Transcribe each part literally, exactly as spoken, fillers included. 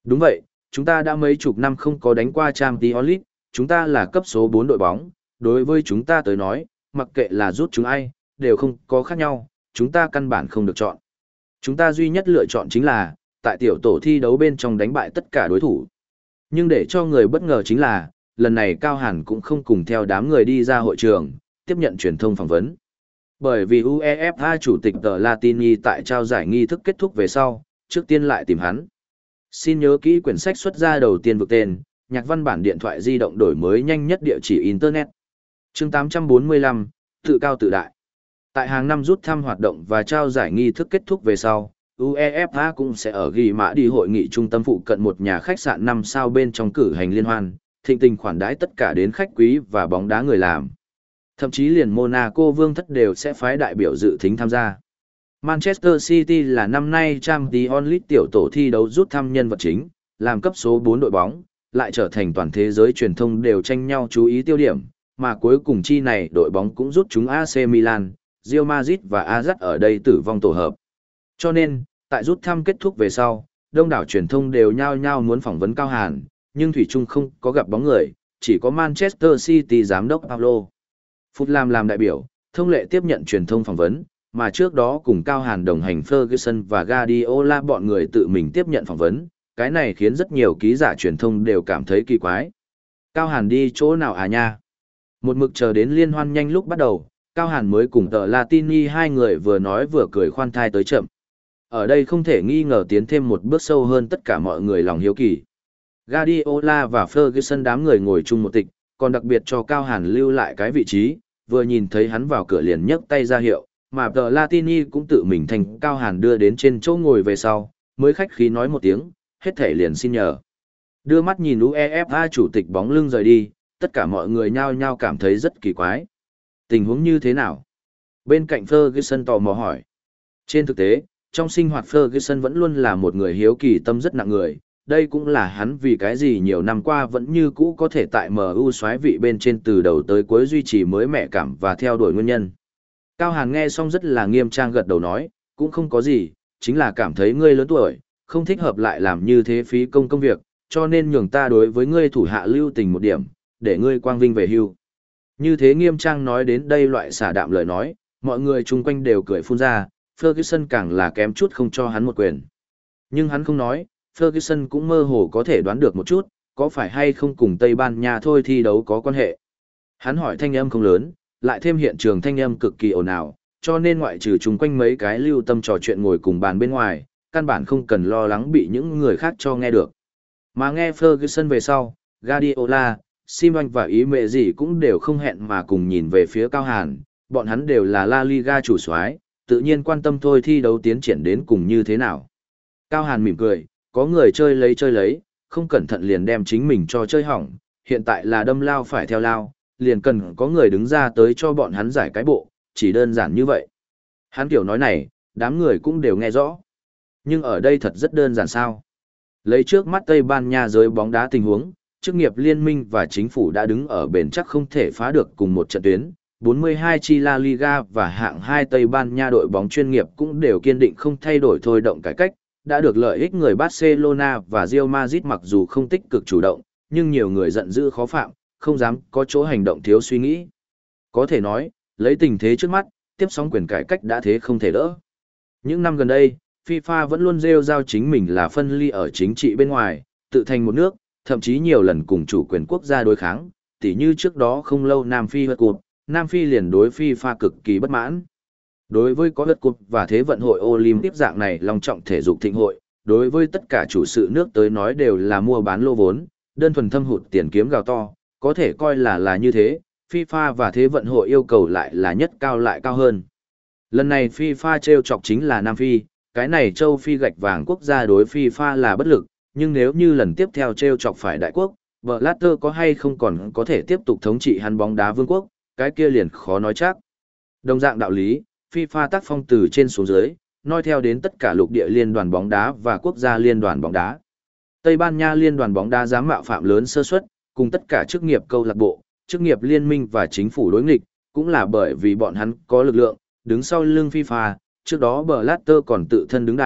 Đúng vậy, chúng ta đã mấy chục năm không có đánh qua Champions League, chúng ta là cấp số bốn đội bóng, đối với chúng ta tới nói, mặc kệ là rút chúng ai, đều không có khác nhau, chúng ta căn bản không được chọn. Chúng ta duy nhất lựa chọn chính là, tại tiểu tổ thi đấu bên trong đánh bại tất cả đối thủ. Nhưng để cho người bất ngờ chính là, lần này Cao Hàn cũng không cùng theo đám người đi ra hội trường, tiếp nhận truyền thông phỏng vấn. Bởi vì UEFA chủ tịch tờ Latini tại trao giải nghi thức kết thúc về sau, trước tiên lại tìm hắn. Xin nhớ kỹ quyển sách xuất ra đầu tiên vực tên, nhạc văn bản điện thoại di động đổi mới nhanh nhất địa chỉ Internet. Chương tám trăm bốn mươi lăm, tự cao tự đại. Tại hàng năm rút thăm hoạt động và trao giải nghi thức kết thúc về sau, UEFA cũng sẽ ở ghi mã đi hội nghị trung tâm phụ cận một nhà khách sạn năm sao bên trong cử hành liên hoan, thịnh tình khoản đãi tất cả đến khách quý và bóng đá người làm. Thậm chí liền Monaco vương thất đều sẽ phái đại biểu dự thính tham gia. Manchester City là năm nay Champions League tiểu tổ thi đấu rút thăm nhân vật chính, làm cấp số bốn đội bóng, lại trở thành toàn thế giới truyền thông đều tranh nhau chú ý tiêu điểm, mà cuối cùng chi này đội bóng cũng rút chúng a xê Milan, Real Madrid và Ajax ở đây tử vong tổ hợp. Cho nên, tại rút thăm kết thúc về sau, đông đảo truyền thông đều nhao nhao muốn phỏng vấn Cao Hàn, nhưng thủy chung không có gặp bóng người, chỉ có Manchester City giám đốc Paulo Phút làm làm đại biểu, thông lệ tiếp nhận truyền thông phỏng vấn, mà trước đó cùng Cao Hàn đồng hành Ferguson và Guardiola bọn người tự mình tiếp nhận phỏng vấn, cái này khiến rất nhiều ký giả truyền thông đều cảm thấy kỳ quái. Cao Hàn đi chỗ nào à nha? Một mực chờ đến liên hoan nhanh lúc bắt đầu, Cao Hàn mới cùng tờ Latini hai người vừa nói vừa cười khoan thai tới chậm. Ở đây không thể nghi ngờ tiến thêm một bước sâu hơn tất cả mọi người lòng hiếu kỳ. Guardiola và Ferguson đám người ngồi chung một tịch, còn đặc biệt cho Cao Hàn lưu lại cái vị trí, vừa nhìn thấy hắn vào cửa liền nhấc tay ra hiệu, mà tờ Latini cũng tự mình thành Cao Hàn đưa đến trên chỗ ngồi về sau, mới khách khí nói một tiếng, hết thể liền xin nhờ. Đưa mắt nhìn UEFA chủ tịch bóng lưng rời đi, tất cả mọi người nhao nhao cảm thấy rất kỳ quái. Tình huống như thế nào? Bên cạnh Ferguson tò mò hỏi. Trên thực tế, trong sinh hoạt Ferguson vẫn luôn là một người hiếu kỳ tâm rất nặng người, đây cũng là hắn vì cái gì nhiều năm qua vẫn như cũ có thể tại em u soái vị bên trên từ đầu tới cuối duy trì mới mẻ cảm và theo đuổi nguyên nhân. Cao Hàn nghe xong rất là nghiêm trang gật đầu nói, cũng không có gì, chính là cảm thấy ngươi lớn tuổi, không thích hợp lại làm như thế phí công công việc, cho nên nhường ta đối với ngươi thủ hạ lưu tình một điểm, để ngươi quang vinh về hưu. Như thế nghiêm trang nói đến đây loại xả đạm lời nói, mọi người chung quanh đều cười phun ra, Ferguson càng là kém chút không cho hắn một quyền. Nhưng hắn không nói, Ferguson cũng mơ hồ có thể đoán được một chút, có phải hay không cùng Tây Ban Nha thôi thi đấu có quan hệ. Hắn hỏi thanh âm không lớn, lại thêm hiện trường thanh âm cực kỳ ồn ào, cho nên ngoại trừ chung quanh mấy cái lưu tâm trò chuyện ngồi cùng bàn bên ngoài, căn bản không cần lo lắng bị những người khác cho nghe được. Mà nghe Ferguson về sau, Guardiola, Simon và ý mẹ gì cũng đều không hẹn mà cùng nhìn về phía Cao Hàn, bọn hắn đều là La Liga chủ soái, tự nhiên quan tâm thôi thi đấu tiến triển đến cùng như thế nào. Cao Hàn mỉm cười, có người chơi lấy chơi lấy, không cẩn thận liền đem chính mình cho chơi hỏng, hiện tại là đâm lao phải theo lao, liền cần có người đứng ra tới cho bọn hắn giải cái bộ, chỉ đơn giản như vậy. Hắn kiểu nói này, đám người cũng đều nghe rõ. Nhưng ở đây thật rất đơn giản sao. Lấy trước mắt Tây Ban Nha giới bóng đá tình huống, chức nghiệp liên minh và chính phủ đã đứng ở bền chắc không thể phá được cùng một trận tuyến. bốn mươi hai chi La Liga và hạng hai Tây Ban Nha đội bóng chuyên nghiệp cũng đều kiên định không thay đổi thôi động cải cách, đã được lợi ích người Barcelona và Real Madrid mặc dù không tích cực chủ động, nhưng nhiều người giận dữ khó phạm, không dám có chỗ hành động thiếu suy nghĩ. Có thể nói, lấy tình thế trước mắt, tiếp sóng quyền cải cách đã thế không thể đỡ. Những năm gần đây, FIFA vẫn luôn rêu rao chính mình là phân ly ở chính trị bên ngoài, tự thành một nước, thậm chí nhiều lần cùng chủ quyền quốc gia đối kháng, tỉ như trước đó không lâu Nam Phi vượt cột, Nam Phi liền đối FIFA cực kỳ bất mãn. Đối với có vượt cột và thế vận hội Olympic dạng này long trọng thể dục thịnh hội, đối với tất cả chủ sự nước tới nói đều là mua bán lô vốn, đơn thuần thâm hụt tiền kiếm gào to, có thể coi là là như thế, FIFA và thế vận hội yêu cầu lại là nhất cao lại cao hơn. Lần này FIFA trêu chọc chính là Nam Phi, cái này châu Phi gạch vàng quốc gia đối FIFA là bất lực, nhưng nếu như lần tiếp theo trêu chọc phải đại quốc, Blatter có hay không còn có thể tiếp tục thống trị hắn bóng đá vương quốc, cái kia liền khó nói chắc. Đồng dạng đạo lý, FIFA tác phong từ trên xuống dưới, nói theo đến tất cả lục địa liên đoàn bóng đá và quốc gia liên đoàn bóng đá. Tây Ban Nha liên đoàn bóng đá dám mạo phạm lớn sơ suất, cùng tất cả chức nghiệp câu lạc bộ, chức nghiệp liên minh và chính phủ đối nghịch, cũng là bởi vì bọn hắn có lực lượng, đứng sau lưng FIFA, trước đó Blatter còn tự thân đứng đài,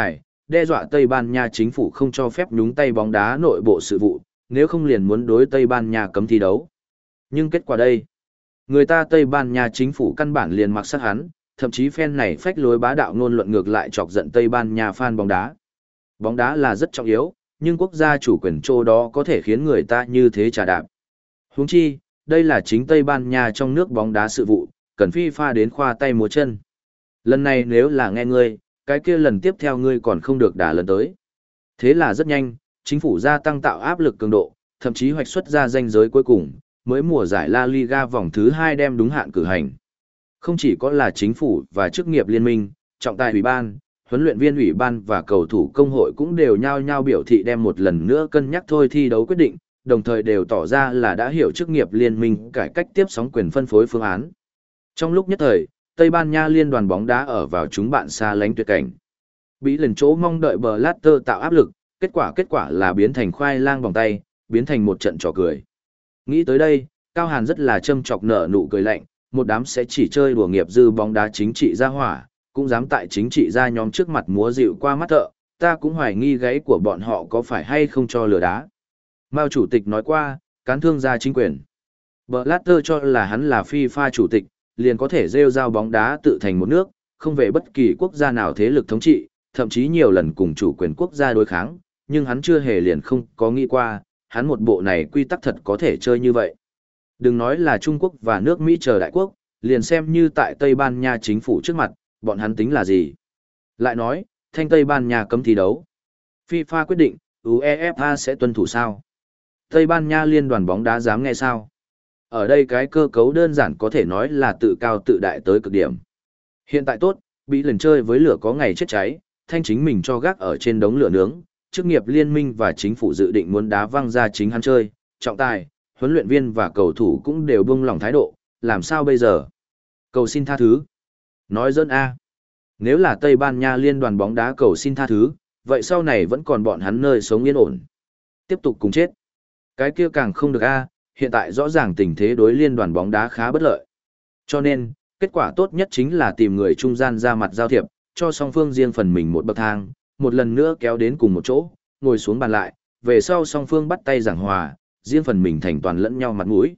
đe dọa Tây Ban Nha chính phủ không cho phép nhúng tay bóng đá nội bộ sự vụ, nếu không liền muốn đối Tây Ban Nha cấm thi đấu. Nhưng kết quả đây, người ta Tây Ban Nha chính phủ căn bản liền mặc sát hắn, thậm chí phen này phách lối bá đạo ngôn luận ngược lại chọc giận Tây Ban Nha fan bóng đá. Bóng đá là rất trọng yếu, nhưng quốc gia chủ quyền châu đó có thể khiến người ta như thế trà đạp. Huống chi, đây là chính Tây Ban Nha trong nước bóng đá sự vụ, cần FIFA đến khoa tay múa chân. Lần này nếu là nghe ngươi, cái kia lần tiếp theo ngươi còn không được đả lần tới. Thế là rất nhanh, chính phủ gia tăng tạo áp lực cường độ, thậm chí hoạch xuất ra danh giới cuối cùng, mới mùa giải La Liga vòng thứ hai đem đúng hạn cử hành. Không chỉ có là chính phủ và chức nghiệp liên minh, trọng tài ủy ban, huấn luyện viên ủy ban và cầu thủ công hội cũng đều nhao nhao biểu thị đem một lần nữa cân nhắc thôi thi đấu quyết định, đồng thời đều tỏ ra là đã hiểu chức nghiệp liên minh cải cách tiếp sóng quyền phân phối phương án. Trong lúc nhất thời, Tây Ban Nha liên đoàn bóng đá ở vào chúng bạn xa lánh tuyệt cảnh. Bị lần chỗ mong đợi Blatter tạo áp lực, kết quả kết quả là biến thành khoai lang vòng tay, biến thành một trận trò cười. Nghĩ tới đây, Cao Hàn rất là châm chọc nở nụ cười lạnh, một đám sẽ chỉ chơi đùa nghiệp dư bóng đá chính trị gia hỏa, cũng dám tại chính trị gia nhóm trước mặt múa dịu qua mắt thợ, ta cũng hoài nghi gáy của bọn họ có phải hay không cho lừa đá. Mao chủ tịch nói qua, cán thương gia chính quyền. Blatter cho là hắn là FIFA chủ tịch, liền có thể rêu rao bóng đá tự thành một nước, không về bất kỳ quốc gia nào thế lực thống trị, thậm chí nhiều lần cùng chủ quyền quốc gia đối kháng, nhưng hắn chưa hề liền không có nghĩ qua, hắn một bộ này quy tắc thật có thể chơi như vậy. Đừng nói là Trung Quốc và nước Mỹ chờ đại quốc, liền xem như tại Tây Ban Nha chính phủ trước mặt, bọn hắn tính là gì? Lại nói, thanh Tây Ban Nha cấm thi đấu. FIFA quyết định, UEFA sẽ tuân thủ sao? Tây Ban Nha liên đoàn bóng đá dám nghe sao? Ở đây cái cơ cấu đơn giản có thể nói là tự cao tự đại tới cực điểm. Hiện tại tốt, bị lần chơi với lửa có ngày chết cháy, thanh chính mình cho gác ở trên đống lửa nướng, chức nghiệp liên minh và chính phủ dự định muốn đá văng ra chính hắn chơi, trọng tài, huấn luyện viên và cầu thủ cũng đều buông lỏng thái độ, làm sao bây giờ? Cầu xin tha thứ. Nói dân A. Nếu là Tây Ban Nha liên đoàn bóng đá cầu xin tha thứ, vậy sau này vẫn còn bọn hắn nơi sống yên ổn. Tiếp tục cùng chết. Cái kia càng không được A, hiện tại rõ ràng tình thế đối liên đoàn bóng đá khá bất lợi. Cho nên, kết quả tốt nhất chính là tìm người trung gian ra mặt giao thiệp, cho song phương riêng phần mình một bậc thang, một lần nữa kéo đến cùng một chỗ, ngồi xuống bàn lại, về sau song phương bắt tay giảng hòa, riêng phần mình thành toàn lẫn nhau mặt mũi.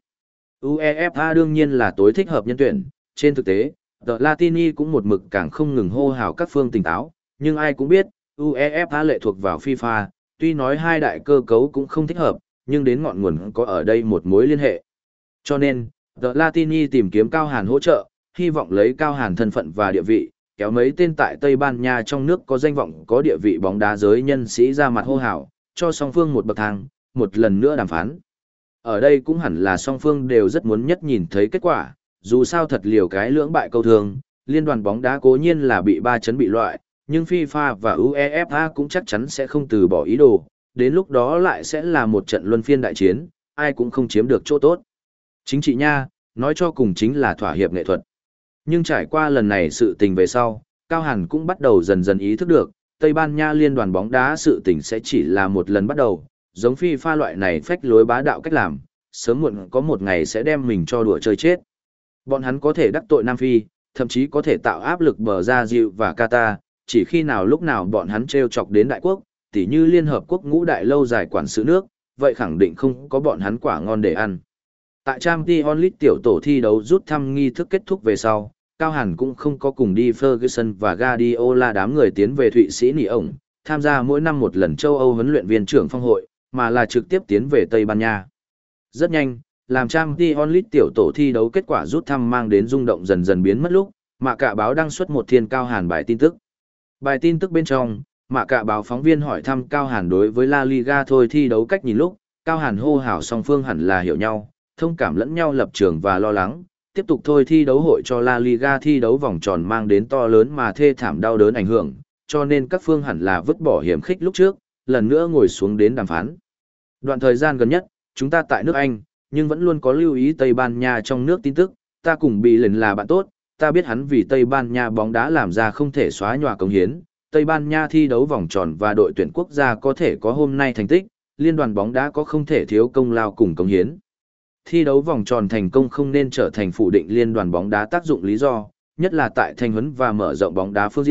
UEFA đương nhiên là tối thích hợp nhân tuyển, trên thực tế, The Latini cũng một mực càng không ngừng hô hào các phương tỉnh táo, nhưng ai cũng biết, UEFA lệ thuộc vào FIFA, tuy nói hai đại cơ cấu cũng không thích hợp, nhưng đến ngọn nguồn có ở đây một mối liên hệ. Cho nên, The Latini tìm kiếm Cao Hàn hỗ trợ, hy vọng lấy Cao Hàn thân phận và địa vị, kéo mấy tên tại Tây Ban Nha trong nước có danh vọng có địa vị bóng đá giới nhân sĩ ra mặt hô hào, cho song phương một bậc thang, một lần nữa đàm phán. Ở đây cũng hẳn là song phương đều rất muốn nhất nhìn thấy kết quả, dù sao thật liều cái lưỡng bại câu thương, liên đoàn bóng đá cố nhiên là bị ba chấn bị loại, nhưng FIFA và UEFA cũng chắc chắn sẽ không từ bỏ ý đồ, đến lúc đó lại sẽ là một trận luân phiên đại chiến, ai cũng không chiếm được chỗ tốt. Chính trị nha, nói cho cùng chính là thỏa hiệp nghệ thuật. Nhưng trải qua lần này sự tình về sau, Cao Hàn cũng bắt đầu dần dần ý thức được, Tây Ban Nha liên đoàn bóng đá sự tình sẽ chỉ là một lần bắt đầu, giống FIFA loại này phách lối bá đạo cách làm, sớm muộn có một ngày sẽ đem mình cho đùa chơi chết. Bọn hắn có thể đắc tội Nam Phi, thậm chí có thể tạo áp lực bờ ra Diệu và Qatar, chỉ khi nào lúc nào bọn hắn treo chọc đến đại quốc, tỉ như Liên Hợp Quốc ngũ đại lâu dài quản sự nước, vậy khẳng định không có bọn hắn quả ngon để ăn. Tại Champions League tiểu tổ thi đấu rút thăm nghi thức kết thúc về sau, Cao Hàn cũng không có cùng đi Ferguson và Guardiola đám người tiến về Thụy Sĩ nỉ ổng, tham gia mỗi năm một lần châu Âu huấn luyện viên trưởng phong hội, mà là trực tiếp tiến về Tây Ban Nha. Rất nhanh, làm Champions League tiểu tổ thi đấu kết quả rút thăm mang đến rung động dần dần biến mất lúc, Mạ Cạ báo đăng xuất một thiên Cao Hàn bài tin tức. Bài tin tức bên trong, Mạ Cạ báo phóng viên hỏi thăm Cao Hàn đối với La Liga thôi thi đấu cách nhìn lúc, Cao Hàn hô hào song phương hẳn là hiểu nhau, thông cảm lẫn nhau lập trường và lo lắng, tiếp tục thôi thi đấu hội cho La Liga thi đấu vòng tròn mang đến to lớn mà thê thảm đau đớn ảnh hưởng, cho nên các phương hẳn là vứt bỏ hiểm khích lúc trước, lần nữa ngồi xuống đến đàm phán. Đoạn thời gian gần nhất, chúng ta tại nước Anh, nhưng vẫn luôn có lưu ý Tây Ban Nha trong nước tin tức, ta cùng bị lần là bạn tốt, ta biết hắn vì Tây Ban Nha bóng đá làm ra không thể xóa nhòa công hiến, Tây Ban Nha thi đấu vòng tròn và đội tuyển quốc gia có thể có hôm nay thành tích, liên đoàn bóng đá có không thể thiếu công lao cùng công hiến. Thi đấu vòng tròn thành công không nên trở thành phủ định liên đoàn bóng đá tác dụng lý do, nhất là tại thanh huấn và mở rộng bóng đá phương diện,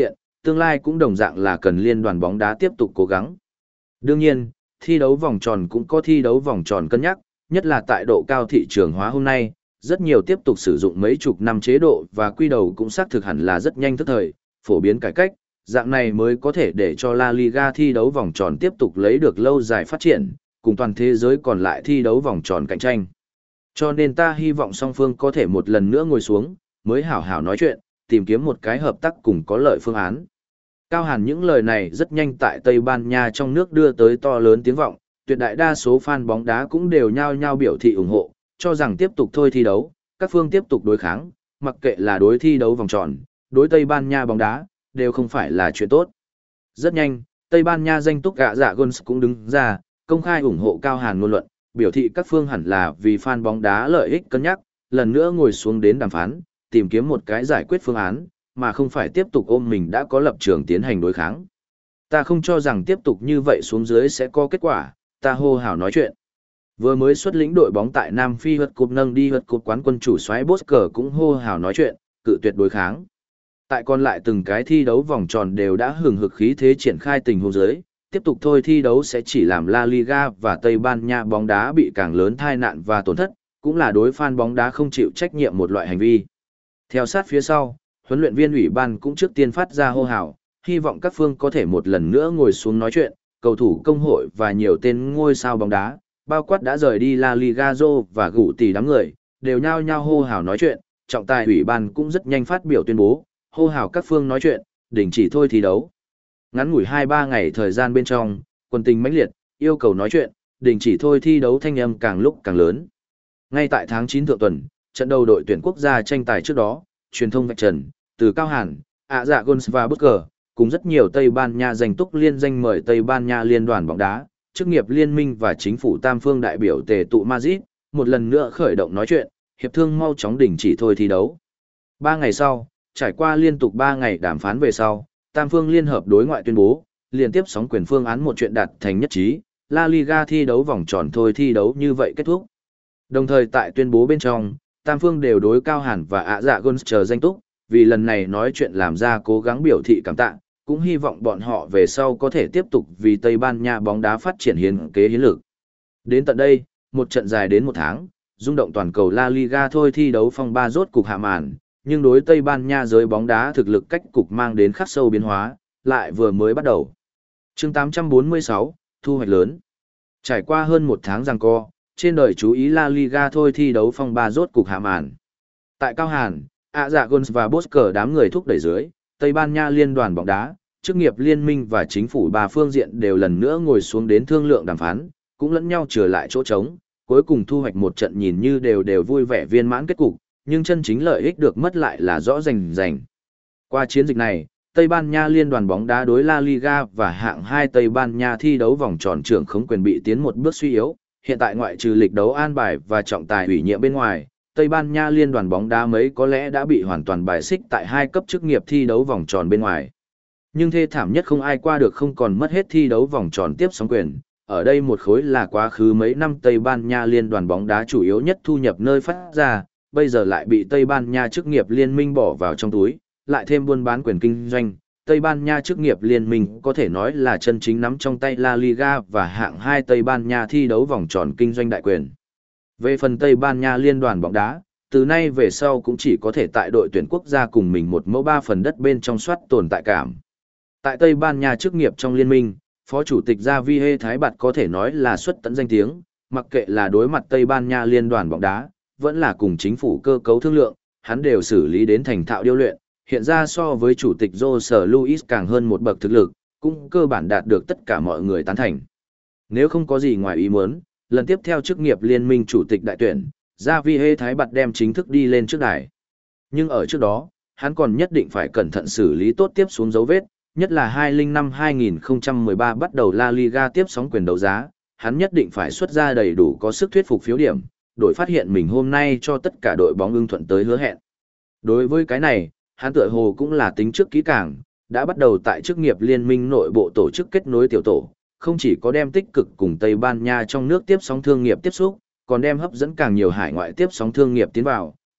tương lai cũng đồng dạng là cần liên đoàn bóng đá tiếp tục cố gắng. Đương nhiên, thi đấu vòng tròn cũng có thi đấu vòng tròn cân nhắc, nhất là tại độ cao thị trường hóa hôm nay, rất nhiều tiếp tục sử dụng mấy chục năm chế độ và quy đầu cũng xác thực hẳn là rất nhanh tức thời, phổ biến cải cách, dạng này mới có thể để cho La Liga thi đấu vòng tròn tiếp tục lấy được lâu dài phát triển, cùng toàn thế giới còn lại thi đấu vòng tròn cạnh tranh. Cho nên ta hy vọng song phương có thể một lần nữa ngồi xuống, mới hảo hảo nói chuyện, tìm kiếm một cái hợp tác cùng có lợi phương án. Cao Hàn những lời này rất nhanh tại Tây Ban Nha trong nước đưa tới to lớn tiếng vọng, tuyệt đại đa số fan bóng đá cũng đều nhao nhao biểu thị ủng hộ, cho rằng tiếp tục thôi thi đấu, các phương tiếp tục đối kháng, mặc kệ là đối thi đấu vòng tròn, đối Tây Ban Nha bóng đá, đều không phải là chuyện tốt. Rất nhanh, Tây Ban Nha danh túc gạ dạ Guns cũng đứng ra, công khai ủng hộ Cao Hàn ngôn luận, biểu thị các phương hẳn là vì fan bóng đá lợi ích cân nhắc, lần nữa ngồi xuống đến đàm phán, tìm kiếm một cái giải quyết phương án, mà không phải tiếp tục ôm mình đã có lập trường tiến hành đối kháng. Ta không cho rằng tiếp tục như vậy xuống dưới sẽ có kết quả, ta hô hào nói chuyện. Vừa mới xuất lĩnh đội bóng tại Nam Phi Hất Cúp nâng đi Hất Cúp quán quân chủ soái Bosker cũng hô hào nói chuyện, cự tuyệt đối kháng. Tại còn lại từng cái thi đấu vòng tròn đều đã hừng hực khí thế triển khai tình huống dưới, tiếp tục thôi thi đấu sẽ chỉ làm La Liga và Tây Ban Nha bóng đá bị càng lớn tai nạn và tổn thất, cũng là đối fan bóng đá không chịu trách nhiệm một loại hành vi. Theo sát phía sau, huấn luyện viên ủy ban cũng trước tiên phát ra hô hào, hy vọng các phương có thể một lần nữa ngồi xuống nói chuyện, cầu thủ công hội và nhiều tên ngôi sao bóng đá, bao quát đã rời đi La Liga và gủ tỷ đám người, đều nhao nhao hô hào nói chuyện, trọng tài ủy ban cũng rất nhanh phát biểu tuyên bố, hô hào các phương nói chuyện, đình chỉ thôi thi đấu. Ngắn ngủi hai ba ngày thời gian bên trong, quân tình mãnh liệt, yêu cầu nói chuyện, đình chỉ thôi thi đấu thanh âm càng lúc càng lớn. Ngay tại tháng chín thượng tuần, trận đầu đội tuyển quốc gia tranh tài trước đó, truyền thông vạch trần, từ Cao Hàn, ạ dạ Guns và Busker, cùng rất nhiều Tây Ban Nha danh túc liên danh mời Tây Ban Nha liên đoàn bóng đá, chức nghiệp liên minh và chính phủ tam phương đại biểu tề tụ Madrid, một lần nữa khởi động nói chuyện, hiệp thương mau chóng đình chỉ thôi thi đấu. Ba ngày sau, trải qua liên tục ba ngày đàm phán về sau, tam phương liên hợp đối ngoại tuyên bố, liên tiếp sóng quyền phương án một chuyện đạt thành nhất trí, La Liga thi đấu vòng tròn thôi thi đấu như vậy kết thúc. Đồng thời tại tuyên bố bên trong, tam phương đều đối Cao Hàn và ạ dạ Guns chờ danh túc, vì lần này nói chuyện làm ra cố gắng biểu thị cảm tạ, cũng hy vọng bọn họ về sau có thể tiếp tục vì Tây Ban Nha bóng đá phát triển hiến kế hiến lực. Đến tận đây, một trận dài đến một tháng, rung động toàn cầu La Liga thôi thi đấu phong ba rốt cục hạ màn, nhưng đối Tây Ban Nha giới bóng đá thực lực cách cục mang đến khắc sâu biến hóa, lại vừa mới bắt đầu. Chương tám trăm bốn mươi sáu, thu hoạch lớn. Trải qua hơn một tháng giằng co, trên đời chú ý La Liga thôi thi đấu phong ba rốt cục hạ màn. Tại Cao Hàn, ạ dạ Guns và Bosker đám người thúc đẩy dưới, Tây Ban Nha liên đoàn bóng đá, chức nghiệp liên minh và chính phủ ba phương diện đều lần nữa ngồi xuống đến thương lượng đàm phán, cũng lẫn nhau trở lại chỗ trống, cuối cùng thu hoạch một trận nhìn như đều đều vui vẻ viên mãn kết cục, nhưng chân chính lợi ích được mất lại là rõ rành rành. Qua chiến dịch này, Tây Ban Nha liên đoàn bóng đá đối La Liga và hạng hai Tây Ban Nha thi đấu vòng tròn trưởng khống quyền bị tiến một bước suy yếu, hiện tại ngoại trừ lịch đấu an bài và trọng tài ủy nhiệm bên ngoài, Tây Ban Nha liên đoàn bóng đá mấy có lẽ đã bị hoàn toàn bài xích tại hai cấp chức nghiệp thi đấu vòng tròn bên ngoài. Nhưng thê thảm nhất không ai qua được không còn mất hết thi đấu vòng tròn tiếp sóng quyền. Ở đây một khối là quá khứ mấy năm Tây Ban Nha liên đoàn bóng đá chủ yếu nhất thu nhập nơi phát ra, bây giờ lại bị Tây Ban Nha chức nghiệp liên minh bỏ vào trong túi, lại thêm buôn bán quyền kinh doanh. Tây Ban Nha chức nghiệp liên minh có thể nói là chân chính nắm trong tay La Liga và hạng hai Tây Ban Nha thi đấu vòng tròn kinh doanh đại quyền. Về phần Tây Ban Nha liên đoàn bóng đá, từ nay về sau cũng chỉ có thể tại đội tuyển quốc gia cùng mình một mẫu ba phần đất bên trong soát tồn tại cảm. Tại Tây Ban Nha chức nghiệp trong liên minh, Phó Chủ tịch Javier Thái Bạt có thể nói là xuất tận danh tiếng, mặc kệ là đối mặt Tây Ban Nha liên đoàn bóng đá, vẫn là cùng chính phủ cơ cấu thương lượng, hắn đều xử lý đến thành thạo điêu luyện, hiện ra so với Chủ tịch Jose Luis càng hơn một bậc thực lực, cũng cơ bản đạt được tất cả mọi người tán thành. Nếu không có gì ngoài ý muốn, lần tiếp theo chức nghiệp liên minh chủ tịch đại tuyển, Javier Thái Bạt đem chính thức đi lên trước đài. Nhưng ở trước đó, hắn còn nhất định phải cẩn thận xử lý tốt tiếp xuống dấu vết, nhất là hai không năm hai không một ba bắt đầu La Liga tiếp sóng quyền đấu giá, hắn nhất định phải xuất ra đầy đủ có sức thuyết phục phiếu điểm, đội phát hiện mình hôm nay cho tất cả đội bóng ưng thuận tới hứa hẹn. Đối với cái này, hắn tựa hồ cũng là tính trước kỹ càng, đã bắt đầu tại chức nghiệp liên minh nội bộ tổ chức kết nối tiểu tổ, không chỉ có đem tích cực cùng Tây Ban Nha trong nước tiếp sóng thương nghiệp tiếp xúc, còn đem hấp dẫn càng nhiều hải ngoại tiếp sóng thương nghiệp tiến vào,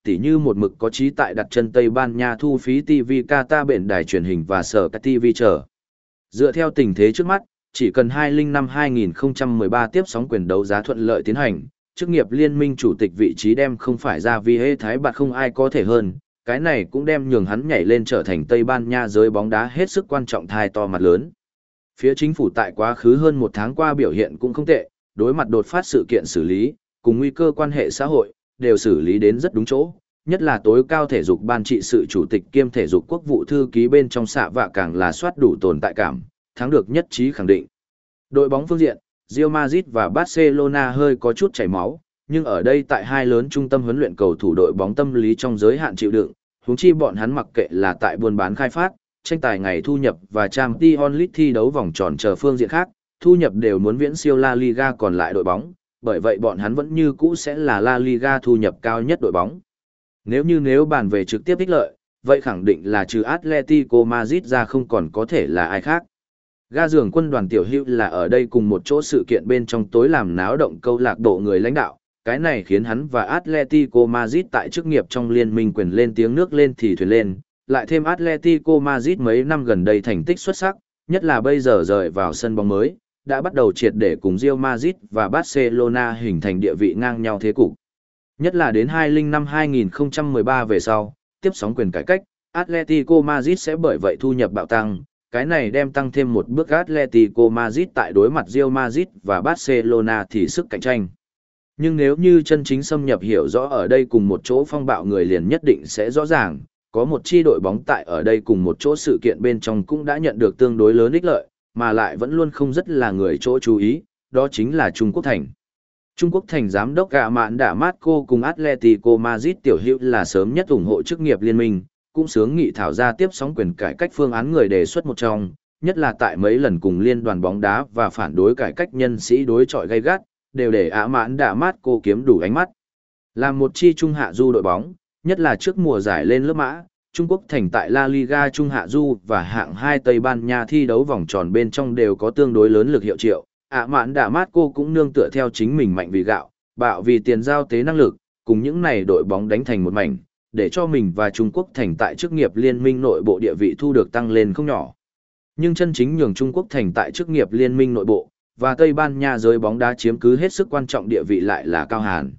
tỉ như một mực có trí tại đặt chân Tây Ban Nha thu phí ti vi Qatar bện đài truyền hình và sở các ti vi chờ. Dựa theo tình thế trước mắt, chỉ cần hai không năm hai nghìn không trăm mười ba tiếp sóng quyền đấu giá thuận lợi tiến hành, chức nghiệp liên minh chủ tịch vị trí đem không phải ra vì hê thái bạt không ai có thể hơn, cái này cũng đem nhường hắn nhảy lên trở thành Tây Ban Nha giới bóng đá hết sức quan trọng thai to mặt lớn. Phía chính phủ tại quá khứ hơn một tháng qua biểu hiện cũng không tệ, đối mặt đột phát sự kiện xử lý, cùng nguy cơ quan hệ xã hội, đều xử lý đến rất đúng chỗ, nhất là tối cao thể dục ban trị sự chủ tịch kiêm thể dục quốc vụ thư ký bên trong xạ vạ càng là soát đủ tồn tại cảm, thắng được nhất trí khẳng định. Đội bóng phương diện, Real Madrid và Barcelona hơi có chút chảy máu, nhưng ở đây tại hai lớn trung tâm huấn luyện cầu thủ đội bóng tâm lý trong giới hạn chịu đựng, huống chi bọn hắn mặc kệ là tại buôn bán khai phát, tranh tài ngày thu nhập và Champions League thi đấu vòng tròn chờ phương diện khác, thu nhập đều muốn viễn siêu La Liga còn lại đội bóng, bởi vậy bọn hắn vẫn như cũ sẽ là La Liga thu nhập cao nhất đội bóng. Nếu như nếu bàn về trực tiếp ích lợi, vậy khẳng định là trừ Atletico Madrid ra không còn có thể là ai khác. Ga giường quân đoàn tiểu hữu là ở đây cùng một chỗ sự kiện bên trong tối làm náo động câu lạc bộ người lãnh đạo, cái này khiến hắn và Atletico Madrid tại chức nghiệp trong liên minh quyền lên tiếng nước lên thì thuyền lên, lại thêm Atletico Madrid mấy năm gần đây thành tích xuất sắc, nhất là bây giờ rời vào sân bóng mới, đã bắt đầu triệt để cùng Real Madrid và Barcelona hình thành địa vị ngang nhau thế cục. Nhất là đến hai không năm hai nghìn không trăm mười ba về sau, tiếp sóng quyền cải cách, Atletico Madrid sẽ bởi vậy thu nhập bạo tăng, cái này đem tăng thêm một bước Atletico Madrid tại đối mặt Real Madrid và Barcelona thì sức cạnh tranh. Nhưng nếu như chân chính xâm nhập hiểu rõ ở đây cùng một chỗ phong bạo người liền nhất định sẽ rõ ràng, có một chi đội bóng tại ở đây cùng một chỗ sự kiện bên trong cũng đã nhận được tương đối lớn ích lợi, mà lại vẫn luôn không rất là người chỗ chú ý, đó chính là Trung Quốc Thành. Trung Quốc Thành giám đốc gạ mạn đả Marco cùng Atletico Madrid tiểu hữu là sớm nhất ủng hộ chức nghiệp liên minh, cũng sướng nghị thảo ra tiếp sóng quyền cải cách phương án người đề xuất một trong, nhất là tại mấy lần cùng liên đoàn bóng đá và phản đối cải cách nhân sĩ đối chọi gay gắt, đều để ả mãn đả Marco kiếm đủ ánh mắt. Làm một chi trung hạ du đội bóng, nhất là trước mùa giải lên lớp mã, Trung Quốc Thành tại La Liga Trung Hạ Du và hạng hai Tây Ban Nha thi đấu vòng tròn bên trong đều có tương đối lớn lực hiệu triệu. Ả mạn đả Marco cũng nương tựa theo chính mình mạnh vì gạo, bạo vì tiền giao tế năng lực, cùng những này đội bóng đánh thành một mảnh, để cho mình và Trung Quốc Thành tại chức nghiệp liên minh nội bộ địa vị thu được tăng lên không nhỏ. Nhưng chân chính nhường Trung Quốc Thành tại chức nghiệp liên minh nội bộ, và Tây Ban Nha giới bóng đá chiếm cứ hết sức quan trọng địa vị lại là Cao Hàn.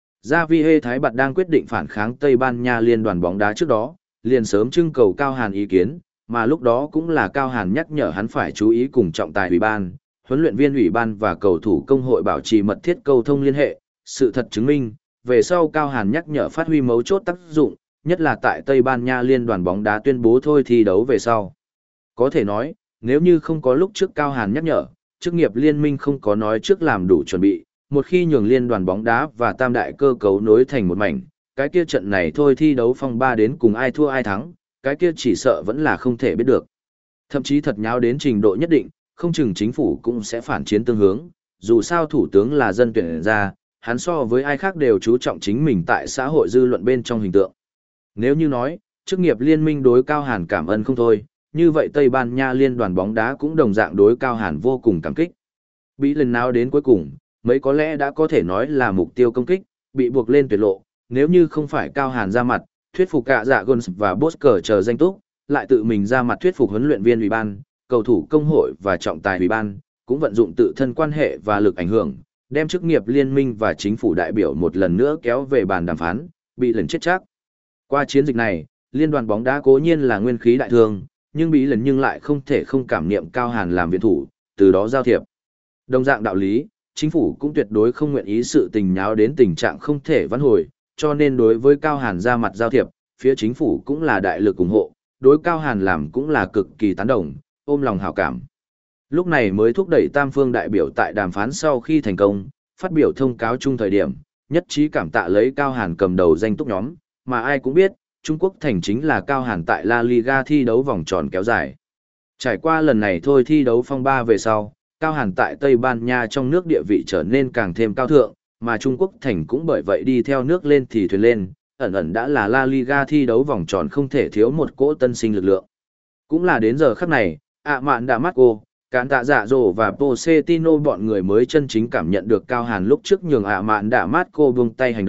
Javier Thái Bạt đang quyết định phản kháng Tây Ban Nha liên đoàn bóng đá trước đó, liền sớm trưng cầu Cao Hàn ý kiến, mà lúc đó cũng là Cao Hàn nhắc nhở hắn phải chú ý cùng trọng tài ủy ban, huấn luyện viên ủy ban và cầu thủ công hội bảo trì mật thiết câu thông liên hệ. Sự thật chứng minh, về sau Cao Hàn nhắc nhở phát huy mấu chốt tác dụng, nhất là tại Tây Ban Nha liên đoàn bóng đá tuyên bố thôi thi đấu về sau. Có thể nói, nếu như không có lúc trước Cao Hàn nhắc nhở, chức nghiệp liên minh không có nói trước làm đủ chuẩn bị, một khi nhường liên đoàn bóng đá và tam đại cơ cấu nối thành một mảnh, cái kia trận này thôi thi đấu phong ba đến cùng ai thua ai thắng, cái kia chỉ sợ vẫn là không thể biết được. Thậm chí thật nháo đến trình độ nhất định, không chừng chính phủ cũng sẽ phản chiến tương hướng, dù sao thủ tướng là dân tuyển ra, hắn so với ai khác đều chú trọng chính mình tại xã hội dư luận bên trong hình tượng. Nếu như nói, chức nghiệp liên minh đối Cao Hàn cảm ơn không thôi, như vậy Tây Ban Nha liên đoàn bóng đá cũng đồng dạng đối Cao Hàn vô cùng cảm kích. Bị lần nào đến cuối cùng, mấy có lẽ đã có thể nói là mục tiêu công kích, bị buộc lên tuyệt lộ, nếu như không phải Cao Hàn ra mặt, thuyết phục cả dạ Gons và Bosker chờ danh túc, lại tự mình ra mặt thuyết phục huấn luyện viên ủy ban, cầu thủ công hội và trọng tài ủy ban, cũng vận dụng tự thân quan hệ và lực ảnh hưởng, đem chức nghiệp liên minh và chính phủ đại biểu một lần nữa kéo về bàn đàm phán, bị lần chết chắc. Qua chiến dịch này, liên đoàn bóng đá cố nhiên là nguyên khí đại thương, nhưng bị lần nhưng lại không thể không cảm niệm Cao Hàn làm viện thủ, từ đó giao thiệp. Đồng dạng đạo lý, chính phủ cũng tuyệt đối không nguyện ý sự tình nháo đến tình trạng không thể vãn hồi, cho nên đối với Cao Hàn ra mặt giao thiệp, phía chính phủ cũng là đại lực ủng hộ, đối Cao Hàn làm cũng là cực kỳ tán đồng, ôm lòng hảo cảm. Lúc này mới thúc đẩy tam phương đại biểu tại đàm phán sau khi thành công, phát biểu thông cáo chung thời điểm, nhất trí cảm tạ lấy Cao Hàn cầm đầu danh túc nhóm, mà ai cũng biết, Trung Quốc Thành chính là Cao Hàn tại La Liga thi đấu vòng tròn kéo dài. Trải qua lần này thôi thi đấu phong ba về sau, Cao Hàn tại Tây Ban Nha trong nước địa vị trở nên càng thêm cao thượng, mà Trung Quốc Thành cũng bởi vậy đi theo nước lên thì thuyền lên, ẩn ẩn đã là La Liga thi đấu vòng tròn không thể thiếu một cỗ tân sinh lực lượng. Cũng là đến giờ khắc này, ạ mạn đã Marco, Cán tạ dạ dỗ và Pochettino bọn người mới chân chính cảm nhận được Cao Hàn lúc trước nhường ạ mạn đã Marco buông tay hành động,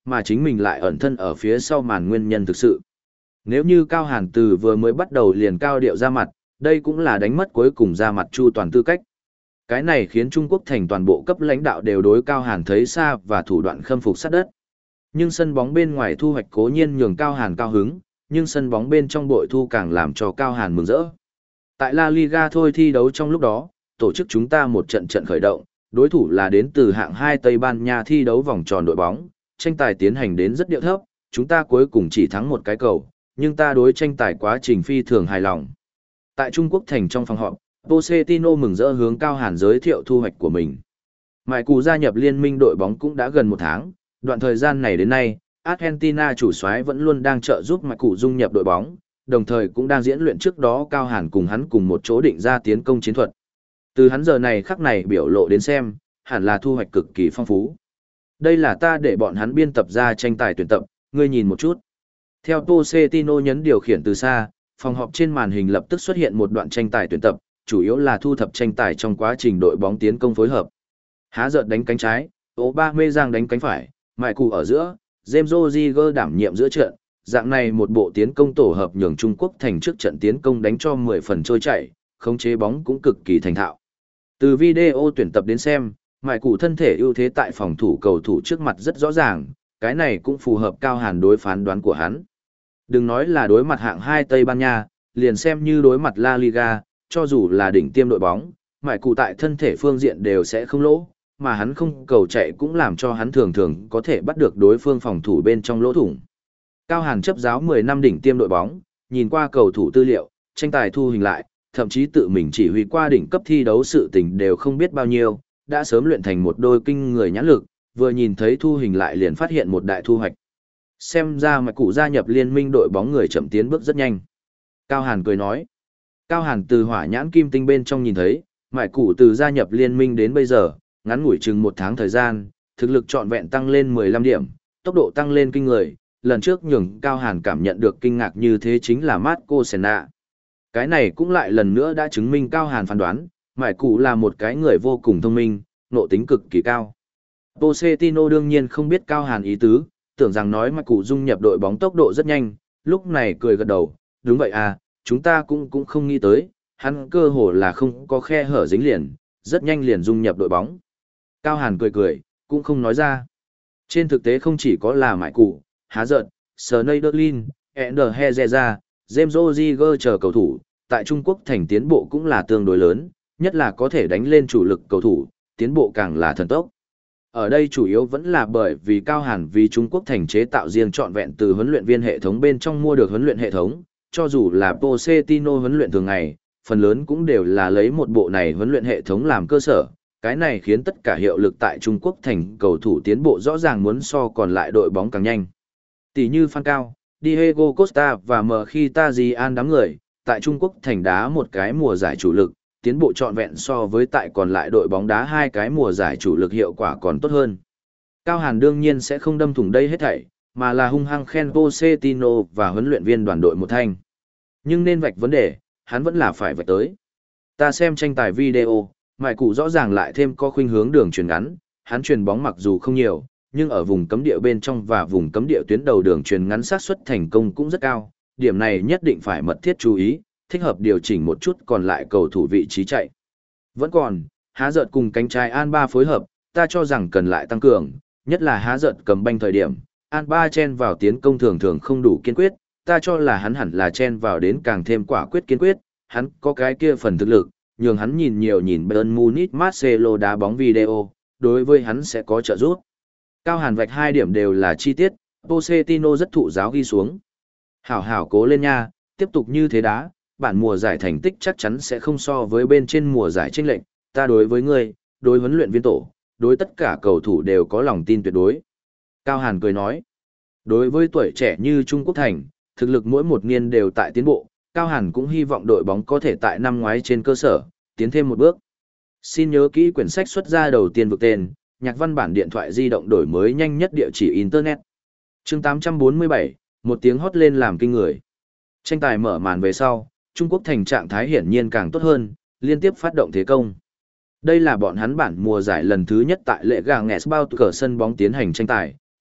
mà chính mình lại ẩn thân ở phía sau màn nguyên nhân thực sự. Nếu như Cao Hàn từ vừa mới bắt đầu liền cao điệu ra mặt, đây cũng là đánh mất cuối cùng ra mặt chu toàn tư cách. Cái này khiến Trung Quốc thành toàn bộ cấp lãnh đạo đều đối Cao Hàn thấy xa và thủ đoạn khâm phục sát đất. Nhưng sân bóng bên ngoài thu hoạch cố nhiên nhường Cao Hàn cao hứng, nhưng sân bóng bên trong bội thu càng làm cho Cao Hàn mừng rỡ. Tại La Liga thôi thi đấu trong lúc đó, tổ chức chúng ta một trận trận khởi động, đối thủ là đến từ hạng hai Tây Ban Nha thi đấu vòng tròn đội bóng, tranh tài tiến hành đến rất điệu thấp, chúng ta cuối cùng chỉ thắng một cái cầu, nhưng ta đối tranh tài quá trình phi thường hài lòng. Tại Trung Quốc thành trong phòng họp, Pochettino mừng rỡ hướng Cao Hàn giới thiệu thu hoạch của mình. Mại Cù gia nhập liên minh đội bóng cũng đã gần một tháng, đoạn thời gian này đến nay, Argentina chủ soái vẫn luôn đang trợ giúp Mại Cù dung nhập đội bóng, đồng thời cũng đang diễn luyện trước đó Cao Hàn cùng hắn cùng một chỗ định ra tiến công chiến thuật. Từ hắn giờ này khắc này biểu lộ đến xem, hẳn là thu hoạch cực kỳ phong phú. Đây là ta để bọn hắn biên tập ra tranh tài tuyển tập, ngươi nhìn một chút. Theo Pochettino nhấn điều khiển từ xa, phòng họp trên màn hình lập tức xuất hiện một đoạn tranh tài tuyển tập, chủ yếu là thu thập tranh tài trong quá trình đội bóng tiến công phối hợp. Há giợt đánh cánh trái, Aubameyang đánh cánh phải, Mại Cù ở giữa, James Rodriguez đảm nhiệm giữa trận, dạng này một bộ tiến công tổ hợp nhường Trung Quốc thành trước trận tiến công đánh cho mười phần trôi chảy, khống chế bóng cũng cực kỳ thành thạo. Từ video tuyển tập đến xem, Mại Cù thân thể ưu thế tại phòng thủ cầu thủ trước mặt rất rõ ràng, cái này cũng phù hợp Cao Hàn đối phán đoán của hắn. Đừng nói là đối mặt hạng hai Tây Ban Nha, liền xem như đối mặt La Liga, cho dù là đỉnh tiêm đội bóng, Mại Cù tại thân thể phương diện đều sẽ không lỗ, mà hắn không cầu chạy cũng làm cho hắn thường thường có thể bắt được đối phương phòng thủ bên trong lỗ thủng. Cao Hàn chấp giáo mười năm đỉnh tiêm đội bóng, nhìn qua cầu thủ tư liệu, tranh tài thu hình lại, thậm chí tự mình chỉ huy qua đỉnh cấp thi đấu sự tình đều không biết bao nhiêu, đã sớm luyện thành một đôi kinh người nhãn lực, vừa nhìn thấy thu hình lại liền phát hiện một đại thu hoạch. Xem ra Mại Cù gia nhập liên minh đội bóng người chậm tiến bước rất nhanh. Cao Hàn cười nói. Cao Hàn từ hỏa nhãn kim tinh bên trong nhìn thấy, Mại Cù từ gia nhập liên minh đến bây giờ, ngắn ngủi chừng một tháng thời gian, thực lực trọn vẹn tăng lên mười lăm điểm, tốc độ tăng lên kinh người, lần trước nhường Cao Hàn cảm nhận được kinh ngạc như thế chính là Marco Senna. Cái này cũng lại lần nữa đã chứng minh Cao Hàn phán đoán, Mại Cù là một cái người vô cùng thông minh, nộ tính cực kỳ cao. Pochettino đương nhiên không biết Cao Hàn ý tứ, tưởng rằng nói Mại Cù dung nhập đội bóng tốc độ rất nhanh, lúc này cười gật đầu, đúng vậy à, chúng ta cũng cũng không nghĩ tới, hắn cơ hồ là không có khe hở dính liền, rất nhanh liền dung nhập đội bóng. Cao Hàn cười cười, cũng không nói ra. Trên thực tế không chỉ có là Mại Cù, Há Giợt, Sneijderlin, Ender Herrera, James Rodriguez chờ cầu thủ, tại Trung Quốc thành tiến bộ cũng là tương đối lớn, nhất là có thể đánh lên chủ lực cầu thủ, tiến bộ càng là thần tốc. Ở đây chủ yếu vẫn là bởi vì Cao Hàn vì Trung Quốc thành chế tạo riêng trọn vẹn từ huấn luyện viên hệ thống bên trong mua được huấn luyện hệ thống, cho dù là Pochettino huấn luyện thường ngày, phần lớn cũng đều là lấy một bộ này huấn luyện hệ thống làm cơ sở. Cái này khiến tất cả hiệu lực tại Trung Quốc thành cầu thủ tiến bộ rõ ràng muốn so còn lại đội bóng càng nhanh. Tỷ như Phan Cao, Diego Costa và Mkhitaryan đám người, tại Trung Quốc thành đá một cái mùa giải chủ lực, tiến bộ trọn vẹn so với tại còn lại đội bóng đá hai cái mùa giải chủ lực hiệu quả còn tốt hơn. Cao Hàn đương nhiên sẽ không đâm thủng đây hết thảy, mà là hung hăng khen Pochettino và huấn luyện viên đoàn đội một thanh. Nhưng nên vạch vấn đề, hắn vẫn là phải vạch tới. Ta xem tranh tài video, Mại Cù rõ ràng lại thêm có khuynh hướng đường chuyền ngắn, hắn chuyền bóng mặc dù không nhiều, nhưng ở vùng cấm địa bên trong và vùng cấm địa tuyến đầu đường chuyền ngắn xác suất thành công cũng rất cao, điểm này nhất định phải mật thiết chú ý, thích hợp điều chỉnh một chút còn lại cầu thủ vị trí chạy. Vẫn còn, Há Giợt cùng cánh trái An Ba phối hợp, ta cho rằng cần lại tăng cường, nhất là Há Giợt cầm banh thời điểm, An Ba chen vào tiến công thường thường không đủ kiên quyết, ta cho là hắn hẳn là chen vào đến càng thêm quả quyết kiên quyết, hắn có cái kia phần thực lực, nhường hắn nhìn nhiều nhìn Bayern Munich Marcelo đá bóng video, đối với hắn sẽ có trợ giúp. Cao Hàn vạch hai điểm đều là chi tiết, Pochettino rất thụ giáo ghi xuống. Hảo hảo cố lên nha, tiếp tục như thế đá, bản mùa giải thành tích chắc chắn sẽ không so với bên trên mùa giải chênh lệch, ta đối với ngươi, đối huấn luyện viên tổ, đối tất cả cầu thủ đều có lòng tin tuyệt đối. Cao Hàn cười nói, đối với tuổi trẻ như Trung Quốc thành, thực lực mỗi một niên đều tại tiến bộ, Cao Hàn cũng hy vọng đội bóng có thể tại năm ngoái trên cơ sở, tiến thêm một bước. Xin nhớ kỹ quyển sách xuất ra đầu tiên vực tên, nhạc văn bản điện thoại di động đổi mới nhanh nhất địa chỉ Internet. chương tám trăm bốn mươi bảy, một tiếng hót lên làm kinh người. Tranh tài mở màn về sau, Trung Quốc thành trạng thái hiển nhiên càng tốt hơn, liên tiếp phát động thế công. Đây là bọn hắn bản mùa giải lần thứ nhất tại lệ gà Ngẹt bao cờ sân bóng tiến hành tranh tài,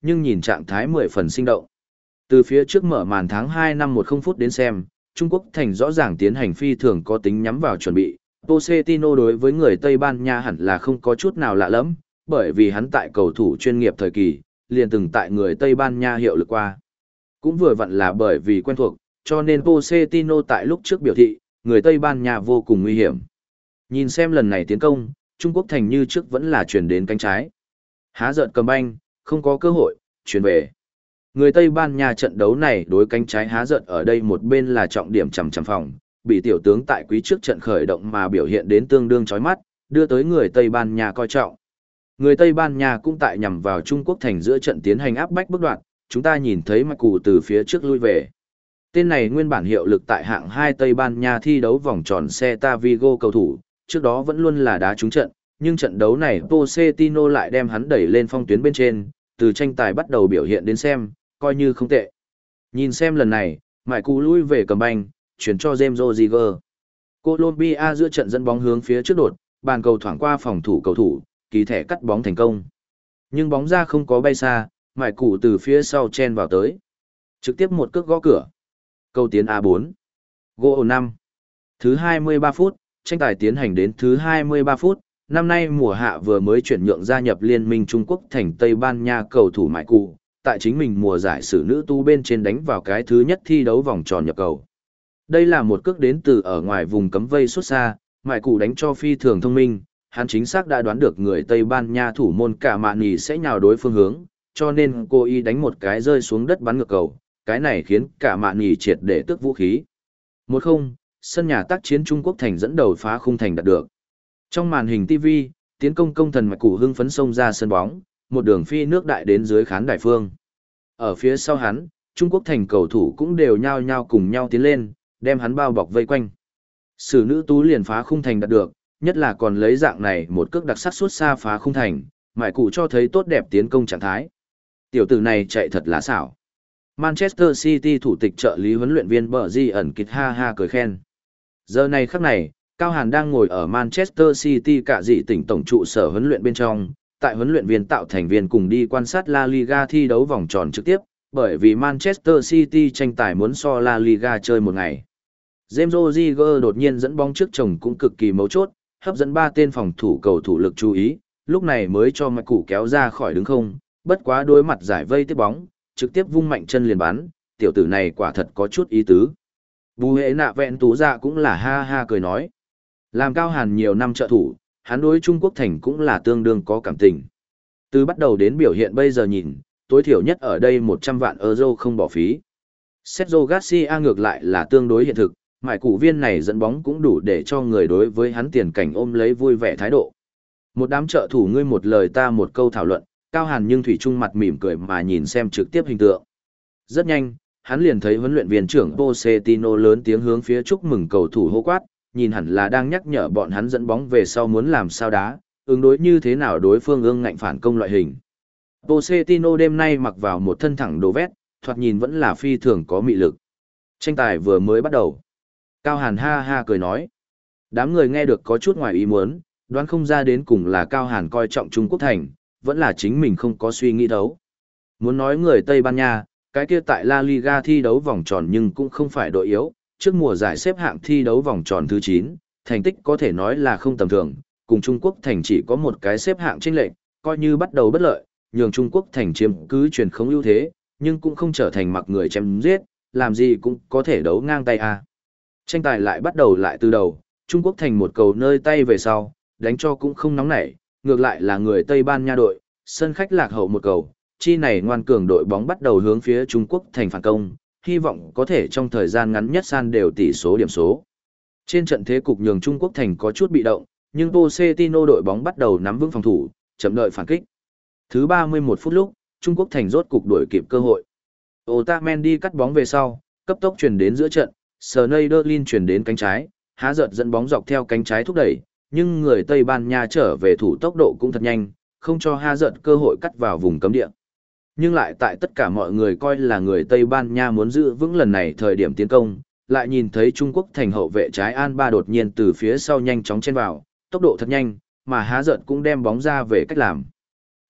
nhưng nhìn trạng thái mười phần sinh động. Từ phía trước mở màn tháng hai năm một không phút đến xem, Trung Quốc thành rõ ràng tiến hành phi thường có tính nhắm vào chuẩn bị. Pochettino đối với người Tây Ban Nha hẳn là không có chút nào lạ lẫm, bởi vì hắn tại cầu thủ chuyên nghiệp thời kỳ, liền từng tại người Tây Ban Nha hiệu lực qua. Cũng vừa vặn là bởi vì quen thuộc, cho nên Pochettino tại lúc trước biểu thị, người Tây Ban Nha vô cùng nguy hiểm. Nhìn xem lần này tiến công, Trung Quốc thành như trước vẫn là chuyển đến cánh trái. Há giận cầm banh, không có cơ hội, chuyển về. Người Tây Ban Nha trận đấu này đối cánh trái há giận ở đây một bên là trọng điểm chằm chằm phòng, bị tiểu tướng tại quý trước trận khởi động mà biểu hiện đến tương đương chói mắt, đưa tới người Tây Ban Nha coi trọng. Người Tây Ban Nha cũng tại nhằm vào Trung Quốc thành giữa trận tiến hành áp bách bước đoạn, chúng ta nhìn thấy Mạch Cù từ phía trước lui về. Tên này nguyên bản hiệu lực tại hạng hai Tây Ban Nha thi đấu vòng tròn Celta Vigo cầu thủ, trước đó vẫn luôn là đá trúng trận, nhưng trận đấu này Pochettino lại đem hắn đẩy lên phong tuyến bên trên, từ tranh tài bắt đầu biểu hiện đến xem, coi như không tệ. Nhìn xem lần này, Mạch Cù lui về cầm banh, chuyển cho James Rodriguez. Colombia giữa trận dẫn bóng hướng phía trước đột, bàn cầu thoảng qua phòng thủ cầu thủ, kỳ thẻ cắt bóng thành công. Nhưng bóng ra không có bay xa, Mạch Cù từ phía sau chen vào tới. Trực tiếp một cước gõ cửa. Câu tiến a bốn. Goal năm. Thứ hai mươi ba phút, tranh tài tiến hành đến thứ hai mươi ba phút, năm nay mùa hạ vừa mới chuyển nhượng gia nhập Liên minh Trung Quốc thành Tây Ban Nha cầu thủ Mạch Cù, tại chính mình mùa giải sử nữ tu bên trên đánh vào cái thứ nhất thi đấu vòng tròn nhập cầu. Đây là một cước đến từ ở ngoài vùng cấm vây xuất xa, Mạch Cù đánh cho phi thường thông minh, hắn chính xác đã đoán được người Tây Ban Nha thủ môn cả mạn nhì sẽ nhào đối phương hướng, cho nên cô y đánh một cái rơi xuống đất bắn ngược cầu, cái này khiến cả mạn nhì triệt để tước vũ khí. một không, sân nhà tác chiến Trung Quốc thành dẫn đầu phá khung thành đạt được. Trong màn hình ti vi, tiến công công thần Mạch Cù hưng phấn xông ra sân bóng, một đường phi nước đại đến dưới khán đài phương. Ở phía sau hắn, Trung Quốc thành cầu thủ cũng đều nhao nhao cùng nhau tiến lên, đem hắn bao bọc vây quanh. Sử nữ tú liền phá khung thành đạt được, nhất là còn lấy dạng này một cước đặc sắc suốt xa phá khung thành, Mạch Cù cho thấy tốt đẹp tiến công trạng thái. Tiểu tử này chạy thật là xảo. Manchester City thủ tịch trợ lý huấn luyện viên Bờ Di ẩn kịch ha ha cười khen. Giờ này khắc này, Cao Hàn đang ngồi ở Manchester City cả dị tỉnh tổng trụ sở huấn luyện bên trong, tại huấn luyện viên tạo thành viên cùng đi quan sát La Liga thi đấu vòng tròn trực tiếp, bởi vì Manchester City tranh tài muốn so La Liga chơi một ngày. James Rodriguez đột nhiên dẫn bóng trước chồng cũng cực kỳ mấu chốt, hấp dẫn ba tên phòng thủ cầu thủ lực chú ý, lúc này mới cho Mạch Cù kéo ra khỏi đứng không, bất quá đối mặt giải vây tiếp bóng, trực tiếp vung mạnh chân liền bắn, tiểu tử này quả thật có chút ý tứ. Bù hệ nạ vẹn tú dạ cũng là ha ha cười nói. Làm Cao Hàn nhiều năm trợ thủ, hắn đối Trung Quốc thành cũng là tương đương có cảm tình. Từ bắt đầu đến biểu hiện bây giờ nhìn, tối thiểu nhất ở đây một trăm vạn euro không bỏ phí. Sergio Garcia ngược lại là tương đối hiện thực, mại cụ viên này dẫn bóng cũng đủ để cho người đối với hắn tiền cảnh ôm lấy vui vẻ thái độ. Một đám trợ thủ ngươi một lời ta một câu thảo luận, Cao Hàn nhưng thủy chung mặt mỉm cười mà nhìn xem trực tiếp hình tượng. Rất nhanh, hắn liền thấy huấn luyện viên trưởng Pochettino lớn tiếng hướng phía chúc mừng cầu thủ hô quát, nhìn hẳn là đang nhắc nhở bọn hắn dẫn bóng về sau muốn làm sao đá, ứng đối như thế nào đối phương ương ngạnh phản công loại hình. Pochettino đêm nay mặc vào một thân thẳng đồ vét, thoạt nhìn vẫn là phi thường có mị lực. Tranh tài vừa mới bắt đầu. Cao Hàn ha ha cười nói. Đám người nghe được có chút ngoài ý muốn, đoán không ra đến cùng là Cao Hàn coi trọng Trung Quốc thành, vẫn là chính mình không có suy nghĩ đấu. Muốn nói người Tây Ban Nha, cái kia tại La Liga thi đấu vòng tròn nhưng cũng không phải đội yếu, trước mùa giải xếp hạng thi đấu vòng tròn thứ chín, thành tích có thể nói là không tầm thường, cùng Trung Quốc thành chỉ có một cái xếp hạng chênh lệch, coi như bắt đầu bất lợi, nhường Trung Quốc thành chiếm cứ truyền không ưu thế, nhưng cũng không trở thành mặc người chém giết, làm gì cũng có thể đấu ngang tay a. Tranh tài lại bắt đầu lại từ đầu, Trung Quốc thành một cầu nơi tay về sau, đánh cho cũng không nóng nảy, ngược lại là người Tây Ban Nha đội, sân khách lạc hậu một cầu, chi này ngoan cường đội bóng bắt đầu hướng phía Trung Quốc thành phản công, hy vọng có thể trong thời gian ngắn nhất san đều tỷ số điểm số. Trên trận thế cục nhường Trung Quốc thành có chút bị động, nhưng Pochettino đội bóng bắt đầu nắm vững phòng thủ, chậm đợi phản kích. Thứ ba mươi mốt phút lúc, Trung Quốc thành rốt cục đuổi kịp cơ hội. Otamendi cắt bóng về sau, cấp tốc chuyển đến giữa trận, Schneiderlin chuyển đến cánh trái, há giật dẫn bóng dọc theo cánh trái thúc đẩy, nhưng người Tây Ban Nha trở về thủ tốc độ cũng thật nhanh, không cho há giật cơ hội cắt vào vùng cấm địa. Nhưng lại tại tất cả mọi người coi là người Tây Ban Nha muốn giữ vững lần này thời điểm tiến công, lại nhìn thấy Trung Quốc thành hậu vệ trái An Ba đột nhiên từ phía sau nhanh chóng chen vào, tốc độ thật nhanh, mà há giật cũng đem bóng ra về cách làm.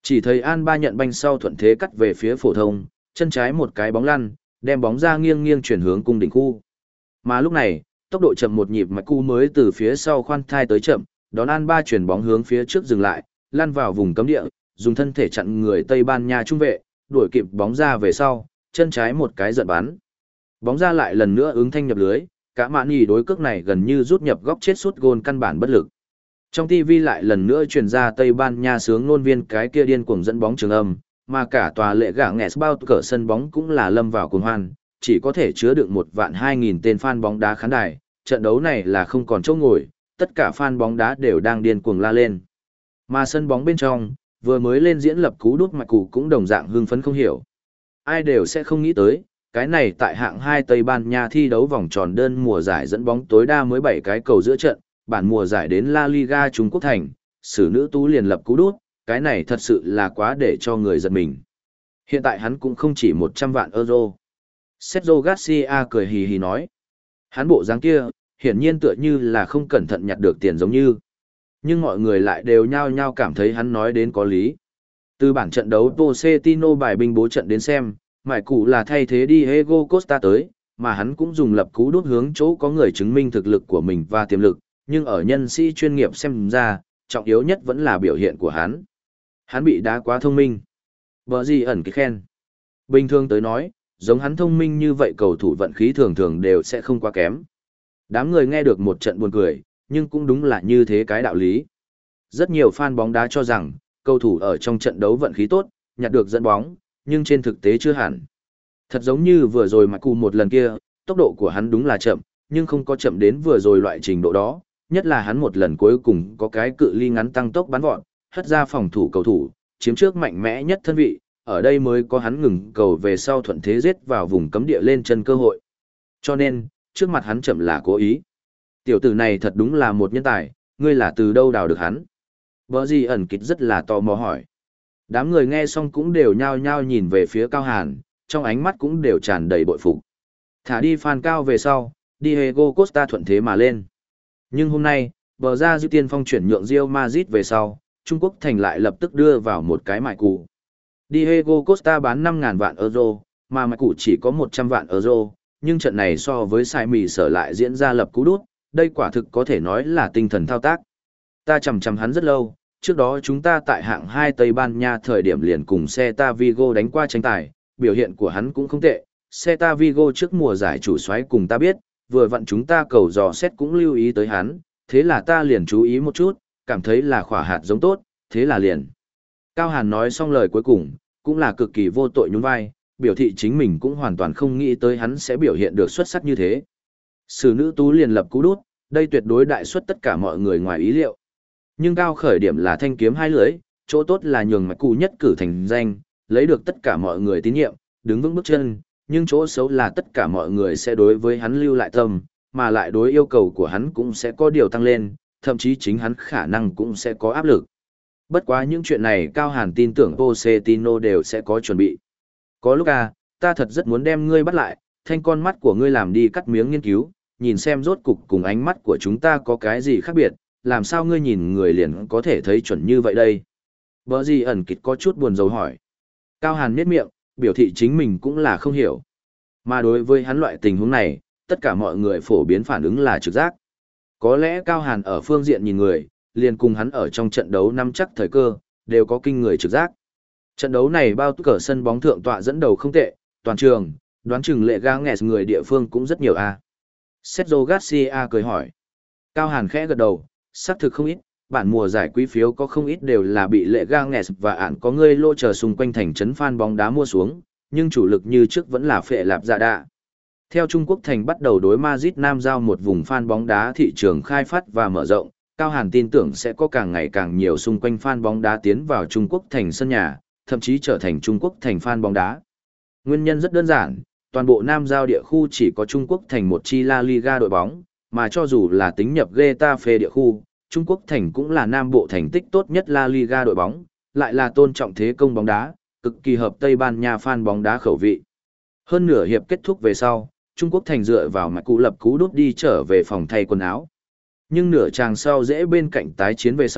Chỉ thấy An Ba nhận banh sau thuận thế cắt về phía phổ thông, chân trái một cái bóng lăn, đem bóng ra nghiêng nghiêng chuyển hướng cung đỉnh khu. Mà lúc này, tốc độ chậm một nhịp Mạch Cú mới từ phía sau khoan thai tới chậm, đón An Ba chuyển bóng hướng phía trước dừng lại, lăn vào vùng cấm địa, dùng thân thể chặn người Tây Ban Nha trung vệ, đuổi kịp bóng ra về sau, chân trái một cái giật bắn. Bóng ra lại lần nữa ứng thanh nhập lưới, cả mạn nhì đối cước này gần như rút nhập góc chết sút gôn căn bản bất lực. Trong ti vi lại lần nữa truyền ra Tây Ban Nha sướng nôn viên cái kia điên cuồng dẫn bóng trường âm, mà cả tòa lệ gạ nghẹt bao cỡ sân bóng cũng là lâm vào cuồng hoan, chỉ có thể chứa đựng một vạn hai nghìn tên fan bóng đá khán đài, trận đấu này là không còn chỗ ngồi, tất cả fan bóng đá đều đang điên cuồng la lên. Mà sân bóng bên trong, vừa mới lên diễn lập cú đút Mạch Cú cũng đồng dạng hưng phấn không hiểu. Ai đều sẽ không nghĩ tới, cái này tại hạng hai Tây Ban Nha thi đấu vòng tròn đơn mùa giải dẫn bóng tối đa mới bảy cái cầu giữa trận, bản mùa giải đến La Liga Trung Quốc thành, xử nữ tú liền lập cú đút, cái này thật sự là quá để cho người giật mình. Hiện tại hắn cũng không chỉ một trăm vạn euro. Sergio Garcia cười hì hì nói. Hắn bộ dáng kia, hiển nhiên tựa như là không cẩn thận nhặt được tiền giống như. Nhưng mọi người lại đều nhao nhao cảm thấy hắn nói đến có lý. Từ bản trận đấu Pochettino bài binh bố trận đến xem, Mạch Cú là thay thế Diego Costa tới, mà hắn cũng dùng lập cú đút hướng chỗ có người chứng minh thực lực của mình và tiềm lực, nhưng ở nhân sĩ chuyên nghiệp xem ra, trọng yếu nhất vẫn là biểu hiện của hắn. Hắn bị đá quá thông minh. Bở gì ẩn cái khen. Bình thường tới nói, giống hắn thông minh như vậy cầu thủ vận khí thường thường đều sẽ không quá kém. Đám người nghe được một trận buồn cười, nhưng cũng đúng là như thế cái đạo lý. Rất nhiều fan bóng đá cho rằng, cầu thủ ở trong trận đấu vận khí tốt, nhặt được dẫn bóng, nhưng trên thực tế chưa hẳn. Thật giống như vừa rồi Mạch Cú một lần kia, tốc độ của hắn đúng là chậm, nhưng không có chậm đến vừa rồi loại trình độ đó, nhất là hắn một lần cuối cùng có cái cự ly ngắn tăng tốc bắn vọt, hất ra phòng thủ cầu thủ, chiếm trước mạnh mẽ nhất thân vị, ở đây mới có hắn ngừng cầu về sau thuận thế giết vào vùng cấm địa lên chân cơ hội. Cho nên, trước mặt hắn chậm là cố ý. Tiểu tử này thật đúng là một nhân tài, ngươi là từ đâu đào được hắn? Bở gì ẩn kịch rất là tò mò hỏi. Đám người nghe xong cũng đều nhao nhao nhìn về phía Cao Hàn, trong ánh mắt cũng đều tràn đầy bội phục. Thả đi Phan Cao về sau, Diego Costa thuận thế mà lên. Nhưng hôm nay, bờ ra dư tiên phong chuyển nhượng Real Madrid về sau, Trung Quốc thành lại lập tức đưa vào một cái Mạch Cú. Diego Costa bán năm nghìn vạn euro, mà Mạch Cú chỉ có một trăm vạn euro, nhưng trận này so với sai mì sở lại diễn ra lập cú đút, đây quả thực có thể nói là tinh thần thao tác. Ta chầm chầm hắn rất lâu, trước đó chúng ta tại hạng hai Tây Ban Nha thời điểm liền cùng Celta Vigo đánh qua tranh tài, biểu hiện của hắn cũng không tệ. Celta Vigo trước mùa giải chủ soái cùng ta biết, vừa vặn chúng ta cầu dò xét cũng lưu ý tới hắn, thế là ta liền chú ý một chút, cảm thấy là khỏa hạt giống tốt, thế là liền. Cao Hàn nói xong lời cuối cùng, cũng là cực kỳ vô tội nhún vai, biểu thị chính mình cũng hoàn toàn không nghĩ tới hắn sẽ biểu hiện được xuất sắc như thế. Sử nữ tú liền lập cú đút, đây tuyệt đối đại suất tất cả mọi người ngoài ý liệu. Nhưng cao khởi điểm là thanh kiếm hai lưỡi, chỗ tốt là nhường Mạch Cú nhất cử thành danh, lấy được tất cả mọi người tín nhiệm, đứng vững bước chân, nhưng chỗ xấu là tất cả mọi người sẽ đối với hắn lưu lại tâm, mà lại đối yêu cầu của hắn cũng sẽ có điều tăng lên, thậm chí chính hắn khả năng cũng sẽ có áp lực. Bất quá những chuyện này Cao Hàn tin tưởng Pochettino đều sẽ có chuẩn bị. Có lúc à, ta thật rất muốn đem ngươi bắt lại, thanh con mắt của ngươi làm đi cắt miếng nghiên cứu, nhìn xem rốt cục cùng ánh mắt của chúng ta có cái gì khác biệt, làm sao ngươi nhìn người liền có thể thấy chuẩn như vậy đây. Bở gì ẩn kịch có chút buồn rầu hỏi. Cao Hàn nhếch miệng, biểu thị chính mình cũng là không hiểu. Mà đối với hắn loại tình huống này, tất cả mọi người phổ biến phản ứng là trực giác. Có lẽ Cao Hàn ở phương diện nhìn người, liền cùng hắn ở trong trận đấu nắm chắc thời cơ, đều có kinh người trực giác. Trận đấu này bao cờ sân bóng thượng tọa dẫn đầu không tệ, toàn trường, đoán chừng lệ ga nghẹt người địa phương cũng rất nhiều a. À. Sergio Garcia cười hỏi. Cao Hàn khẽ gật đầu, xác thực không ít, bản mùa giải quý phiếu có không ít đều là bị lệ ga nghẹt và ản có người lô chờ xung quanh thành trấn fan bóng đá mua xuống, nhưng chủ lực như trước vẫn là phệ lạp dạ đạ. Theo Trung Quốc thành bắt đầu đối Madrid Nam giao một vùng fan bóng đá thị trường khai phát và mở rộng, Cao Hàn tin tưởng sẽ có càng ngày càng nhiều xung quanh fan bóng đá tiến vào Trung Quốc thành sân nhà, thậm chí trở thành Trung Quốc thành fan bóng đá. Nguyên nhân rất đơn giản, toàn bộ Nam giao địa khu chỉ có Trung Quốc thành một chi La Liga đội bóng, mà cho dù là tính nhập Getafe địa khu, Trung Quốc thành cũng là Nam bộ thành tích tốt nhất La Liga đội bóng, lại là tôn trọng thế công bóng đá, cực kỳ hợp Tây Ban Nha fan bóng đá khẩu vị. Hơn nửa hiệp kết thúc về sau, Trung Quốc thành dựa vào Mạch Cú lập cú đút đi trở về phòng thay quần áo. Nhưng nửa chàng sau dễ bên cạnh tái chiến về sau,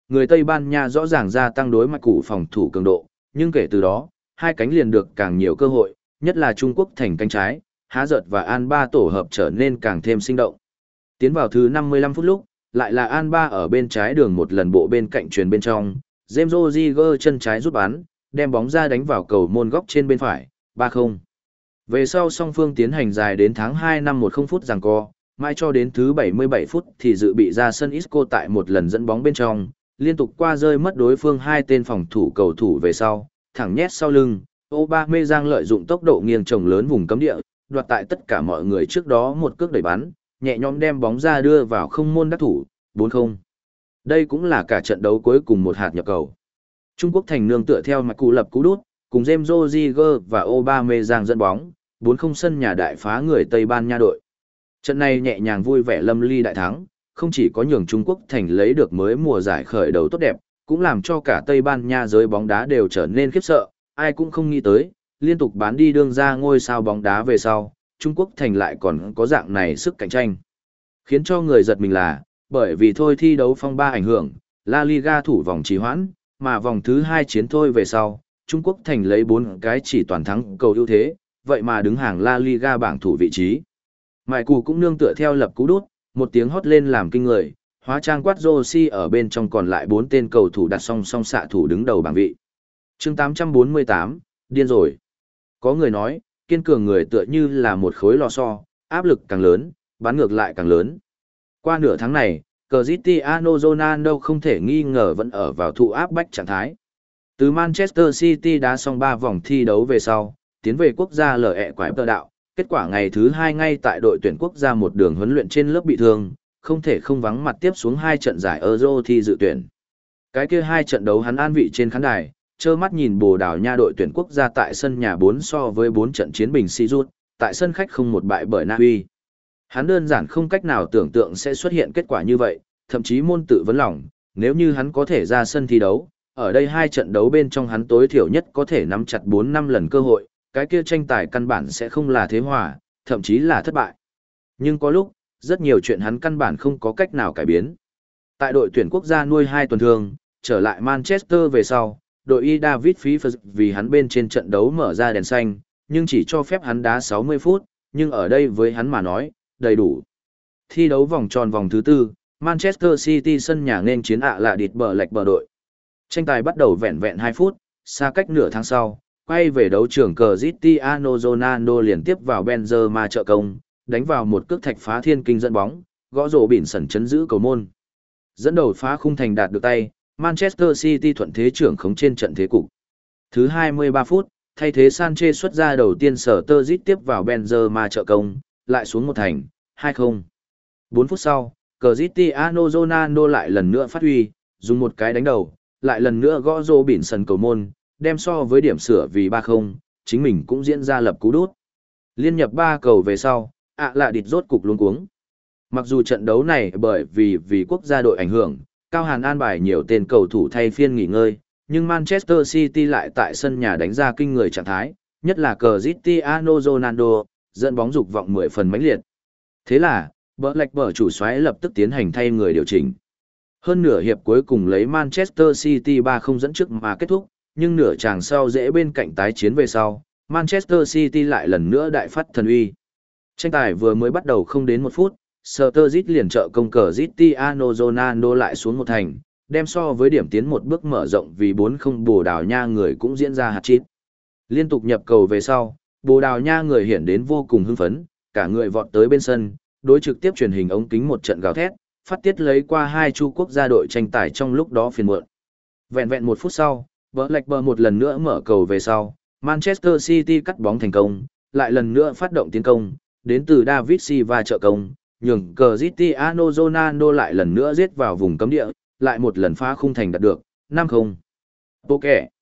Người Tây Ban Nha rõ ràng gia tăng đối mặt củ phòng thủ cường độ, nhưng kể từ đó, hai cánh liền được càng nhiều cơ hội, nhất là Trung Quốc thành cánh trái, Há Giật và An Ba tổ hợp trở nên càng thêm sinh động. Tiến vào thứ năm mươi lăm phút lúc, lại là An Ba ở bên trái đường một lần bộ bên cạnh truyền bên trong, James Rodriguez chân trái rút bắn, đem bóng ra đánh vào cầu môn góc trên bên phải, ba không. Về sau song phương tiến hành dài đến tháng hai năm một không phút giằng co, mãi cho đến thứ bảy mươi bảy phút thì dự bị ra sân Isco tại một lần dẫn bóng bên trong, liên tục qua rơi mất đối phương hai tên phòng thủ cầu thủ về sau, thẳng nhét sau lưng, Aubameyang lợi dụng tốc độ nghiêng chồng lớn vùng cấm địa, đoạt tại tất cả mọi người trước đó một cước đẩy bắn, nhẹ nhõm đem bóng ra đưa vào không môn đắc thủ, bốn không. Đây cũng là cả trận đấu cuối cùng một hạt nhập cầu. Trung Quốc thành nương tựa theo mạch cụ lập cú đút, cùng James Rodriguez và Aubameyang dẫn bóng, bốn không sân nhà đại phá người Tây Ban Nha đội. Trận này nhẹ nhàng vui vẻ lâm ly đại thắng, không chỉ có nhường Trung Quốc thành lấy được mới mùa giải khởi đầu tốt đẹp, cũng làm cho cả Tây Ban Nha giới bóng đá đều trở nên khiếp sợ, ai cũng không nghĩ tới, liên tục bán đi đương ra ngôi sao bóng đá về sau, Trung Quốc thành lại còn có dạng này sức cạnh tranh. Khiến cho người giật mình là, bởi vì thôi thi đấu phong ba ảnh hưởng, La Liga thủ vòng trì hoãn, mà vòng thứ hai chiến thôi về sau, Trung Quốc thành lấy bốn cái chỉ toàn thắng cầu ưu thế, vậy mà đứng hàng La Liga bảng thủ vị trí. Mại Cù cũng nương tựa theo lập cú đút, một tiếng hót lên làm kinh người, hóa trang quát Rossi ở bên trong còn lại bốn tên cầu thủ đặt song song xạ thủ đứng đầu bảng vị. Chương tám trăm bốn mươi tám, điên rồi. Có người nói, kiên cường người tựa như là một khối lò xo, áp lực càng lớn, bắn ngược lại càng lớn. Qua nửa tháng này, Cristiano Ronaldo không thể nghi ngờ vẫn ở vào thụ áp bách trạng thái. Từ Manchester City đá xong ba vòng thi đấu về sau, tiến về quốc gia lở ẹ quái tờ đạo, kết quả ngày thứ hai ngay tại đội tuyển quốc gia một đường huấn luyện trên lớp bị thương, không thể không vắng mặt tiếp xuống hai trận giải Euro thi dự tuyển. Cái kia hai trận đấu hắn an vị trên khán đài, trơ mắt nhìn Bồ Đào Nha đội tuyển quốc gia tại sân nhà bốn so với bốn trận chiến bình si rút, tại sân khách không một bại bởi Na Uy. Hắn đơn giản không cách nào tưởng tượng sẽ xuất hiện kết quả như vậy, thậm chí môn tự vấn lòng, nếu như hắn có thể ra sân thi đấu, ở đây hai trận đấu bên trong hắn tối thiểu nhất có thể nắm chặt bốn năm lần cơ hội, cái kia tranh tài căn bản sẽ không là thế hòa, thậm chí là thất bại. Nhưng có lúc, rất nhiều chuyện hắn căn bản không có cách nào cải biến. Tại đội tuyển quốc gia nuôi hai tuần thương, trở lại Manchester về sau, đội y David Pfeiffer vì hắn bên trên trận đấu mở ra đèn xanh, nhưng chỉ cho phép hắn đá sáu mươi phút, nhưng ở đây với hắn mà nói, đầy đủ. Thi đấu vòng tròn vòng thứ tư, Manchester City sân nhà nên chiến ạ lạ địt bờ lệch bờ đội. Tranh tài bắt đầu vẹn vẹn hai phút, xa cách nửa tháng sau, quay về đấu trường Cristiano Ronaldo liền tiếp vào Benzema trợ công, đánh vào một cước thạch phá thiên kinh dẫn bóng, gõ rổ bỉn sẩn chấn giữ cầu môn. Dẫn đầu phá khung thành đạt được tay, Manchester City thuận thế trưởng khống trên trận thế cục. Thứ hai mươi ba phút, thay thế Sanchez xuất ra đầu tiên sở tơ dít tiếp vào Benzema trợ công, lại xuống một thành, hai không. bốn phút sau, Cristiano Ronaldo lại lần nữa phát huy, dùng một cái đánh đầu, lại lần nữa gõ rổ bỉn sân cầu môn, đem so với điểm sửa vì ba không, chính mình cũng diễn ra lập cú đút. Liên nhập ba cầu về sau, ạ lạ địt rốt cục luống cuống. Mặc dù trận đấu này bởi vì vì quốc gia đội ảnh hưởng, Cao Hàn an bài nhiều tên cầu thủ thay phiên nghỉ ngơi, nhưng Manchester City lại tại sân nhà đánh ra kinh người trạng thái, nhất là Cristiano Ronaldo, dẫn bóng dục vọng mười phần mãnh liệt. Thế là, bờ lệch bờ chủ soái lập tức tiến hành thay người điều chỉnh. Hơn nửa hiệp cuối cùng lấy Manchester City ba không dẫn trước mà kết thúc, nhưng nửa chàng sau dễ bên cạnh tái chiến về sau, Manchester City lại lần nữa đại phát thần uy. Tranh tài vừa mới bắt đầu không đến một phút, Sturridge liền trợ công cờ Cristiano Ronaldo lại xuống một thành, đem so với điểm tiến một bước mở rộng vì bốn không Bồ Đào Nha người cũng diễn ra hat-trick. Liên tục nhập cầu về sau, Bồ Đào Nha người hiện đến vô cùng hưng phấn, cả người vọt tới bên sân, đối trực tiếp truyền hình ống kính một trận gào thét, phát tiết lấy qua hai chu quốc gia đội tranh tài trong lúc đó phiền muộn. Vẹn vẹn một phút sau, Blackburn một lần nữa mở cầu về sau, Manchester City cắt bóng thành công, lại lần nữa phát động tiến công, đến từ David Silva trợ công, nhường Cristiano Ronaldo lại lần nữa giết vào vùng cấm địa, lại một lần phá khung thành đạt được, năm không. Ok.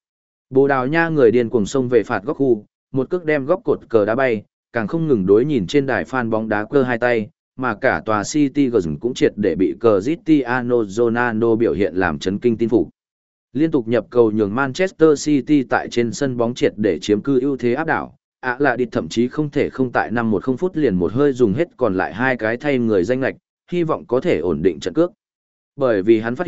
Bồ Đào Nha người điên cuồng xông về phạt góc khu, một cước đem góc cột cờ đá bay, càng không ngừng đối nhìn trên đài fan bóng đá cơ hai tay, mà cả tòa City Garden cũng triệt để bị Cristiano Ronaldo biểu hiện làm chấn kinh tin phục. Liên tục nhập cầu nhường Manchester City tại trên sân bóng triệt để chiếm cư ưu thế áp đảo. ạ là địt thậm chí không thể không tại năm một không phút liền một hơi dùng hết còn lại hai cái thay người danh lệch, hy vọng có thể ổn định trận cước. Bởi vì hắn phát hiện,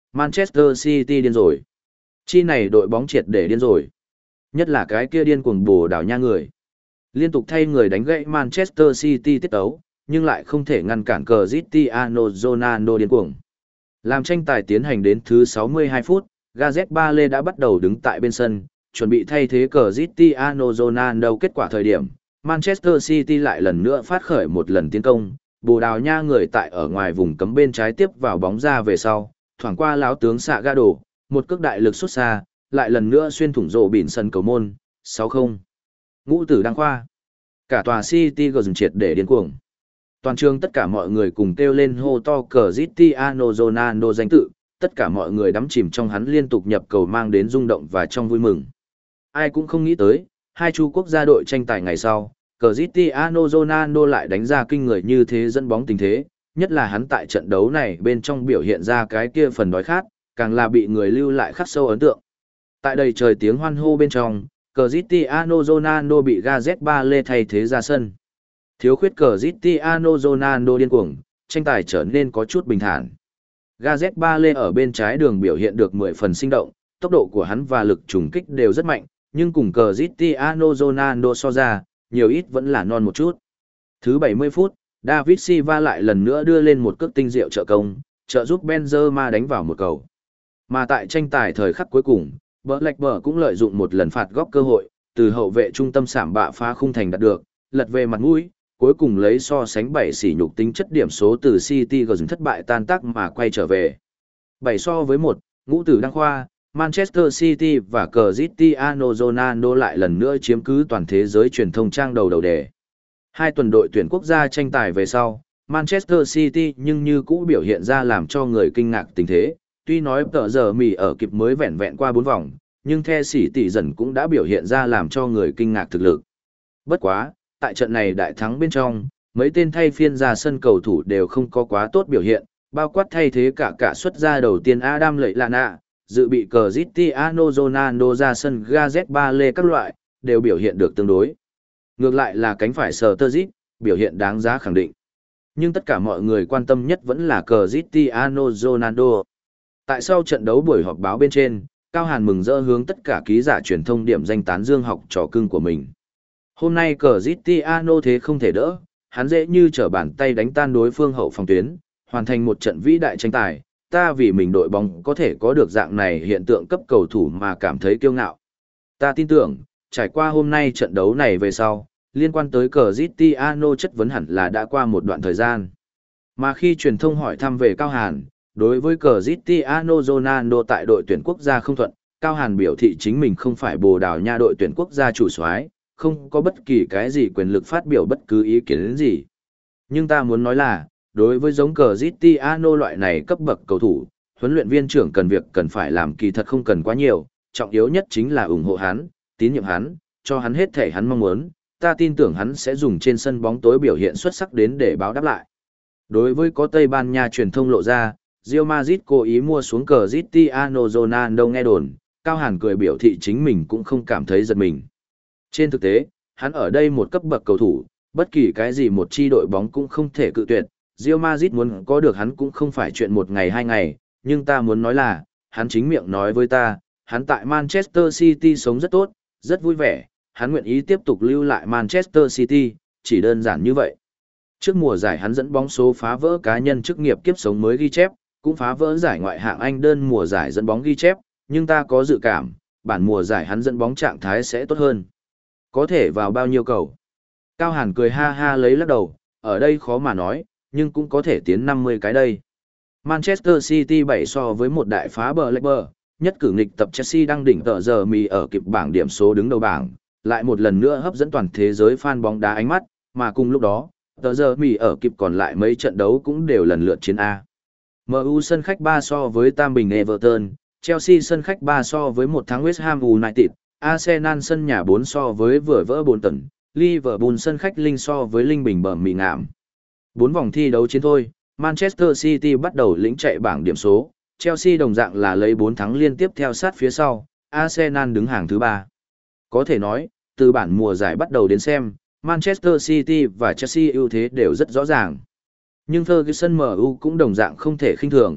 Manchester City điên rồi. Chi này đội bóng triệt để điên rồi. Nhất là cái kia điên cuồng Bồ Đào Nha người. Liên tục thay người đánh gãy Manchester City tiết tấu, nhưng lại không thể ngăn cản Cristiano Ronaldo điên cuồng. Làm tranh tài tiến hành đến thứ sáu mươi hai phút, Gareth Bale đã bắt đầu đứng tại bên sân, chuẩn bị thay thế Cristiano Ronaldo. Kết quả thời điểm, Manchester City lại lần nữa phát khởi một lần tiến công, Bồ Đào Nha người tại ở ngoài vùng cấm bên trái tiếp vào bóng ra về sau, thoảng qua láo tướng xạ ga đổ, một cước đại lực xuất xa, lại lần nữa xuyên thủng rổ bỉn sân cầu môn, sáu không. Ngũ tử đăng khoa. Cả tòa City gần triệt để điên cuồng. Toàn trường tất cả mọi người cùng kêu lên hô to Cristiano Ronaldo danh tự, tất cả mọi người đắm chìm trong hắn liên tục nhập cầu mang đến rung động và trong vui mừng. Ai cũng không nghĩ tới, hai chu quốc gia đội tranh tài ngày sau, Cristiano Ronaldo lại đánh ra kinh người như thế dẫn bóng tình thế, nhất là hắn tại trận đấu này bên trong biểu hiện ra cái kia phần đói khát, càng là bị người lưu lại khắc sâu ấn tượng. Tại đây trời tiếng hoan hô bên trong, Cristiano Ronaldo bị Gareth Bale thay thế ra sân. Thiếu khuyết Cristiano Ronaldo điên cuồng, tranh tài trở nên có chút bình thản. Gareth Bale ở bên trái đường biểu hiện được mười phần sinh động, tốc độ của hắn và lực trùng kích đều rất mạnh, nhưng cùng Cristiano Ronaldo so ra, nhiều ít vẫn là non một chút. Thứ bảy mươi phút, David Silva lại lần nữa đưa lên một cước tinh diệu trợ công, trợ giúp Benzema đánh vào một cầu. Mà tại tranh tài thời khắc cuối cùng, Blackburn cũng lợi dụng một lần phạt góc cơ hội, từ hậu vệ trung tâm sảm bạ phá khung thành đạt được, lật về mặt mũi, cuối cùng lấy so sánh bảy sỉ nhục tính chất điểm số từ City gần thất bại tan tác mà quay trở về. bảy so với một, ngũ tử đăng khoa, Manchester City và Cristiano Ronaldo lại lần nữa chiếm cứ toàn thế giới truyền thông trang đầu đầu đề. Hai tuần đội tuyển quốc gia tranh tài về sau, Manchester City nhưng như cũ biểu hiện ra làm cho người kinh ngạc tình thế, tuy nói tờ giờ mì ở kịp mới vẹn vẹn qua bốn vòng, nhưng The Sĩ tỷ dần cũng đã biểu hiện ra làm cho người kinh ngạc thực lực. Bất quá, tại trận này đại thắng bên trong, mấy tên thay phiên ra sân cầu thủ đều không có quá tốt biểu hiện, bao quát thay thế cả cả xuất ra đầu tiên Adam Lallana, dự bị Cristiano Ronaldo ra sân Gareth Bale các loại, đều biểu hiện được tương đối. Ngược lại là cánh phải Sturridge, biểu hiện đáng giá khẳng định. Nhưng tất cả mọi người quan tâm nhất vẫn là Cristiano Ronaldo. Tại sau trận đấu buổi họp báo bên trên, Cao Hàn mừng rỡ hướng tất cả ký giả truyền thông điểm danh tán dương học trò cưng của mình. Hôm nay Cristiano thế không thể đỡ, hắn dễ như trở bàn tay đánh tan đối phương hậu phòng tuyến, hoàn thành một trận vĩ đại tranh tài. Ta vì mình đội bóng có thể có được dạng này hiện tượng cấp cầu thủ mà cảm thấy kiêu ngạo. Ta tin tưởng, trải qua hôm nay trận đấu này về sau, liên quan tới Cristiano chất vấn hẳn là đã qua một đoạn thời gian. Mà khi truyền thông hỏi thăm về Cao Hàn, đối với Cristiano Ronaldo tại đội tuyển quốc gia không thuận, Cao Hàn biểu thị chính mình không phải Bồ Đào Nha đội tuyển quốc gia chủ soái, không có bất kỳ cái gì quyền lực phát biểu bất cứ ý kiến gì. Nhưng ta muốn nói là, đối với giống Cristiano loại này cấp bậc cầu thủ, huấn luyện viên trưởng cần việc cần phải làm kỳ thật không cần quá nhiều, trọng yếu nhất chính là ủng hộ hắn, tín nhiệm hắn, cho hắn hết thể hắn mong muốn, ta tin tưởng hắn sẽ dùng trên sân bóng tối biểu hiện xuất sắc đến để báo đáp lại. Đối với có Tây Ban Nha truyền thông lộ ra, Real Madrid cố ý mua xuống Cristiano Ronaldo nghe đồn, Cao Hàn cười biểu thị chính mình cũng không cảm thấy giật mình. Trên thực tế, hắn ở đây một cấp bậc cầu thủ, bất kỳ cái gì một chi đội bóng cũng không thể cự tuyệt, Real Madrid muốn có được hắn cũng không phải chuyện một ngày hai ngày, nhưng ta muốn nói là, hắn chính miệng nói với ta, hắn tại Manchester City sống rất tốt, rất vui vẻ, hắn nguyện ý tiếp tục lưu lại Manchester City, chỉ đơn giản như vậy. Trước mùa giải hắn dẫn bóng số phá vỡ cá nhân chức nghiệp kiếp sống mới ghi chép, cũng phá vỡ giải ngoại hạng Anh đơn mùa giải dẫn bóng ghi chép, nhưng ta có dự cảm, bản mùa giải hắn dẫn bóng trạng thái sẽ tốt hơn. Có thể vào bao nhiêu cầu? Cao Hàn cười ha ha lấy lắc đầu, ở đây khó mà nói, nhưng cũng có thể tiến năm mươi cái đây. Manchester City bảy so với một đại phá bờ lệch bờ, nhất cử nghịch tập Chelsea đang đỉnh tờ giờ mì ở kịp bảng điểm số đứng đầu bảng, lại một lần nữa hấp dẫn toàn thế giới fan bóng đá ánh mắt, mà cùng lúc đó, tờ giờ mì ở kịp còn lại mấy trận đấu cũng đều lần lượt chiến A. em u sân khách ba so với Tam Bình Everton, Chelsea sân khách ba so với một thắng West Ham United, Arsenal sân nhà bốn so với vừa vỡ Bolton, Liverpool sân khách linh so với Linh Bình bẩm mì ngạm. Bốn vòng thi đấu chiến thôi, Manchester City bắt đầu lĩnh chạy bảng điểm số, Chelsea đồng dạng là lấy bốn thắng liên tiếp theo sát phía sau, Arsenal đứng hàng thứ ba. Có thể nói, từ bản mùa giải bắt đầu đến xem, Manchester City và Chelsea ưu thế đều rất rõ ràng. Nhưng Ferguson em u cũng đồng dạng không thể khinh thường,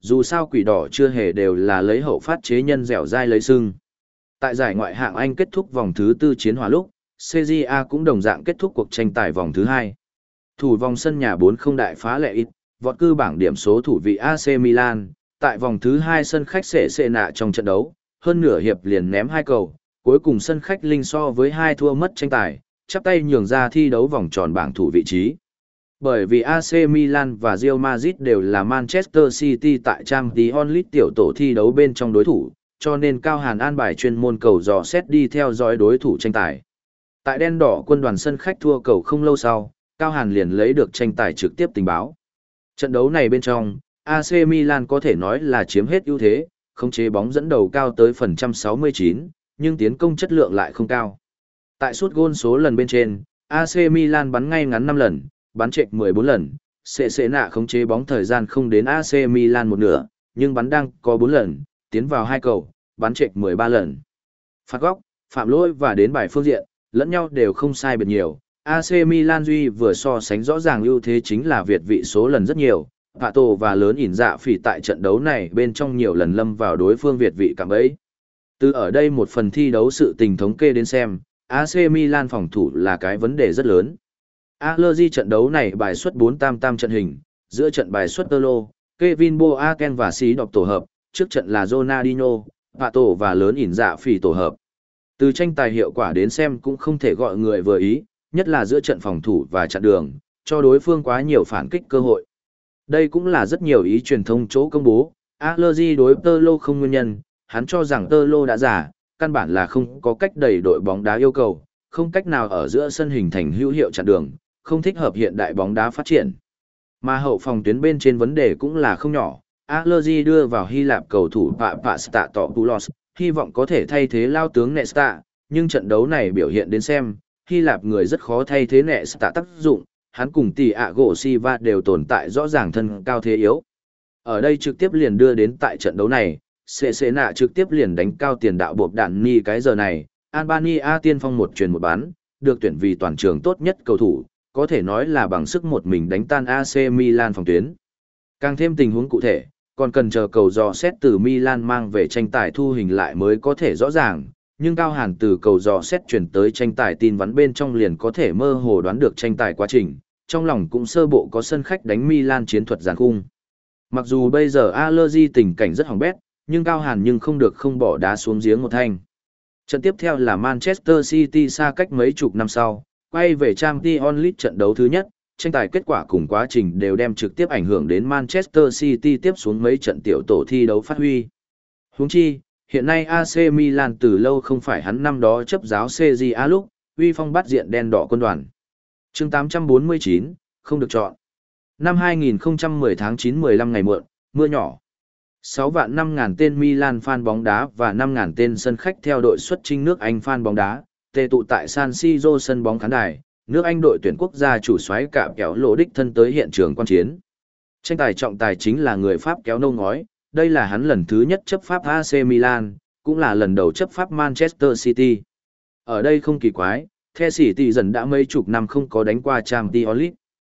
dù sao quỷ đỏ chưa hề đều là lấy hậu phát chế nhân dẻo dai lấy sưng. Tại giải ngoại hạng Anh kết thúc vòng thứ tư chiến hòa lúc, xê giê a cũng đồng dạng kết thúc cuộc tranh tài vòng thứ hai. Thủ vòng sân nhà bốn không đại phá lệ ít, vọt cư bảng điểm số thủ vị a xê Milan, tại vòng thứ hai sân khách sẽ xệ nạ trong trận đấu, hơn nửa hiệp liền ném hai cầu, cuối cùng sân khách linh so với hai thua mất tranh tài, chắp tay nhường ra thi đấu vòng tròn bảng thủ vị trí. Bởi vì a xê Milan và Real Madrid đều là Manchester City tại Champions League tiểu tổ thi đấu bên trong đối thủ, cho nên Cao Hàn an bài chuyên môn cầu dò xét đi theo dõi đối thủ tranh tài. Tại đen đỏ quân đoàn sân khách thua cầu không lâu sau, Cao Hàn liền lấy được tranh tài trực tiếp tình báo. Trận đấu này bên trong, a xê Milan có thể nói là chiếm hết ưu thế, khống chế bóng dẫn đầu cao tới phần trăm sáu mươi chín, nhưng tiến công chất lượng lại không cao. Tại sút gôn số lần bên trên, a xê Milan bắn ngay ngắn năm lần, bắn chệch mười bốn lần, sẽ sẽ nạ khống chế bóng thời gian không đến a xê Milan một nửa, nhưng bắn đang có bốn lần, tiến vào hai cầu, bắn chệch mười ba lần. Phạt góc, phạm lỗi và đến bài phương diện, lẫn nhau đều không sai biệt nhiều. a xê Milan duy vừa so sánh rõ ràng ưu thế chính là việt vị số lần rất nhiều. Pato và lớn ỉn dạ phỉ tại trận đấu này bên trong nhiều lần lâm vào đối phương việt vị cạm bẫy. Từ ở đây một phần thi đấu sự tình thống kê đến xem, a xê Milan phòng thủ là cái vấn đề rất lớn. Allegri trận đấu này bài xuất bốn tam tam trận hình, giữa trận bài xuất Tolo, Kevin Boateng và Sĩ Đọc tổ hợp, trước trận là Ronaldinho, Pato và lớn ỉn dạ phỉ tổ hợp. Từ tranh tài hiệu quả đến xem cũng không thể gọi người vừa ý, nhất là giữa trận phòng thủ và chặn đường, cho đối phương quá nhiều phản kích cơ hội. Đây cũng là rất nhiều ý truyền thông chỗ công bố, Allegri đối Tolo không nguyên nhân, hắn cho rằng Tolo đã già, căn bản là không có cách đẩy đội bóng đá yêu cầu, không cách nào ở giữa sân hình thành hữu hiệu chặn đường, không thích hợp hiện đại bóng đá phát triển. Mà hậu phòng tuyến bên trên vấn đề cũng là không nhỏ, Allegri đưa vào Hy Lạp cầu thủ Papastatopoulos, hy vọng có thể thay thế lao tướng Nesta, nhưng trận đấu này biểu hiện đến xem, Hy Lạp người rất khó thay thế Nesta tác dụng, hắn cùng Thiago Silva đều tồn tại rõ ràng thân cao thế yếu. Ở đây trực tiếp liền đưa đến tại trận đấu này, Cesena trực tiếp liền đánh cao tiền đạo bộp đạn ni cái giờ này, Albania tiên phong một truyền một bán, được tuyển vì toàn trường tốt nhất cầu thủ, có thể nói là bằng sức một mình đánh tan a xê Milan phòng tuyến. Càng thêm tình huống cụ thể, còn cần chờ cầu dò xét từ Milan mang về tranh tài thu hình lại mới có thể rõ ràng, nhưng Cao Hàn từ cầu dò xét chuyển tới tranh tài tin vắn bên trong liền có thể mơ hồ đoán được tranh tài quá trình, trong lòng cũng sơ bộ có sân khách đánh Milan chiến thuật giàn khung. Mặc dù bây giờ Allegri tình cảnh rất hỏng bét, nhưng Cao Hàn nhưng không được không bỏ đá xuống giếng một thanh. Trận tiếp theo là Manchester City xa cách mấy chục năm sau, quay về Champions League trận đấu thứ nhất, tranh tài kết quả cùng quá trình đều đem trực tiếp ảnh hưởng đến Manchester City tiếp xuống mấy trận tiểu tổ thi đấu phát huy. Huống chi, hiện nay a xê Milan từ lâu không phải hắn năm đó chấp giáo xê giê a lúc, uy phong bắt diện đen đỏ quân đoàn. Chương tám trăm bốn mươi chín, không được chọn. Năm hai nghìn không trăm mười tháng chín mười lăm ngày muộn, mưa nhỏ. sáu vạn năm ngàn tên Milan fan bóng đá và năm ngàn tên sân khách theo đội xuất chinh nước Anh fan bóng đá, tề tụ tại San Siro sân bóng khán đài, nước Anh đội tuyển quốc gia chủ soái cạm kéo lỗ đích thân tới hiện trường quan chiến. Tranh tài trọng tài chính là người Pháp kéo nâu ngói, đây là hắn lần thứ nhất chấp pháp a xê Milan, cũng là lần đầu chấp pháp Manchester City. Ở đây không kỳ quái, The City dần đã mấy chục năm không có đánh qua Champions League.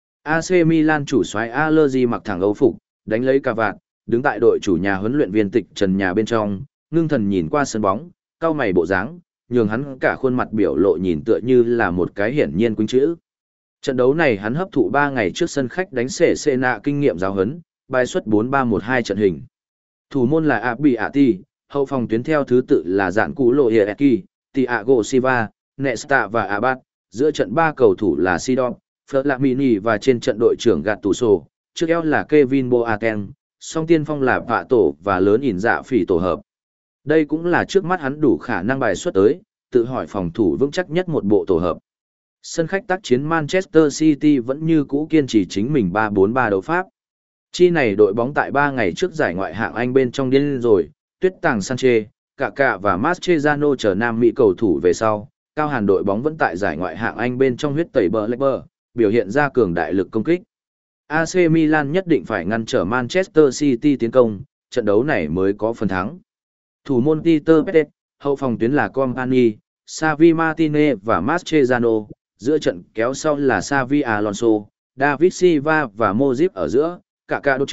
a xê Milan chủ soái Allegri mặc thẳng Âu phục, đánh lấy cà vạt, đứng tại đội chủ nhà huấn luyện viên tịch trần nhà bên trong, ngưng thần nhìn qua sân bóng, cau mày bộ dáng, nhường hắn cả khuôn mặt biểu lộ nhìn tựa như là một cái hiển nhiên quýnh chữ. Trận đấu này hắn hấp thụ ba ngày trước sân khách đánh xể xê nạ kinh nghiệm giáo huấn, bài xuất bốn ba một hai trận hình. Thủ môn là Abiati, hậu phòng tuyến theo thứ tự là Dạn Cú Lộ Hieki, Thiago Silva, Nesta và Abad, giữa trận ba cầu thủ là Sidon, Flamini và trên trận đội trưởng Gattuso, trước eo là Kevin Boateng, song tiên phong là Vạ Tổ và lớn ỉn dạ phỉ tổ hợp. Đây cũng là trước mắt hắn đủ khả năng bài xuất tới, tự hỏi phòng thủ vững chắc nhất một bộ tổ hợp. Sân khách tác chiến Manchester City vẫn như cũ kiên trì chính mình ba bốn ba đấu pháp. Chi này đội bóng tại ba ngày trước giải ngoại hạng Anh bên trong điên rồi, tuyết tàng Sanchez, Kaká và Mascherano chờ Nam Mỹ cầu thủ về sau, Cao Hàn đội bóng vẫn tại giải ngoại hạng Anh bên trong huyết tẩy bờ lệch bờ, biểu hiện ra cường đại lực công kích. a xê Milan nhất định phải ngăn trở Manchester City tiến công, trận đấu này mới có phần thắng. Thủ môn Peter Pérez, hậu phòng tuyến là Company, Xavi Martinez và Mascherano, giữa trận kéo sau là Xavi Alonso, David Silva và Modric ở giữa, Kaká đốt trước,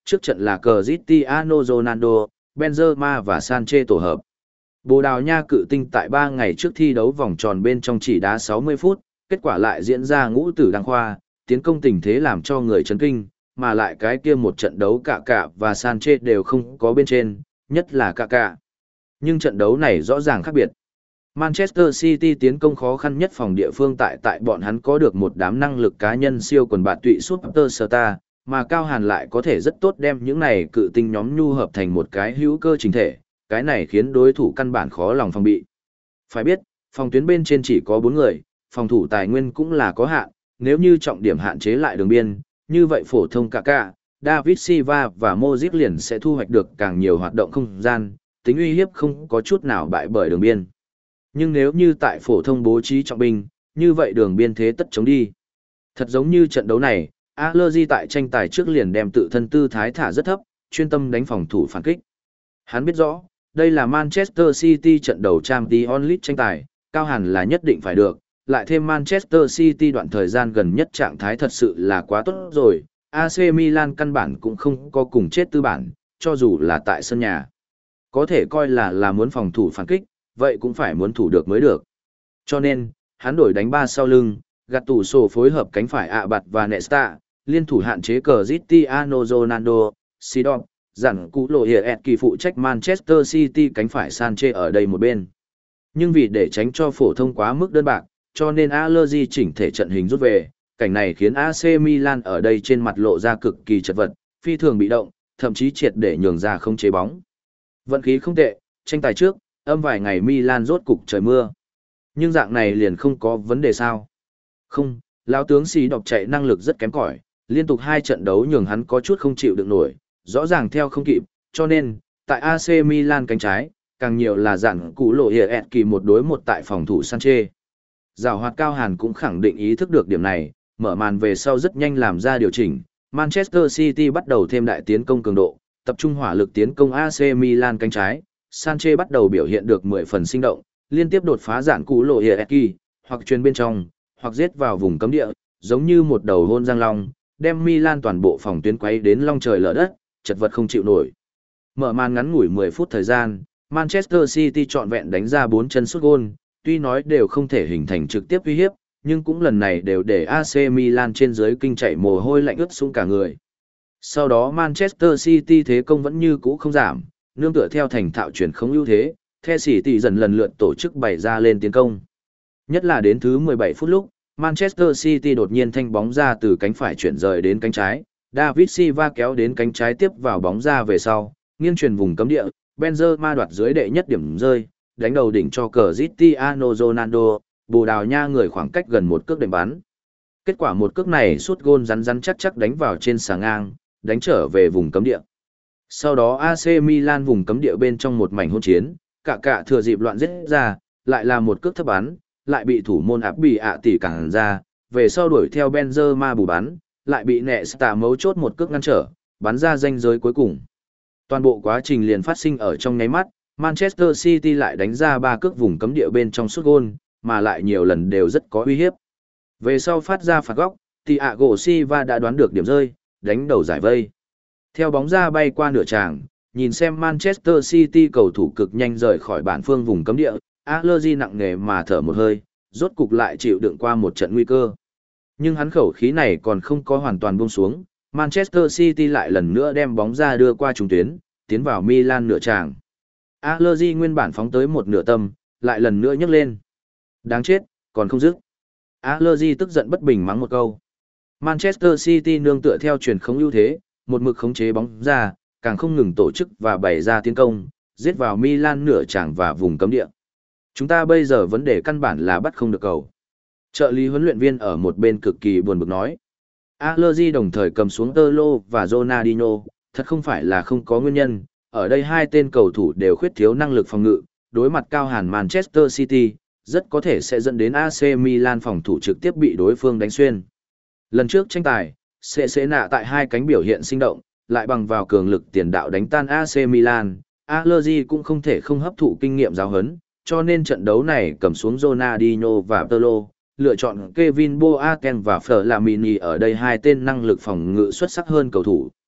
Trước trận là Cristiano Ronaldo, Benzema và Sanchez tổ hợp. Bồ Đào Nha cự tinh tại ba ngày trước thi đấu vòng tròn bên trong chỉ đá sáu mươi phút, kết quả lại diễn ra ngũ tử đăng khoa, tiến công tình thế làm cho người chấn kinh, mà lại cái kia một trận đấu cả cả và Sanchez đều không có bên trên, nhất là cả cả. Nhưng trận đấu này rõ ràng khác biệt. Manchester City tiến công khó khăn nhất phòng địa phương tại tại bọn hắn có được một đám năng lực cá nhân siêu quần bạn tụy superstar, mà Cao Hàn lại có thể rất tốt đem những này cự tinh nhóm nhu hợp thành một cái hữu cơ chính thể, cái này khiến đối thủ căn bản khó lòng phòng bị. Phải biết, phòng tuyến bên trên chỉ có bốn người, phòng thủ tài nguyên cũng là có hạn, nếu như trọng điểm hạn chế lại đường biên, như vậy phổ thông Kaká, David Silva và Modric liền sẽ thu hoạch được càng nhiều hoạt động không gian, tính uy hiếp không có chút nào bại bởi đường biên. Nhưng nếu như tại phổ thông bố trí trọng binh, như vậy đường biên thế tất chống đi. Thật giống như trận đấu này, Allegri tại tranh tài trước liền đem tự thân tư thái thả rất thấp, chuyên tâm đánh phòng thủ phản kích. Hắn biết rõ, đây là Manchester City trận đầu Champions League tranh tài, Cao Hàn là nhất định phải được, lại thêm Manchester City đoạn thời gian gần nhất trạng thái thật sự là quá tốt rồi, a xê Milan căn bản cũng không có cùng chết tư bản, cho dù là tại sân nhà. Có thể coi là là muốn phòng thủ phản kích, vậy cũng phải muốn thủ được mới được. Cho nên, hắn đổi đánh ba sau lưng, gạt tủ sổ phối hợp cánh phải ạ bạt và Nesta, liên thủ hạn chế Cristiano Ronaldo, Sidon, dặn cú lộ hiệp kỳ phụ trách Manchester City cánh phải Sanchez ở đây một bên. Nhưng vì để tránh cho phổ thông quá mức đơn bạc, cho nên Allegri chỉnh thể trận hình rút về, cảnh này khiến a xê Milan ở đây trên mặt lộ ra cực kỳ chật vật, phi thường bị động, thậm chí triệt để nhường ra không chế bóng. Vận khí không tệ, tranh tài trước, âm vài ngày Milan rốt cục trời mưa. Nhưng dạng này liền không có vấn đề sao? Không, lão tướng xí đọc chạy năng lực rất kém cỏi, liên tục hai trận đấu nhường hắn có chút không chịu được nổi, rõ ràng theo không kịp, cho nên, tại a xê Milan cánh trái, càng nhiều là dặn cú lộ hiệp kỳ một đối một tại phòng thủ Sanchez. Giảo hoạt Cao Hàn cũng khẳng định ý thức được điểm này, mở màn về sau rất nhanh làm ra điều chỉnh, Manchester City bắt đầu thêm đại tiến công cường độ, tập trung hỏa lực tiến công a xê Milan cánh trái, Sanchez bắt đầu biểu hiện được mười phần sinh động, liên tiếp đột phá dạn cú lộ hiệp kỳ, hoặc truyền bên trong, hoặc giết vào vùng cấm địa, giống như một đầu hôn giang long, đem Milan toàn bộ phòng tuyến quấy đến long trời lở đất, chật vật không chịu nổi. Mở màn ngắn ngủi mười phút thời gian, Manchester City trọn vẹn đánh ra bốn chân sút gôn, tuy nói đều không thể hình thành trực tiếp uy hiếp, nhưng cũng lần này đều để a xê Milan trên dưới kinh chạy mồ hôi lạnh ướt sũng cả người. Sau đó Manchester City thế công vẫn như cũ không giảm, nương tựa theo thành thạo chuyển không ưu thế, The City dần lần lượt tổ chức bày ra lên tiến công. Nhất là đến thứ mười bảy phút lúc, Manchester City đột nhiên thanh bóng ra từ cánh phải chuyển rời đến cánh trái, David Silva kéo đến cánh trái tiếp vào bóng ra về sau, nghiêng truyền vùng cấm địa, Benzema đoạt dưới đệ nhất điểm rơi, đánh đầu đỉnh cho Cristiano Ronaldo, Bồ Đào Nha người khoảng cách gần một cước đệm bắn. Kết quả một cước này sút gôn rắn rắn chắc chắc đánh vào trên xà ngang, đánh trở về vùng cấm địa. Sau đó a xê Milan vùng cấm địa bên trong một mảnh hỗn chiến, cả cả thừa dịp loạn giết ra, lại là một cước thấp bắn, lại bị thủ môn áp bị ạ tỷ cản ra, về sau đuổi theo Benzema bù bắn, lại bị Nesta mấu chốt một cước ngăn trở, bắn ra ranh giới cuối cùng. Toàn bộ quá trình liền phát sinh ở trong nháy mắt, Manchester City lại đánh ra ba cước vùng cấm địa bên trong sút gôn, mà lại nhiều lần đều rất có uy hiếp. Về sau phát ra phạt góc, Thiago Silva đã đoán được điểm rơi, đánh đầu giải vây. Theo bóng ra bay qua nửa tràng, nhìn xem Manchester City cầu thủ cực nhanh rời khỏi bản phương vùng cấm địa, Allegri nặng nề mà thở một hơi, rốt cục lại chịu đựng qua một trận nguy cơ. Nhưng hắn khẩu khí này còn không có hoàn toàn buông xuống, Manchester City lại lần nữa đem bóng ra đưa qua trung tuyến, tiến vào Milan nửa tràng. Allegri nguyên bản phóng tới một nửa tâm, lại lần nữa nhấc lên. Đáng chết, còn không dứt. Allegri tức giận bất bình mắng một câu. Manchester City nương tựa theo truyền khống ưu thế, một mực khống chế bóng ra, càng không ngừng tổ chức và bày ra tiến công, giết vào Milan nửa tràng và vùng cấm địa. Chúng ta bây giờ vấn đề căn bản là bắt không được cầu. Trợ lý huấn luyện viên ở một bên cực kỳ buồn bực nói. Allegri đồng thời cầm xuống Tơ Lô và Ronaldinho, thật không phải là không có nguyên nhân, ở đây hai tên cầu thủ đều khuyết thiếu năng lực phòng ngự, đối mặt cao hàn Manchester City, rất có thể sẽ dẫn đến a xê Milan phòng thủ trực tiếp bị đối phương đánh xuyên. Lần trước tranh tài, xê xê nạ tại hai cánh biểu hiện sinh động, lại bằng vào cường lực tiền đạo đánh tan a xê Milan, Allegri cũng không thể không hấp thụ kinh nghiệm giáo huấn, cho nên trận đấu này cầm xuống Ronaldinho và Tơ Lô, lựa chọn Kevin Boateng và Flamini ở đây hai tên năng lực phòng ngự xuất sắc hơn cầu thủ.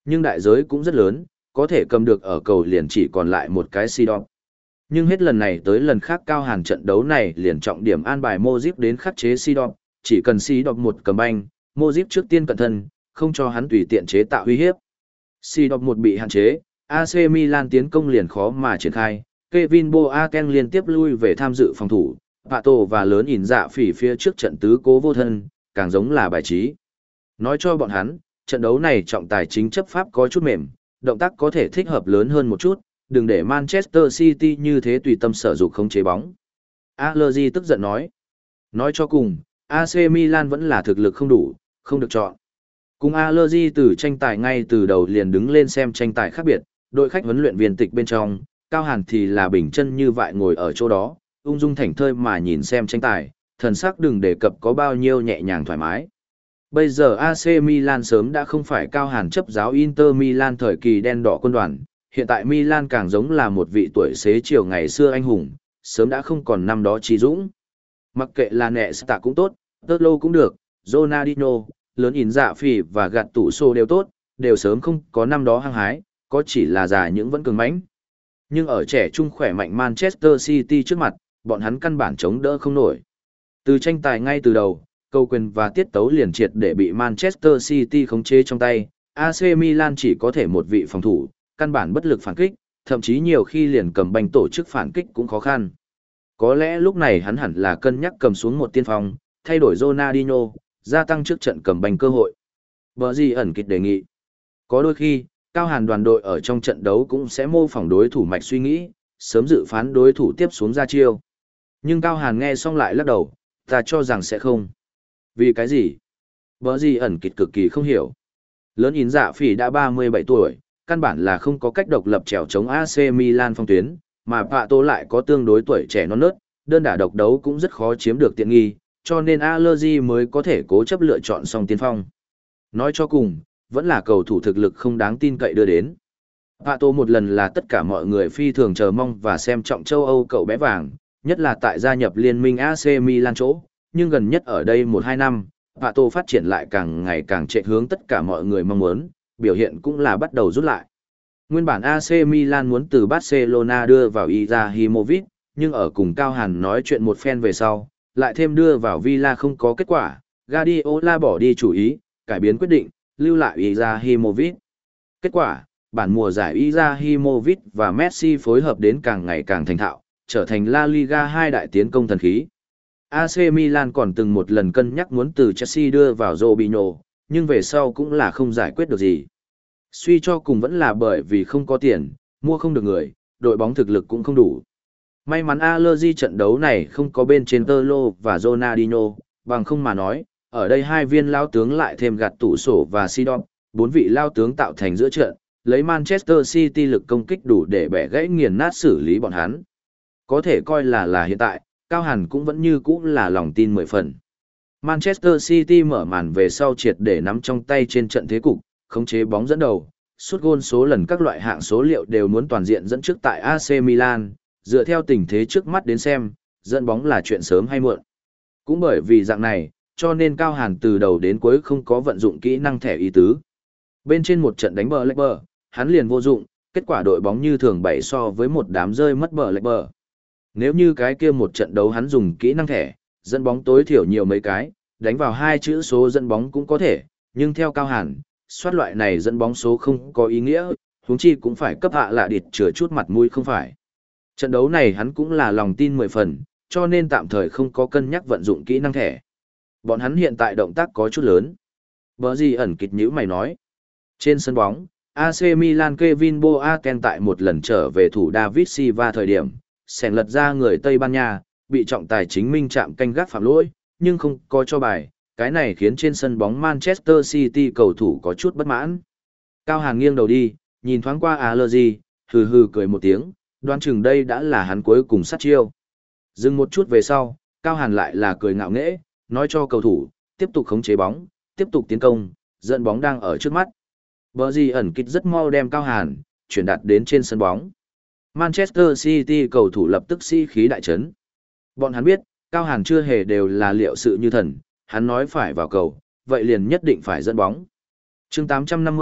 Nhưng đại giới cũng rất lớn, có thể cầm được ở cầu liền chỉ còn lại một cái si đọc. Nhưng hết lần này tới lần khác Cao Hàn trận đấu này liền trọng điểm an bài Modric đến khắc chế si đọc, chỉ cần si đọc một cầm banh, Modric trước tiên cẩn thận, không cho hắn tùy tiện chế tạo uy hiếp. Si đọc một bị hạn chế, a xê Milan tiến công liền khó mà triển khai, Kevin Boateng liên tiếp lui về tham dự phòng thủ, Pato và lớn ỉn dạ phỉ phía trước trận tứ cố vô thân, càng giống là bài trí. Nói cho bọn hắn, trận đấu này trọng tài chính chấp pháp có chút mềm, động tác có thể thích hợp lớn hơn một chút, đừng để Manchester City như thế tùy tâm sở dục không chế bóng. Allegri tức giận nói. Nói cho cùng, a xê Milan vẫn là thực lực không đủ, không được chọn. Cùng Allegri từ tranh tài ngay từ đầu liền đứng lên xem tranh tài khác biệt, đội khách huấn luyện viên tịch bên trong, Cao Hàn thì là bình chân như vậy ngồi ở chỗ đó, ung dung thảnh thơi mà nhìn xem tranh tài, thần sắc đừng đề cập có bao nhiêu nhẹ nhàng thoải mái. Bây giờ a xê Milan sớm đã không phải Cao Hàn chấp giáo Inter Milan thời kỳ đen đỏ quân đoàn, hiện tại Milan càng giống là một vị tuổi xế chiều ngày xưa anh hùng, sớm đã không còn năm đó trí dũng. Mặc kệ là Nesta cũng tốt, Totlo cũng được, Ronaldinho, lớn ỉn dạ phỉ và gạt tủ xô đều tốt, đều sớm không có năm đó hăng hái, có chỉ là già những vẫn cường mãnh. Nhưng ở trẻ trung khỏe mạnh Manchester City trước mặt, bọn hắn căn bản chống đỡ không nổi. Từ tranh tài ngay từ đầu, câu quyền và tiết tấu liền triệt để bị Manchester City khống chế trong tay, a xê Milan chỉ có thể một vị phòng thủ, căn bản bất lực phản kích, thậm chí nhiều khi liền cầm banh tổ chức phản kích cũng khó khăn. Có lẽ lúc này hắn hẳn là cân nhắc cầm xuống một tiên phong, thay đổi Ronaldinho, gia tăng trước trận cầm banh cơ hội. Bở gì ẩn kịch đề nghị. Có đôi khi, Cao Hàn đoàn đội ở trong trận đấu cũng sẽ mô phỏng đối thủ mạch suy nghĩ, sớm dự phán đối thủ tiếp xuống ra chiêu. Nhưng Cao Hàn nghe xong lại lắc đầu, ta cho rằng sẽ không. Vì cái gì? Bở gì ẩn kịch cực kỳ không hiểu. Lớn ỉn dạ phỉ đã ba mươi bảy tuổi, căn bản là không có cách độc lập trèo chống a xê Milan phong tuyến, mà Pato lại có tương đối tuổi trẻ non nớt, đơn đả độc đấu cũng rất khó chiếm được tiện nghi, cho nên Allegri mới có thể cố chấp lựa chọn song tiên phong. Nói cho cùng, vẫn là cầu thủ thực lực không đáng tin cậy đưa đến. Pato một lần là tất cả mọi người phi thường chờ mong và xem trọng châu Âu cậu bé vàng, nhất là tại gia nhập liên minh a xê Milan chỗ, nhưng gần nhất ở đây một hai năm, Pato phát triển lại càng ngày càng chạy hướng tất cả mọi người mong muốn, biểu hiện cũng là bắt đầu rút lại. Nguyên bản a xê Milan muốn từ Barcelona đưa vào Izahimovic, nhưng ở cùng Cao Hàn nói chuyện một phen về sau, lại thêm đưa vào Villa không có kết quả, Guardiola bỏ đi chủ ý, cải biến quyết định, lưu lại Izahimovic. Kết quả, bản mùa giải Izahimovic và Messi phối hợp đến càng ngày càng thành thạo, trở thành La Liga hai đại tiến công thần khí. a xê Milan còn từng một lần cân nhắc muốn từ Chelsea đưa vào Robinho, nhưng về sau cũng là không giải quyết được gì. Suy cho cùng vẫn là bởi vì không có tiền, mua không được người, đội bóng thực lực cũng không đủ. May mắn Allegri trận đấu này không có bên trên Totlo và Ronaldinho, bằng không mà nói, ở đây hai viên lao tướng lại thêm gạt tủ sổ và Sidon, bốn vị lao tướng tạo thành giữa trận, lấy Manchester City lực công kích đủ để bẻ gãy nghiền nát xử lý bọn hắn. Có thể coi là là hiện tại, Cao Hàn cũng vẫn như cũ là lòng tin mười phần. Manchester City mở màn về sau triệt để nắm trong tay trên trận thế cục, khống chế bóng dẫn đầu, sút gôn số lần các loại hạng số liệu đều muốn toàn diện dẫn trước tại a xê Milan, dựa theo tình thế trước mắt đến xem, dẫn bóng là chuyện sớm hay muộn. Cũng bởi vì dạng này, cho nên Cao Hàn từ đầu đến cuối không có vận dụng kỹ năng thẻ ý tứ. Bên trên một trận đánh bờ lệch bờ, hắn liền vô dụng, kết quả đội bóng như thường bảy so với một đám rơi mất bờ lệch bờ. Nếu như cái kia một trận đấu hắn dùng kỹ năng thẻ, dẫn bóng tối thiểu nhiều mấy cái, đánh vào hai chữ số dẫn bóng cũng có thể, nhưng theo Cao Hàn, soát loại này dẫn bóng số không có ý nghĩa, huống chi cũng phải cấp hạ lạ địt chừa chút mặt mũi không phải. Trận đấu này hắn cũng là lòng tin mười phần, cho nên tạm thời không có cân nhắc vận dụng kỹ năng thẻ. Bọn hắn hiện tại động tác có chút lớn. Bở gì ẩn kịch nhữ mày nói. Trên sân bóng, a xê Milan Kevin Boateng tại một lần trở về thủ David Silva thời điểm, sèn lật ra người Tây Ban Nha, bị trọng tài chính minh chạm canh gác phạm lỗi, nhưng không có cho bài. Cái này khiến trên sân bóng Manchester City cầu thủ có chút bất mãn. Cao Hàn nghiêng đầu đi, nhìn thoáng qua Allegri, hừ hừ cười một tiếng, đoán chừng đây đã là hắn cuối cùng sát chiêu. Dừng một chút về sau, Cao Hàn lại là cười ngạo nghễ, nói cho cầu thủ, tiếp tục khống chế bóng, tiếp tục tiến công, dẫn bóng đang ở trước mắt. Bở gì ẩn kịch rất mau đem Cao Hàn, chuyển đạt đến trên sân bóng. Manchester City cầu thủ lập tức sĩ khí đại chấn. Bọn hắn biết, Cao Hàn chưa hề đều là liệu sự như thần, hắn nói phải vào cầu, vậy liền nhất định phải dẫn bóng. chương tám trăm năm mươi,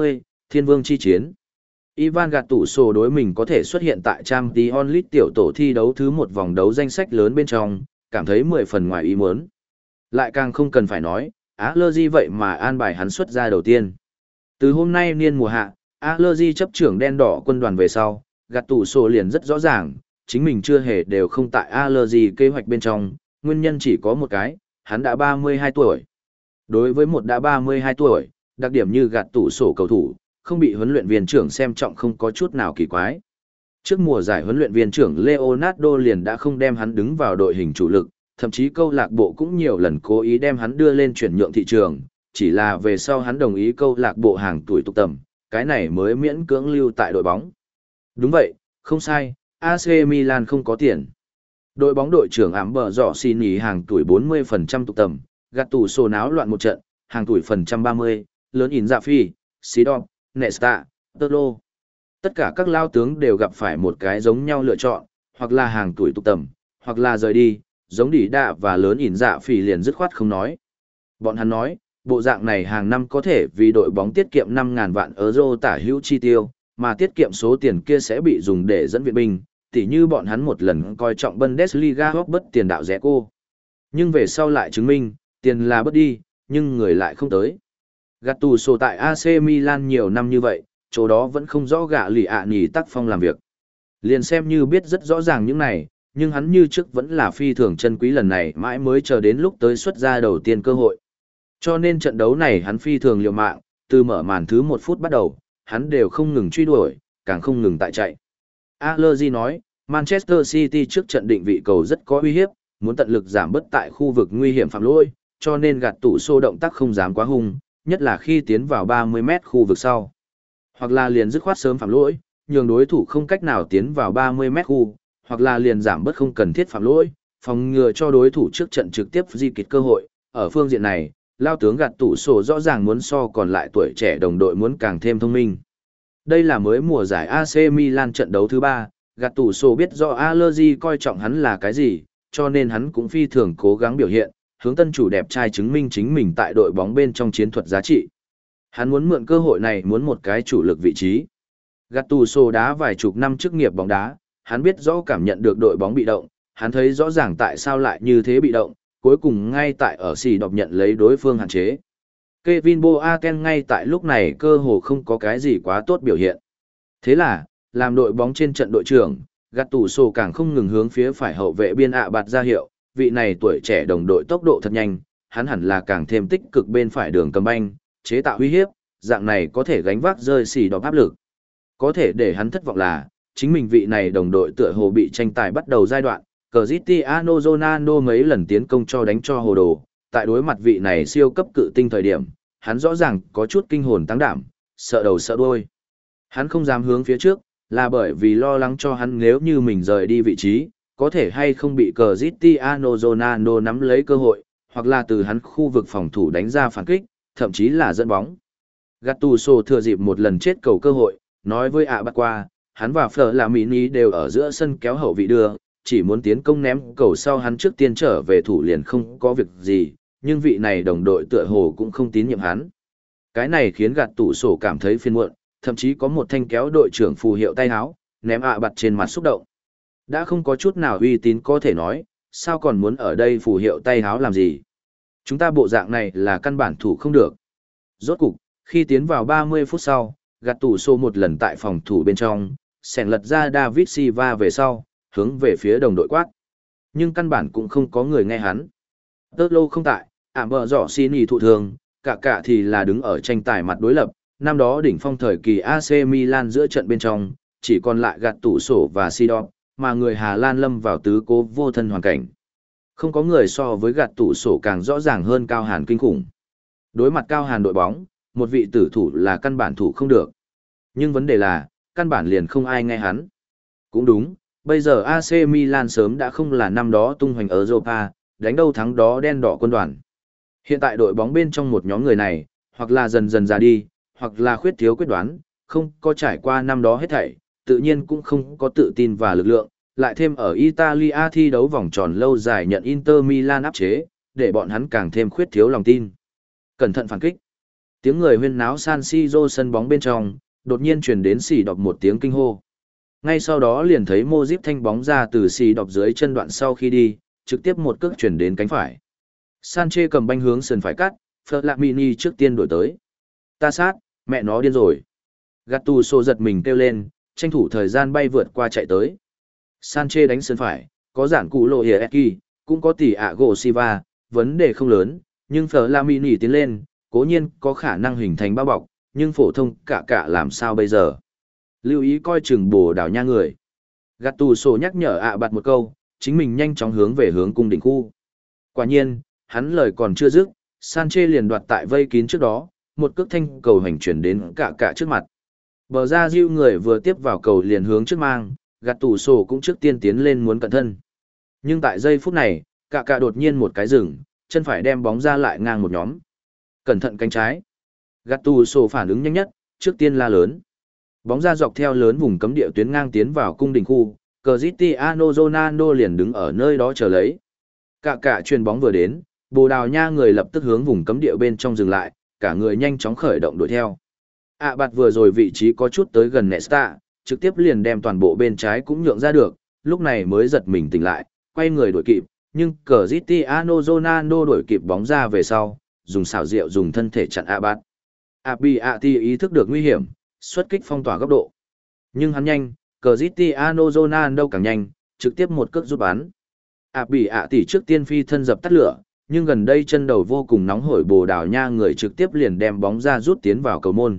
thiên vương chi chiến. Ivan Gattuso đối mình có thể xuất hiện tại Champions League tiểu tổ thi đấu thứ một vòng đấu danh sách lớn bên trong, cảm thấy mười phần ngoài ý muốn. Lại càng không cần phải nói, Allegri vậy mà an bài hắn xuất ra đầu tiên. Từ hôm nay niên mùa hạ, Allegri chấp trưởng đen đỏ quân đoàn về sau, Gattuso liền rất rõ ràng, chính mình chưa hề đều không tại Allegri kế hoạch bên trong, nguyên nhân chỉ có một cái, hắn đã ba mươi hai tuổi. Đối với một đã ba mươi hai tuổi, đặc điểm như Gattuso cầu thủ, không bị huấn luyện viên trưởng xem trọng không có chút nào kỳ quái. Trước mùa giải huấn luyện viên trưởng Leonardo liền đã không đem hắn đứng vào đội hình chủ lực, thậm chí câu lạc bộ cũng nhiều lần cố ý đem hắn đưa lên chuyển nhượng thị trường, chỉ là về sau hắn đồng ý câu lạc bộ hàng tuổi tục tầm, cái này mới miễn cưỡng lưu tại đội bóng. Đúng vậy, không sai, a xê Milan không có tiền. Đội bóng đội trưởng ám bờ dọ xin nghỉ hàng tuổi bốn mươi phần trăm tục tầm, Gattuso náo loạn một trận, hàng tuổi phần trăm ba mươi, lớn in dạ phi, Sidon, Nesta, Tolo. Tất cả các lao tướng đều gặp phải một cái giống nhau lựa chọn, hoặc là hàng tuổi tục tầm, hoặc là rời đi, giống đỉ đạ và lớn ỉn dạ phỉ liền dứt khoát không nói. Bọn hắn nói, bộ dạng này hàng năm có thể vì đội bóng tiết kiệm năm ngàn vạn euro tả hữu chi tiêu, mà tiết kiệm số tiền kia sẽ bị dùng để dẫn viện binh, tỉ như bọn hắn một lần coi trọng Bundesliga góp bất tiền đạo rẻ cô. Nhưng về sau lại chứng minh, tiền là bất đi, nhưng người lại không tới. Gattuso tại a xê Milan nhiều năm như vậy, chỗ đó vẫn không rõ gạ lì ạ nhì tác phong làm việc. Liền xem như biết rất rõ ràng những này, nhưng hắn như trước vẫn là phi thường chân quý lần này mãi mới chờ đến lúc tới xuất ra đầu tiên cơ hội. Cho nên trận đấu này hắn phi thường liều mạng, từ mở màn thứ một phút bắt đầu, hắn đều không ngừng truy đuổi, càng không ngừng tại chạy. Allegri nói, Manchester City trước trận định vị cầu rất có uy hiếp, muốn tận lực giảm bớt tại khu vực nguy hiểm phạm lỗi, cho nên gạt tủ xô động tác không dám quá hung, nhất là khi tiến vào ba mươi mét khu vực sau. Hoặc là liền dứt khoát sớm phạm lỗi, nhường đối thủ không cách nào tiến vào ba mươi mét khu, hoặc là liền giảm bớt không cần thiết phạm lỗi, phòng ngừa cho đối thủ trước trận trực tiếp di kịch cơ hội. Ở phương diện này, lao tướng gạt tủ sổ rõ ràng muốn so còn lại tuổi trẻ đồng đội muốn càng thêm thông minh. Đây là mới mùa giải a xê Milan trận đấu thứ ba, gạt tủ sổ biết rõ Allegri coi trọng hắn là cái gì, cho nên hắn cũng phi thường cố gắng biểu hiện, hướng tân chủ đẹp trai chứng minh chính mình tại đội bóng bên trong chiến thuật giá trị. Hắn muốn mượn cơ hội này muốn một cái chủ lực vị trí. Gattuso đá vài chục năm chức nghiệp bóng đá, hắn biết rõ cảm nhận được đội bóng bị động, hắn thấy rõ ràng tại sao lại như thế bị động, cuối cùng ngay tại ở xì đọc nhận lấy đối phương hạn chế. Kevin Boateng ngay tại lúc này cơ hồ không có cái gì quá tốt biểu hiện. Thế là, làm đội bóng trên trận đội trưởng, Gattuso càng không ngừng hướng phía phải hậu vệ biên ạ bạt ra hiệu, vị này tuổi trẻ đồng đội tốc độ thật nhanh, hắn hẳn là càng thêm tích cực bên phải đường cầm banh, chế tạo uy hiếp, dạng này có thể gánh vác rơi xì đọc áp lực. Có thể để hắn thất vọng là, chính mình vị này đồng đội tựa hồ bị tranh tài bắt đầu giai đoạn, Cristiano Ronaldo mấy lần tiến công cho đánh cho hồ đồ, tại đối mặt vị này siêu cấp cự tinh thời điểm, hắn rõ ràng có chút kinh hồn tăng đảm, sợ đầu sợ đuôi. Hắn không dám hướng phía trước, là bởi vì lo lắng cho hắn nếu như mình rời đi vị trí, có thể hay không bị Cristiano Ronaldo nắm lấy cơ hội, hoặc là từ hắn khu vực phòng thủ đánh ra phản kích, thậm chí là dẫn bóng. Gattuso thừa dịp một lần chết cầu cơ hội, nói với ạ bắt qua, hắn và Fleur là Mini đều ở giữa sân kéo hậu vị đưa, chỉ muốn tiến công ném cầu sau hắn trước tiên trở về thủ liền không có việc gì, nhưng vị này đồng đội tựa hồ cũng không tín nhiệm hắn. Cái này khiến gạt tủ sổ cảm thấy phiền muộn, thậm chí có một thanh kéo đội trưởng phù hiệu tay áo, ném ạ bặt trên mặt xúc động. Đã không có chút nào uy tín có thể nói, sao còn muốn ở đây phù hiệu tay áo làm gì? Chúng ta bộ dạng này là căn bản thủ không được. Rốt cục, khi tiến vào ba mươi phút sau, gạt tủ sổ một lần tại phòng thủ bên trong, sẻng lật ra David Silva về sau, hướng về phía đồng đội quát. Nhưng căn bản cũng không có người nghe hắn. Tớt lâu không tại, ảm bờ giỏ xin ý thụ thường, cả cả thì là đứng ở tranh tài mặt đối lập, năm đó đỉnh phong thời kỳ a xê Milan giữa trận bên trong, chỉ còn lại gạt tủ sổ và Sidon, mà người Hà Lan lâm vào tứ cố vô thân hoàn cảnh. Không có người so với gạt tủ sổ càng rõ ràng hơn Cao Hàn kinh khủng. Đối mặt Cao Hàn đội bóng, một vị tử thủ là căn bản thủ không được. Nhưng vấn đề là, căn bản liền không ai nghe hắn. Cũng đúng, bây giờ a xê Milan sớm đã không là năm đó tung hoành ở Europa, đánh đâu thắng đó đen đỏ quân đoàn. Hiện tại đội bóng bên trong một nhóm người này, hoặc là dần dần ra đi, hoặc là khuyết thiếu quyết đoán, không có trải qua năm đó hết thảy, tự nhiên cũng không có tự tin và lực lượng, lại thêm ở Italia thi đấu vòng tròn lâu dài nhận Inter Milan áp chế, để bọn hắn càng thêm khuyết thiếu lòng tin. Cẩn thận phản kích. Tiếng người huyên náo San Siro sân bóng bên trong, đột nhiên truyền đến xì đọc một tiếng kinh hô. Ngay sau đó liền thấy Modric thanh bóng ra từ xì đọc dưới chân đoạn sau khi đi, trực tiếp một cước chuyển đến cánh phải. Sanchez cầm banh hướng sườn phải cắt, Flamini trước tiên đổi tới. Ta sát, mẹ nó điên rồi. Gattuso giật mình kêu lên, tranh thủ thời gian bay vượt qua chạy tới. Sanchez đánh sườn phải, có giản cụ lộ Hieki, cũng có tỷ ạ gỗ Silva, vấn đề không lớn, nhưng Flamini tiến lên, cố nhiên có khả năng hình thành bao bọc, nhưng phổ thông cả cả làm sao bây giờ. Lưu ý coi chừng bồ đảo nha người. Gattuso nhắc nhở ạ bạt một câu, chính mình nhanh chóng hướng về hướng cung đỉnh khu. Quả nhiên, hắn lời còn chưa dứt, Sanchez liền đoạt tại vây kín trước đó, một cước thanh cầu hành chuyển đến cả cả trước mặt. Bờ ra diêu người vừa tiếp vào cầu liền hướng trước mang, Gattuso cũng trước tiên tiến lên muốn cận thân. Nhưng tại giây phút này, cả cả đột nhiên một cái dừng, chân phải đem bóng ra lại ngang một nhóm. Cẩn thận cánh trái. Gattuso phản ứng nhanh nhất, trước tiên la lớn. Bóng ra dọc theo lớn vùng cấm địa tuyến ngang tiến vào cung đình khu, Cristiano Ronaldo liền đứng ở nơi đó chờ lấy. Cả cả chuyền bóng vừa đến, Bồ Đào Nha người lập tức hướng vùng cấm địa bên trong dừng lại, cả người nhanh chóng khởi động đuổi theo. À bạt vừa rồi vị trí có chút tới gần Nesta, trực tiếp liền đem toàn bộ bên trái cũng nhượng ra được, lúc này mới giật mình tỉnh lại, quay người đuổi kịp, nhưng Cristiano Ronaldo đuổi kịp bóng ra về sau, dùng xảo diệu dùng thân thể chặn À bạt. Abiati ý thức được nguy hiểm, xuất kích phong tỏa góc độ. Nhưng hắn nhanh, Cristiano Ronaldo càng nhanh, trực tiếp một cước rút bắn. Abiati trước tiên phi thân dập tắt lửa, nhưng gần đây chân đầu vô cùng nóng hổi Bồ Đào Nha người trực tiếp liền đem bóng ra rút tiến vào cầu môn.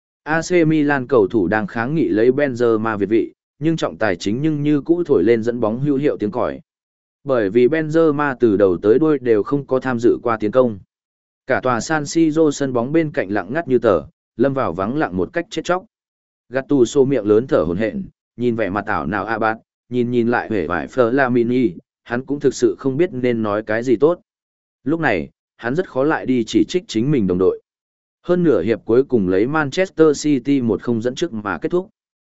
a xê Milan cầu thủ đang kháng nghị lấy Benzema việt vị, nhưng trọng tài chính nhưng như cũ thổi lên dẫn bóng hữu hiệu tiếng còi. Bởi vì Benzema từ đầu tới đuôi đều không có tham dự qua tiến công. Cả tòa San Siro sân bóng bên cạnh lặng ngắt như tờ, lâm vào vắng lặng một cách chết chóc. Gattuso miệng lớn thở hổn hển, nhìn vẻ mặt ảo nào Abad, nhìn nhìn lại vẻ vải Flamini, hắn cũng thực sự không biết nên nói cái gì tốt. Lúc này, hắn rất khó lại đi chỉ trích chính mình đồng đội. Hơn nửa hiệp cuối cùng lấy Manchester City một không dẫn trước mà kết thúc.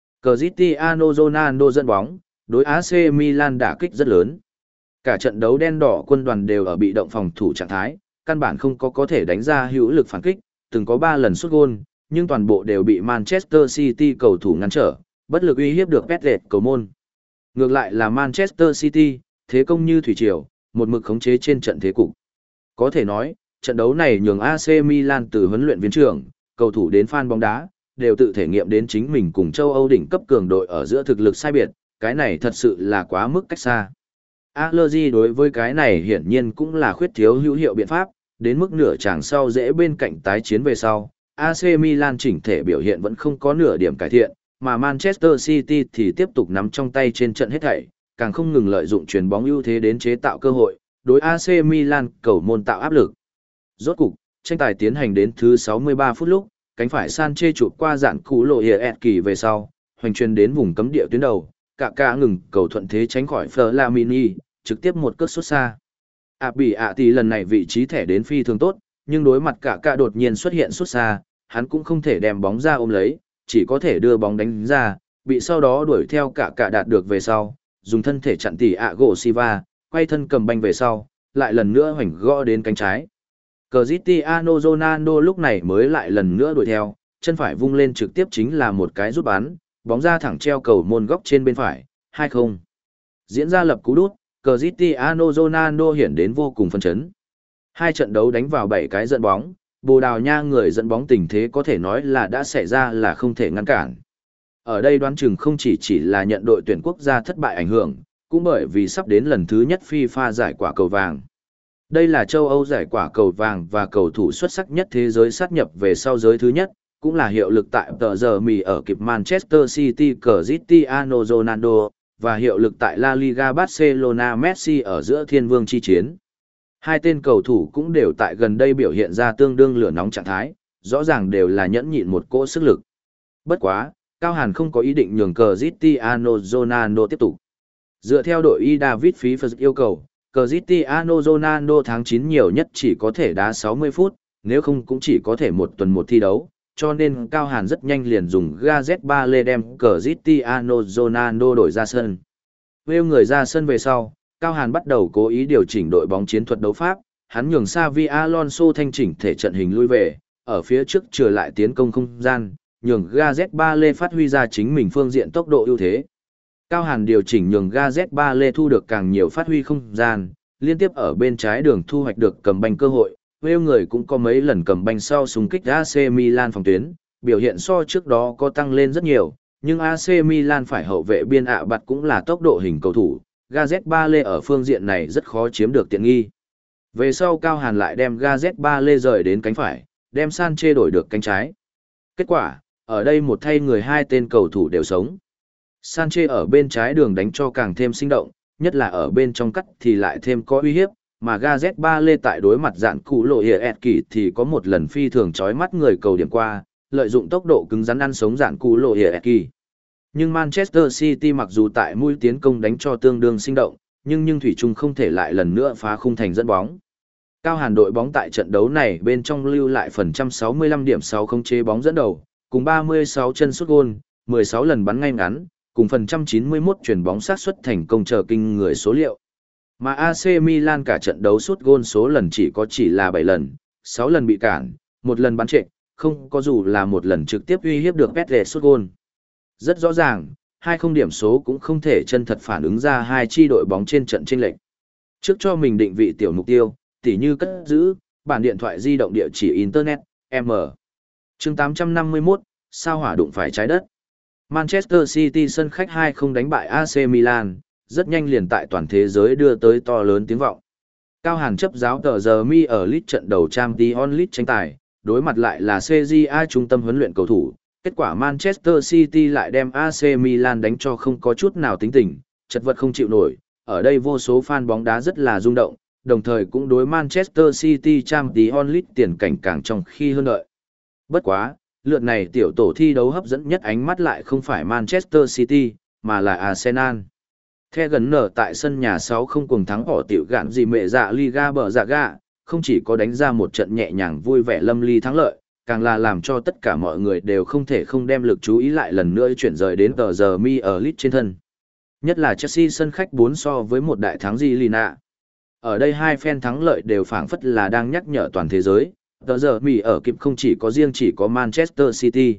Cristiano Ronaldo dẫn bóng, đối a xê Milan đả kích rất lớn. Cả trận đấu đen đỏ quân đoàn đều ở bị động phòng thủ trạng thái, căn bản không có có thể đánh ra hữu lực phản kích, từng có ba lần sút gôn, nhưng toàn bộ đều bị Manchester City cầu thủ ngăn trở, bất lực uy hiếp được Petret cầu môn. Ngược lại là Manchester City, thế công như thủy triều, một mực khống chế trên trận thế cục. Có thể nói, trận đấu này nhường a xê Milan từ huấn luyện viên trưởng, cầu thủ đến fan bóng đá, đều tự thể nghiệm đến chính mình cùng châu Âu đỉnh cấp cường đội ở giữa thực lực sai biệt, cái này thật sự là quá mức cách xa. Allegri đối với cái này hiển nhiên cũng là khuyết thiếu hữu hiệu biện pháp, đến mức nửa chàng sau dễ bên cạnh tái chiến về sau, a xê Milan chỉnh thể biểu hiện vẫn không có nửa điểm cải thiện, mà Manchester City thì tiếp tục nắm trong tay trên trận hết thảy, càng không ngừng lợi dụng chuyền bóng ưu thế đến chế tạo cơ hội, đối a xê Milan cầu môn tạo áp lực. Rốt cục, tranh tài tiến hành đến thứ sáu mươi ba phút lúc, cánh phải Sanchez chụp qua dạn cú lộ Hieki về sau, hoành truyền đến vùng cấm địa tuyến đầu, cả cả ngừng cầu thuận thế tránh khỏi Flamini, trực tiếp một cước sút xa. À bị ạ thì lần này vị trí thẻ đến phi thường tốt, nhưng đối mặt cả cả đột nhiên xuất hiện sút xa, hắn cũng không thể đem bóng ra ôm lấy, chỉ có thể đưa bóng đánh ra, bị sau đó đuổi theo cả cả đạt được về sau, dùng thân thể chặn tỉ ạ gỗ Silva, quay thân cầm banh về sau, lại lần nữa hoành gõ đến cánh trái. Cristiano Ronaldo lúc này mới lại lần nữa đuổi theo, chân phải vung lên trực tiếp chính là một cái rút bắn, bóng ra thẳng treo cầu môn góc trên bên phải, hai không. Diễn ra lập cú đút, Cristiano Ronaldo hiển đến vô cùng phấn chấn. Hai trận đấu đánh vào bảy cái dẫn bóng, Bồ Đào Nha người dẫn bóng tình thế có thể nói là đã xảy ra là không thể ngăn cản. Ở đây đoán chừng không chỉ chỉ là nhận đội tuyển quốc gia thất bại ảnh hưởng, cũng bởi vì sắp đến lần thứ nhất FIFA giải quả cầu vàng. Đây là châu Âu giải quả cầu vàng và cầu thủ xuất sắc nhất thế giới sát nhập về sau giới thứ nhất, cũng là hiệu lực tại tờ giờ mì ở kịp Manchester City Cristiano Ronaldo, và hiệu lực tại La Liga Barcelona Messi ở giữa thiên vương chi chiến. Hai tên cầu thủ cũng đều tại gần đây biểu hiện ra tương đương lửa nóng trạng thái, rõ ràng đều là nhẫn nhịn một cỗ sức lực. Bất quá, Cao Hàn không có ý định nhường Cristiano Ronaldo tiếp tục. Dựa theo đội y David Phillips yêu cầu, Cristiano Ronaldo tháng chín nhiều nhất chỉ có thể đá sáu mươi phút, nếu không cũng chỉ có thể một tuần một thi đấu, cho nên Cao Hàn rất nhanh liền dùng Gareth Bale đem Cristiano Ronaldo đổi ra sân. Vêu người ra sân về sau, Cao Hàn bắt đầu cố ý điều chỉnh đội bóng chiến thuật đấu pháp, hắn nhường Xavi Alonso thanh chỉnh thể trận hình lui về, ở phía trước trở lại tiến công không gian, nhường Gareth Bale phát huy ra chính mình phương diện tốc độ ưu thế. Cao Hàn điều chỉnh nhường Gareth Bale thu được càng nhiều phát huy không gian, liên tiếp ở bên trái đường thu hoạch được cầm banh cơ hội, Wales người cũng có mấy lần cầm banh sau xung kích a xê Milan phòng tuyến, biểu hiện so trước đó có tăng lên rất nhiều, nhưng a xê Milan phải hậu vệ biên ạ bạt cũng là tốc độ hình cầu thủ, Gareth Bale ở phương diện này rất khó chiếm được tiện nghi. Về sau Cao Hàn lại đem Gareth Bale rời đến cánh phải, đem Sanchez đổi được cánh trái. Kết quả, ở đây một thay người hai tên cầu thủ đều sống. Sanchez ở bên trái đường đánh cho càng thêm sinh động, nhất là ở bên trong cắt thì lại thêm có uy hiếp, mà Gareth Bale tại đối mặt dạn cụ lộ hiệp kỳ thì có một lần phi thường chói mắt người cầu điểm qua, lợi dụng tốc độ cứng rắn ăn sống dạn cụ lộ hiệp kỳ. Nhưng Manchester City mặc dù tại mũi tiến công đánh cho tương đương sinh động, nhưng nhưng thủy chung không thể lại lần nữa phá khung thành dẫn bóng. Cao Hàn đội bóng tại trận đấu này bên trong lưu lại phần trăm sáu mươi lăm điểm sáu không chế bóng dẫn đầu, cùng ba mươi sáu chân sút gôn, mười sáu lần bắn ngay ngắn, cùng phần trăm chín mươi mốt chuyển bóng sát xuất thành công chờ kinh người số liệu. Mà a xê Milan cả trận đấu sút gôn số lần chỉ có chỉ là bảy lần, sáu lần bị cản, một lần bắn trệ, không có dù là một lần trực tiếp uy hiếp được Pedro sút gôn. Rất rõ ràng, hai không điểm số cũng không thể chân thật phản ứng ra hai chi đội bóng trên trận chênh lệch. Trước cho mình định vị tiểu mục tiêu, tỉ như cất giữ, bản điện thoại di động địa chỉ Internet, M. chương tám trăm năm mươi mốt, sao hỏa đụng phải trái đất. Manchester City sân khách hai không đánh bại a xê Milan, rất nhanh liền tại toàn thế giới đưa tới to lớn tiếng vọng. Cao Hàn chấp giáo tờ giờ mi ở League trận đầu Champions League tranh tài, đối mặt lại là xê giê a trung tâm huấn luyện cầu thủ. Kết quả Manchester City lại đem a xê Milan đánh cho không có chút nào tính tình, chật vật không chịu nổi. Ở đây vô số fan bóng đá rất là rung động, đồng thời cũng đối Manchester City Champions League tiền cảnh càng trong khi hơn đợi. Bất quá, lượt này tiểu tổ thi đấu hấp dẫn nhất ánh mắt lại không phải Manchester City, mà là Arsenal. The gần nở tại sân nhà sáu không cùng thắng họ tiểu gạn gì mẹ dạ Liga bờ dạ gạ, không chỉ có đánh ra một trận nhẹ nhàng vui vẻ lâm ly thắng lợi, càng là làm cho tất cả mọi người đều không thể không đem lực chú ý lại lần nữa chuyển rời đến tờ giờ mi ở Leeds trên thân. Nhất là Chelsea sân khách bốn so với một đại thắng gì Lina. Ở đây hai phen thắng lợi đều phảng phất là đang nhắc nhở toàn thế giới, tờ giờ mi ở kịp không chỉ có riêng chỉ có Manchester City.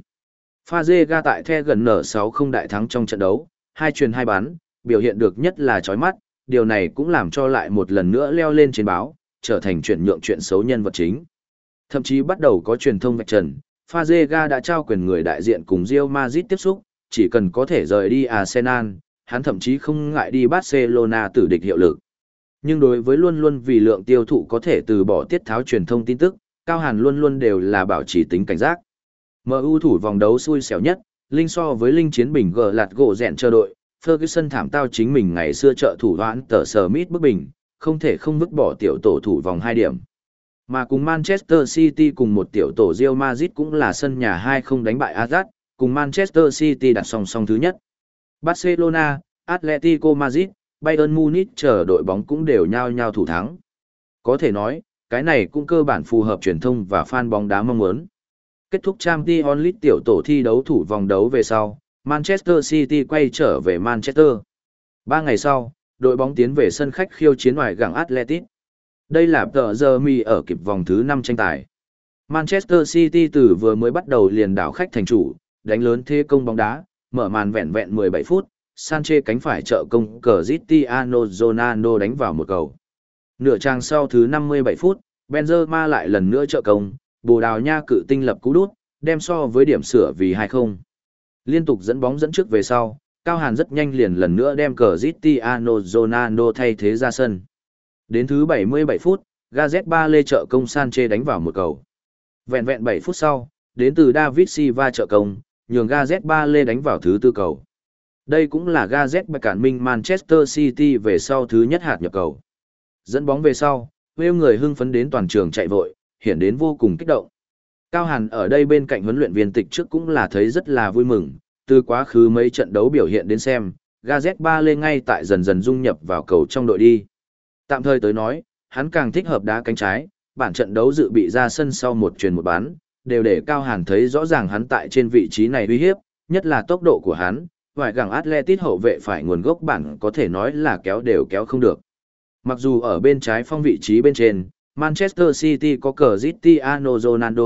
Fazega tại The gần nở sáu không đại thắng trong trận đấu, hai truyền hai bắn, biểu hiện được nhất là chói mắt, điều này cũng làm cho lại một lần nữa leo lên trên báo, trở thành chuyển nhượng chuyện xấu nhân vật chính. Thậm chí bắt đầu có truyền thông vạch trần, Fazega đã trao quyền người đại diện cùng Real Madrid tiếp xúc, chỉ cần có thể rời đi Arsenal, hắn thậm chí không ngại đi Barcelona tử địch hiệu lực. Nhưng đối với luôn luôn vì lượng tiêu thụ có thể từ bỏ tiết tháo truyền thông tin tức, Cao Hàn luôn luôn đều là bảo trì tính cảnh giác. em u thủ vòng đấu xui xẻo nhất, Linh so với Linh chiến bình gờ lạt gỗ rẹn chờ đội, Ferguson thảm tao chính mình ngày xưa trợ thủ hoãn tờ Smith bức bình, không thể không vứt bỏ tiểu tổ thủ vòng hai điểm. Mà cùng Manchester City cùng một tiểu tổ Real Madrid cũng là sân nhà hai không đánh bại Ajax, cùng Manchester City đặt song song thứ nhất. Barcelona, Atletico Madrid, Bayern Munich chờ đội bóng cũng đều nhao nhao thủ thắng. Có thể nói, cái này cũng cơ bản phù hợp truyền thông và fan bóng đá mong muốn. Kết thúc Champions League tiểu tổ thi đấu thủ vòng đấu về sau, Manchester City quay trở về Manchester. Ba ngày sau, đội bóng tiến về sân khách khiêu chiến ngoài gặng Atletico. Đây là tờ giờ mi ở kịp vòng thứ năm tranh tài. Manchester City từ vừa mới bắt đầu liền đảo khách thành chủ, đánh lớn thế công bóng đá, mở màn vẹn vẹn mười bảy phút, Sanchez cánh phải trợ công Cristiano Ronaldo đánh vào một cầu. Nửa trang sau thứ năm mươi bảy phút, Benzema lại lần nữa trợ công, Bồ Đào Nha cự tinh lập cú đút, đem so với điểm sửa vì hai không. Liên tục dẫn bóng dẫn trước về sau, Cao Hàn rất nhanh liền lần nữa đem Cristiano Ronaldo thay thế ra sân. Đến thứ bảy mươi bảy phút, Gareth Bale trợ công Sanchez đánh vào một cầu. Vẹn vẹn bảy phút sau, đến từ David Silva trợ công, nhường Gareth Bale đánh vào thứ tư cầu. Đây cũng là Gareth Bale cản minh Manchester City về sau thứ nhất hạt nhập cầu. Dẫn bóng về sau, Wales người hưng phấn đến toàn trường chạy vội, hiện đến vô cùng kích động. Cao Hàn ở đây bên cạnh huấn luyện viên tịch trước cũng là thấy rất là vui mừng, từ quá khứ mấy trận đấu biểu hiện đến xem, Gareth Bale ngay tại dần dần dung nhập vào cầu trong đội đi. Tạm thời tới nói, hắn càng thích hợp đá cánh trái, bản trận đấu dự bị ra sân sau một chuyền một bán, đều để Cao Hàn thấy rõ ràng hắn tại trên vị trí này uy hiếp, nhất là tốc độ của hắn, vài gẳng Atletico hậu vệ phải nguồn gốc bản có thể nói là kéo đều kéo không được. Mặc dù ở bên trái phong vị trí bên trên, Manchester City có Cristiano Ronaldo,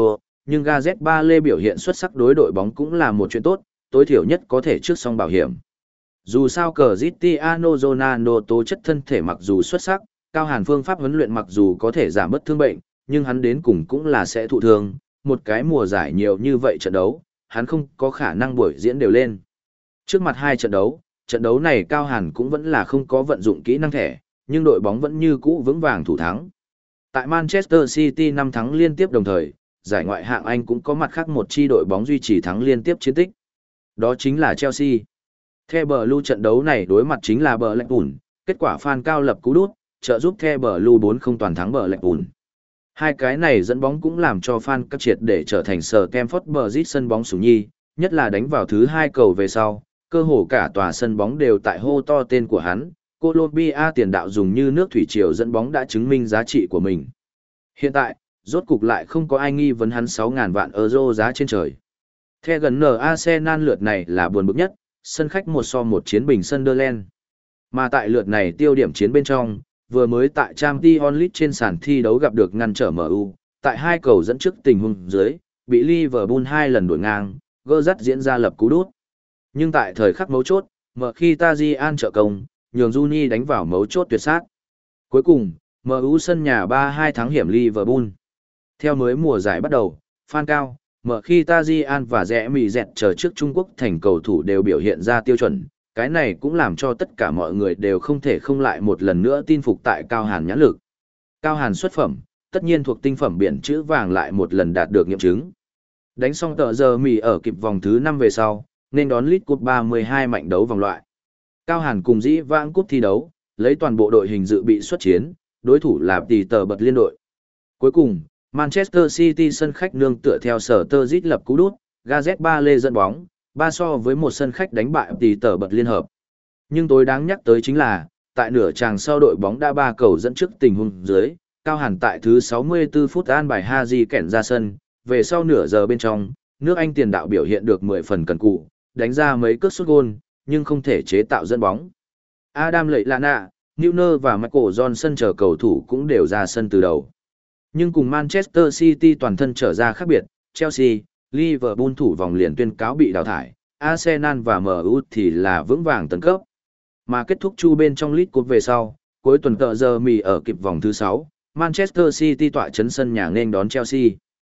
nhưng Gareth Bale biểu hiện xuất sắc đối đội bóng cũng là một chuyện tốt, tối thiểu nhất có thể trước xong bảo hiểm. Dù sao Cristiano Ronaldo tố chất thân thể mặc dù xuất sắc, Cao Hàn phương pháp huấn luyện mặc dù có thể giảm bớt thương bệnh, nhưng hắn đến cùng cũng là sẽ thụ thương, một cái mùa giải nhiều như vậy trận đấu, hắn không có khả năng buổi diễn đều lên. Trước mặt hai trận đấu, trận đấu này Cao Hàn cũng vẫn là không có vận dụng kỹ năng thẻ, nhưng đội bóng vẫn như cũ vững vàng thủ thắng. Tại Manchester City năm thắng liên tiếp đồng thời, giải ngoại hạng Anh cũng có mặt khác một chi đội bóng duy trì thắng liên tiếp chiến tích. Đó chính là Chelsea. The Blue trận đấu này đối mặt chính là Blackpool, kết quả Phan Cao lập cú đút, trợ giúp The Blue bốn không toàn thắng Blackpool. Hai cái này dẫn bóng cũng làm cho fan các triệt để trở thành sở Stamford Bridge sân bóng sủng nhi, nhất là đánh vào thứ hai cầu về sau, cơ hồ cả tòa sân bóng đều tại hô to tên của hắn. Colombia tiền đạo dùng như nước thủy triều dẫn bóng đã chứng minh giá trị của mình. Hiện tại, rốt cục lại không có ai nghi vấn hắn sáu ngàn vạn euro giá trên trời. The gần nở Arsenal lượt này là buồn bực nhất, sân khách một so một chiến bình Sunderland. Mà tại lượt này tiêu điểm chiến bên trong, vừa mới tại Champions League trên sàn thi đấu gặp được ngăn trở em u, tại hai cầu dẫn trước tình huống dưới, bị Liverpool hai lần đuổi ngang, gỡ dắt diễn ra lập cú đút. Nhưng tại thời khắc mấu chốt, mở khi Tajian trợ công, nhường Juni đánh vào mấu chốt tuyệt sát. Cuối cùng, em u sân nhà ba hai thắng hiểm Liverpool. Theo mới mùa giải bắt đầu, Phan Cao, mở khi Tajian và Rẽ Mì Dẹt chờ trước Trung Quốc thành cầu thủ đều biểu hiện ra tiêu chuẩn, cái này cũng làm cho tất cả mọi người đều không thể không lại một lần nữa tin phục tại Cao Hàn nhãn lực. Cao Hàn xuất phẩm, tất nhiên thuộc tinh phẩm biển chữ vàng lại một lần đạt được nghiệm chứng. Đánh xong tờ giờ mì ở kịp vòng thứ năm về sau, nên đón League Cup ba mươi hai mạnh đấu vòng loại. Cao Hàn cùng dĩ vãng cúp thi đấu, lấy toàn bộ đội hình dự bị xuất chiến, đối thủ là tỷ tờ bật liên đội. Cuối cùng, Manchester City sân khách nương tựa theo sở tơ dít lập cú đút, Gareth Bale dẫn bóng, ba so với một sân khách đánh bại tỷ tờ bật liên hợp. Nhưng tối đáng nhắc tới chính là, tại nửa tràng sau đội bóng đã ba cầu dẫn trước tình huống dưới, Cao Hàn tại thứ sáu mươi tư phút an bài Haji kẹn ra sân, về sau nửa giờ bên trong, nước Anh tiền đạo biểu hiện được mười phần cần cù, đánh ra mấy cước sút gôn, nhưng không thể chế tạo dẫn bóng. Adam Lallana, Neuer và Michael Johnson chờ cầu thủ cũng đều ra sân từ đầu. Nhưng cùng Manchester City toàn thân trở ra khác biệt, Chelsea, Liverpool thủ vòng liền tuyên cáo bị đào thải, Arsenal và em u thì là vững vàng tấn cấp. Mà kết thúc chu bên trong League Cup về sau, cuối tuần tờ giờ mì ở kịp vòng thứ sáu, Manchester City tọa trấn sân nhà nên đón Chelsea.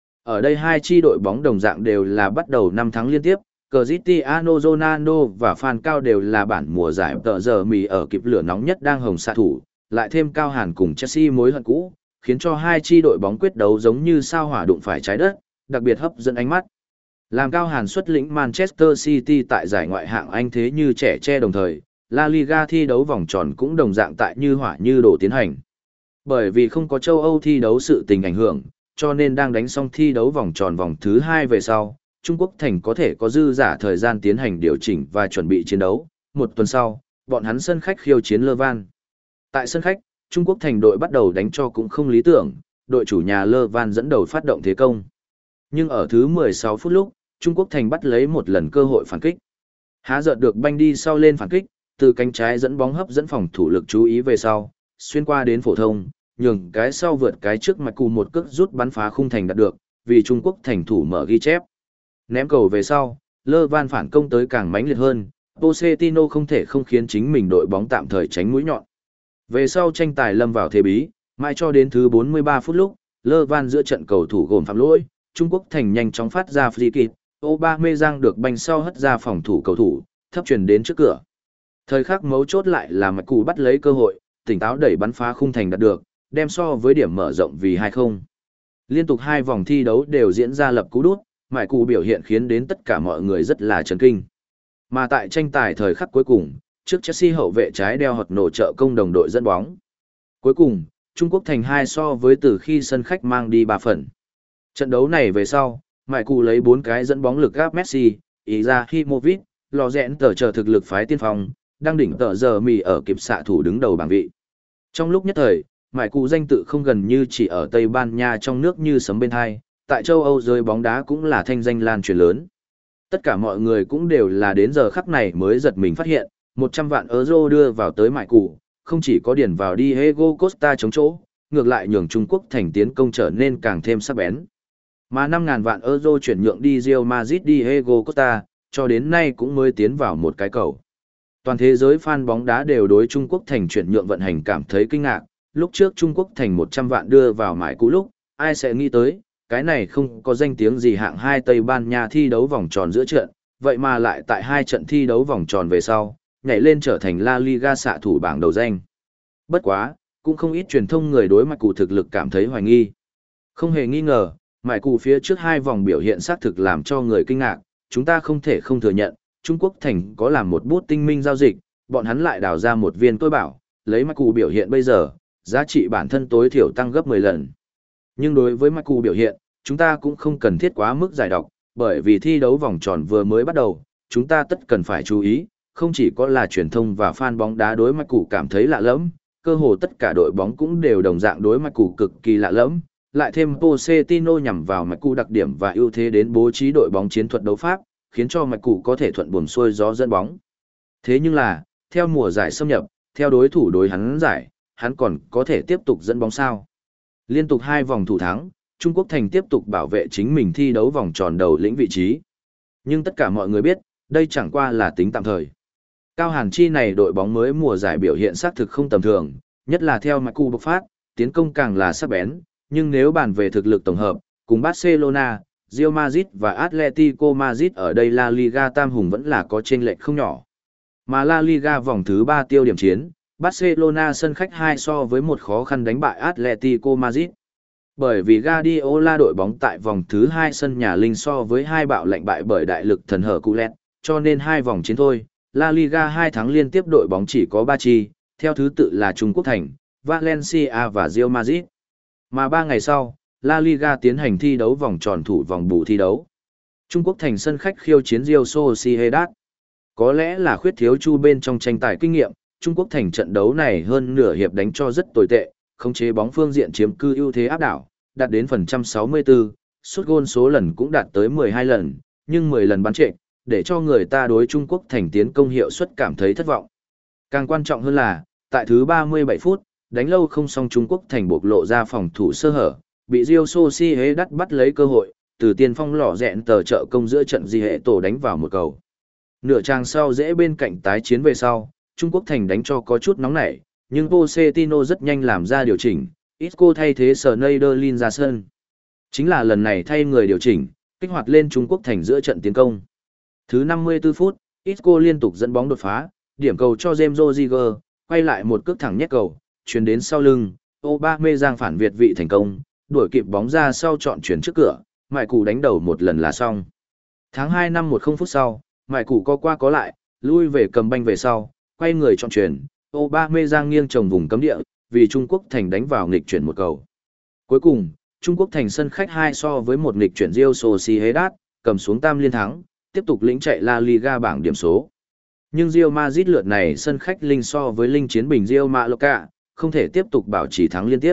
Ở đây hai chi đội bóng đồng dạng đều là bắt đầu năm thắng liên tiếp, Cristiano Ronaldo và Phan Cao đều là bản mùa giải tờ giờ mì ở kịp lửa nóng nhất đang hồng xạ thủ, lại thêm Cao Hàn cùng Chelsea mối hận cũ, khiến cho hai chi đội bóng quyết đấu giống như sao hỏa đụng phải trái đất, đặc biệt hấp dẫn ánh mắt. Làm Cao Hàn xuất lĩnh Manchester City tại giải ngoại hạng Anh thế như trẻ tre đồng thời, La Liga thi đấu vòng tròn cũng đồng dạng tại như hỏa như đổ tiến hành. Bởi vì không có châu Âu thi đấu sự tình ảnh hưởng, cho nên đang đánh xong thi đấu vòng tròn vòng thứ hai về sau, Trung Quốc thành có thể có dư giả thời gian tiến hành điều chỉnh và chuẩn bị chiến đấu. Một tuần sau, bọn hắn sân khách khiêu chiến Lơ Van. Tại sân khách, Trung Quốc thành đội bắt đầu đánh cho cũng không lý tưởng, đội chủ nhà Lơ Van dẫn đầu phát động thế công. Nhưng ở thứ mười sáu phút lúc, Trung Quốc thành bắt lấy một lần cơ hội phản kích. Há giật được banh đi sau lên phản kích, từ cánh trái dẫn bóng hấp dẫn phòng thủ lực chú ý về sau, xuyên qua đến phổ thông, nhường cái sau vượt cái trước mặt cù một cước rút bắn phá khung thành đạt được, vì Trung Quốc thành thủ mở ghi chép. Ném cầu về sau, Lơ Van phản công tới càng mãnh liệt hơn, Pochettino không thể không khiến chính mình đội bóng tạm thời tránh mũi nhọn. Về sau tranh tài lâm vào thế bí, mãi cho đến thứ bốn mươi ba phút lúc, Lơ Van giữa trận cầu thủ gồm phạm lỗi, Trung Quốc thành nhanh chóng phát ra free kick, Aubameyang được banh sau hất ra phòng thủ cầu thủ, thấp truyền đến trước cửa. Thời khắc mấu chốt lại là Mạch Cù bắt lấy cơ hội, tỉnh táo đẩy bắn phá khung thành đạt được, đem so với điểm mở rộng vì hai không. Liên tục hai vòng thi đấu đều diễn ra lập cú đút, Mạch Cù biểu hiện khiến đến tất cả mọi người rất là chấn kinh. Mà tại tranh tài thời khắc cuối cùng, trước Chelsea hậu vệ trái đeo hột nổ trợ công đồng đội dẫn bóng. Cuối cùng, Trung Quốc thành hai so với từ khi sân khách mang đi ba phần. Trận đấu này về sau, Mạch Cù lấy bốn cái dẫn bóng lực gáp Messi, Izahimovic, lò rẽn tờ chờ thực lực phái tiên phong, đang đỉnh tờ giờ mì ở kịp xạ thủ đứng đầu bảng vị. Trong lúc nhất thời, Mạch Cù danh tự không gần như chỉ ở Tây Ban Nha trong nước như sấm bên hai, tại châu Âu giới bóng đá cũng là thanh danh lan truyền lớn. Tất cả mọi người cũng đều là đến giờ khắc này mới giật mình phát hiện, một trăm vạn euro đưa vào tới Mạch Cù, không chỉ có điển vào Diego Costa chống chỗ, ngược lại nhường Trung Quốc thành tiến công trở nên càng thêm sắc bén. Mà năm ngàn vạn euro chuyển nhượng đi Real Madrid Diego Costa, cho đến nay cũng mới tiến vào một cái cầu. Toàn thế giới fan bóng đá đều đối Trung Quốc thành chuyển nhượng vận hành cảm thấy kinh ngạc, lúc trước Trung Quốc thành một trăm vạn đưa vào mãi cũ lúc, ai sẽ nghĩ tới, cái này không có danh tiếng gì hạng hai Tây Ban Nha thi đấu vòng tròn giữa trận, vậy mà lại tại hai trận thi đấu vòng tròn về sau, nhảy lên trở thành La Liga xạ thủ bảng đầu danh. Bất quá, cũng không ít truyền thông người đối mặt cụ thực lực cảm thấy hoài nghi. Không hề nghi ngờ, mãi cụ phía trước hai vòng biểu hiện xác thực làm cho người kinh ngạc, chúng ta không thể không thừa nhận, Trung Quốc thành có làm một bút tinh minh giao dịch, bọn hắn lại đào ra một viên tôi bảo, lấy mãi cụ biểu hiện bây giờ, giá trị bản thân tối thiểu tăng gấp mười lần. Nhưng đối với mãi cụ biểu hiện, chúng ta cũng không cần thiết quá mức giải độc, bởi vì thi đấu vòng tròn vừa mới bắt đầu, chúng ta tất cần phải chú ý, không chỉ có là truyền thông và fan bóng đá đối mãi cụ cảm thấy lạ lẫm, cơ hồ tất cả đội bóng cũng đều đồng dạng đối mãi cụ cực kỳ lạ lẫm, lại thêm Pochettino nhằm vào mãi cụ đặc điểm và ưu thế đến bố trí đội bóng chiến thuật đấu pháp, khiến cho mãi cụ có thể thuận buồm xuôi gió dẫn bóng. Thế nhưng là, theo mùa giải xâm nhập, theo đối thủ đối hắn giải, hắn còn có thể tiếp tục dẫn bóng sao? Liên tục hai vòng thủ thắng, Trung Quốc thành tiếp tục bảo vệ chính mình thi đấu vòng tròn đầu lĩnh vị trí. Nhưng tất cả mọi người biết, đây chẳng qua là tính tạm thời. Cao Hàn Chi này đội bóng mới mùa giải biểu hiện xác thực không tầm thường, nhất là theo mạch cụ bộc phát, tiến công càng là sắc bén, nhưng nếu bàn về thực lực tổng hợp, cùng Barcelona, Real Madrid và Atletico Madrid ở đây La Liga tam hùng vẫn là có chênh lệch không nhỏ. Mà La Liga vòng thứ ba tiêu điểm chiến, Barcelona sân khách hai so với một khó khăn đánh bại Atletico Madrid. Bởi vì Guardiola đội bóng tại vòng thứ hai sân nhà linh so với hai bạo lệnh bại bởi đại lực thần hở Culet, cho nên hai vòng chiến thôi, La Liga hai tháng liên tiếp đội bóng chỉ có ba chi, theo thứ tự là Trung Quốc thành, Valencia và Real Madrid. Mà ba ngày sau, La Liga tiến hành thi đấu vòng tròn thủ vòng bù thi đấu. Trung Quốc thành sân khách khiêu chiến Real Sociedad. Có lẽ là khuyết thiếu chu bên trong tranh tài kinh nghiệm, Trung Quốc thành trận đấu này hơn nửa hiệp đánh cho rất tồi tệ, khống chế bóng phương diện chiếm cư ưu thế áp đảo, đạt đến phần trăm sáu mươi tư, sút gôn số lần cũng đạt tới mười hai lần, nhưng mười lần bắn trệ, để cho người ta đối Trung Quốc thành tiến công hiệu suất cảm thấy thất vọng. Càng quan trọng hơn là, tại thứ ba mươi bảy phút, đánh lâu không xong Trung Quốc thành bộc lộ ra phòng thủ sơ hở, bị Real Sociedad bắt lấy cơ hội, từ tiền phong lỏ dẹn tờ trợ công giữa trận di hệ tổ đánh vào một cầu. Nửa trang sau dễ bên cạnh tái chiến về sau, Trung Quốc thành đánh cho có chút nóng nảy, nhưng Pochettino rất nhanh làm ra điều chỉnh, Isco thay thế Schneiderlin ra sân. Chính là lần này thay người điều chỉnh, kích hoạt lên Trung Quốc thành giữa trận tiến công. Thứ năm mươi tư phút, Isco liên tục dẫn bóng đột phá, điểm cầu cho James Rodriguez, quay lại một cước thẳng nhét cầu, chuyển đến sau lưng, Aubameyang phản việt vị thành công, đuổi kịp bóng ra sau chọn chuyển trước cửa, Mại Cụ đánh đầu một lần là xong. Tháng hai năm một không phút sau, Mại Cụ có qua có lại, lui về cầm banh về sau, quay người chọn chuyển, Aubameyang nghiêng trồng vùng cấm địa, vì Trung Quốc thành đánh vào nghịch chuyển một cầu. Cuối cùng, Trung Quốc thành sân khách hai so với một nghịch chuyển Real Sociedad, cầm xuống tam liên thắng, tiếp tục lĩnh chạy La Liga bảng điểm số. Nhưng Real Madrid lượt này sân khách linh so với linh chiến bình Real Mallorca, không thể tiếp tục bảo trì thắng liên tiếp.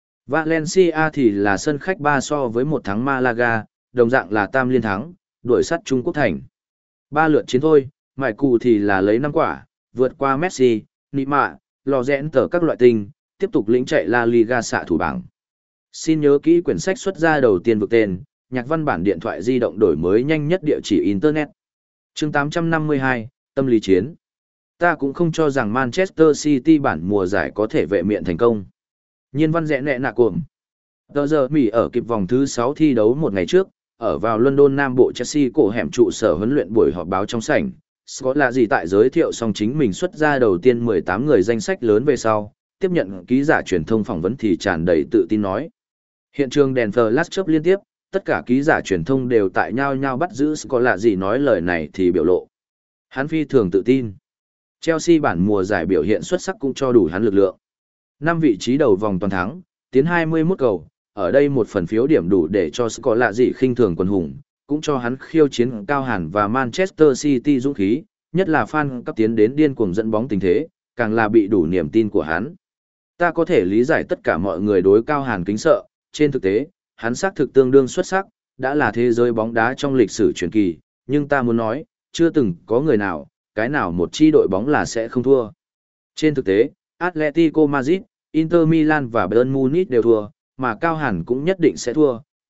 Valencia thì là sân khách ba so với một thắng Malaga, đồng dạng là tam liên thắng, đuổi sát Trung Quốc thành. Ba lượt chiến thôi, Mại Cụ thì là lấy năm quả, vượt qua Messi, Neymar, lò rẽn tờ các loại tinh, tiếp tục lĩnh chạy La Liga xạ thủ bảng. Xin nhớ kỹ quyển sách xuất ra đầu tiên vực tên, nhạc văn bản điện thoại di động đổi mới nhanh nhất địa chỉ Internet. Chương tám trăm năm mươi hai, Tâm lý chiến. Ta cũng không cho rằng Manchester City bản mùa giải có thể vệ miện thành công. Nhiên văn rẽ nẹ nạ cuộm. Tờ giờ Mỹ ở kịp vòng thứ sáu thi đấu một ngày trước, ở vào London Nam Bộ Chelsea cổ hẻm trụ sở huấn luyện buổi họp báo trong sảnh. Scott là gì tại giới thiệu xong chính mình xuất ra đầu tiên mười tám người danh sách lớn về sau, tiếp nhận ký giả truyền thông phỏng vấn thì tràn đầy tự tin nói. Hiện trường đèn flash chớp liên tiếp, tất cả ký giả truyền thông đều tại nhau nhau bắt giữ Scott là gì nói lời này thì biểu lộ. Hắn phi thường tự tin. Chelsea bản mùa giải biểu hiện xuất sắc cũng cho đủ hắn lực lượng. Năm vị trí đầu vòng toàn thắng, tiến hai mươi mốt cầu, ở đây một phần phiếu điểm đủ để cho Scott là gì khinh thường quân hùng, cũng cho hắn khiêu chiến Cao Hàn và Manchester City dũng khí, nhất là fan cấp tiến đến điên cuồng dẫn bóng tình thế, càng là bị đủ niềm tin của hắn. Ta có thể lý giải tất cả mọi người đối Cao Hàn kính sợ, trên thực tế, hắn xác thực tương đương xuất sắc, đã là thế giới bóng đá trong lịch sử truyền kỳ, nhưng ta muốn nói, chưa từng có người nào, cái nào một chi đội bóng là sẽ không thua. Trên thực tế, Atletico Madrid, Inter Milan và Bayern Munich đều thua, mà Cao Hàn cũng nhất định sẽ thua,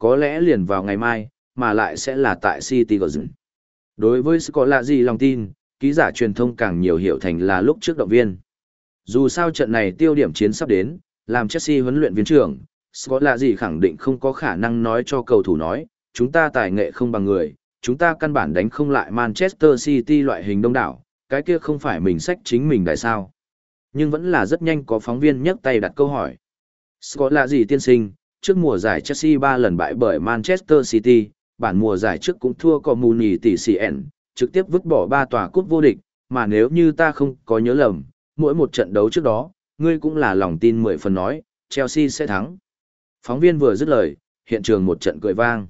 có lẽ liền vào ngày mai, mà lại sẽ là tại City Garden. Đối với Scolari lòng tin, ký giả truyền thông càng nhiều hiểu thành là lúc trước động viên. Dù sao trận này tiêu điểm chiến sắp đến, làm Chelsea huấn luyện viên trưởng, Scolari khẳng định không có khả năng nói cho cầu thủ nói, chúng ta tài nghệ không bằng người, chúng ta căn bản đánh không lại Manchester City loại hình đông đảo, cái kia không phải mình sách chính mình tại sao. Nhưng vẫn là rất nhanh có phóng viên nhấc tay đặt câu hỏi. Scolari tiên sinh, trước mùa giải Chelsea ba lần bại bởi Manchester City, bản mùa giải trước cũng thua Community tỷ xê en, trực tiếp vứt bỏ ba tòa cúp vô địch, mà nếu như ta không có nhớ lầm, mỗi một trận đấu trước đó, ngươi cũng là lòng tin mười phần nói, Chelsea sẽ thắng. Phóng viên vừa dứt lời, hiện trường một trận cười vang.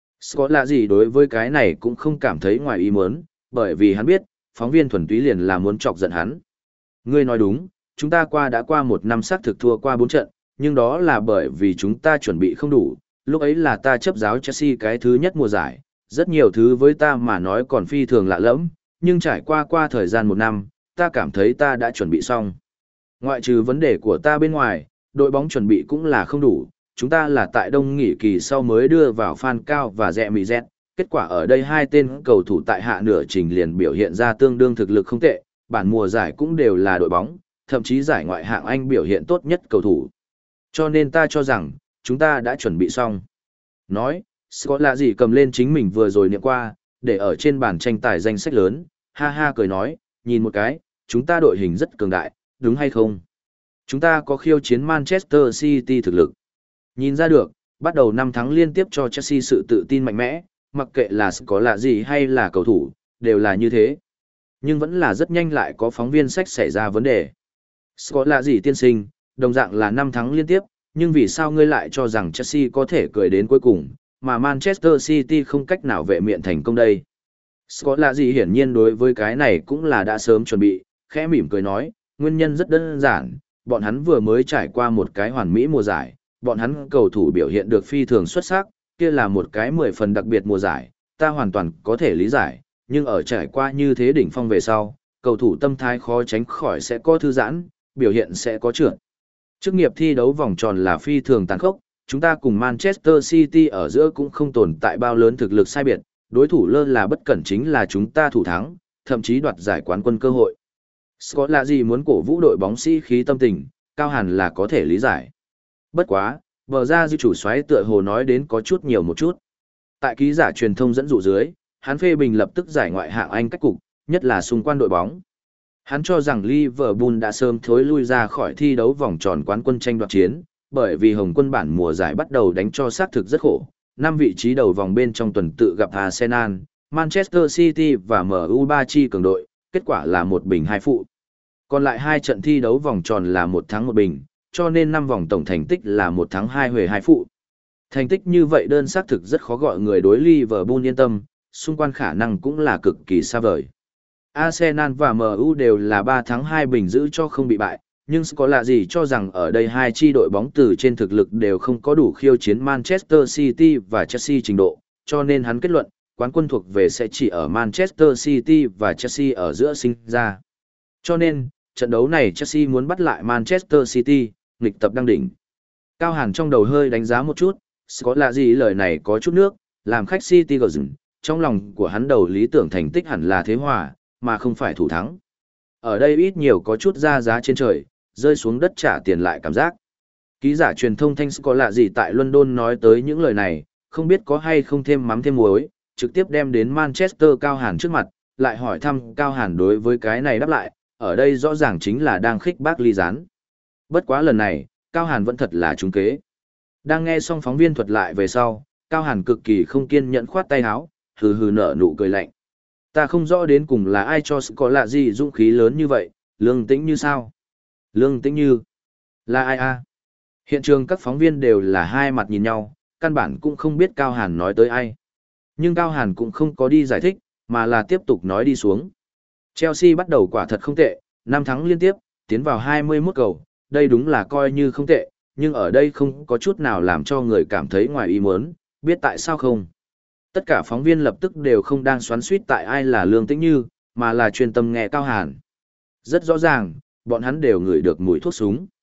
Scolari đối với cái này cũng không cảm thấy ngoài ý muốn, bởi vì hắn biết, phóng viên thuần túy liền là muốn chọc giận hắn. Ngươi nói đúng, chúng ta qua đã qua một năm xác thực thua qua bốn trận, nhưng đó là bởi vì chúng ta chuẩn bị không đủ, lúc ấy là ta chấp giáo Chelsea cái thứ nhất mùa giải, rất nhiều thứ với ta mà nói còn phi thường lạ lẫm, nhưng trải qua qua thời gian một năm, ta cảm thấy ta đã chuẩn bị xong. Ngoại trừ vấn đề của ta bên ngoài, đội bóng chuẩn bị cũng là không đủ, chúng ta là tại đông nghỉ kỳ sau mới đưa vào Phan Cao và Rẹ Mì Dẹt, kết quả ở đây hai tên cầu thủ tại hạ nửa trình liền biểu hiện ra tương đương thực lực không tệ, bản mùa giải cũng đều là đội bóng, thậm chí giải ngoại hạng Anh biểu hiện tốt nhất cầu thủ. Cho nên ta cho rằng, chúng ta đã chuẩn bị xong. Nói, Scott lạ gì cầm lên chính mình vừa rồi niệm qua, để ở trên bàn tranh tài danh sách lớn, ha ha cười nói, nhìn một cái, chúng ta đội hình rất cường đại, đúng hay không? Chúng ta có khiêu chiến Manchester City thực lực. Nhìn ra được, bắt đầu năm tháng liên tiếp cho Chelsea sự tự tin mạnh mẽ, mặc kệ là Scott lạ gì hay là cầu thủ, đều là như thế. Nhưng vẫn là rất nhanh lại có phóng viên sách xảy ra vấn đề. Scott lạ gì tiên sinh, đồng dạng là năm tháng liên tiếp, nhưng vì sao ngươi lại cho rằng Chelsea có thể cười đến cuối cùng, mà Manchester City không cách nào vệ miện thành công đây? Scott lạ gì hiển nhiên đối với cái này cũng là đã sớm chuẩn bị, khẽ mỉm cười nói, nguyên nhân rất đơn giản, bọn hắn vừa mới trải qua một cái hoàn mỹ mùa giải, bọn hắn cầu thủ biểu hiện được phi thường xuất sắc, kia là một cái mười phần đặc biệt mùa giải, ta hoàn toàn có thể lý giải, nhưng ở trải qua như thế đỉnh phong về sau, cầu thủ tâm thái khó tránh khỏi sẽ có thư giãn, biểu hiện sẽ có trượt. Chức nghiệp thi đấu vòng tròn là phi thường tàn khốc, chúng ta cùng Manchester City ở giữa cũng không tồn tại bao lớn thực lực sai biệt, đối thủ lơ là bất cẩn chính là chúng ta thủ thắng, thậm chí đoạt giải quán quân cơ hội. Scott là gì muốn cổ vũ đội bóng sĩ khí tâm tình, Cao Hàn là có thể lý giải. Bất quá, vở ra dư chủ soái tựa hồ nói đến có chút nhiều một chút. Tại ký giả truyền thông dẫn dụ dưới, hắn phê bình lập tức giải ngoại hạng Anh cách cục, nhất là xung quanh đội bóng. Hắn cho rằng Liverpool đã sớm thối lui ra khỏi thi đấu vòng tròn quán quân tranh đoạt chiến, bởi vì Hồng quân bản mùa giải bắt đầu đánh cho xác thực rất khổ. Năm vị trí đầu vòng bên trong tuần tự gặp Arsenal, Manchester City và em u ba chi cường đội, kết quả là một bình hai phụ. Còn lại hai trận thi đấu vòng tròn là một thắng một bình, cho nên năm vòng tổng thành tích là một thắng hai huề hai phụ. Thành tích như vậy đơn xác thực rất khó gọi người đối Liverpool yên tâm, xung quanh khả năng cũng là cực kỳ xa vời. Arsenal và em u đều là ba thắng hai bình giữ cho không bị bại, nhưng có lạ gì cho rằng ở đây hai chi đội bóng từ trên thực lực đều không có đủ khiêu chiến Manchester City và Chelsea trình độ, cho nên hắn kết luận, quán quân thuộc về sẽ chỉ ở Manchester City và Chelsea ở giữa sinh ra. Cho nên, trận đấu này Chelsea muốn bắt lại Manchester City, nghịch tập đăng đỉnh. Cao Hàn trong đầu hơi đánh giá một chút, có lạ gì lời này có chút nước, làm khách City Garden, trong lòng của hắn đầu lý tưởng thành tích hẳn là thế hòa, mà không phải thủ thắng. Ở đây ít nhiều có chút ra giá trên trời, rơi xuống đất trả tiền lại cảm giác. Ký giả truyền thông thanh có lạ gì tại London nói tới những lời này, không biết có hay không thêm mắm thêm muối, trực tiếp đem đến Manchester Cao Hàn trước mặt, lại hỏi thăm Cao Hàn đối với cái này đáp lại, ở đây rõ ràng chính là đang khích bác ly gián. Bất quá lần này, Cao Hàn vẫn thật là trúng kế. Đang nghe xong phóng viên thuật lại về sau, Cao Hàn cực kỳ không kiên nhẫn khoát tay áo, hừ hừ nở nụ cười lạnh. Ta không rõ đến cùng là ai cho có lạ gì dũng khí lớn như vậy, Lương Tĩnh Như sao? Lương Tĩnh Như? Là ai a? Hiện trường các phóng viên đều là hai mặt nhìn nhau, căn bản cũng không biết Cao Hàn nói tới ai. Nhưng Cao Hàn cũng không có đi giải thích, mà là tiếp tục nói đi xuống. Chelsea bắt đầu quả thật không tệ, năm thắng liên tiếp, tiến vào hai mươi mốt cầu, đây đúng là coi như không tệ, nhưng ở đây không có chút nào làm cho người cảm thấy ngoài ý muốn, biết tại sao không? Tất cả phóng viên lập tức đều không đang xoắn xuýt tại ai là Lương Tĩnh Như, mà là chuyên tâm nghe Cao Hàn. Rất rõ ràng, bọn hắn đều ngửi được mùi thuốc súng.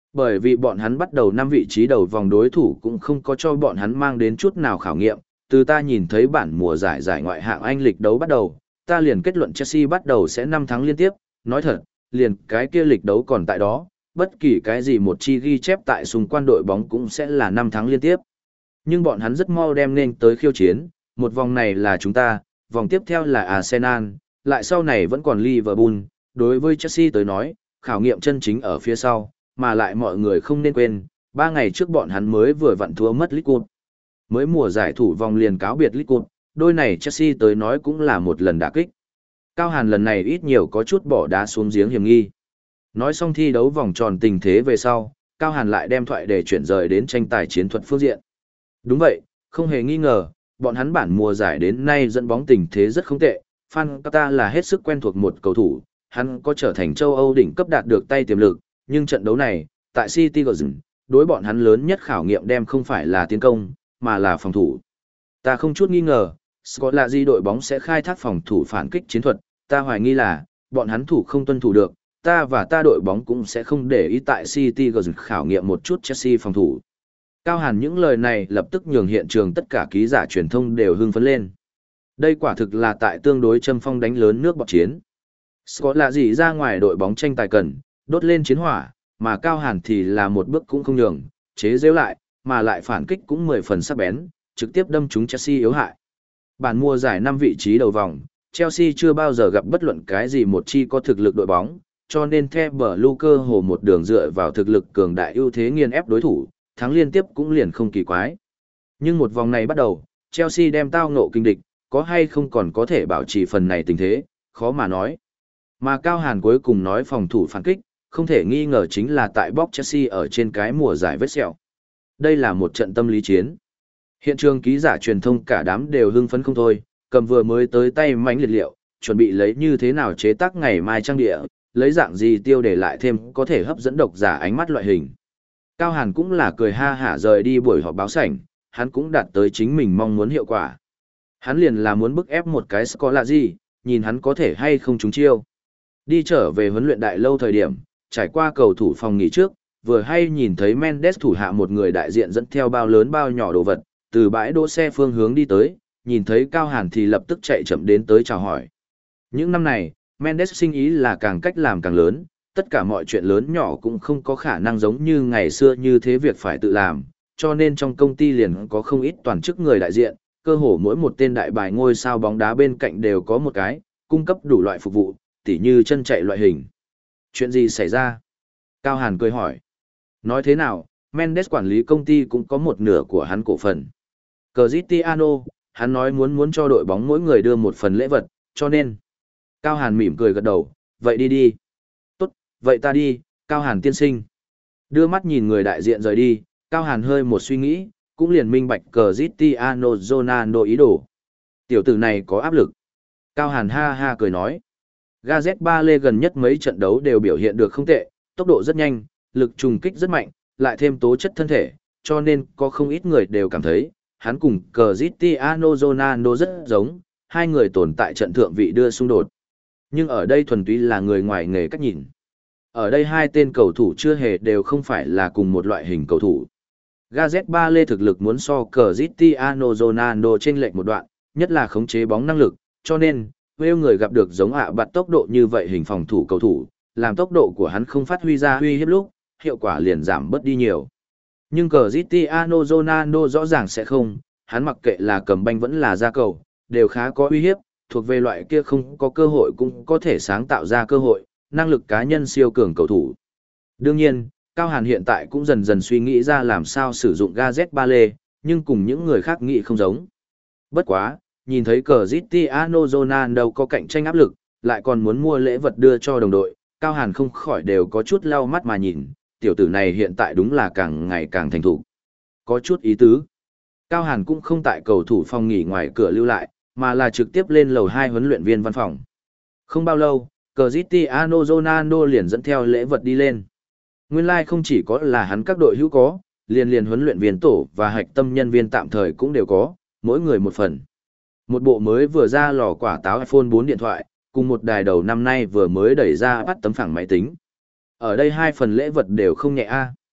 Bởi vì bọn hắn bắt đầu năm vị trí đầu vòng đối thủ cũng không có cho bọn hắn mang đến chút nào khảo nghiệm, từ ta nhìn thấy bản mùa giải giải ngoại hạng Anh lịch đấu bắt đầu, ta liền kết luận Chelsea bắt đầu sẽ năm thắng liên tiếp, nói thật, liền cái kia lịch đấu còn tại đó, bất kỳ cái gì một chi ghi chép tại xung quanh đội bóng cũng sẽ là năm thắng liên tiếp. Nhưng bọn hắn rất mau đem nên tới khiêu chiến, một vòng này là chúng ta, vòng tiếp theo là Arsenal, lại sau này vẫn còn Liverpool, đối với Chelsea tới nói, khảo nghiệm chân chính ở phía sau, mà lại mọi người không nên quên, ba ngày trước bọn hắn mới vừa vặn thua mất League Cup. Mới mùa giải thủ vòng liền cáo biệt League Cup, đôi này Chelsea tới nói cũng là một lần đả kích. Cao Hàn lần này ít nhiều có chút bỏ đá xuống giếng hiểm nghi. Nói xong thi đấu vòng tròn tình thế về sau, Cao Hàn lại đem thoại để chuyển rời đến tranh tài chiến thuật phương diện. Đúng vậy, không hề nghi ngờ, bọn hắn bản mùa giải đến nay dẫn bóng tình thế rất không tệ. Phan Kata là hết sức quen thuộc một cầu thủ, hắn có trở thành châu Âu đỉnh cấp đạt được tay tiềm lực, nhưng trận đấu này, tại City Garden, đối bọn hắn lớn nhất khảo nghiệm đem không phải là tiến công, mà là phòng thủ. Ta không chút nghi ngờ, Scotland đội bóng sẽ khai thác phòng thủ phản kích chiến thuật, ta hoài nghi là, bọn hắn thủ không tuân thủ được, ta và ta đội bóng cũng sẽ không để ý tại City Garden khảo nghiệm một chút Chelsea phòng thủ. Cao Hàn những lời này lập tức nhường hiện trường tất cả ký giả truyền thông đều hưng phấn lên. Đây quả thực là tại tương đối châm phong đánh lớn nước bọt chiến. Scotland ra ngoài đội bóng tranh tài cần, đốt lên chiến hỏa, mà Cao Hàn thì là một bước cũng không nhường, chế giễu lại, mà lại phản kích cũng mười phần sắc bén, trực tiếp đâm trúng Chelsea yếu hại. Bản mùa giải năm vị trí đầu vòng, Chelsea chưa bao giờ gặp bất luận cái gì một chi có thực lực đội bóng, cho nên The Blue cơ hồ một đường dựa vào thực lực cường đại ưu thế nghiền ép đối thủ, thắng liên tiếp cũng liền không kỳ quái. Nhưng một vòng này bắt đầu, Chelsea đem tao ngộ kinh địch, có hay không còn có thể bảo trì phần này tình thế, khó mà nói. Mà Cao Hàn cuối cùng nói phòng thủ phản kích, không thể nghi ngờ chính là tại bóc Chelsea ở trên cái mùa giải vết sẹo. Đây là một trận tâm lý chiến. Hiện trường ký giả truyền thông cả đám đều hưng phấn không thôi, cầm vừa mới tới tay mánh liệt liệu, chuẩn bị lấy như thế nào chế tác ngày mai trang địa, lấy dạng gì tiêu để lại thêm có thể hấp dẫn độc giả ánh mắt loại hình. Cao Hàn cũng là cười ha hả rời đi buổi họp báo sảnh, hắn cũng đạt tới chính mình mong muốn hiệu quả. Hắn liền là muốn bức ép một cái Scotland, nhìn hắn có thể hay không trúng chiêu. Đi trở về huấn luyện đại lâu thời điểm, trải qua cầu thủ phòng nghỉ trước, vừa hay nhìn thấy Mendes thủ hạ một người đại diện dẫn theo bao lớn bao nhỏ đồ vật, từ bãi đỗ xe phương hướng đi tới, nhìn thấy Cao Hàn thì lập tức chạy chậm đến tới chào hỏi. Những năm này, Mendes sinh ý là càng cách làm càng lớn, tất cả mọi chuyện lớn nhỏ cũng không có khả năng giống như ngày xưa như thế việc phải tự làm, cho nên trong công ty liền có không ít toàn chức người đại diện, cơ hồ mỗi một tên đại bài ngôi sao bóng đá bên cạnh đều có một cái, cung cấp đủ loại phục vụ, tỉ như chân chạy loại hình. Chuyện gì xảy ra? Cao Hàn cười hỏi. Nói thế nào, Mendes quản lý công ty cũng có một nửa của hắn cổ phần. Cristiano, hắn nói muốn muốn cho đội bóng mỗi người đưa một phần lễ vật, cho nên. Cao Hàn mỉm cười gật đầu, vậy đi đi. Tốt, vậy ta đi, Cao Hàn tiên sinh. Đưa mắt nhìn người đại diện rời đi, Cao Hàn hơi một suy nghĩ, cũng liền minh bạch Cristiano Ronaldo ý đồ. Tiểu tử này có áp lực. Cao Hàn ha ha cười nói. Gareth Bale gần nhất mấy trận đấu đều biểu hiện được không tệ, tốc độ rất nhanh, lực trùng kích rất mạnh, lại thêm tố chất thân thể, cho nên có không ít người đều cảm thấy, hắn cùng Cristiano Ronaldo rất giống, hai người tồn tại trận thượng vị đưa xung đột. Nhưng ở đây thuần túy là người ngoài nghề cách nhìn. Ở đây hai tên cầu thủ chưa hề đều không phải là cùng một loại hình cầu thủ. Gareth Bale thực lực muốn so Cristiano Ronaldo chênh lệch một đoạn, nhất là khống chế bóng năng lực, cho nên, nếu người gặp được giống ạ bạt tốc độ như vậy hình phòng thủ cầu thủ, làm tốc độ của hắn không phát huy ra huy hiếp lúc, hiệu quả liền giảm bớt đi nhiều. Nhưng Cristiano Ronaldo rõ ràng sẽ không, hắn mặc kệ là cầm banh vẫn là ra cầu, đều khá có uy hiếp, thuộc về loại kia không có cơ hội cũng có thể sáng tạo ra cơ hội, năng lực cá nhân siêu cường cầu thủ. Đương nhiên, Cao Hàn hiện tại cũng dần dần suy nghĩ ra làm sao sử dụng Gareth Bale, nhưng cùng những người khác nghĩ không giống. Bất quá, nhìn thấy Cristiano Ronaldo có cạnh tranh áp lực, lại còn muốn mua lễ vật đưa cho đồng đội, Cao Hàn không khỏi đều có chút lau mắt mà nhìn, tiểu tử này hiện tại đúng là càng ngày càng thành thục. Có chút ý tứ. Cao Hàn cũng không tại cầu thủ phòng nghỉ ngoài cửa lưu lại, mà là trực tiếp lên lầu hai huấn luyện viên văn phòng. Không bao lâu, Cristiano Ronaldo liền dẫn theo lễ vật đi lên. Nguyên lai like không chỉ có là hắn các đội hữu có, liền liền huấn luyện viên tổ và hạch tâm nhân viên tạm thời cũng đều có, mỗi người một phần. Một bộ mới vừa ra lò quả táo iPhone bốn điện thoại, cùng một đài đầu năm nay vừa mới đẩy ra bắt tấm phẳng máy tính. Ở đây hai phần lễ vật đều không nhẹ a.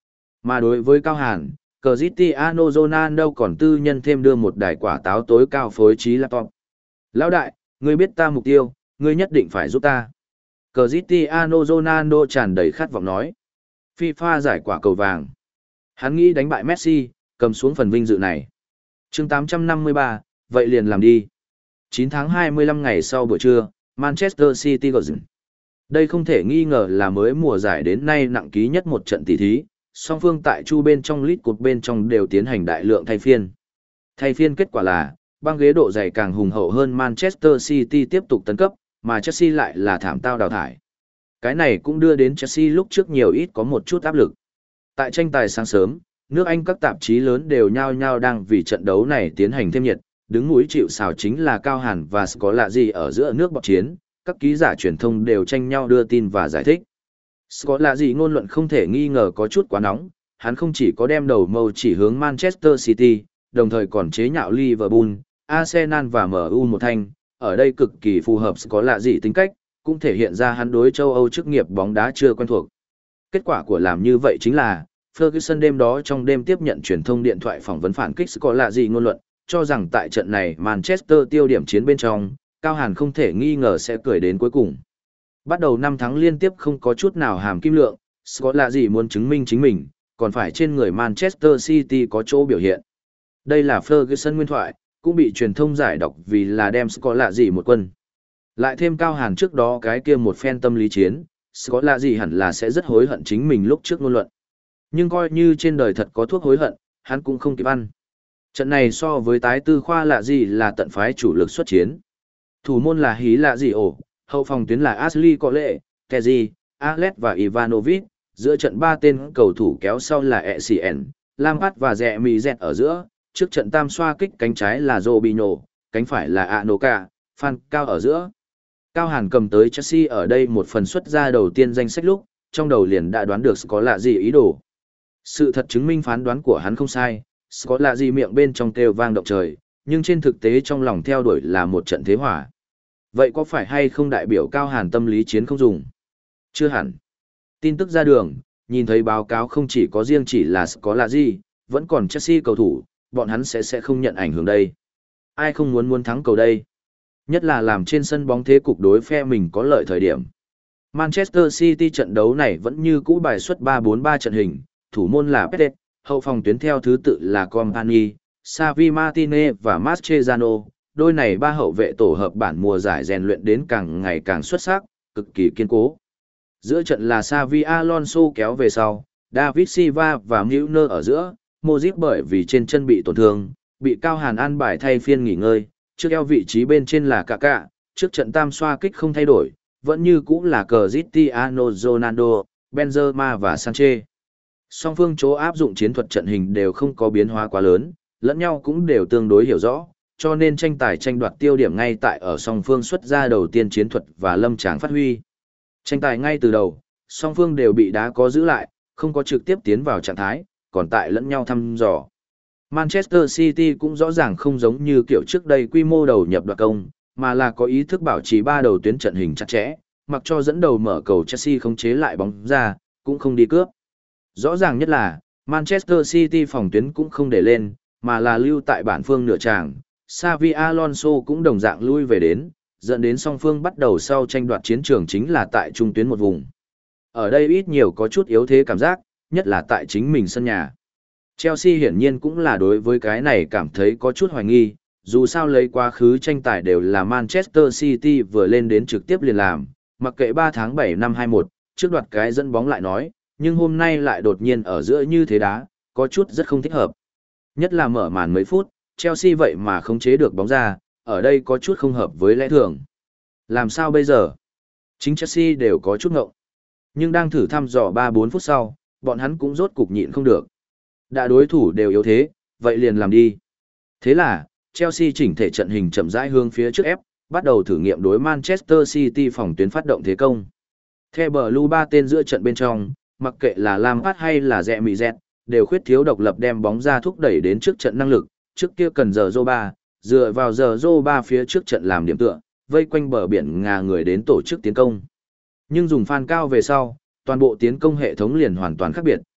Mà đối với Cao Hàn, Cristiano Ronaldo còn tư nhân thêm đưa một đài quả táo tối cao phối trí laptop. Lão đại, ngươi biết ta mục tiêu, ngươi nhất định phải giúp ta. Cristiano Ronaldo tràn đầy khát vọng nói. FIFA giải quả cầu vàng. Hắn nghĩ đánh bại Messi, cầm xuống phần vinh dự này. Chương tám trăm năm mươi ba, vậy liền làm đi. chín tháng hai mươi lăm ngày sau buổi trưa, Manchester City Garden. Đây không thể nghi ngờ là mới mùa giải đến nay nặng ký nhất một trận tỷ thí, song phương tại chu bên trong lít cột bên trong đều tiến hành đại lượng thay phiên. Thay phiên kết quả là, băng ghế độ dày càng hùng hậu hơn Manchester City tiếp tục tấn cấp, mà Chelsea lại là thảm tao đào thải. Cái này cũng đưa đến Chelsea lúc trước nhiều ít có một chút áp lực. Tại tranh tài sáng sớm, nước Anh các tạp chí lớn đều nhao nhao đang vì trận đấu này tiến hành thêm nhiệt, đứng mũi chịu sào chính là Cao Hàn và Scolari ở giữa nước bọt chiến, các ký giả truyền thông đều tranh nhau đưa tin và giải thích. Scolari ngôn luận không thể nghi ngờ có chút quá nóng, hắn không chỉ có đem đầu mâu chỉ hướng Manchester City, đồng thời còn chế nhạo Liverpool, Arsenal và em u một thanh, ở đây cực kỳ phù hợp Scolari tính cách, cũng thể hiện ra hắn đối châu Âu chức nghiệp bóng đá chưa quen thuộc. Kết quả của làm như vậy chính là, Ferguson đêm đó trong đêm tiếp nhận truyền thông điện thoại phỏng vấn phản kích Scolari ngôn luận, cho rằng tại trận này Manchester tiêu điểm chiến bên trong, Cao Hàn không thể nghi ngờ sẽ cười đến cuối cùng. Bắt đầu năm tháng liên tiếp không có chút nào hàm kim lượng, Scolari muốn chứng minh chính mình, còn phải trên người Manchester City có chỗ biểu hiện. Đây là Ferguson nguyên thoại, cũng bị truyền thông giải đọc vì là đem Scolari một quân. Lại thêm Cao Hàn trước đó cái kia một phen tâm lý chiến, Scolari hẳn là sẽ rất hối hận chính mình lúc trước ngôn luận. Nhưng coi như trên đời thật có thuốc hối hận, hắn cũng không kịp ăn. Trận này so với tái tư khoa lạ gì là tận phái chủ lực xuất chiến. Thủ môn là Hí lạ gì ổ, hậu phòng tuyến là Ashley Cole, Kezi, Alex và Ivanovic, giữa trận ba tên cầu thủ kéo sau là Essien, Lampard và Rẹ Mì Dẹt ở giữa, trước trận tam xoa kích cánh trái là Robinho, cánh phải là Anoka, Phan Cao ở giữa. Cao Hàn cầm tới Chelsea ở đây một phần xuất ra đầu tiên danh sách lúc, trong đầu liền đã đoán được có lạ gì ý đồ. Sự thật chứng minh phán đoán của hắn không sai, có lạ gì miệng bên trong kêu vang động trời, nhưng trên thực tế trong lòng theo đuổi là một trận thế hỏa. Vậy có phải hay không đại biểu Cao Hàn tâm lý chiến không dùng? Chưa hẳn. Tin tức ra đường, nhìn thấy báo cáo không chỉ có riêng chỉ là có lạ gì, vẫn còn Chelsea cầu thủ, bọn hắn sẽ sẽ không nhận ảnh hưởng đây. Ai không muốn muốn thắng cầu đây? Nhất là làm trên sân bóng thế cục đối phe mình có lợi thời điểm. Manchester City trận đấu này vẫn như cũ bài xuất ba bốn ba trận hình, thủ môn là Pérez, hậu phòng tuyến theo thứ tự là Company, Xavi Martinez và Mascherano. Đôi này ba hậu vệ tổ hợp bản mùa giải rèn luyện đến càng ngày càng xuất sắc, cực kỳ kiên cố. Giữa trận là Xavi Alonso kéo về sau, David Silva và Milner ở giữa, Modric bởi vì trên chân bị tổn thương, bị Cao Hàn an bài thay phiên nghỉ ngơi, trước eo vị trí bên trên là Kaká, trước trận tam xoa kích không thay đổi, vẫn như cũ là Cristiano Ronaldo, Benzema và Sanchez. Song phương chỗ áp dụng chiến thuật trận hình đều không có biến hóa quá lớn, lẫn nhau cũng đều tương đối hiểu rõ, cho nên tranh tài tranh đoạt tiêu điểm ngay tại ở song phương xuất ra đầu tiên chiến thuật và lâm tráng phát huy. Tranh tài ngay từ đầu, song phương đều bị đá có giữ lại, không có trực tiếp tiến vào trạng thái, còn tại lẫn nhau thăm dò. Manchester City cũng rõ ràng không giống như kiểu trước đây quy mô đầu nhập đoạt công, mà là có ý thức bảo trì ba đầu tuyến trận hình chặt chẽ, mặc cho dẫn đầu mở cầu Chelsea không chế lại bóng ra, cũng không đi cướp. Rõ ràng nhất là, Manchester City phòng tuyến cũng không để lên, mà là lưu tại bản phương nửa tràng. Xavi Alonso cũng đồng dạng lui về đến, dẫn đến song phương bắt đầu sau tranh đoạt chiến trường chính là tại trung tuyến một vùng. Ở đây ít nhiều có chút yếu thế cảm giác, nhất là tại chính mình sân nhà. Chelsea hiển nhiên cũng là đối với cái này cảm thấy có chút hoài nghi, dù sao lấy quá khứ tranh tài đều là Manchester City vừa lên đến trực tiếp liền làm, mặc kệ ba tháng bảy năm hai mốt, trước đoạt cái dẫn bóng lại nói, nhưng hôm nay lại đột nhiên ở giữa như thế đá, có chút rất không thích hợp. Nhất là mở màn mấy phút, Chelsea vậy mà không chế được bóng ra, ở đây có chút không hợp với lẽ thường. Làm sao bây giờ? Chính Chelsea đều có chút ngộng. Nhưng đang thử thăm dò ba bốn phút sau, bọn hắn cũng rốt cục nhịn không được. Đã đối thủ đều yếu thế, vậy liền làm đi. Thế là, Chelsea chỉnh thể trận hình chậm rãi hướng phía trước ép, bắt đầu thử nghiệm đối Manchester City phòng tuyến phát động thế công. Theo Blue ba tên giữa trận bên trong, mặc kệ là Lampard hay là Rẹ Mì Dẹt, đều khuyết thiếu độc lập đem bóng ra thúc đẩy đến trước trận năng lực, trước kia cần giờ Zoba, dựa vào giờ Zoba phía trước trận làm điểm tựa, vây quanh bờ biển ngà người đến tổ chức tiến công. Nhưng dùng Phan Cao về sau, toàn bộ tiến công hệ thống liền hoàn toàn khác biệt,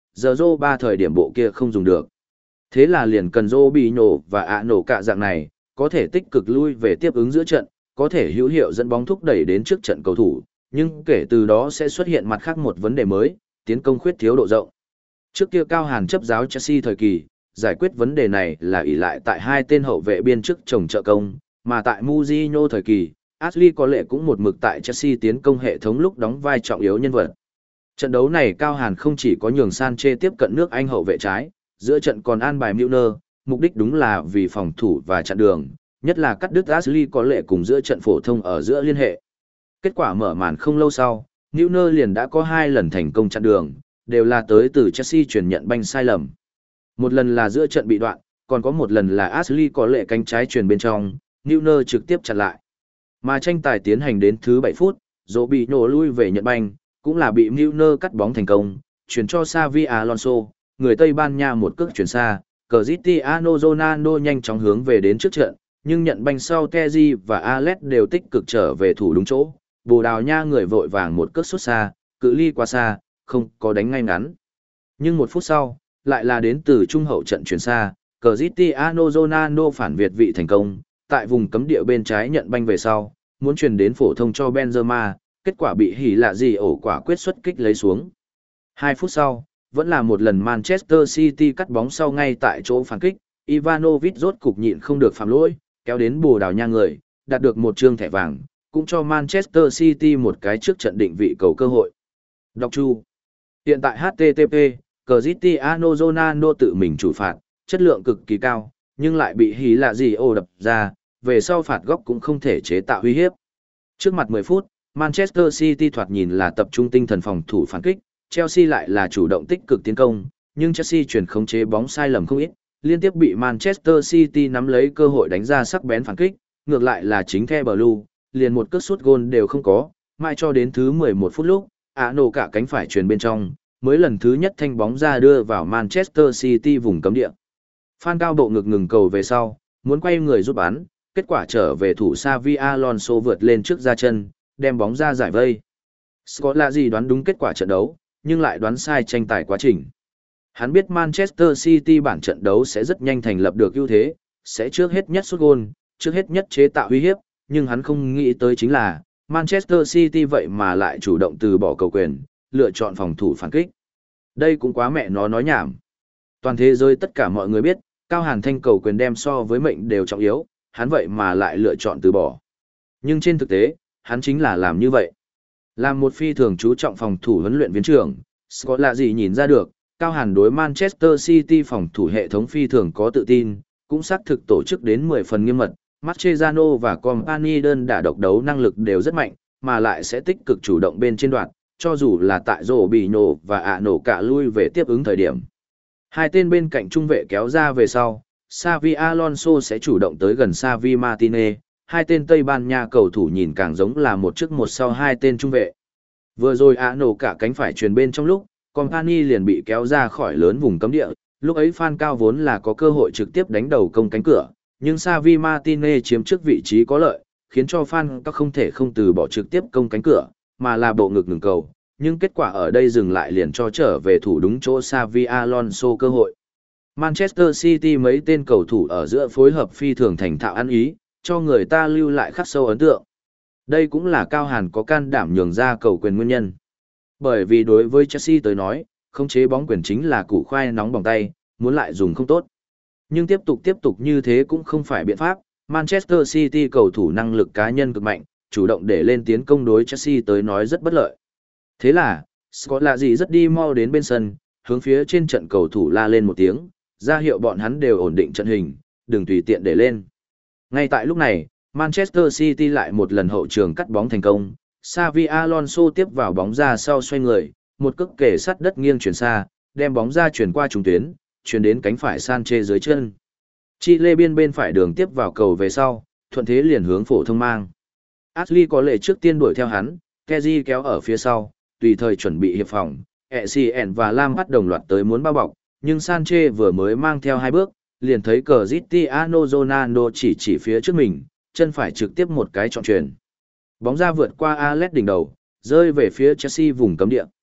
giờ Zô ba thời điểm bộ kia không dùng được. Thế là liền cần Robinho và ạ nổ cả dạng này, có thể tích cực lui về tiếp ứng giữa trận, có thể hữu hiệu dẫn bóng thúc đẩy đến trước trận cầu thủ, nhưng kể từ đó sẽ xuất hiện mặt khác một vấn đề mới, tiến công khuyết thiếu độ rộng. Trước kia Cao Hàn chấp giáo Chelsea thời kỳ, giải quyết vấn đề này là ỷ lại tại hai tên hậu vệ biên trước chồng trợ công, mà tại Mourinho thời kỳ, Ashley có lẽ cũng một mực tại Chelsea tiến công hệ thống lúc đóng vai trọng yếu nhân vật. Trận đấu này Cao Hàn không chỉ có nhường Sanchez tiếp cận nước Anh hậu vệ trái, giữa trận còn an bài Milner, mục đích đúng là vì phòng thủ và chặn đường, nhất là cắt đứt Ashley có lẽ cùng giữa trận phổ thông ở giữa liên hệ. Kết quả mở màn không lâu sau, Milner liền đã có hai lần thành công chặn đường, đều là tới từ Chelsea chuyển nhận banh sai lầm. Một lần là giữa trận bị đoạn, còn có một lần là Ashley có lệ cánh trái truyền bên trong, Milner trực tiếp chặn lại. Mà tranh tài tiến hành đến thứ bảy phút, dỗ bị nổ lui về nhận banh, cũng là bị Milner cắt bóng thành công, chuyển cho Xavi Alonso, người Tây Ban Nha một cước chuyển xa, Cristiano Ronaldo nhanh chóng hướng về đến trước trận, nhưng nhận banh sau Kessié và Alex đều tích cực trở về thủ đúng chỗ, Bồ Đào Nha người vội vàng một cước sút xa, cự ly quá xa, không có đánh ngay ngắn. Nhưng một phút sau, lại là đến từ trung hậu trận chuyển xa, Cristiano Ronaldo phản việt vị thành công, tại vùng cấm địa bên trái nhận banh về sau, muốn truyền đến phổ thông cho Benzema, kết quả bị hỉ lạ gì ổ quả quyết xuất kích lấy xuống. Hai phút sau, vẫn là một lần Manchester City cắt bóng sau ngay tại chỗ phản kích, Ivanovic rốt cục nhịn không được phạm lỗi, kéo đến Bồ Đào Nha người, đạt được một trương thẻ vàng, cũng cho Manchester City một cái trước trận định vị cầu cơ hội. Đọc chu. Hiện tại hát tê tê pê, Cristiano Ronaldo tự mình chủ phạt, chất lượng cực kỳ cao, nhưng lại bị hí lạ gì ô đập ra, về sau phạt góc cũng không thể chế tạo uy hiếp. Trước mặt mười phút, Manchester City thoạt nhìn là tập trung tinh thần phòng thủ phản kích, Chelsea lại là chủ động tích cực tiến công, nhưng Chelsea chuyển khống chế bóng sai lầm không ít, liên tiếp bị Manchester City nắm lấy cơ hội đánh ra sắc bén phản kích, ngược lại là chính The Blue, liền một cước sút gôn đều không có, mãi cho đến thứ mười một phút lúc, ạ nổ cả cánh phải truyền bên trong, mới lần thứ nhất thanh bóng ra đưa vào Manchester City vùng cấm địa. Phan cao độ ngực ngừng cầu về sau, muốn quay người giúp bắn, kết quả trở về thủ Xavi Alonso vượt lên trước ra chân, đem bóng ra giải vây. Scott là gì đoán đúng kết quả trận đấu, nhưng lại đoán sai tranh tài quá trình. Hắn biết Manchester City bản trận đấu sẽ rất nhanh thành lập được ưu thế, sẽ trước hết nhất sút gôn, trước hết nhất chế tạo uy hiếp, nhưng hắn không nghĩ tới chính là Manchester City vậy mà lại chủ động từ bỏ cầu quyền, lựa chọn phòng thủ phản kích. Đây cũng quá mẹ nó nói nhảm. Toàn thế giới tất cả mọi người biết, Cao Hàn Thanh cầu quyền đem so với mệnh đều trọng yếu, hắn vậy mà lại lựa chọn từ bỏ. Nhưng trên thực tế, hắn chính là làm như vậy. Làm một phi thường chú trọng phòng thủ huấn luyện viên trưởng, Scott là gì nhìn ra được, Cao Hàn đối Manchester City phòng thủ hệ thống phi thường có tự tin, cũng xác thực tổ chức đến mười phần nghiêm mật, Mascherano và Company đơn đả độc đấu năng lực đều rất mạnh, mà lại sẽ tích cực chủ động bên trên đoạn, cho dù là tại rổ bị nổ và ạ nổ cả lui về tiếp ứng thời điểm. Hai tên bên cạnh trung vệ kéo ra về sau, Xavi Alonso sẽ chủ động tới gần Xavi Martinez, hai tên Tây Ban Nha cầu thủ nhìn càng giống là một trước một sau hai tên trung vệ. Vừa rồi ạ nổ cả cánh phải truyền bên trong lúc, Company liền bị kéo ra khỏi lớn vùng cấm địa, lúc ấy Phan Cao vốn là có cơ hội trực tiếp đánh đầu công cánh cửa, nhưng Xavi Martinez chiếm trước vị trí có lợi, khiến cho Phan Cao không thể không từ bỏ trực tiếp công cánh cửa, mà là bộ ngực ngừng cầu, nhưng kết quả ở đây dừng lại liền cho trở về thủ đúng chỗ Xavi Alonso cơ hội. Manchester City mấy tên cầu thủ ở giữa phối hợp phi thường thành thạo ăn ý, cho người ta lưu lại khắc sâu ấn tượng. Đây cũng là Cao Hàn có can đảm nhường ra cầu quyền nguyên nhân. Bởi vì đối với Chelsea tới nói, khống chế bóng quyền chính là củ khoai nóng bỏng tay, muốn lại dùng không tốt. Nhưng tiếp tục tiếp tục như thế cũng không phải biện pháp, Manchester City cầu thủ năng lực cá nhân cực mạnh, chủ động để lên tiến công đối Chelsea tới nói rất bất lợi. Thế là, Scott là gì rất đi mau đến bên sân, hướng phía trên trận cầu thủ la lên một tiếng, ra hiệu bọn hắn đều ổn định trận hình, đừng tùy tiện để lên. Ngay tại lúc này, Manchester City lại một lần hậu trường cắt bóng thành công, Xavi Alonso tiếp vào bóng ra sau xoay người, một cước kề sát đất nghiêng chuyển xa, đem bóng ra chuyển qua trung tuyến, chuyển đến cánh phải Sanchez dưới chân. Chile biên bên phải đường tiếp vào cầu về sau, thuận thế liền hướng phổ thông mang. Ashley có lệ trước tiên đuổi theo hắn, Kessié kéo ở phía sau, tùy thời chuẩn bị hiệp phòng, Essien và Lam bắt đồng loạt tới muốn bao bọc, nhưng Sanchez vừa mới mang theo hai bước, liền thấy Cristiano Ronaldo chỉ chỉ phía trước mình, chân phải trực tiếp một cái chọn chuyền. Bóng ra vượt qua Alex đỉnh đầu, rơi về phía Chelsea vùng cấm địa.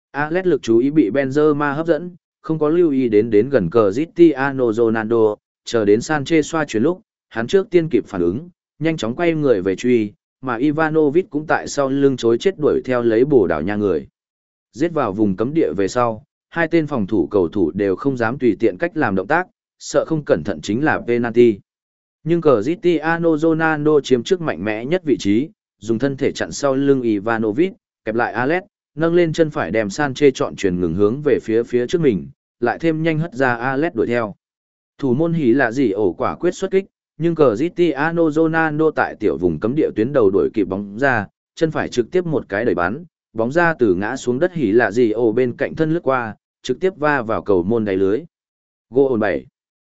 Alex lực chú ý bị Benzema hấp dẫn, không có lưu ý đến đến gần Cristiano Ronaldo, chờ đến Sanchez xoa chuyển lúc, hắn trước tiên kịp phản ứng, nhanh chóng quay người về truy, mà Ivanovic cũng tại sau lưng chối chết đuổi theo lấy Bồ Đào Nha người. Giết vào vùng cấm địa về sau, hai tên phòng thủ cầu thủ đều không dám tùy tiện cách làm động tác, sợ không cẩn thận chính là penalty. Nhưng Cristiano Ronaldo chiếm trước mạnh mẽ nhất vị trí, dùng thân thể chặn sau lưng Ivanovic, kẹp lại Alex, nâng lên chân phải đem Sanchez chọn chuyển ngừng hướng về phía phía trước mình, lại thêm nhanh hất ra Alex đuổi theo. Thủ môn hí là gì ổ quả quyết xuất kích, nhưng Cristiano Ronaldo tại tiểu vùng cấm địa tuyến đầu đuổi kịp bóng ra, chân phải trực tiếp một cái đẩy bắn, bóng ra từ ngã xuống đất hí là gì ổ bên cạnh thân lướt qua, trực tiếp va vào cầu môn đáy lưới. Goal bảy.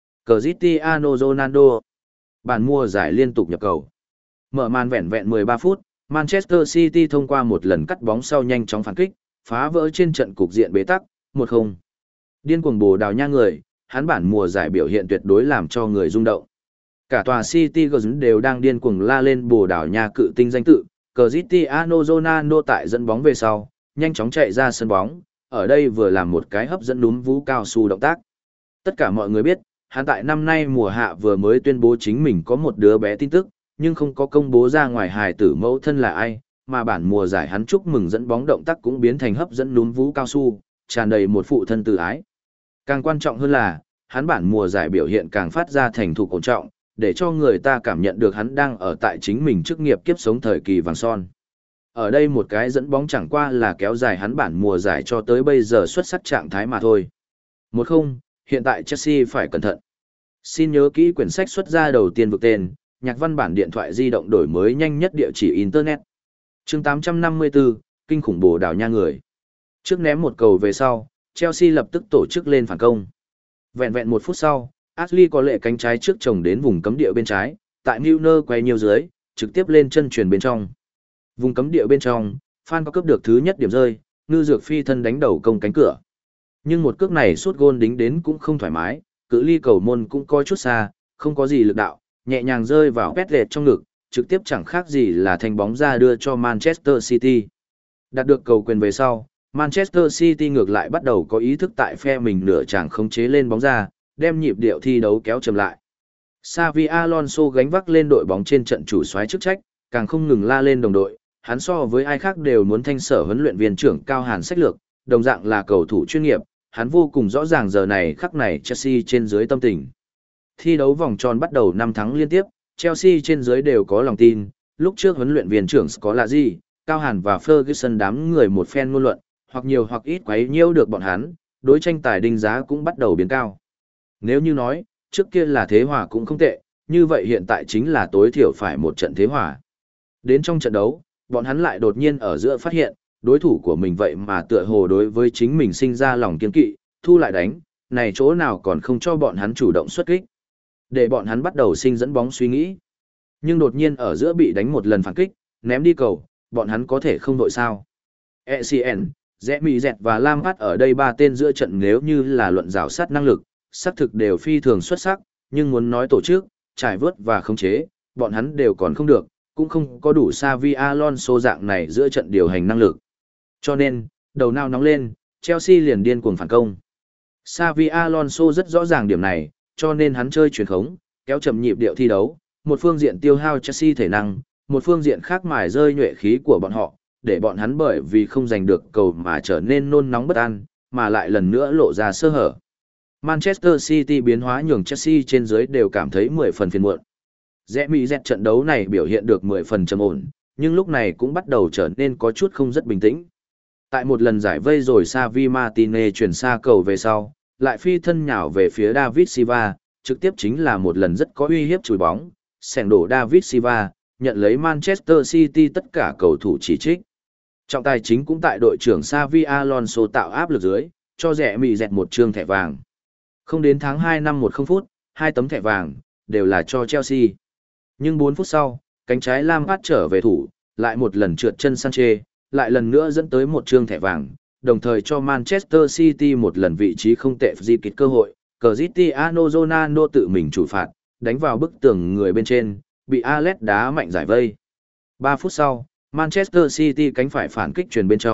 Cristiano Ronaldo. Bản mua giải liên tục nhập cầu. Mở màn vẹn vẹn mười ba phút, Manchester City thông qua một lần cắt bóng sau nhanh chóng phản kích, phá vỡ trên trận cục diện bế tắc, một không. Điên cuồng Bồ Đào Nha người, hắn bản mùa giải biểu hiện tuyệt đối làm cho người rung động. Cả tòa City Ground đều đang điên cuồng la lên Bồ Đào Nha cự tinh danh tự, Cristiano Ronaldo tại dẫn bóng về sau, nhanh chóng chạy ra sân bóng, ở đây vừa làm một cái hấp dẫn núm vú cao su động tác. Tất cả mọi người biết, hắn tại năm nay mùa hạ vừa mới tuyên bố chính mình có một đứa bé tin tức, nhưng không có công bố ra ngoài hài tử mẫu thân là ai, mà bản mùa giải hắn chúc mừng dẫn bóng động tác cũng biến thành hấp dẫn núm vú cao su, tràn đầy một phụ thân tự ái. Càng quan trọng hơn là, hắn bản mùa giải biểu hiện càng phát ra thành thục ổn trọng, để cho người ta cảm nhận được hắn đang ở tại chính mình chức nghiệp kiếp sống thời kỳ vàng son. Ở đây một cái dẫn bóng chẳng qua là kéo dài hắn bản mùa giải cho tới bây giờ xuất sắc trạng thái mà thôi. Một không, hiện tại Chelsea phải cẩn thận. Xin nhớ kỹ quyển sách xuất ra đầu tiên vực tên, nhạc văn bản điện thoại di động đổi mới nhanh nhất địa chỉ Internet. Chương tám trăm năm mươi tư, kinh khủng Bồ Đào Nha người. Trước ném một cầu về sau, Chelsea lập tức tổ chức lên phản công. Vẹn vẹn một phút sau, Ashley có lệ cánh trái trước chồng đến vùng cấm địa bên trái, tại Milner quay nhiều dưới, trực tiếp lên chân truyền bên trong. Vùng cấm địa bên trong, Phan có cướp được thứ nhất điểm rơi, ngư dược phi thân đánh đầu công cánh cửa. Nhưng một cước này sút gôn đính đến cũng không thoải mái, cự ly cầu môn cũng coi chút xa, không có gì lực đạo, nhẹ nhàng rơi vào pét lệch trong ngực, trực tiếp chẳng khác gì là thành bóng ra đưa cho Manchester City. Đạt được cầu quyền về sau, Manchester City ngược lại bắt đầu có ý thức tại phe mình nửa chàng khống chế lên bóng ra, đem nhịp điệu thi đấu kéo chậm lại. Xavi Alonso gánh vác lên đội bóng trên trận chủ soái chức trách, càng không ngừng la lên đồng đội, hắn so với ai khác đều muốn thanh sở huấn luyện viên trưởng Cao Hàn sách lược, đồng dạng là cầu thủ chuyên nghiệp, hắn vô cùng rõ ràng giờ này khắc này Chelsea trên dưới tâm tình. Thi đấu vòng tròn bắt đầu năm thắng liên tiếp, Chelsea trên dưới đều có lòng tin, lúc trước huấn luyện viên trưởng có là gì, Cao Hàn và Ferguson đám người một phen ngôn luận, hoặc nhiều hoặc ít quấy nhiễu được bọn hắn, đối tranh tài đánh giá cũng bắt đầu biến cao. Nếu như nói, trước kia là thế hòa cũng không tệ, như vậy hiện tại chính là tối thiểu phải một trận thế hòa. Đến trong trận đấu, bọn hắn lại đột nhiên ở giữa phát hiện, đối thủ của mình vậy mà tựa hồ đối với chính mình sinh ra lòng kiên kỵ, thu lại đánh, này chỗ nào còn không cho bọn hắn chủ động xuất kích. Để bọn hắn bắt đầu sinh dẫn bóng suy nghĩ. Nhưng đột nhiên ở giữa bị đánh một lần phản kích, ném đi cầu, bọn hắn có thể không đội sao. e xê en, Rẽ Mị Dẹt và Lam Phát ở đây ba tên giữa trận nếu như là luận rào sát năng lực, xác thực đều phi thường xuất sắc, nhưng muốn nói tổ chức, trải vớt và khống chế, bọn hắn đều còn không được, cũng không có đủ Xavi Alonso dạng này giữa trận điều hành năng lực. Cho nên, đầu nào nóng lên, Chelsea liền điên cuồng phản công. Xavi Alonso rất rõ ràng điểm này, cho nên hắn chơi truyền khống, kéo chậm nhịp điệu thi đấu, một phương diện tiêu hao Chelsea thể năng, một phương diện khác mài rơi nhuệ khí của bọn họ, để bọn hắn bởi vì không giành được cầu mà trở nên nôn nóng bất an, mà lại lần nữa lộ ra sơ hở. Manchester City biến hóa nhường Chelsea trên dưới đều cảm thấy mười phần phiền muộn. Rẽ Mị Dẹt trận đấu này biểu hiện được mười phần trầm ổn, nhưng lúc này cũng bắt đầu trở nên có chút không rất bình tĩnh. Tại một lần giải vây rồi Xavi Martinez chuyển xa cầu về sau, lại phi thân nhào về phía David Silva, trực tiếp chính là một lần rất có uy hiếp chùi bóng, sẻng đổ David Silva, nhận lấy Manchester City tất cả cầu thủ chỉ trích. Trọng tài chính cũng tại đội trưởng Xavi Alonso tạo áp lực dưới, cho Rẽ Mị Dẹt một trương thẻ vàng. Không đến tháng hai năm một không phút, hai tấm thẻ vàng, đều là cho Chelsea. Nhưng bốn phút sau, cánh trái Lampard trở về thủ, lại một lần trượt chân Sanchez, lại lần nữa dẫn tới một trương thẻ vàng, đồng thời cho Manchester City một lần vị trí không tệ di kịch cơ hội, Cristiano Ronaldo tự mình chủ phạt, đánh vào bức tường người bên trên, bị Alex đá mạnh giải vây. ba phút sau, Manchester City cánh phải phản kích truyền bên trong,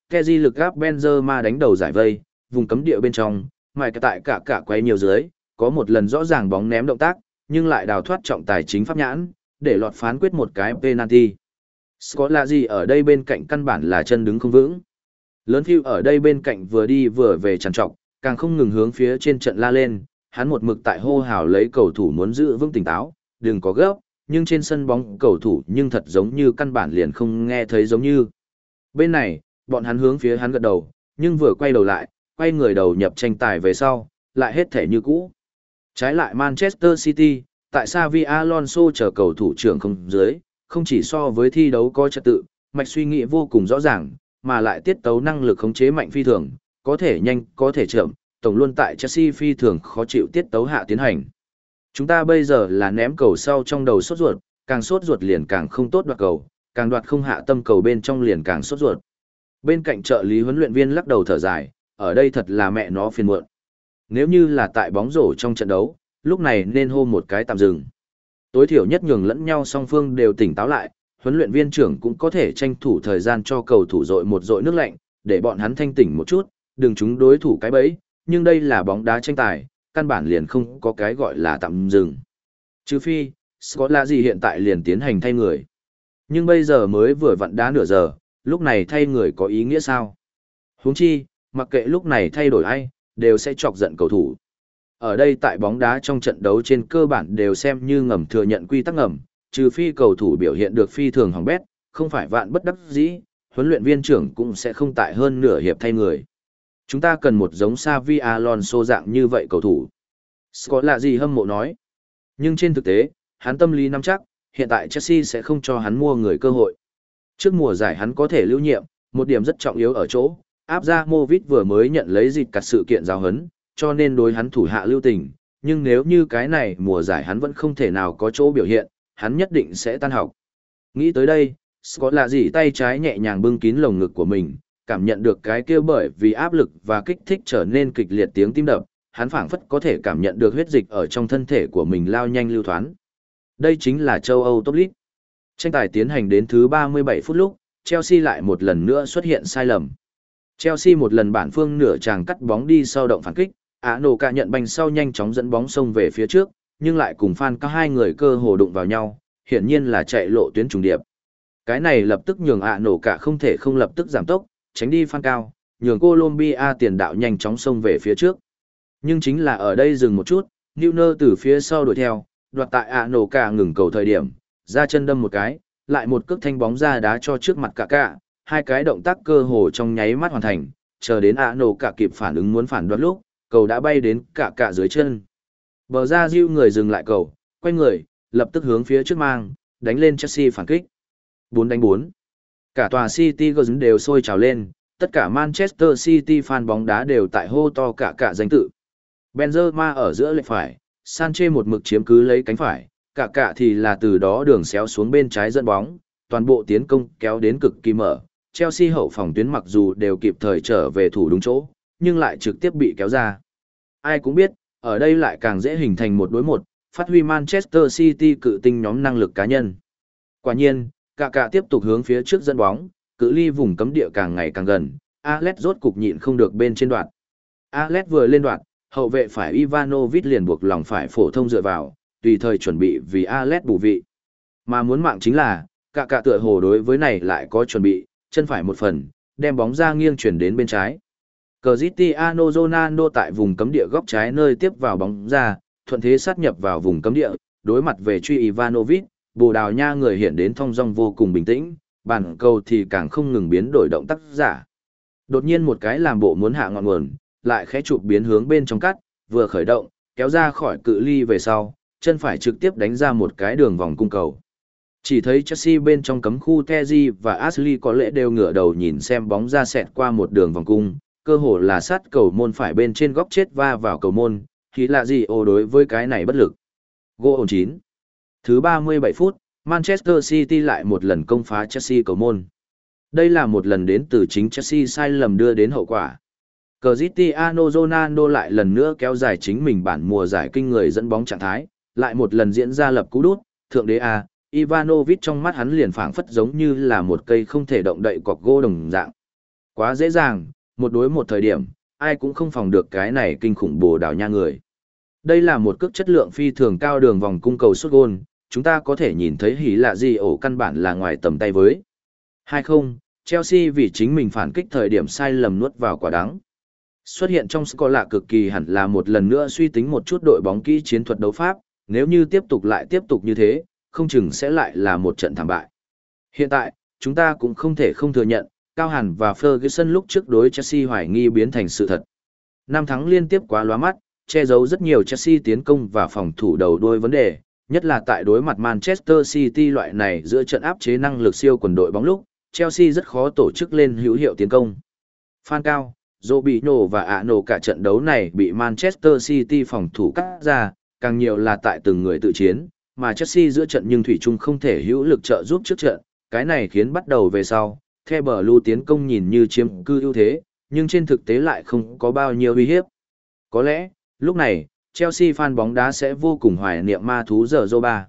Kessié lực gáp Benzema đánh đầu giải vây, vùng cấm địa bên trong, mài tại cả cả quay nhiều dưới, có một lần rõ ràng bóng ném động tác, nhưng lại đào thoát trọng tài chính pháp nhãn, để lọt phán quyết một cái penalty. Scolari ở đây bên cạnh căn bản là chân đứng không vững. Lớn phiêu ở đây bên cạnh vừa đi vừa về trằn trọc, càng không ngừng hướng phía trên trận la lên, hắn một mực tại hô hào lấy cầu thủ muốn giữ vững tỉnh táo, đừng có gấp, nhưng trên sân bóng cầu thủ nhưng thật giống như căn bản liền không nghe thấy giống như. Bên này, bọn hắn hướng phía hắn gật đầu, nhưng vừa quay đầu lại, quay người đầu nhập tranh tài về sau, lại hết thể như cũ. Trái lại Manchester City, tại Xavi Alonso chờ cầu thủ trưởng không dưới, không chỉ so với thi đấu có trật tự, mạch suy nghĩ vô cùng rõ ràng, mà lại tiết tấu năng lực khống chế mạnh phi thường, có thể nhanh, có thể chậm, tổng luôn tại Chelsea phi thường khó chịu tiết tấu hạ tiến hành. Chúng ta bây giờ là ném cầu sau trong đầu sốt ruột, càng sốt ruột liền càng không tốt đoạt cầu, càng đoạt không hạ tâm cầu bên trong liền càng sốt ruột. Bên cạnh trợ lý huấn luyện viên lắc đầu thở dài, ở đây thật là mẹ nó phiền muộn. Nếu như là tại bóng rổ trong trận đấu, lúc này nên hô một cái tạm dừng. Tối thiểu nhất nhường lẫn nhau song phương đều tỉnh táo lại, huấn luyện viên trưởng cũng có thể tranh thủ thời gian cho cầu thủ dội một dội nước lạnh, để bọn hắn thanh tỉnh một chút, đừng chúng đối thủ cái bẫy, nhưng đây là bóng đá tranh tài, căn bản liền không có cái gọi là tạm dừng. Trừ phi, Scolari hiện tại liền tiến hành thay người. Nhưng bây giờ mới vừa vặn đá nửa giờ, lúc này thay người có ý nghĩa sao? Huống chi, mặc kệ lúc này thay đổi ai, đều sẽ chọc giận cầu thủ. Ở đây tại bóng đá trong trận đấu trên cơ bản đều xem như ngầm thừa nhận quy tắc ngầm, trừ phi cầu thủ biểu hiện được phi thường hỏng bét, không phải vạn bất đắc dĩ, huấn luyện viên trưởng cũng sẽ không tại hơn nửa hiệp thay người. Chúng ta cần một giống Xavi Alonso dạng như vậy cầu thủ. Scolari hâm mộ nói. Nhưng trên thực tế, hắn tâm lý nắm chắc, hiện tại Chelsea sẽ không cho hắn mua người cơ hội. Trước mùa giải hắn có thể lưu nhiệm, một điểm rất trọng yếu ở chỗ, Abramovich vừa mới nhận lấy dịch cặt sự kiện giáo huấn, cho nên đối hắn thủ hạ lưu tình, nhưng nếu như cái này mùa giải hắn vẫn không thể nào có chỗ biểu hiện, hắn nhất định sẽ tan học. Nghĩ tới đây, Scolari tay trái nhẹ nhàng bưng kín lồng ngực của mình, cảm nhận được cái kia bởi vì áp lực và kích thích trở nên kịch liệt tiếng tim đập, hắn phảng phất có thể cảm nhận được huyết dịch ở trong thân thể của mình lao nhanh lưu thoán. Đây chính là châu Âu Top League. Tranh tài tiến hành đến thứ ba mươi bảy phút lúc, Chelsea lại một lần nữa xuất hiện sai lầm. Chelsea một lần bản phương nửa tràng cắt bóng đi sau động phản kích, Anoka nhận banh sau nhanh chóng dẫn bóng xông về phía trước, nhưng lại cùng Phan các hai người cơ hồ đụng vào nhau, hiển nhiên là chạy lộ tuyến trùng điệp. Cái này lập tức nhường Anoka không thể không lập tức giảm tốc, tránh đi Phan cao, nhường Colombia tiền đạo nhanh chóng xông về phía trước. Nhưng chính là ở đây dừng một chút, Neuer từ phía sau đuổi theo, đoạt tại Anoka ngừng cầu thời điểm, ra chân đâm một cái, lại một cước thanh bóng ra đá cho trước mặt cả cả, hai cái động tác cơ hồ trong nháy mắt hoàn thành, chờ đến Anoka kịp phản ứng muốn phản đoạt lúc, cầu đã bay đến cả cả dưới chân. Bờ ra diêu người dừng lại cầu, quay người, lập tức hướng phía trước mang, đánh lên Chelsea phản kích. bốn đánh bốn. Cả tòa City Ground đều sôi trào lên, tất cả Manchester City fan bóng đá đều tại hô to cả cả danh tự. Benzema ở giữa lệch phải, Sanchez một mực chiếm cứ lấy cánh phải, cả cả thì là từ đó đường xéo xuống bên trái dẫn bóng, toàn bộ tiến công kéo đến cực kỳ mở. Chelsea hậu phòng tuyến mặc dù đều kịp thời trở về thủ đúng chỗ, nhưng lại trực tiếp bị kéo ra. Ai cũng biết, ở đây lại càng dễ hình thành một đối một, phát huy Manchester City cự tinh nhóm năng lực cá nhân. Quả nhiên, cả cả tiếp tục hướng phía trước dẫn bóng, cự ly vùng cấm địa càng ngày càng gần, Alex rốt cục nhịn không được bên trên đoạn. Alex vừa lên đoạn, hậu vệ phải Ivanovic liền buộc lòng phải phổ thông dựa vào, tùy thời chuẩn bị vì Alex bù vị. Mà muốn mạng chính là, cả cả tựa hồ đối với này lại có chuẩn bị, chân phải một phần, đem bóng ra nghiêng chuyển đến bên trái. Cristiano Ronaldo tại vùng cấm địa góc trái nơi tiếp vào bóng ra, thuận thế sát nhập vào vùng cấm địa, đối mặt về truy Ivanovic, Bồ Đào Nha người hiện đến thong dong vô cùng bình tĩnh, bàn cầu thì càng không ngừng biến đổi động tác giả. Đột nhiên một cái làm bộ muốn hạ ngọn nguồn, lại khẽ chụp biến hướng bên trong cắt, vừa khởi động, kéo ra khỏi cự ly về sau, chân phải trực tiếp đánh ra một cái đường vòng cung cầu. Chỉ thấy Chelsea bên trong cấm khu Terry và Ashley có lẽ đều ngửa đầu nhìn xem bóng ra xẹt qua một đường vòng cung, cơ hồ là sát cầu môn phải bên trên góc chết va vào cầu môn, thì là gì ô đối với cái này bất lực. Goal chín. Thứ ba mươi bảy phút, Manchester City lại một lần công phá Chelsea cầu môn. Đây là một lần đến từ chính Chelsea sai lầm đưa đến hậu quả. Cristiano Ronaldo lại lần nữa kéo dài chính mình bản mùa giải kinh người dẫn bóng trạng thái, lại một lần diễn ra lập cú đút, thượng đế a, Ivanovic trong mắt hắn liền phảng phất giống như là một cây không thể động đậy cọc gỗ đồng dạng. Quá dễ dàng, một đối một thời điểm, ai cũng không phòng được cái này kinh khủng Bồ Đào Nha người. Đây là một cước chất lượng phi thường cao đường vòng cung cầu sút gôn, chúng ta có thể nhìn thấy hỉ lạ gì ổ căn bản là ngoài tầm tay với. hai không, Chelsea vì chính mình phản kích thời điểm sai lầm nuốt vào quả đắng. Xuất hiện trong score lạ cực kỳ hẳn là một lần nữa suy tính một chút đội bóng kỹ chiến thuật đấu pháp, nếu như tiếp tục lại tiếp tục như thế, không chừng sẽ lại là một trận thảm bại. Hiện tại, chúng ta cũng không thể không thừa nhận, Cao Hàn và Ferguson lúc trước đối Chelsea hoài nghi biến thành sự thật. Năm thắng liên tiếp quá lóa mắt, che giấu rất nhiều Chelsea tiến công và phòng thủ đầu đuôi vấn đề, nhất là tại đối mặt Manchester City loại này giữa trận áp chế năng lực siêu quần đội bóng lúc, Chelsea rất khó tổ chức lên hữu hiệu tiến công. Phan Cao, Robinho và Ano cả trận đấu này bị Manchester City phòng thủ cắt ra, càng nhiều là tại từng người tự chiến, mà Chelsea giữa trận nhưng thủy chung không thể hữu lực trợ giúp trước trận, cái này khiến bắt đầu về sau, The Blue tiến công nhìn như chiếm cư ưu thế, nhưng trên thực tế lại không có bao nhiêu uy hiếp. Có lẽ, lúc này, Chelsea fan bóng đá sẽ vô cùng hoài niệm ma thú giờ Zoba.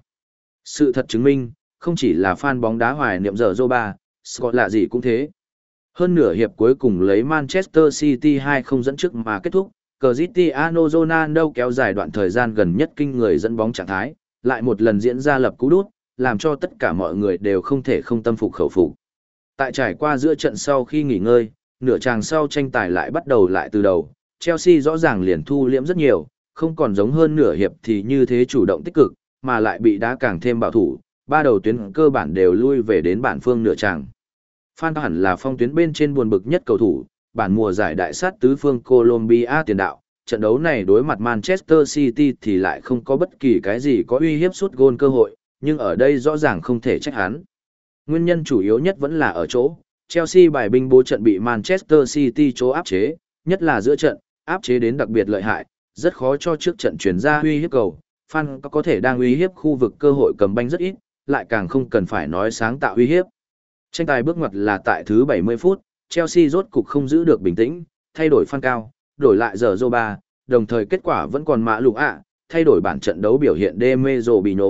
Sự thật chứng minh, không chỉ là fan bóng đá hoài niệm giờ Zoba, Scott lạ gì cũng thế. Hơn nửa hiệp cuối cùng lấy Manchester City hai không dẫn trước mà kết thúc, Cristiano Ronaldo kéo dài đoạn thời gian gần nhất kinh người dẫn bóng trạng thái, lại một lần diễn ra lập cú đút, làm cho tất cả mọi người đều không thể không tâm phục khẩu phục. Tại trải qua giữa trận sau khi nghỉ ngơi, nửa chàng sau tranh tài lại bắt đầu lại từ đầu, Chelsea rõ ràng liền thu liễm rất nhiều, không còn giống hơn nửa hiệp thì như thế chủ động tích cực, mà lại bị đá càng thêm bảo thủ, ba đầu tuyến cơ bản đều lui về đến bản phương nửa chàng. Phan hẳn là phong tuyến bên trên buồn bực nhất cầu thủ, bản mùa giải đại sát tứ phương Colombia tiền đạo, trận đấu này đối mặt Manchester City thì lại không có bất kỳ cái gì có uy hiếp sút gôn cơ hội, nhưng ở đây rõ ràng không thể trách hắn. Nguyên nhân chủ yếu nhất vẫn là ở chỗ, Chelsea bài binh bố trận bị Manchester City chỗ áp chế, nhất là giữa trận, áp chế đến đặc biệt lợi hại, rất khó cho trước trận chuyển ra uy hiếp cầu, Phan có thể đang uy hiếp khu vực cơ hội cầm banh rất ít, lại càng không cần phải nói sáng tạo uy hiếp. Tranh tài bước ngoặt là tại thứ bảy mươi phút, Chelsea rốt cục không giữ được bình tĩnh, thay đổi Phan Cao, đổi lại giờ Zoba, đồng thời kết quả vẫn còn mã lục ạ, thay đổi bản trận đấu biểu hiện Deme Robinho.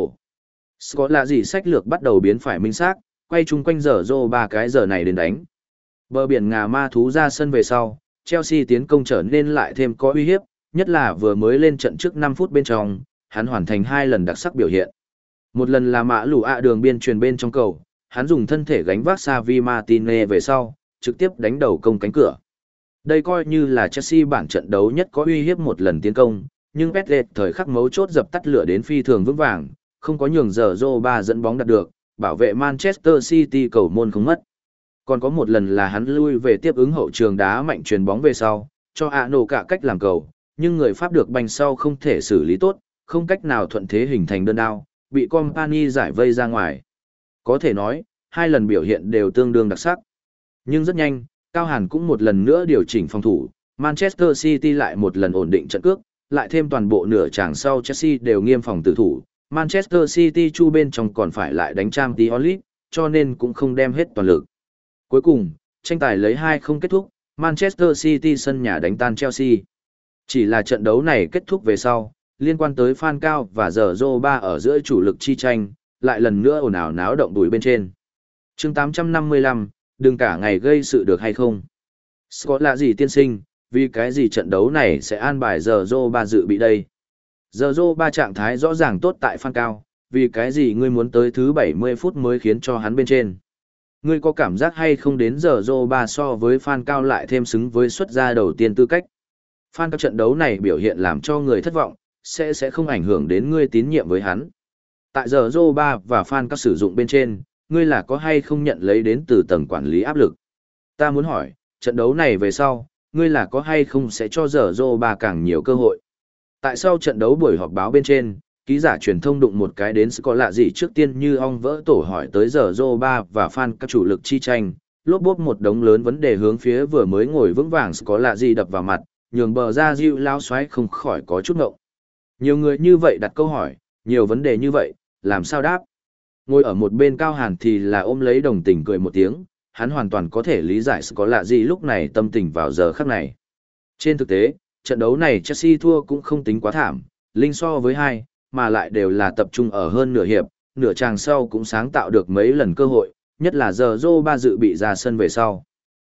Scott là gì sách lược bắt đầu biến phải minh xác, quay chung quanh giờ Zoba cái giờ này đến đánh. Bờ biển ngà ma thú ra sân về sau, Chelsea tiến công trở nên lại thêm có uy hiếp, nhất là vừa mới lên trận trước năm phút bên trong, hắn hoàn thành hai lần đặc sắc biểu hiện. Một lần là mã lù ạ đường biên truyền bên trong cầu, hắn dùng thân thể gánh vác Xavi Martinez về sau, trực tiếp đánh đầu công cánh cửa. Đây coi như là Chelsea bản trận đấu nhất có uy hiếp một lần tiến công, nhưng Petlet thời khắc mấu chốt dập tắt lửa đến phi thường vững vàng, không có nhường giờ Zoba dẫn bóng đạt được, bảo vệ Manchester City cầu môn không mất. Còn có một lần là hắn lui về tiếp ứng hậu trường đá mạnh truyền bóng về sau, cho Ano cả cách làm cầu, nhưng người Pháp được banh sau không thể xử lý tốt, không cách nào thuận thế hình thành đơn đao, bị Company giải vây ra ngoài. Có thể nói, hai lần biểu hiện đều tương đương đặc sắc. Nhưng rất nhanh, Cao Hàn cũng một lần nữa điều chỉnh phòng thủ, Manchester City lại một lần ổn định trận cước, lại thêm toàn bộ nửa chàng sau Chelsea đều nghiêm phòng tử thủ, Manchester City chu bên trong còn phải lại đánh Champions League, cho nên cũng không đem hết toàn lực. Cuối cùng, tranh tài lấy hai không kết thúc, Manchester City sân nhà đánh tan Chelsea. Chỉ là trận đấu này kết thúc về sau, liên quan tới Phan Cao và giờ Zoba ở giữa chủ lực chi tranh, lại lần nữa ồn ào náo động đùi bên trên. Chương tám trăm năm mươi lăm, đừng cả ngày gây sự được hay không? Scott là gì tiên sinh, vì cái gì trận đấu này sẽ an bài giờ Zoba dự bị đây? Giờ Zoba trạng thái rõ ràng tốt tại Phan Cao, vì cái gì ngươi muốn tới thứ bảy mươi phút mới khiến cho hắn bên trên? Ngươi có cảm giác hay không đến giờ Zoba so với Phan Cao lại thêm xứng với xuất gia đầu tiên tư cách? Phan Cao trận đấu này biểu hiện làm cho người thất vọng, sẽ sẽ không ảnh hưởng đến ngươi tín nhiệm với hắn. Tại giờ Zoba và Phan Cao sử dụng bên trên, ngươi là có hay không nhận lấy đến từ tầng quản lý áp lực? Ta muốn hỏi, trận đấu này về sau, ngươi là có hay không sẽ cho giờ Zoba càng nhiều cơ hội? Tại sau trận đấu buổi họp báo bên trên, ký giả truyền thông đụng một cái đến có lạ gì trước tiên như ong vỡ tổ hỏi tới giờ Zoba và Phan các chủ lực chi tranh, lốp bốp một đống lớn vấn đề hướng phía vừa mới ngồi vững vàng có lạ gì đập vào mặt, nhường bờ ra Diu lao xoáy không khỏi có chút ngộng. Nhiều người như vậy đặt câu hỏi, nhiều vấn đề như vậy, làm sao đáp? Ngồi ở một bên Cao Hàn thì là ôm lấy đồng tình cười một tiếng, hắn hoàn toàn có thể lý giải có lạ gì lúc này tâm tình vào giờ khắc này. Trên thực tế, trận đấu này Chelsea thua cũng không tính quá thảm, linh so với hai, mà lại đều là tập trung ở hơn nửa hiệp, nửa chàng sau cũng sáng tạo được mấy lần cơ hội, nhất là giờ Zoba dự bị ra sân về sau.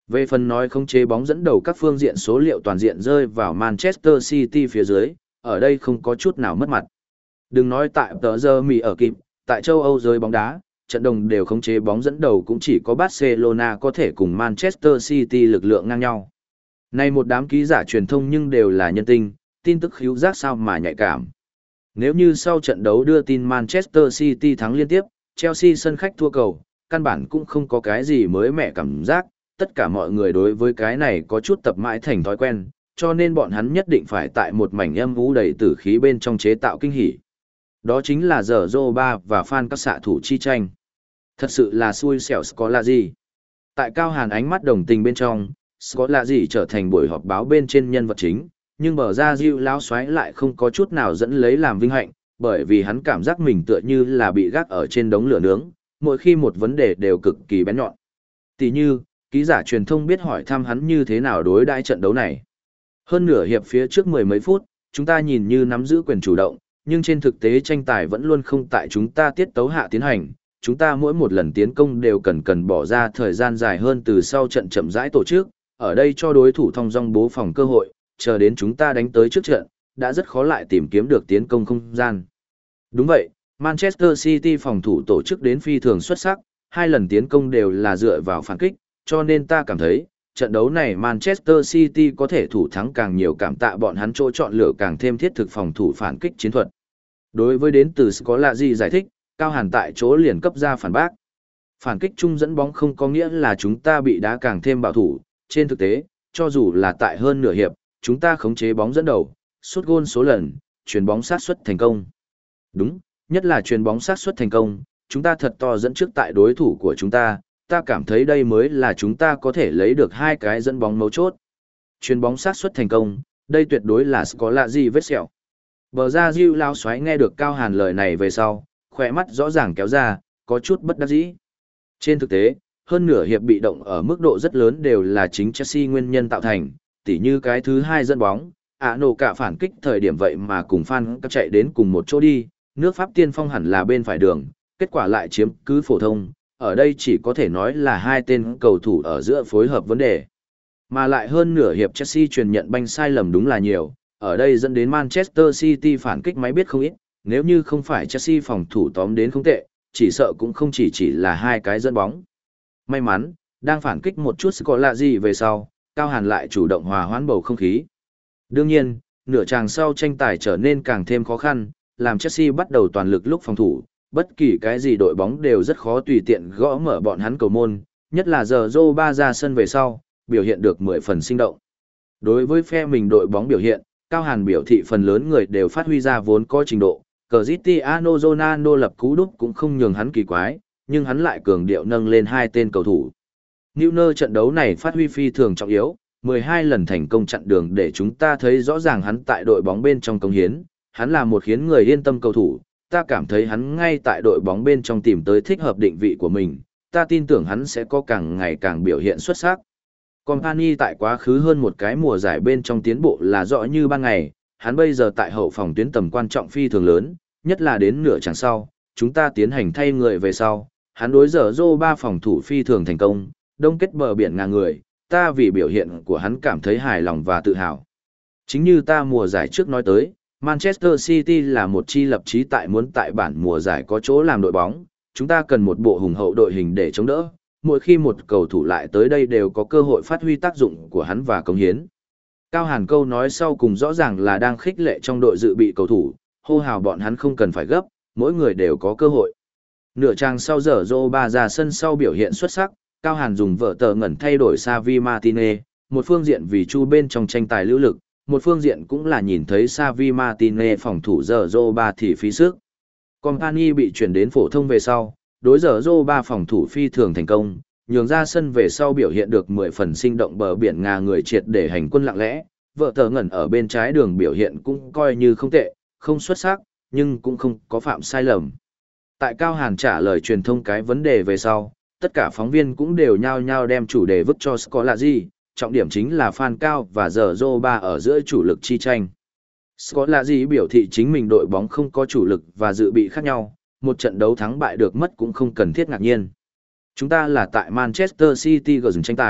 Về phần nói khống chế bóng dẫn đầu các phương diện số liệu toàn diện rơi vào Manchester City phía dưới, ở đây không có chút nào mất mặt. Đừng nói tại tờ giờ mì ở kịp, tại châu Âu giới bóng đá, trận đồng đều khống chế bóng dẫn đầu cũng chỉ có Barcelona có thể cùng Manchester City lực lượng ngang nhau. Này một đám ký giả truyền thông nhưng đều là nhân tinh, tin tức khíu giác sao mà nhạy cảm. Nếu như sau trận đấu đưa tin Manchester City thắng liên tiếp, Chelsea sân khách thua cầu, căn bản cũng không có cái gì mới mẻ cảm giác, tất cả mọi người đối với cái này có chút tập mãi thành thói quen, cho nên bọn hắn nhất định phải tại một mảnh âm u đầy tử khí bên trong chế tạo kinh hỉ. Đó chính là giờ Zoba và fan các xạ thủ chi tranh. Thật sự là xui xẻo Scolari. Tại Cao Hàn ánh mắt đồng tình bên trong, Scolari trở thành buổi họp báo bên trên nhân vật chính, nhưng bờ ra Diu lão xoáy lại không có chút nào dẫn lấy làm vinh hạnh, bởi vì hắn cảm giác mình tựa như là bị gác ở trên đống lửa nướng, mỗi khi một vấn đề đều cực kỳ bén nhọn. Tỷ như, ký giả truyền thông biết hỏi thăm hắn như thế nào đối đãi trận đấu này. Hơn nửa hiệp phía trước mười mấy phút, chúng ta nhìn như nắm giữ quyền chủ động, nhưng trên thực tế tranh tài vẫn luôn không tại chúng ta tiết tấu hạ tiến hành. Chúng ta mỗi một lần tiến công đều cần cần bỏ ra thời gian dài hơn từ sau trận chậm rãi tổ chức, ở đây cho đối thủ thông dong bố phòng cơ hội, chờ đến chúng ta đánh tới trước trận, đã rất khó lại tìm kiếm được tiến công không gian. Đúng vậy, Manchester City phòng thủ tổ chức đến phi thường xuất sắc, hai lần tiến công đều là dựa vào phản kích, cho nên ta cảm thấy, trận đấu này Manchester City có thể thủ thắng càng nhiều cảm tạ bọn hắn chỗ chọn lựa càng thêm thiết thực phòng thủ phản kích chiến thuật. Đối với đến từ Scolari giải thích, Cao Hàn tại chỗ liền cấp ra phản bác. Phản kích chung dẫn bóng không có nghĩa là chúng ta bị đá càng thêm bảo thủ, trên thực tế, cho dù là tại hơn nửa hiệp, chúng ta khống chế bóng dẫn đầu, sút gôn số lần, chuyền bóng sát suất thành công. Đúng, nhất là chuyền bóng sát suất thành công, chúng ta thật to dẫn trước tại đối thủ của chúng ta, ta cảm thấy đây mới là chúng ta có thể lấy được hai cái dẫn bóng mấu chốt. Chuyền bóng sát suất thành công, đây tuyệt đối là có lạ gì vết sẹo. Bờ ra Diu lao xoáy nghe được Cao Hàn lời này về sau, khỏe mắt rõ ràng kéo ra, có chút bất đắc dĩ. Trên thực tế, hơn nửa hiệp bị động ở mức độ rất lớn đều là chính Chelsea nguyên nhân tạo thành, tỉ như cái thứ hai dẫn bóng, ạ nổ cả phản kích thời điểm vậy mà cùng fan các chạy đến cùng một chỗ đi, nước Pháp tiên phong hẳn là bên phải đường, kết quả lại chiếm cứ phổ thông, ở đây chỉ có thể nói là hai tên cầu thủ ở giữa phối hợp vấn đề. Mà lại hơn nửa hiệp Chelsea truyền nhận banh sai lầm đúng là nhiều, ở đây dẫn đến Manchester City phản kích máy biết không ít, nếu như không phải Chelsea phòng thủ tóm đến không tệ, chỉ sợ cũng không chỉ chỉ là hai cái dẫn bóng. May mắn, đang phản kích một chút có lạ gì về sau, Cao Hàn lại chủ động hòa hoãn bầu không khí. Đương nhiên, nửa chàng sau tranh tài trở nên càng thêm khó khăn, làm Chelsea bắt đầu toàn lực lúc phòng thủ, bất kỳ cái gì đội bóng đều rất khó tùy tiện gõ mở bọn hắn cầu môn, nhất là giờ Zoba ra sân về sau, biểu hiện được mười phần sinh động. Đối với phe mình đội bóng biểu hiện, Cao Hàn biểu thị phần lớn người đều phát huy ra vốn có trình độ, Cristiano Ronaldo lập cú đúp cũng không nhường hắn kỳ quái, nhưng hắn lại cường điệu nâng lên hai tên cầu thủ. Neuer trận đấu này phát huy phi thường trọng yếu, mười hai lần thành công chặn đường để chúng ta thấy rõ ràng hắn tại đội bóng bên trong công hiến, hắn là một khiến người yên tâm cầu thủ, ta cảm thấy hắn ngay tại đội bóng bên trong tìm tới thích hợp định vị của mình, ta tin tưởng hắn sẽ có càng ngày càng biểu hiện xuất sắc. Company tại quá khứ hơn một cái mùa giải bên trong tiến bộ là rõ như ban ngày, hắn bây giờ tại hậu phòng tuyến tầm quan trọng phi thường lớn, nhất là đến nửa chặng sau, chúng ta tiến hành thay người về sau, hắn đối giờ Zô ba phòng thủ phi thường thành công, đông kết bờ biển ngàn người, ta vì biểu hiện của hắn cảm thấy hài lòng và tự hào. Chính như ta mùa giải trước nói tới, Manchester City là một chi lập chí tại muốn tại bản mùa giải có chỗ làm đội bóng, chúng ta cần một bộ hùng hậu đội hình để chống đỡ, mỗi khi một cầu thủ lại tới đây đều có cơ hội phát huy tác dụng của hắn và công hiến. Cao Hàn câu nói sau cùng rõ ràng là đang khích lệ trong đội dự bị cầu thủ, hô hào bọn hắn không cần phải gấp, mỗi người đều có cơ hội. Nửa trang sau giờ Zoba ra sân sau biểu hiện xuất sắc, Cao Hàn dùng vợ tờ ngẩn thay đổi Xavi Martinez, một phương diện vì chu bên trong tranh tài lưu lực, một phương diện cũng là nhìn thấy Xavi Martinez phòng thủ giờ Zoba thì phí sức. Company bị chuyển đến phổ thông về sau, đối giờ Zoba phòng thủ phi thường thành công, nhường ra sân về sau biểu hiện được mười phần sinh động bờ biển ngà người triệt để hành quân lặng lẽ, vợ tờ ngẩn ở bên trái đường biểu hiện cũng coi như không tệ, không xuất sắc, nhưng cũng không có phạm sai lầm. Tại Cao Hàn trả lời truyền thông cái vấn đề về sau, tất cả phóng viên cũng đều nhao nhao đem chủ đề vứt cho Scolari, trọng điểm chính là fan Cao và giờ Zoba ở giữa chủ lực chi tranh. Scolari biểu thị chính mình đội bóng không có chủ lực và dự bị khác nhau, một trận đấu thắng bại được mất cũng không cần thiết ngạc nhiên. Chúng ta là tại Manchester City gần tranh tài,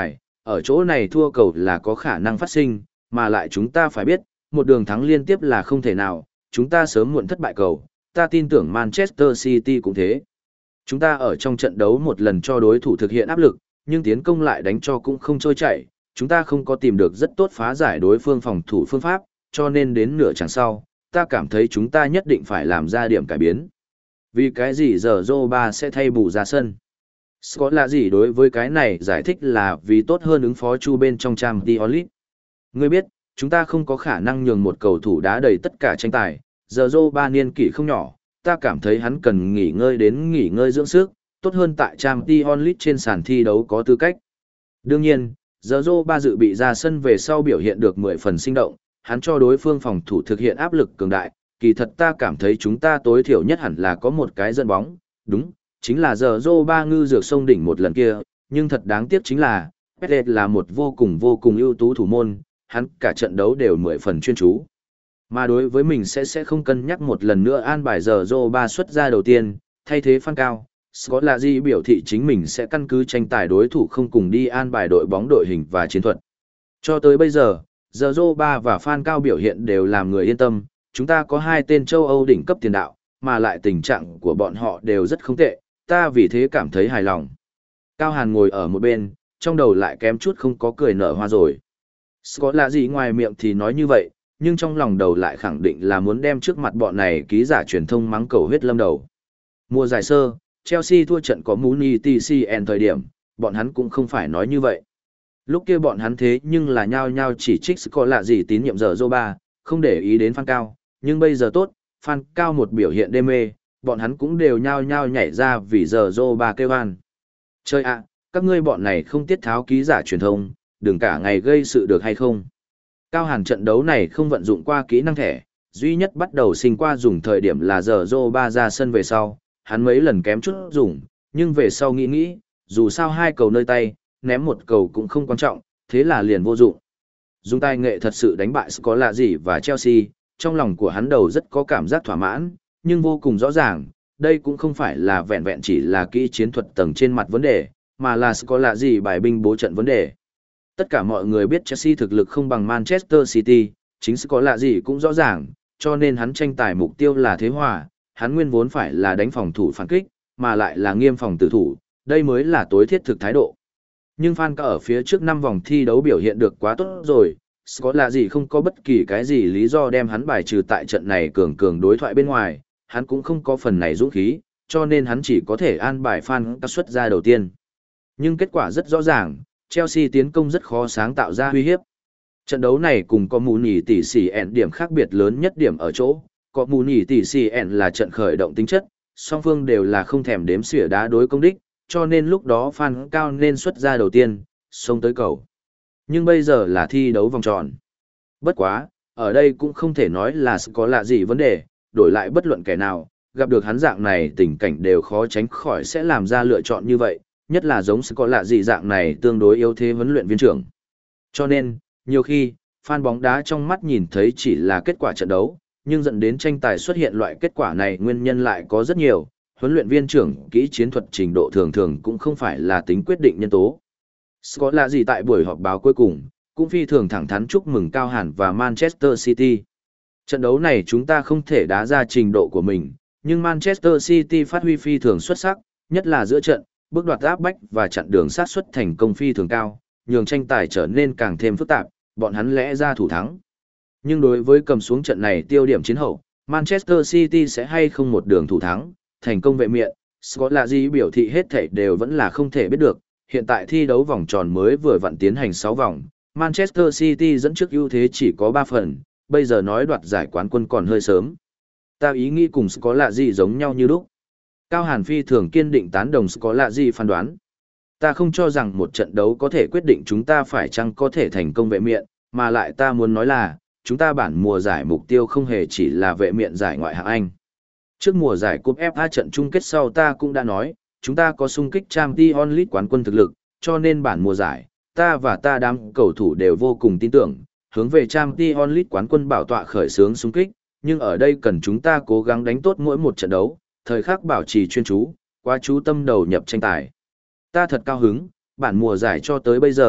ở chỗ này thua cầu là có khả năng phát sinh, mà lại chúng ta phải biết, một đường thắng liên tiếp là không thể nào, chúng ta sớm muộn thất bại cầu, ta tin tưởng Manchester City cũng thế. Chúng ta ở trong trận đấu một lần cho đối thủ thực hiện áp lực, nhưng tiến công lại đánh cho cũng không trôi chảy, chúng ta không có tìm được rất tốt phá giải đối phương phòng thủ phương pháp, cho nên đến nửa chặng sau, ta cảm thấy chúng ta nhất định phải làm ra điểm cải biến. Vì cái gì giờ Zoba sẽ thay bù ra sân? Scott là gì đối với cái này giải thích là vì tốt hơn ứng phó chu bên trong Champions League. Ngươi biết, chúng ta không có khả năng nhường một cầu thủ đá đầy tất cả tranh tài, giờ Zoba niên kỷ không nhỏ, ta cảm thấy hắn cần nghỉ ngơi đến nghỉ ngơi dưỡng sức, tốt hơn tại Champions League trên sàn thi đấu có tư cách. Đương nhiên, giờ Zoba dự bị ra sân về sau biểu hiện được mười phần sinh động, hắn cho đối phương phòng thủ thực hiện áp lực cường đại, kỳ thật ta cảm thấy chúng ta tối thiểu nhất hẳn là có một cái dẫn bóng, đúng, chính là giờ Zoba ngư dược sông đỉnh một lần kia, nhưng thật đáng tiếc chính là, Pérez là một vô cùng vô cùng ưu tú thủ môn, hắn cả trận đấu đều mười phần chuyên chú. Mà đối với mình sẽ sẽ không cân nhắc một lần nữa an bài giờ Zoba xuất ra đầu tiên, thay thế Phan Cao. Scott là gì biểu thị chính mình sẽ căn cứ tranh tài đối thủ không cùng đi an bài đội bóng đội hình và chiến thuật. Cho tới bây giờ, giờ Zoba và Phan Cao biểu hiện đều làm người yên tâm, chúng ta có hai tên châu Âu đỉnh cấp tiền đạo, mà lại tình trạng của bọn họ đều rất không tệ, ta vì thế cảm thấy hài lòng. Cao Hàn ngồi ở một bên, trong đầu lại kém chút không có cười nở hoa rồi. Scott là gì ngoài miệng thì nói như vậy, nhưng trong lòng đầu lại khẳng định là muốn đem trước mặt bọn này ký giả truyền thông mắng cầu huyết lâm đầu. Mùa giải sơ, Chelsea thua trận có Mooney tê xê en thời điểm, bọn hắn cũng không phải nói như vậy. Lúc kia bọn hắn thế nhưng là nhao nhao chỉ trích Scott là gì tín nhiệm giờ Zoba, không để ý đến Phan Cao, nhưng bây giờ tốt, Phan Cao một biểu hiện đê mê, bọn hắn cũng đều nhao nhao nhảy ra vì giờ Zoba kêu an. Chơi ạ, các ngươi bọn này không tiết tháo ký giả truyền thông, đừng cả ngày gây sự được hay không. Cao Hàn trận đấu này không vận dụng qua kỹ năng thẻ, duy nhất bắt đầu sinh qua dùng thời điểm là giờ Zoba ra sân về sau, hắn mấy lần kém chút dùng, nhưng về sau nghĩ nghĩ, dù sao hai cầu nơi tay, ném một cầu cũng không quan trọng, thế là liền vô dụng. Dùng tài nghệ thật sự đánh bại Scott là gì và Chelsea, trong lòng của hắn đầu rất có cảm giác thỏa mãn, nhưng vô cùng rõ ràng, đây cũng không phải là vẹn vẹn chỉ là kỹ chiến thuật tầng trên mặt vấn đề, mà là Scott là gì bài binh bố trận vấn đề. Tất cả mọi người biết Chelsea thực lực không bằng Manchester City, chính Scott là gì cũng rõ ràng, cho nên hắn tranh tài mục tiêu là thế hòa, hắn nguyên vốn phải là đánh phòng thủ phản kích, mà lại là nghiêm phòng tử thủ, đây mới là tối thiết thực thái độ. Nhưng Phan Cao ở phía trước năm vòng thi đấu biểu hiện được quá tốt rồi, Scott là gì không có bất kỳ cái gì lý do đem hắn bài trừ tại trận này cường cường đối thoại bên ngoài, hắn cũng không có phần này dũng khí, cho nên hắn chỉ có thể an bài Phan Cao xuất ra đầu tiên. Nhưng kết quả rất rõ ràng, Chelsea tiến công rất khó sáng tạo ra uy hiếp. Trận đấu này cùng có mù nhỉ tỷ xỉ ẹn điểm khác biệt lớn nhất điểm ở chỗ, có mù nhỉ tỷ xỉ ẹn là trận khởi động tính chất, song phương đều là không thèm đếm xỉa đá đối công đích, cho nên lúc đó Phan Cao nên xuất ra đầu tiên, xông tới cầu. Nhưng bây giờ là thi đấu vòng tròn. Bất quá, ở đây cũng không thể nói là có lạ gì vấn đề, đổi lại bất luận kẻ nào, gặp được hắn dạng này tình cảnh đều khó tránh khỏi sẽ làm ra lựa chọn như vậy, nhất là giống có lạ gì dạng này tương đối yếu thế huấn luyện viên trưởng. Cho nên, nhiều khi, fan bóng đá trong mắt nhìn thấy chỉ là kết quả trận đấu, nhưng dẫn đến tranh tài xuất hiện loại kết quả này nguyên nhân lại có rất nhiều, huấn luyện viên trưởng kỹ chiến thuật trình độ thường thường cũng không phải là tính quyết định nhân tố. Scott là gì tại buổi họp báo cuối cùng, cũng phi thường thẳng thắn chúc mừng Cao Hàn và Manchester City. Trận đấu này chúng ta không thể đá ra trình độ của mình, nhưng Manchester City phát huy phi thường xuất sắc, nhất là giữa trận, bước đoạt áp bách và chặn đường sát xuất thành công phi thường cao, nhường tranh tài trở nên càng thêm phức tạp, bọn hắn lẽ ra thủ thắng. Nhưng đối với cầm xuống trận này tiêu điểm chiến hậu, Manchester City sẽ hay không một đường thủ thắng, thành công vệ miện, Scott là gì biểu thị hết thảy đều vẫn là không thể biết được. Hiện tại thi đấu vòng tròn mới vừa vặn tiến hành sáu vòng, Manchester City dẫn trước ưu thế chỉ có ba phần, bây giờ nói đoạt giải quán quân còn hơi sớm. Ta ý nghĩ cùng Scott là gì giống nhau như lúc. Cao Hàn phi thường kiên định tán đồng Scott là gì phán đoán. Ta không cho rằng một trận đấu có thể quyết định chúng ta phải chăng có thể thành công vệ miện, mà lại ta muốn nói là, chúng ta bản mùa giải mục tiêu không hề chỉ là vệ miện giải ngoại hạng Anh. Trước mùa giải cúp ép a trận chung kết sau ta cũng đã nói, chúng ta có xung kích Champions League quán quân thực lực, cho nên bản mùa giải, ta và ta đám cầu thủ đều vô cùng tin tưởng, hướng về Champions League quán quân bảo tọa khởi xướng xung kích, nhưng ở đây cần chúng ta cố gắng đánh tốt mỗi một trận đấu, thời khắc bảo trì chuyên chú, quá chú tâm đầu nhập tranh tài. Ta thật cao hứng, bản mùa giải cho tới bây giờ,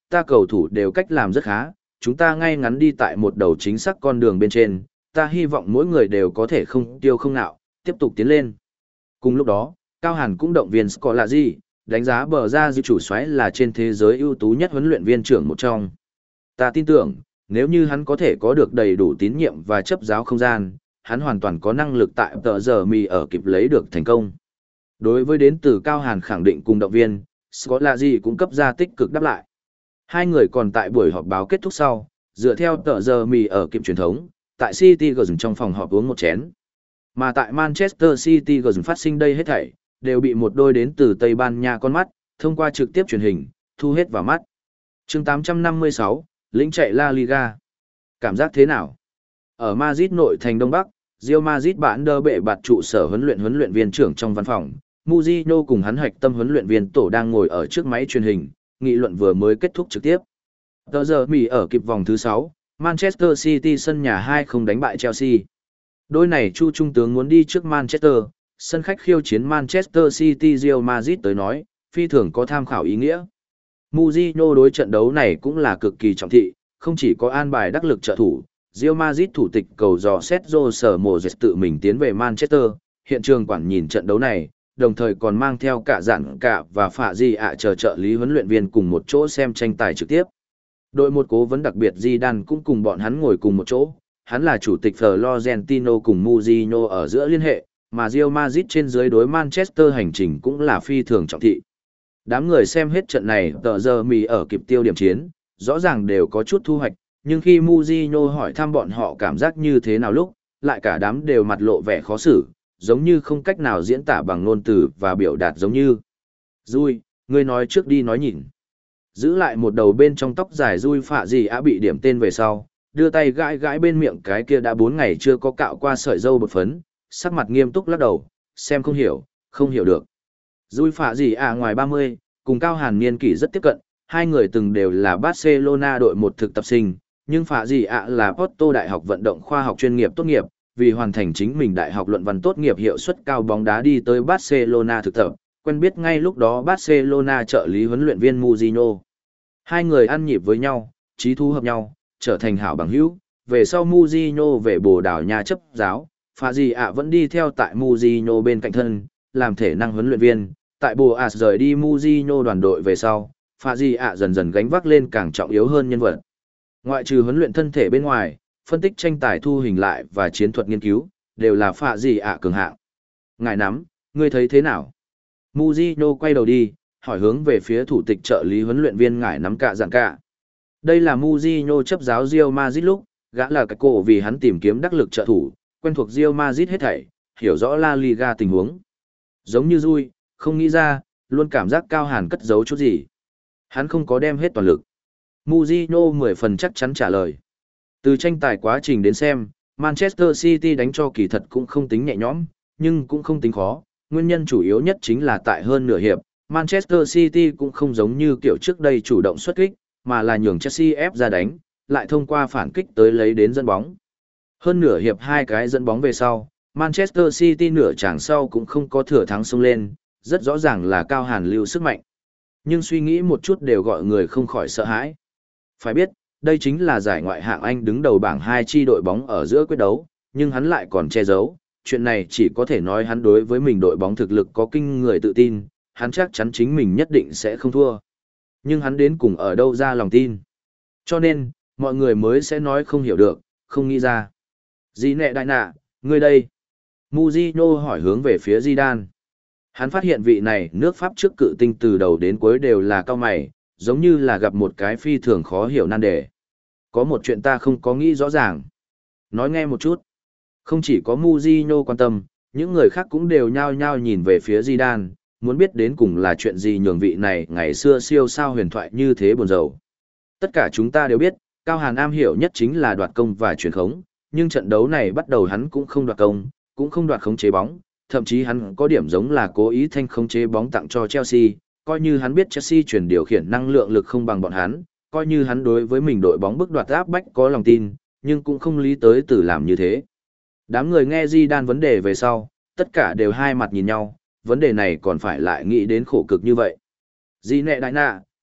ta cầu thủ đều cách làm rất khá, chúng ta ngay ngắn đi tại một đầu chính xác con đường bên trên, ta hy vọng mỗi người đều có thể không tiêu không nạo, tiếp tục tiến lên. Cùng lúc đó, Cao Hàn cũng động viên Scolari, đánh giá bờ ra dư chủ soái là trên thế giới ưu tú nhất huấn luyện viên trưởng một trong. Ta tin tưởng, nếu như hắn có thể có được đầy đủ tín nhiệm và chấp giáo không gian, hắn hoàn toàn có năng lực tại tờ giờ mì ở kịp lấy được thành công. Đối với đến từ Cao Hàn khẳng định cùng động viên, Scolari cũng cấp ra tích cực đáp lại. Hai người còn tại buổi họp báo kết thúc sau, dựa theo tờ giờ mì ở kịp truyền thống, tại City Garden trong phòng họp uống một chén. Mà tại Manchester City Garden phát sinh đây hết thảy, đều bị một đôi đến từ Tây Ban Nha con mắt, thông qua trực tiếp truyền hình, thu hết vào mắt. chương tám trăm năm mươi sáu, lĩnh chạy La Liga. Cảm giác thế nào? Ở Madrid nội thành Đông Bắc, Real Madrid bản đơ bệ bạt trụ sở huấn luyện huấn luyện viên trưởng trong văn phòng, Mourinho cùng hắn hạch tâm huấn luyện viên tổ đang ngồi ở trước máy truyền hình, nghị luận vừa mới kết thúc trực tiếp. Tờ giờ Mỹ ở kịp vòng thứ sáu, Manchester City sân nhà hai không đánh bại Chelsea. Đôi này Chu trung tướng muốn đi trước Manchester, sân khách khiêu chiến Manchester City Real Madrid tới nói, phi thường có tham khảo ý nghĩa. Mourinho đối trận đấu này cũng là cực kỳ trọng thị, không chỉ có an bài đắc lực trợ thủ, Real Madrid thủ tịch cầu dò Sergio Ramos tự mình tiến về Manchester, hiện trường quản nhìn trận đấu này, đồng thời còn mang theo cả dặn cả và phạ di ạ chờ trợ lý huấn luyện viên cùng một chỗ xem tranh tài trực tiếp. Đội một cố vấn đặc biệt Zidane cũng cùng bọn hắn ngồi cùng một chỗ, hắn là chủ tịch Florentino cùng Mourinho ở giữa liên hệ, mà Real Madrid trên dưới đối Manchester hành trình cũng là phi thường trọng thị. Đám người xem hết trận này tờ giờ mì ở kịp tiêu điểm chiến, rõ ràng đều có chút thu hoạch, nhưng khi Mourinho hỏi thăm bọn họ cảm giác như thế nào lúc, lại cả đám đều mặt lộ vẻ khó xử, giống như không cách nào diễn tả bằng ngôn từ và biểu đạt giống như. Rui, ngươi nói trước đi nói nhìn. Giữ lại một đầu bên trong tóc dài Rui phạ gì á bị điểm tên về sau, đưa tay gãi gãi bên miệng cái kia đã bốn ngày chưa có cạo qua sợi râu bột phấn, sắc mặt nghiêm túc lắc đầu, xem không hiểu, không hiểu được. Rui phạ gì à ngoài ba mươi, cùng Cao Hàn niên kỷ rất tiếp cận, hai người từng đều là Barcelona đội một thực tập sinh, nhưng phạ gì ạ là Porto Đại học vận động khoa học chuyên nghiệp tốt nghiệp, vì hoàn thành chính mình đại học luận văn tốt nghiệp hiệu suất cao bóng đá đi tới Barcelona thực tập, quen biết ngay lúc đó Barcelona trợ lý huấn luyện viên Mourinho. Hai người ăn nhịp với nhau, chí thu hợp nhau, trở thành hảo bằng hữu, về sau Mourinho về Bồ Đào Nha chấp giáo, phạ gì ạ vẫn đi theo tại Mourinho bên cạnh thân, làm thể năng huấn luyện viên, tại Bồ Ars rời đi Mourinho đoàn đội về sau, phạ gì ạ dần dần gánh vác lên càng trọng yếu hơn nhân vật. Ngoại trừ huấn luyện thân thể bên ngoài, phân tích tranh tài thu hình lại và chiến thuật nghiên cứu, đều là phạ gì ạ cường hạng. Ngài nắm, ngươi thấy thế nào? Mourinho quay đầu đi, hỏi hướng về phía thủ tịch trợ lý huấn luyện viên ngài nắm cả dạng cả. Đây là Mourinho chấp giáo Real Madrid lúc, gã là cái cổ vì hắn tìm kiếm đắc lực trợ thủ, quen thuộc Real Madrid hết thảy, hiểu rõ La Liga tình huống. Giống như Rui, không nghĩ ra, luôn cảm giác Cao Hàn cất giấu chút gì. Hắn không có đem hết toàn lực. Mourinho mười phần chắc chắn trả lời. Từ tranh tài quá trình đến xem, Manchester City đánh cho kỳ thật cũng không tính nhẹ nhõm, nhưng cũng không tính khó. Nguyên nhân chủ yếu nhất chính là tại hơn nửa hiệp, Manchester City cũng không giống như kiểu trước đây chủ động xuất kích, mà là nhường Chelsea ép ra đánh, lại thông qua phản kích tới lấy đến dẫn bóng. Hơn nửa hiệp hai cái dẫn bóng về sau, Manchester City nửa chàng sau cũng không có thừa thắng xông lên, rất rõ ràng là Cao Hàn lưu sức mạnh. Nhưng suy nghĩ một chút đều gọi người không khỏi sợ hãi. Phải biết, đây chính là giải ngoại hạng Anh đứng đầu bảng hai chi đội bóng ở giữa quyết đấu, nhưng hắn lại còn che giấu. Chuyện này chỉ có thể nói hắn đối với mình đội bóng thực lực có kinh người tự tin, hắn chắc chắn chính mình nhất định sẽ không thua. Nhưng hắn đến cùng ở đâu ra lòng tin. Cho nên, mọi người mới sẽ nói không hiểu được, không nghĩ ra. Gì nẹ đại nạ, ngươi đây? Mourinho hỏi hướng về phía Zidane. Hắn phát hiện vị này nước Pháp trước cự tinh từ đầu đến cuối đều là cao mày, giống như là gặp một cái phi thường khó hiểu nan đề. Có một chuyện ta không có nghĩ rõ ràng. Nói nghe một chút. Không chỉ có Mourinho quan tâm, những người khác cũng đều nhao nhao nhìn về phía Zidane, muốn biết đến cùng là chuyện gì nhường vị này ngày xưa siêu sao huyền thoại như thế buồn rầu. Tất cả chúng ta đều biết, Cao Hàn am hiểu nhất chính là đoạt công và truyền khống, nhưng trận đấu này bắt đầu hắn cũng không đoạt công, cũng không đoạt khống chế bóng, thậm chí hắn có điểm giống là cố ý thanh khống chế bóng tặng cho Chelsea, coi như hắn biết Chelsea chuyển điều khiển năng lượng lực không bằng bọn hắn, coi như hắn đối với mình đội bóng bức đoạt áp bách có lòng tin, nhưng cũng không lý tới từ làm như thế. Đám người nghe Zidane vấn đề về sau, tất cả đều hai mặt nhìn nhau, vấn đề này còn phải lại nghĩ đến khổ cực như vậy. Di nẹ đại nạ,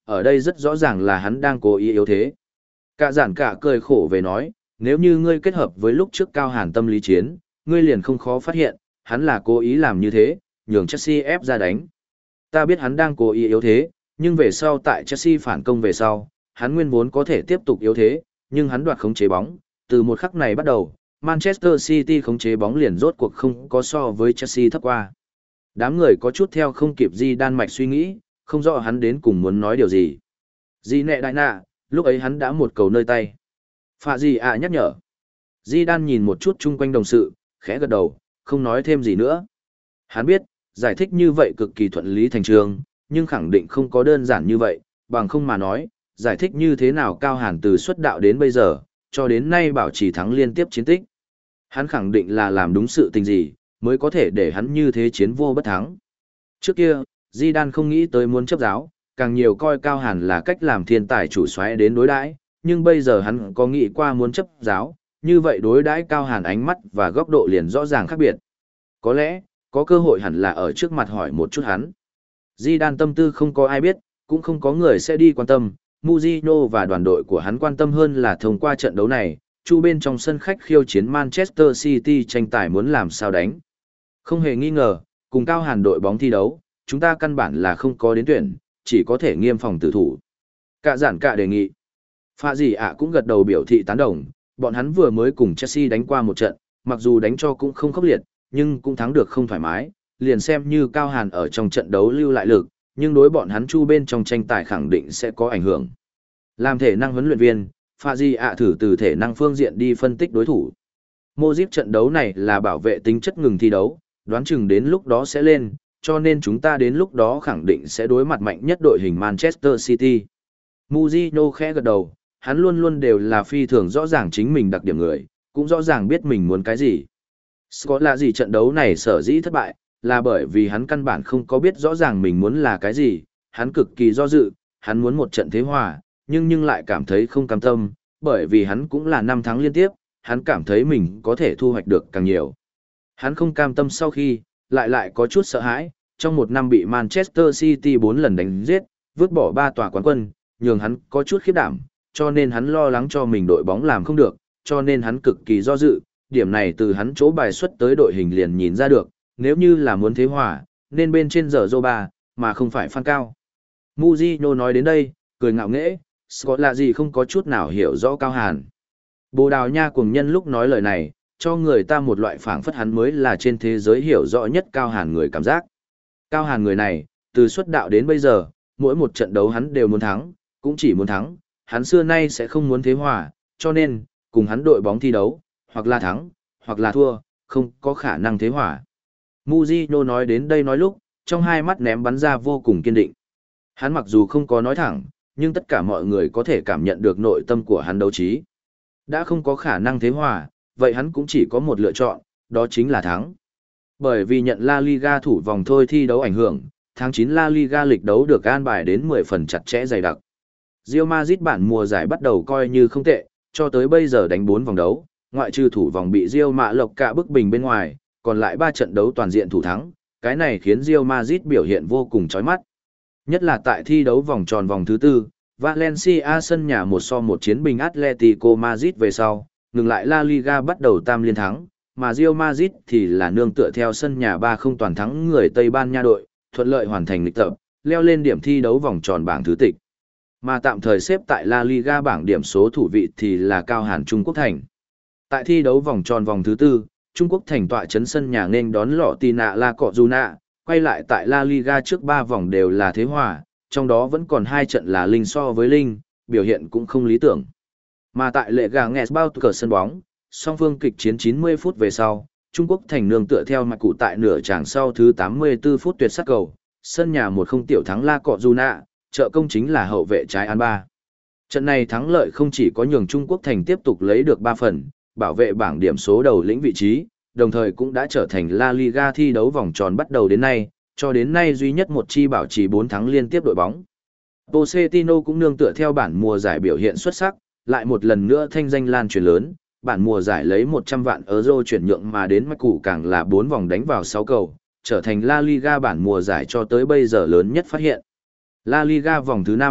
ở đây rất rõ ràng là hắn đang cố ý yếu thế. Cả giản cả cười khổ về nói, nếu như ngươi kết hợp với lúc trước Cao Hàn tâm lý chiến, ngươi liền không khó phát hiện, hắn là cố ý làm như thế, nhường Chelsea ép ra đánh. Ta biết hắn đang cố ý yếu thế, nhưng về sau tại Chelsea phản công về sau, hắn nguyên vốn có thể tiếp tục yếu thế, nhưng hắn đoạt khống chế bóng, từ một khắc này bắt đầu, Manchester City khống chế bóng liền rốt cuộc không có so với Chelsea thấp qua. Đám người có chút theo không kịp Di Đan mạch suy nghĩ, không rõ hắn đến cùng muốn nói điều gì. Di nệ đại nạ, lúc ấy hắn đã một cầu nơi tay. Phạ gì ạ nhắc nhở. Di Đan nhìn một chút chung quanh đồng sự, khẽ gật đầu, không nói thêm gì nữa. Hắn biết, giải thích như vậy cực kỳ thuận lý thành trường, nhưng khẳng định không có đơn giản như vậy, bằng không mà nói, giải thích như thế nào Cao Hàn từ xuất đạo đến bây giờ, cho đến nay bảo trì thắng liên tiếp chiến tích. Hắn khẳng định là làm đúng sự tình gì, mới có thể để hắn như thế chiến vô bất thắng. Trước kia, Di Đan không nghĩ tới muốn chấp giáo, càng nhiều coi Cao Hàn là cách làm thiên tài chủ soái đến đối đãi, nhưng bây giờ hắn có nghĩ qua muốn chấp giáo, như vậy đối đãi Cao Hàn ánh mắt và góc độ liền rõ ràng khác biệt. Có lẽ, có cơ hội hẳn là ở trước mặt hỏi một chút hắn. Di Đan tâm tư không có ai biết, cũng không có người sẽ đi quan tâm, Mourinho và đoàn đội của hắn quan tâm hơn là thông qua trận đấu này, chu bên trong sân khách khiêu chiến Manchester City tranh tài muốn làm sao đánh. Không hề nghi ngờ, cùng Cao Hàn đội bóng thi đấu, chúng ta căn bản là không có đến tuyển, chỉ có thể nghiêm phòng tử thủ. Cả giản cả đề nghị. Phạ gì ạ cũng gật đầu biểu thị tán đồng, bọn hắn vừa mới cùng Chelsea đánh qua một trận, mặc dù đánh cho cũng không khốc liệt, nhưng cũng thắng được không thoải mái, liền xem như Cao Hàn ở trong trận đấu lưu lại lực, nhưng đối bọn hắn chu bên trong tranh tài khẳng định sẽ có ảnh hưởng. Làm thể năng huấn luyện viên, Phạ gì ạ thử từ thể năng phương diện đi phân tích đối thủ. Modric trận đấu này là bảo vệ tính chất ngừng thi đấu, đoán chừng đến lúc đó sẽ lên, cho nên chúng ta đến lúc đó khẳng định sẽ đối mặt mạnh nhất đội hình Manchester City. Mourinho khẽ gật đầu, hắn luôn luôn đều là phi thường rõ ràng chính mình đặc điểm người, cũng rõ ràng biết mình muốn cái gì. Scott là gì trận đấu này sở dĩ thất bại, là bởi vì hắn căn bản không có biết rõ ràng mình muốn là cái gì, hắn cực kỳ do dự, hắn muốn một trận thế hòa, nhưng nhưng lại cảm thấy không cam tâm, bởi vì hắn cũng là năm tháng liên tiếp, hắn cảm thấy mình có thể thu hoạch được càng nhiều. Hắn không cam tâm sau khi, lại lại có chút sợ hãi, trong một năm bị Manchester City bốn lần đánh giết, vứt bỏ ba tòa quán quân, nhường hắn có chút khiếp đảm, cho nên hắn lo lắng cho mình đội bóng làm không được, cho nên hắn cực kỳ do dự, điểm này từ hắn chỗ bài xuất tới đội hình liền nhìn ra được, nếu như là muốn thế hòa, nên bên trên giờ Zoba, mà không phải Phan Cao. Mujino nói đến đây, cười ngạo nghễ, Scott là gì không có chút nào hiểu rõ Cao Hàn. Bồ Đào Nha cuồng nhân lúc nói lời này, cho người ta một loại phảng phất hắn mới là trên thế giới hiểu rõ nhất Cao Hàn người cảm giác. Cao Hàn người này, từ xuất đạo đến bây giờ, mỗi một trận đấu hắn đều muốn thắng, cũng chỉ muốn thắng, hắn xưa nay sẽ không muốn thế hòa, cho nên, cùng hắn đội bóng thi đấu, hoặc là thắng, hoặc là thua, không có khả năng thế hòa. Mujino nói đến đây nói lúc, trong hai mắt ném bắn ra vô cùng kiên định. Hắn mặc dù không có nói thẳng, nhưng tất cả mọi người có thể cảm nhận được nội tâm của hắn đấu trí. Đã không có khả năng thế hòa, vậy hắn cũng chỉ có một lựa chọn, đó chính là thắng. Bởi vì nhận La Liga thủ vòng thôi thi đấu ảnh hưởng, tháng chín La Liga lịch đấu được an bài đến mười phần chặt chẽ dày đặc. Real Madrid bản mùa giải bắt đầu coi như không tệ, cho tới bây giờ đánh bốn vòng đấu, ngoại trừ thủ vòng bị Real Mã Lộc cả bức bình bên ngoài, còn lại ba trận đấu toàn diện thủ thắng, cái này khiến Real Madrid biểu hiện vô cùng chói mắt. Nhất là tại thi đấu vòng tròn vòng thứ tư, Valencia sân nhà một so một chiến bình Atletico Madrid về sau, ngừng lại La Liga bắt đầu tam liên thắng, mà Real Madrid thì là nương tựa theo sân nhà ba không toàn thắng người Tây Ban Nha đội, thuận lợi hoàn thành lịch tập, leo lên điểm thi đấu vòng tròn bảng thứ tịch. Mà tạm thời xếp tại La Liga bảng điểm số thủ vị thì là Cao Hàn Trung Quốc Thành. Tại thi đấu vòng tròn vòng thứ tư, Trung Quốc Thành tọa chấn sân nhà nên đón Lọ Tì Nạ La Cọ Dù Nạ, quay lại tại La Liga trước ba vòng đều là thế hòa, trong đó vẫn còn hai trận là linh so với linh, biểu hiện cũng không lý tưởng. Mà tại lệ gà nghẹt bao cờ sân bóng, song phương kịch chiến chín mươi phút về sau, Trung Quốc Thành nương tựa theo mạch cụ tại nửa tràng sau thứ tám mươi tư phút tuyệt sắc cầu, sân nhà một không tiểu thắng La Cọ Dù Nạ, trợ công chính là hậu vệ trái An Ba. Trận này thắng lợi không chỉ có nhường Trung Quốc Thành tiếp tục lấy được ba phần, bảo vệ bảng điểm số đầu lĩnh vị trí, đồng thời cũng đã trở thành La Liga thi đấu vòng tròn bắt đầu đến nay, cho đến nay duy nhất một chi bảo trì bốn thắng liên tiếp đội bóng. Pochettino cũng nương tựa theo bản mùa giải biểu hiện xuất sắc, lại một lần nữa thanh danh lan truyền lớn, bản mùa giải lấy một trăm vạn euro chuyển nhượng mà đến mạch cụ càng là bốn vòng đánh vào sáu cầu, trở thành La Liga bản mùa giải cho tới bây giờ lớn nhất phát hiện. La Liga vòng thứ năm,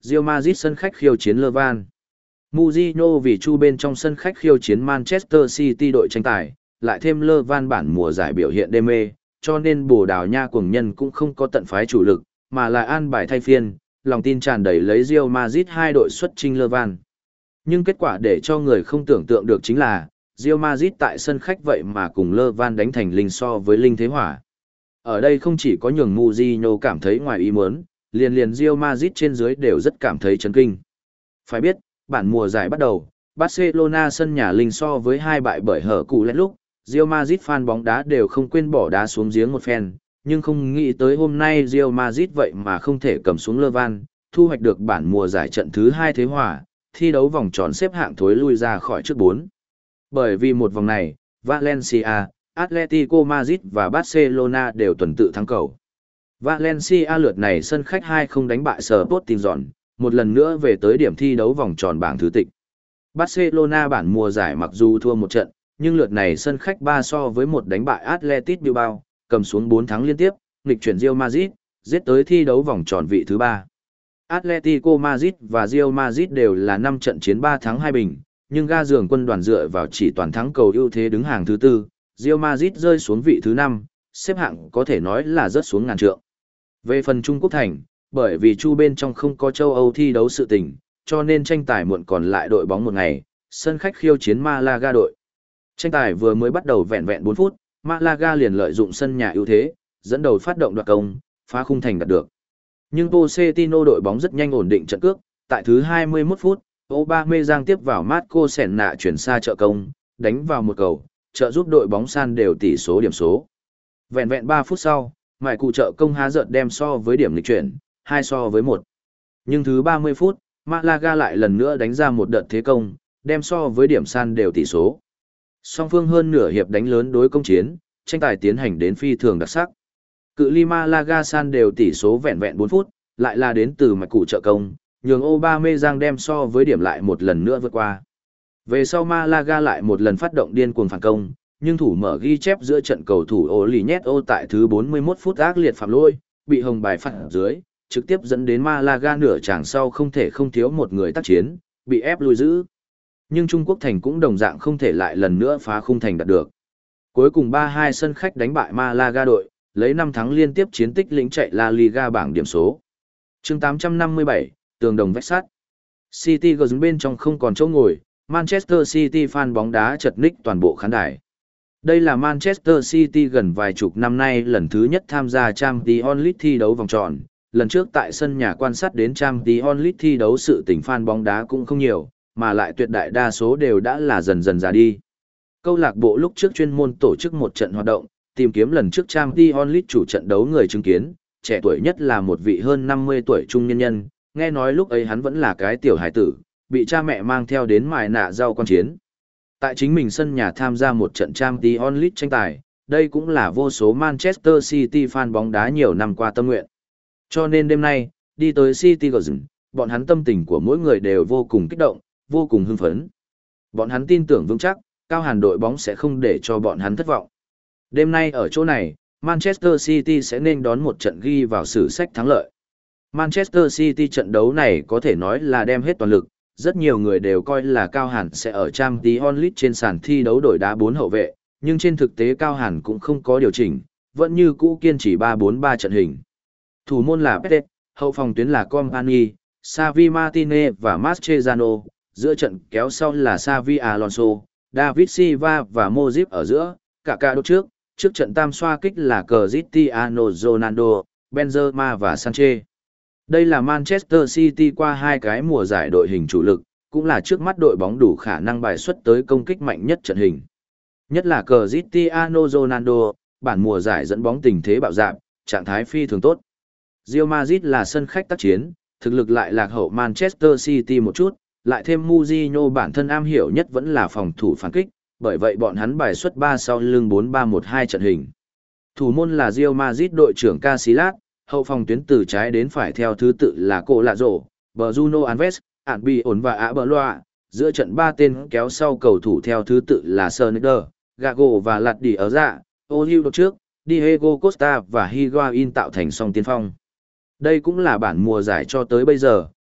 Real Madrid sân khách khiêu chiến Levan. Mourinho vì chu bên trong sân khách khiêu chiến Manchester City đội tranh tài, lại thêm Levan bản mùa giải biểu hiện đê mê, cho nên Bồ Đào Nha cuồng nhân cũng không có tận phái chủ lực, mà là an bài thay phiên, lòng tin tràn đầy lấy Real Madrid hai đội xuất chinh Levan. Nhưng kết quả để cho người không tưởng tượng được chính là, Real Madrid tại sân khách vậy mà cùng Levan đánh thành linh so với linh thế hỏa. Ở đây không chỉ có nhường Mourinho cảm thấy ngoài ý muốn, liền liền Real Madrid trên dưới đều rất cảm thấy chấn kinh. Phải biết, bản mùa giải bắt đầu, Barcelona sân nhà linh so với hai bại bởi hở cụ lén lúc, Real Madrid fan bóng đá đều không quên bỏ đá xuống giếng một phen, nhưng không nghĩ tới hôm nay Real Madrid vậy mà không thể cầm xuống Levan, thu hoạch được bản mùa giải trận thứ hai thế hòa, thi đấu vòng tròn xếp hạng thối lui ra khỏi trước bốn. Bởi vì một vòng này, Valencia, Atletico Madrid và Barcelona đều tuần tự thắng cầu. Valencia lượt này sân khách hai không đánh bại Sporting Giòn, một lần nữa về tới điểm thi đấu vòng tròn bảng thứ tịch. Barcelona bản mùa giải mặc dù thua một trận, nhưng lượt này sân khách ba so với một đánh bại Athletic Bilbao, cầm xuống bốn thắng liên tiếp, nghịch chuyển Real Madrid, giết tới thi đấu vòng tròn vị thứ ba. Atletico Madrid và Real Madrid đều là năm trận chiến ba thắng hai bình, nhưng ga giường quân đoàn dựa vào chỉ toàn thắng cầu ưu thế đứng hàng thứ tư, Real Madrid rơi xuống vị thứ năm, xếp hạng có thể nói là rớt xuống ngàn trượng. Về phần Trung Quốc thành, bởi vì chu bên trong không có châu Âu thi đấu sự tình, cho nên tranh tài muộn còn lại đội bóng một ngày, sân khách khiêu chiến Malaga đội. Tranh tài vừa mới bắt đầu vẹn vẹn bốn phút, Malaga liền lợi dụng sân nhà ưu thế, dẫn đầu phát động đoạt công, phá khung thành đạt được. Nhưng Pochettino đội bóng rất nhanh ổn định trận cước, tại thứ hai mươi mốt phút, Aubameyang tiếp vào Marco Senna chuyển xa trợ công, đánh vào một cầu, trợ giúp đội bóng san đều tỷ số điểm số. Vẹn vẹn ba phút sau, mại cụ trợ công há giận đem so với điểm lịch chuyển, hai so với một. Nhưng thứ ba mươi phút, Malaga lại lần nữa đánh ra một đợt thế công, đem so với điểm san đều tỷ số. Song phương hơn nửa hiệp đánh lớn đối công chiến, tranh tài tiến hành đến phi thường đặc sắc. Cự ly Malaga san đều tỷ số vẹn vẹn bốn phút, lại là đến từ mạch cụ trợ công, nhường Aubameyang đem so với điểm lại một lần nữa vượt qua. Về sau Malaga lại một lần phát động điên cuồng phản công, nhưng thủ mở ghi chép giữa trận cầu thủ Oliñeta tại thứ bốn mươi mốt phút ác liệt phạm lỗi, bị hồng bài phạt dưới, trực tiếp dẫn đến Malaga nửa chàng sau không thể không thiếu một người tác chiến, bị ép lui giữ. Nhưng Trung Quốc thành cũng đồng dạng không thể lại lần nữa phá khung thành đạt được. Cuối cùng ba hai sân khách đánh bại Malaga đội, lấy năm thắng liên tiếp chiến tích lĩnh chạy La Liga bảng điểm số. Chương tám trăm năm mươi bảy, tường đồng vách sắt. City gần bên trong không còn chỗ ngồi, Manchester City fan bóng đá chật ních toàn bộ khán đài. Đây là Manchester City gần vài chục năm nay lần thứ nhất tham gia Champions League thi đấu vòng tròn. Lần trước tại sân nhà quan sát đến Champions League thi đấu sự tình fan bóng đá cũng không nhiều, mà lại tuyệt đại đa số đều đã là dần dần già đi. Câu lạc bộ lúc trước chuyên môn tổ chức một trận hoạt động, tìm kiếm lần trước Champions League chủ trận đấu người chứng kiến, trẻ tuổi nhất là một vị hơn năm mươi tuổi trung niên nhân, nghe nói lúc ấy hắn vẫn là cái tiểu hải tử, bị cha mẹ mang theo đến mài nạ rau con chiến. Tại chính mình sân nhà tham gia một trận Champions League tranh tài, đây cũng là vô số Manchester City fan bóng đá nhiều năm qua tâm nguyện. Cho nên đêm nay, đi tới City Garden, bọn hắn tâm tình của mỗi người đều vô cùng kích động, vô cùng hưng phấn. Bọn hắn tin tưởng vững chắc, Cao Hàn đội bóng sẽ không để cho bọn hắn thất vọng. Đêm nay ở chỗ này, Manchester City sẽ nên đón một trận ghi vào sử sách thắng lợi. Manchester City trận đấu này có thể nói là đem hết toàn lực, rất nhiều người đều coi là Cao Hàn sẽ ở Champions League trên sàn thi đấu đổi đá bốn hậu vệ, nhưng trên thực tế Cao Hàn cũng không có điều chỉnh, vẫn như cũ kiên trì ba bốn ba trận hình. Thủ môn là Pérez, hậu phòng tuyến là Company, Xavi Martinez và Mascherano, giữa trận kéo sau là Xavi Alonso, David Silva và Modric ở giữa, cả cả đốt trước, trước trận tam xoa kích là Cristiano Ronaldo, Benzema và Sanchez. Đây là Manchester City qua hai cái mùa giải đội hình chủ lực, cũng là trước mắt đội bóng đủ khả năng bài xuất tới công kích mạnh nhất trận hình. Nhất là Cristiano Ronaldo, bản mùa giải dẫn bóng tình thế bạo dạn, trạng thái phi thường tốt. Real Madrid là sân khách tác chiến, thực lực lại lạc hậu Manchester City một chút, lại thêm Mourinho bản thân am hiểu nhất vẫn là phòng thủ phản kích, bởi vậy bọn hắn bài xuất ba sau lưng bốn ba một hai trận hình. Thủ môn là Real Madrid đội trưởng Casillas, hậu phòng tuyến từ trái đến phải theo thứ tự là Cổ Lạ Rổ, Bruno Alves, Albiol và Arbeloa, giữa trận ba tên kéo sau cầu thủ theo thứ tự là Sneijder, Gago và Lạt Đi ở dạ, Ozil đột trước, Diego Costa và Higuain tạo thành song tiên phong. Đây cũng là bản mùa giải cho tới bây giờ,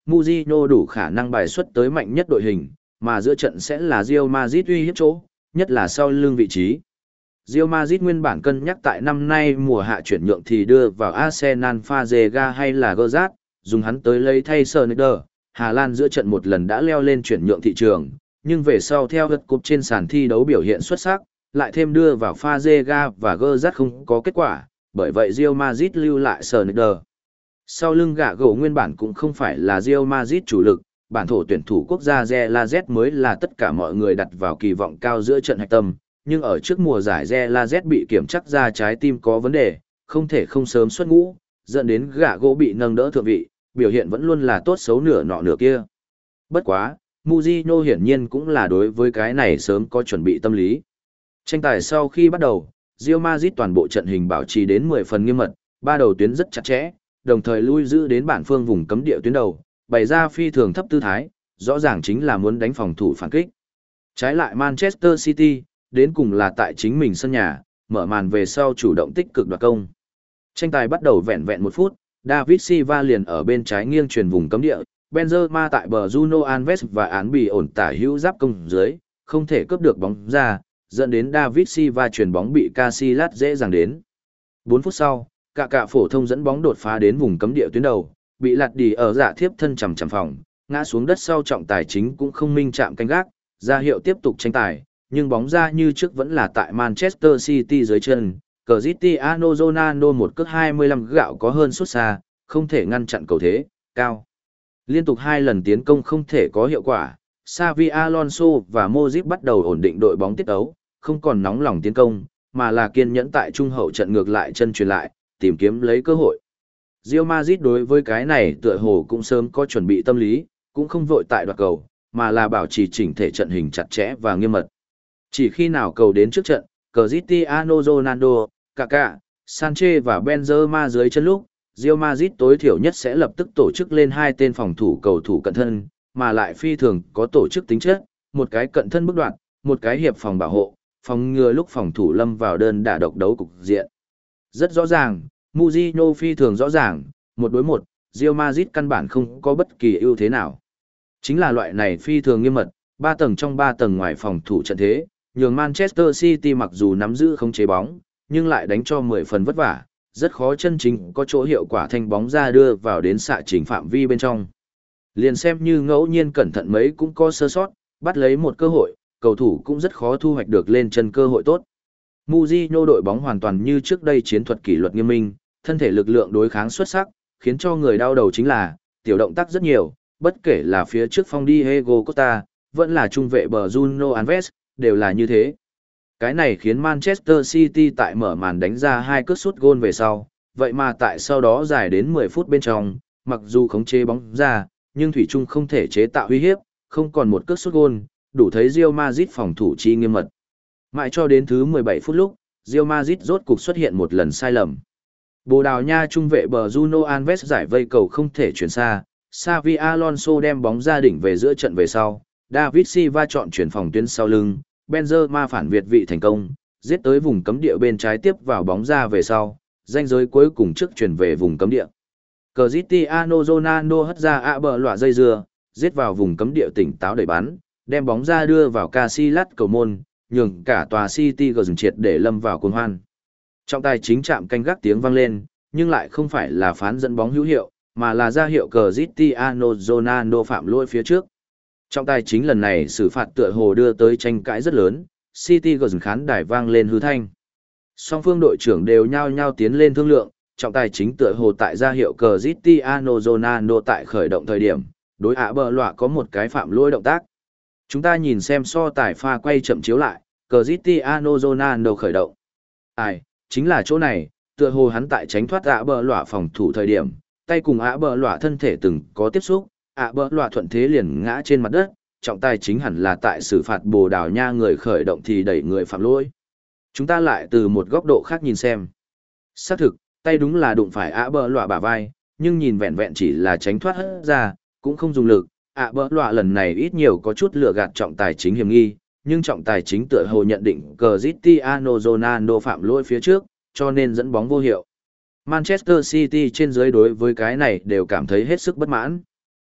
Mourinho đủ khả năng bài xuất tới mạnh nhất đội hình, mà giữa trận sẽ là Real Madrid uy hiếp chỗ, nhất là sau lưng vị trí. Real Madrid nguyên bản cân nhắc tại năm nay mùa hạ chuyển nhượng thì đưa vào Arsenal Fazega hay là Gerrard, dùng hắn tới lấy thay Sneijder. Hà Lan giữa trận một lần đã leo lên chuyển nhượng thị trường, nhưng về sau theo vật cúp trên sàn thi đấu biểu hiện xuất sắc, lại thêm đưa vào Fazega và Gerrard không có kết quả, bởi vậy Real Madrid lưu lại Sneijder. Sau lưng gã gỗ nguyên bản cũng không phải là Real Madrid chủ lực, bản thổ tuyển thủ quốc gia Zelazet mới là tất cả mọi người đặt vào kỳ vọng cao giữa trận hạch tâm, nhưng ở trước mùa giải Zelazet bị kiểm chắc ra trái tim có vấn đề, không thể không sớm xuất ngũ, dẫn đến gã gỗ bị nâng đỡ thượng vị, biểu hiện vẫn luôn là tốt xấu nửa nọ nửa kia. Bất quá, Mourinho hiển nhiên cũng là đối với cái này sớm có chuẩn bị tâm lý. Tranh tài sau khi bắt đầu, Real Madrid toàn bộ trận hình bảo trì đến mười phần nghiêm mật, ba đầu tuyến rất chặt chẽ, đồng thời lui giữ đến bản phương vùng cấm địa tuyến đầu, bày ra phi thường thấp tư thái, rõ ràng chính là muốn đánh phòng thủ phản kích. Trái lại Manchester City, đến cùng là tại chính mình sân nhà, mở màn về sau chủ động tích cực đoạt công. Tranh tài bắt đầu vẹn vẹn một phút, David Silva liền ở bên trái nghiêng truyền vùng cấm địa, Benzema tại bờ Bruno Alves và án bị ổn tả hữu giáp công dưới, không thể cướp được bóng ra, dẫn đến David Silva chuyền bóng bị Casillas dễ dàng đến. bốn phút sau, cả cả phổ thông dẫn bóng đột phá đến vùng cấm địa tuyến đầu, bị lạt đi ở dạ thiếp thân chằm chằm phòng, ngã xuống đất sau trọng tài chính cũng không minh chạm canh gác, ra hiệu tiếp tục tranh tài, nhưng bóng ra như trước vẫn là tại Manchester City dưới chân, Cristiano Ronaldo một cước hai mươi lăm gạo có hơn xuất xa, không thể ngăn chặn cầu thế, cao. Liên tục hai lần tiến công không thể có hiệu quả, Xavi Alonso và Modric bắt đầu ổn định đội bóng tiết tấu, không còn nóng lòng tiến công, mà là kiên nhẫn tại trung hậu trận ngược lại chân truyền lại, tìm kiếm lấy cơ hội. Real Madrid đối với cái này tựa hồ cũng sớm có chuẩn bị tâm lý, cũng không vội tại đoạt cầu, mà là bảo trì chỉnh thể trận hình chặt chẽ và nghiêm mật. Chỉ khi nào cầu đến trước trận, Cristiano Ronaldo, Kaká, Sanchez và Benzema dưới chân lúc, Real Madrid tối thiểu nhất sẽ lập tức tổ chức lên hai tên phòng thủ cầu thủ cận thân, mà lại phi thường có tổ chức tính chất, một cái cận thân bước đoạn, một cái hiệp phòng bảo hộ, phòng ngừa lúc phòng thủ lâm vào đơn đả độc đấu cục diện. Rất rõ ràng, Mourinho phi thường rõ ràng, một đối một, Real Madrid căn bản không có bất kỳ ưu thế nào. Chính là loại này phi thường nghiêm mật, ba tầng trong ba tầng ngoài phòng thủ trận thế, nhường Manchester City mặc dù nắm giữ không chế bóng, nhưng lại đánh cho mười phần vất vả, rất khó chân chính có chỗ hiệu quả thanh bóng ra đưa vào đến xạ trình phạm vi bên trong. Liền xem như ngẫu nhiên cẩn thận mấy cũng có sơ sót, bắt lấy một cơ hội, cầu thủ cũng rất khó thu hoạch được lên chân cơ hội tốt. Mourinho đội bóng hoàn toàn như trước đây chiến thuật kỷ luật nghiêm minh, thân thể lực lượng đối kháng xuất sắc, khiến cho người đau đầu chính là, tiểu động tác rất nhiều, bất kể là phía trước phong Diego Costa, vẫn là trung vệ bờ Bruno Alves, đều là như thế. Cái này khiến Manchester City tại mở màn đánh ra hai cước sút gôn về sau, vậy mà tại sau đó dài đến mười phút bên trong, mặc dù khống chế bóng ra, nhưng thủy chung không thể chế tạo uy hiếp, không còn một cước sút gôn, đủ thấy Real Madrid phòng thủ chi nghiêm mật. Mãi cho đến thứ mười bảy phút lúc, Real Madrid rốt cục xuất hiện một lần sai lầm. Bồ Đào Nha trung vệ bờ Bruno Alves giải vây cầu không thể chuyển xa, Xavi Alonso đem bóng ra đỉnh về giữa trận về sau, David Silva chọn chuyển phòng tuyến sau lưng, Benzema phản việt vị thành công, giết tới vùng cấm địa bên trái tiếp vào bóng ra về sau, ranh giới cuối cùng trước chuyển về vùng cấm địa. Cristiano Ronaldo hất ra ạ bờ loạ dây dưa, giết vào vùng cấm địa tỉnh táo đẩy bắn, đem bóng ra đưa vào Casillas cầu môn, nhường cả tòa City gần triệt để lâm vào cuồng hoan. Trọng tài chính chạm canh gác tiếng vang lên, nhưng lại không phải là phán dẫn bóng hữu hiệu, mà là ra hiệu Cristiano Ronaldo phạm lỗi phía trước. Trọng tài chính lần này xử phạt tựa hồ đưa tới tranh cãi rất lớn, City gần khán đài vang lên hư thanh. Song phương đội trưởng đều nhao nhao tiến lên thương lượng, trọng tài chính tựa hồ tại ra hiệu Cristiano Ronaldo tại khởi động thời điểm, đối ạ bờ loạ có một cái phạm lỗi động tác. Chúng ta nhìn xem so tài pha quay chậm chiếu lại, Cristiano Ronaldo khởi động. Ai, chính là chỗ này, tựa hồ hắn tại tránh thoát ạ bờ loạ phòng thủ thời điểm, tay cùng ạ bờ loạ thân thể từng có tiếp xúc, ạ bờ loạ thuận thế liền ngã trên mặt đất, trọng tài chính hẳn là tại xử phạt Bồ Đào Nha người khởi động thì đẩy người phạm lỗi. Chúng ta lại từ một góc độ khác nhìn xem. Xác thực, tay đúng là đụng phải ạ bờ loạ bả vai, nhưng nhìn vẹn vẹn chỉ là tránh thoát hất ra, cũng không dùng lực. ạ bờ loạ lần này ít nhiều có chút lừa gạt trọng tài chính hiểm nghi, nhưng trọng tài chính tựa hồ nhận định Cristiano Ronaldo phạm lỗi phía trước, cho nên dẫn bóng vô hiệu. Manchester City trên dưới đối với cái này đều cảm thấy hết sức bất mãn.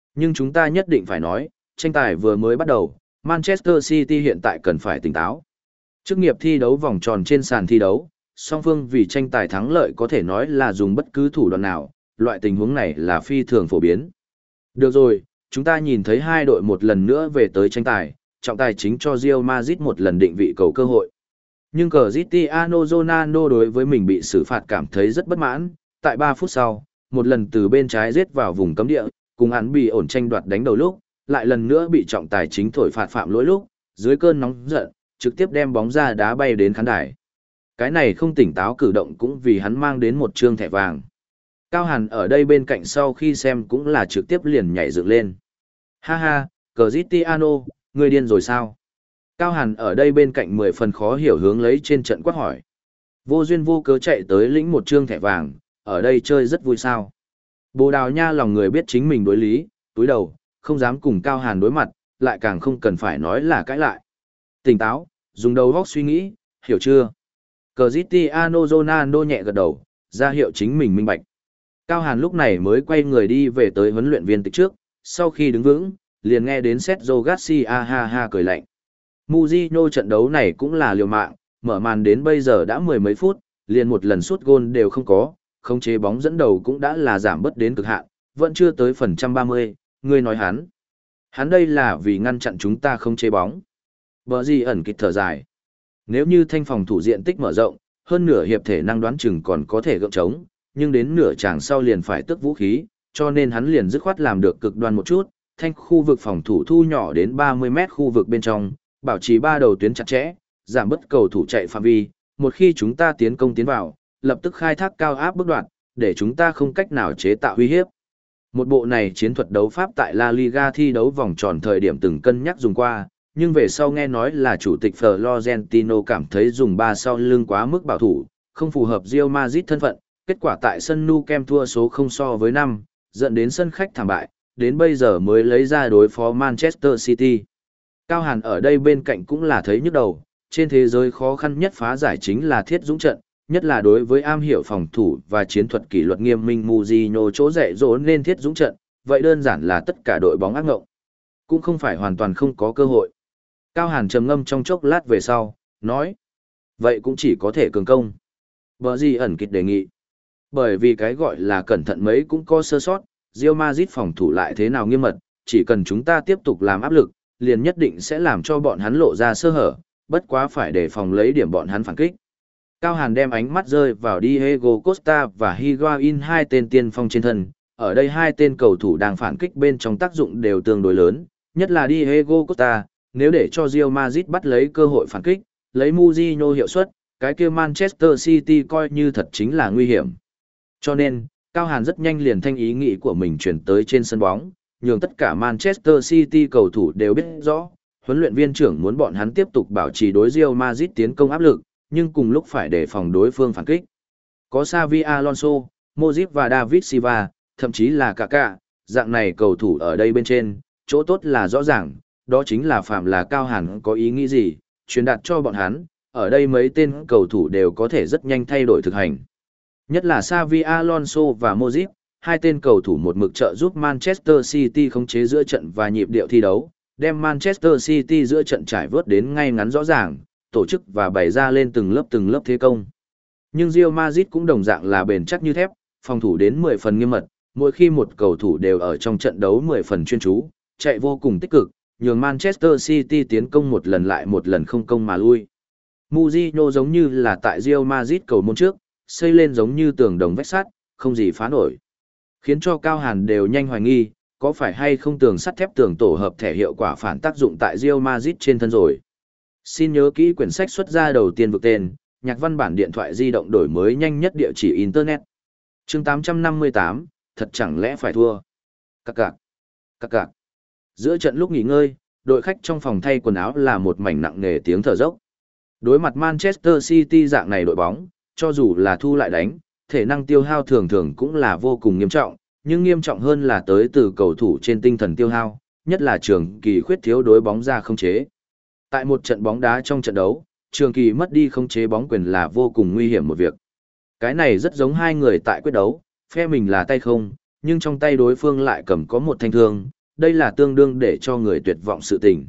Nhưng chúng ta nhất định phải nói, tranh tài vừa mới bắt đầu, Manchester City hiện tại cần phải tỉnh táo. Chức nghiệp thi đấu vòng tròn trên sàn thi đấu, song phương vì tranh tài thắng lợi có thể nói là dùng bất cứ thủ đoạn nào, loại tình huống này là phi thường phổ biến. Được rồi, chúng ta nhìn thấy hai đội một lần nữa về tới tranh tài, trọng tài chính cho Real Madrid một lần định vị cầu cơ hội. Nhưng Cristiano Ronaldo đối với mình bị xử phạt cảm thấy rất bất mãn, tại ba phút sau, một lần từ bên trái giết vào vùng cấm địa, cùng hắn bị ổn tranh đoạt đánh đầu lúc, lại lần nữa bị trọng tài chính thổi phạt phạm lỗi lúc, dưới cơn nóng giận, trực tiếp đem bóng ra đá bay đến khán đài. Cái này không tỉnh táo cử động cũng vì hắn mang đến một trương thẻ vàng. Cao Hàn ở đây bên cạnh sau khi xem cũng là trực tiếp liền nhảy dựng lên. Ha ha, Cristiano, ngươi điên rồi sao? Cao Hàn ở đây bên cạnh mười phần khó hiểu hướng lấy trên trận quát hỏi. Vô duyên vô cớ chạy tới lĩnh một trương thẻ vàng, ở đây chơi rất vui sao. Bồ Đào Nha lòng người biết chính mình đối lý, túi đầu, không dám cùng Cao Hàn đối mặt, lại càng không cần phải nói là cãi lại. Tỉnh táo, dùng đầu óc suy nghĩ, hiểu chưa? Cristiano Ronaldo nhẹ gật đầu, ra hiệu chính mình minh bạch. Cao Hàn lúc này mới quay người đi về tới huấn luyện viên tịch trước, sau khi đứng vững, liền nghe đến Sergio Garcia ha ha cười lạnh. Mourinho trận đấu này cũng là liều mạng, mở màn đến bây giờ đã mười mấy phút, liền một lần sút gôn đều không có, khống chế bóng dẫn đầu cũng đã là giảm bớt đến cực hạn, vẫn chưa tới phần trăm ba mươi, ngươi nói hắn. Hắn đây là vì ngăn chặn chúng ta không chế bóng. Bờ gì ẩn kịch thở dài. Nếu như thanh phòng thủ diện tích mở rộng, hơn nửa hiệp thể năng đoán chừng còn có thể gượng chống, nhưng đến nửa chàng sau liền phải tước vũ khí, cho nên hắn liền dứt khoát làm được cực đoan một chút, thanh khu vực phòng thủ thu nhỏ đến ba mươi mét khu vực bên trong, bảo trì ba đầu tuyến chặt chẽ, giảm bớt cầu thủ chạy phạm vi, một khi chúng ta tiến công tiến vào, lập tức khai thác cao áp bước đoạn, để chúng ta không cách nào chế tạo uy hiếp. Một bộ này chiến thuật đấu pháp tại La Liga thi đấu vòng tròn thời điểm từng cân nhắc dùng qua, nhưng về sau nghe nói là chủ tịch Florentino cảm thấy dùng ba sau lưng quá mức bảo thủ, không phù hợp Real Madrid thân phận, kết quả tại sân Nou Camp thua số không so với năm, dẫn đến sân khách thảm bại, đến bây giờ mới lấy ra đối phó Manchester City. Cao Hàn ở đây bên cạnh cũng là thấy nhức đầu, trên thế giới khó khăn nhất phá giải chính là thiết dũng trận, nhất là đối với am hiểu phòng thủ và chiến thuật kỷ luật nghiêm minh Mourinho chỗ dạy dỗ nên thiết dũng trận, vậy đơn giản là tất cả đội bóng ác ngộng. Cũng không phải hoàn toàn không có cơ hội. Cao Hàn trầm ngâm trong chốc lát về sau, nói. Vậy cũng chỉ có thể cường công. Bở gì ẩn kịch đề nghị. Bởi vì cái gọi là cẩn thận mấy cũng có sơ sót, Real Madrid phòng thủ lại thế nào nghiêm mật, chỉ cần chúng ta tiếp tục làm áp lực, liền nhất định sẽ làm cho bọn hắn lộ ra sơ hở, bất quá phải đề phòng lấy điểm bọn hắn phản kích. Cao Hàn đem ánh mắt rơi vào Diego Costa và Higuain hai tên tiên phong trên thân, ở đây hai tên cầu thủ đang phản kích bên trong tác dụng đều tương đối lớn, nhất là Diego Costa, nếu để cho Real Madrid bắt lấy cơ hội phản kích, lấy Mourinho hiệu suất, cái kia Manchester City coi như thật chính là nguy hiểm. Cho nên, Cao Hàn rất nhanh liền thanh ý nghĩ của mình chuyển tới trên sân bóng, nhường tất cả Manchester City cầu thủ đều biết rõ, huấn luyện viên trưởng muốn bọn hắn tiếp tục bảo trì đối Real Madrid tiến công áp lực, nhưng cùng lúc phải đề phòng đối phương phản kích. Có Xavi Alonso, Modric và David Silva, thậm chí là Kaká, dạng này cầu thủ ở đây bên trên, chỗ tốt là rõ ràng, đó chính là phạm là Cao Hàn có ý nghĩ gì, truyền đạt cho bọn hắn, ở đây mấy tên cầu thủ đều có thể rất nhanh thay đổi thực hành. Nhất là Xavi Alonso và Modric, hai tên cầu thủ một mực trợ giúp Manchester City khống chế giữa trận và nhịp điệu thi đấu, đem Manchester City giữa trận trải vớt đến ngay ngắn rõ ràng, tổ chức và bày ra lên từng lớp từng lớp thế công. Nhưng Real Madrid cũng đồng dạng là bền chắc như thép, phòng thủ đến mười phần nghiêm mật, mỗi khi một cầu thủ đều ở trong trận đấu mười phần chuyên chú, chạy vô cùng tích cực, nhường Manchester City tiến công một lần lại một lần không công mà lui. Mourinho giống như là tại Real Madrid cầu môn trước, xây lên giống như tường đồng vách sắt, không gì phá nổi. Khiến cho Cao Hàn đều nhanh hoài nghi, có phải hay không tường sắt thép tường tổ hợp thể hiệu quả phản tác dụng tại Real Madrid trên thân rồi. Xin nhớ kỹ quyển sách xuất ra đầu tiên vực tên, nhạc văn bản điện thoại di động đổi mới nhanh nhất địa chỉ Internet. chương tám trăm năm mươi tám, thật chẳng lẽ phải thua. Các cạc, các cạc. Giữa trận lúc nghỉ ngơi, đội khách trong phòng thay quần áo là một mảnh nặng nề tiếng thở dốc. Đối mặt Manchester City dạng này đội bóng, cho dù là thu lại đánh, thể năng tiêu hao thường thường cũng là vô cùng nghiêm trọng, nhưng nghiêm trọng hơn là tới từ cầu thủ trên tinh thần tiêu hao, nhất là trường kỳ khuyết thiếu đối bóng ra không chế. Tại một trận bóng đá trong trận đấu, trường kỳ mất đi không chế bóng quyền là vô cùng nguy hiểm một việc. Cái này rất giống hai người tại quyết đấu, phe mình là tay không, nhưng trong tay đối phương lại cầm có một thanh thương, Đây là tương đương để cho người tuyệt vọng sự tình.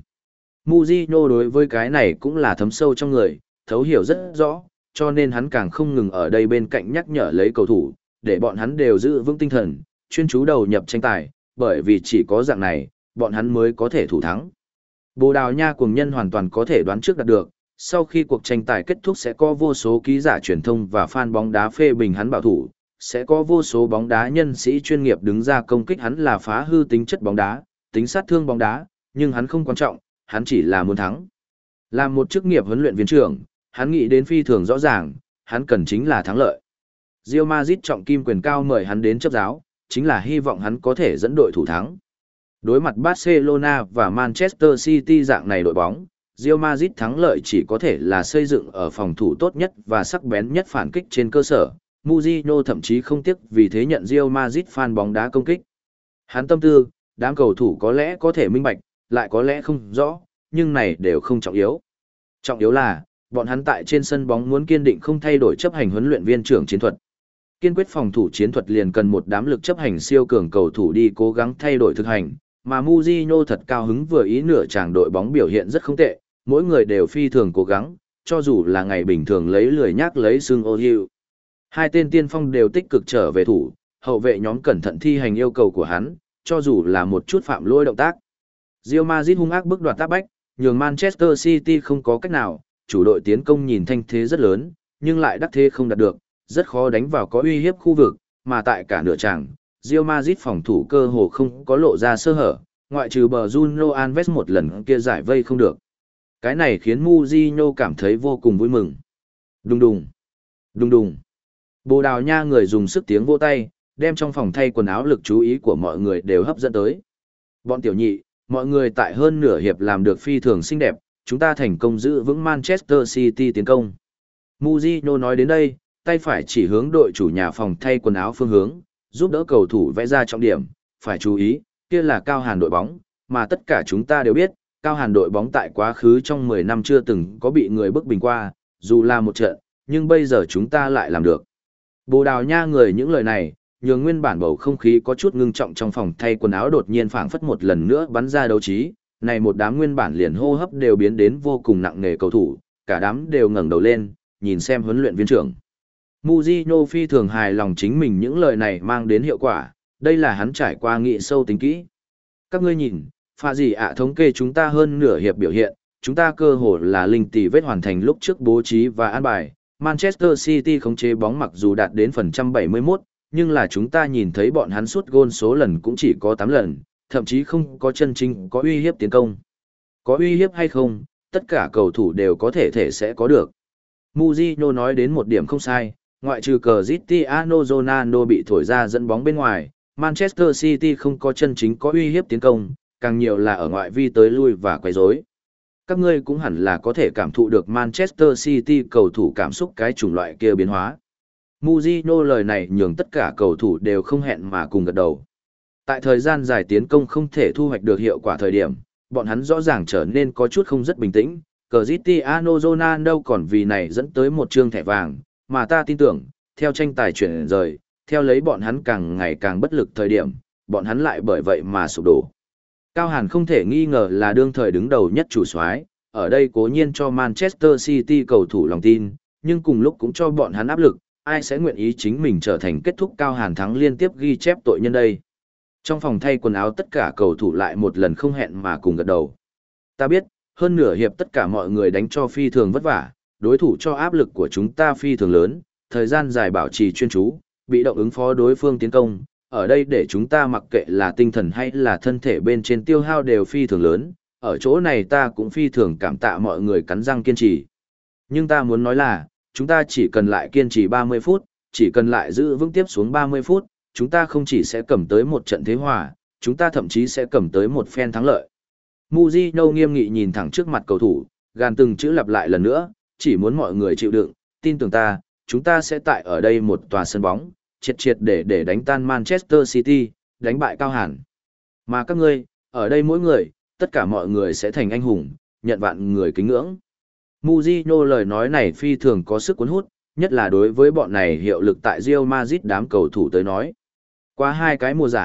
Mujino đối với cái này cũng là thấm sâu trong người, thấu hiểu rất rõ, cho nên hắn càng không ngừng ở đây bên cạnh nhắc nhở lấy cầu thủ, để bọn hắn đều giữ vững tinh thần, chuyên chú đầu nhập tranh tài, bởi vì chỉ có dạng này, bọn hắn mới có thể thủ thắng. Bồ Đào Nha cuồng nhân hoàn toàn có thể đoán trước đạt được, sau khi cuộc tranh tài kết thúc sẽ có vô số ký giả truyền thông và fan bóng đá phê bình hắn bảo thủ, sẽ có vô số bóng đá nhân sĩ chuyên nghiệp đứng ra công kích hắn là phá hư tính chất bóng đá, tính sát thương bóng đá, nhưng hắn không quan trọng, hắn chỉ là muốn thắng. Làm một chức nghiệp huấn luyện viên trưởng, hắn nghĩ đến phi thường rõ ràng, hắn cần chính là thắng lợi. Real Madrid trọng kim quyền cao mời hắn đến chấp giáo, chính là hy vọng hắn có thể dẫn đội thủ thắng. Đối mặt Barcelona và Manchester City dạng này đội bóng, Real Madrid thắng lợi chỉ có thể là xây dựng ở phòng thủ tốt nhất và sắc bén nhất phản kích trên cơ sở. Mourinho thậm chí không tiếc vì thế nhận Real Madrid fan bóng đá công kích. Hắn tâm tư, đám cầu thủ có lẽ có thể minh bạch, lại có lẽ không rõ, nhưng này đều không trọng yếu. Trọng yếu là, bọn hắn tại trên sân bóng muốn kiên định không thay đổi chấp hành huấn luyện viên trưởng chiến thuật. Kiên quyết phòng thủ chiến thuật liền cần một đám lực chấp hành siêu cường cầu thủ đi cố gắng thay đổi thực hành, mà Mourinho thật cao hứng vừa ý nửa chàng đội bóng biểu hiện rất không tệ, mỗi người đều phi thường cố gắng, cho dù là ngày bình thường lấy lười nhác lấy xương ô hiu. Hai tên tiên phong đều tích cực trở về thủ, hậu vệ nhóm cẩn thận thi hành yêu cầu của hắn, cho dù là một chút phạm lỗi động tác. Real Madrid hung ác bước đoạt tác bách, nhường Manchester City không có cách nào, chủ đội tiến công nhìn thanh thế rất lớn, nhưng lại đắc thế không đạt được, rất khó đánh vào có uy hiếp khu vực, mà tại cả nửa chàng, Real Madrid phòng thủ cơ hồ không có lộ ra sơ hở, ngoại trừ bờ Juno Alves một lần kia giải vây không được. Cái này khiến Mourinho cảm thấy vô cùng vui mừng. Đùng đùng, đùng đùng. Bồ Đào Nha người dùng sức tiếng vỗ tay, đem trong phòng thay quần áo lực chú ý của mọi người đều hấp dẫn tới. Bọn tiểu nhị, mọi người tại hơn nửa hiệp làm được phi thường xinh đẹp, chúng ta thành công giữ vững Manchester City tiến công. Mourinho nói đến đây, tay phải chỉ hướng đội chủ nhà phòng thay quần áo phương hướng, giúp đỡ cầu thủ vẽ ra trọng điểm, phải chú ý, kia là Cao Hàn đội bóng, mà tất cả chúng ta đều biết, Cao Hàn đội bóng tại quá khứ trong mười năm chưa từng có bị người bức bình qua, dù là một trận, nhưng bây giờ chúng ta lại làm được. Bồ Đào Nha người những lời này, nhường nguyên bản bầu không khí có chút ngưng trọng trong phòng thay quần áo đột nhiên phảng phất một lần nữa bắn ra đấu trí, này một đám nguyên bản liền hô hấp đều biến đến vô cùng nặng nề cầu thủ, cả đám đều ngẩng đầu lên, nhìn xem huấn luyện viên trưởng. Mourinho phi thường hài lòng chính mình những lời này mang đến hiệu quả, đây là hắn trải qua nghị sâu tính kỹ. Các ngươi nhìn, pha gì ạ thống kê chúng ta hơn nửa hiệp biểu hiện, chúng ta cơ hồ là linh tỷ vết hoàn thành lúc trước bố trí và an bài. Manchester City khống chế bóng mặc dù đạt đến phần trăm bảy mươi mốt, nhưng là chúng ta nhìn thấy bọn hắn sút gôn số lần cũng chỉ có tám lần, thậm chí không có chân chính có uy hiếp tiến công. Có uy hiếp hay không, tất cả cầu thủ đều có thể thể sẽ có được. Mourinho nói đến một điểm không sai, ngoại trừ Cristiano Ronaldo bị thổi ra dẫn bóng bên ngoài, Manchester City không có chân chính có uy hiếp tiến công, càng nhiều là ở ngoại vi tới lui và quấy rối. Các ngươi cũng hẳn là có thể cảm thụ được Manchester City cầu thủ cảm xúc cái chủng loại kia biến hóa. Mourinho lời này nhường tất cả cầu thủ đều không hẹn mà cùng gật đầu. Tại thời gian dài tiến công không thể thu hoạch được hiệu quả thời điểm, bọn hắn rõ ràng trở nên có chút không rất bình tĩnh. Cristiano Ronaldo còn vì này dẫn tới một trương thẻ vàng, mà ta tin tưởng, theo tranh tài chuyển rời, theo lấy bọn hắn càng ngày càng bất lực thời điểm, bọn hắn lại bởi vậy mà sụp đổ. Cao Hàn không thể nghi ngờ là đương thời đứng đầu nhất chủ soái, ở đây cố nhiên cho Manchester City cầu thủ lòng tin, nhưng cùng lúc cũng cho bọn hắn áp lực, ai sẽ nguyện ý chính mình trở thành kết thúc Cao Hàn thắng liên tiếp ghi chép tội nhân đây. Trong phòng thay quần áo tất cả cầu thủ lại một lần không hẹn mà cùng gật đầu. Ta biết, hơn nửa hiệp tất cả mọi người đánh cho phi thường vất vả, đối thủ cho áp lực của chúng ta phi thường lớn, thời gian dài bảo trì chuyên chú, bị động ứng phó đối phương tiến công, ở đây để chúng ta mặc kệ là tinh thần hay là thân thể bên trên tiêu hao đều phi thường lớn, ở chỗ này ta cũng phi thường cảm tạ mọi người cắn răng kiên trì. Nhưng ta muốn nói là, chúng ta chỉ cần lại kiên trì ba mươi phút, chỉ cần lại giữ vững tiếp xuống ba mươi phút, chúng ta không chỉ sẽ cầm tới một trận thế hòa, chúng ta thậm chí sẽ cầm tới một phen thắng lợi. Mourinho nghiêm nghị nhìn thẳng trước mặt cầu thủ, gàn từng chữ lặp lại lần nữa, chỉ muốn mọi người chịu đựng, tin tưởng ta, chúng ta sẽ tại ở đây một tòa sân bóng, triệt triệt để để đánh tan Manchester City, đánh bại Cao Hàn. Mà các ngươi, ở đây mỗi người, tất cả mọi người sẽ thành anh hùng, nhận vạn người kính ngưỡng. Mourinho lời nói này phi thường có sức cuốn hút, nhất là đối với bọn này hiệu lực tại Real Madrid đám cầu thủ tới nói. Qua hai cái mùa giải,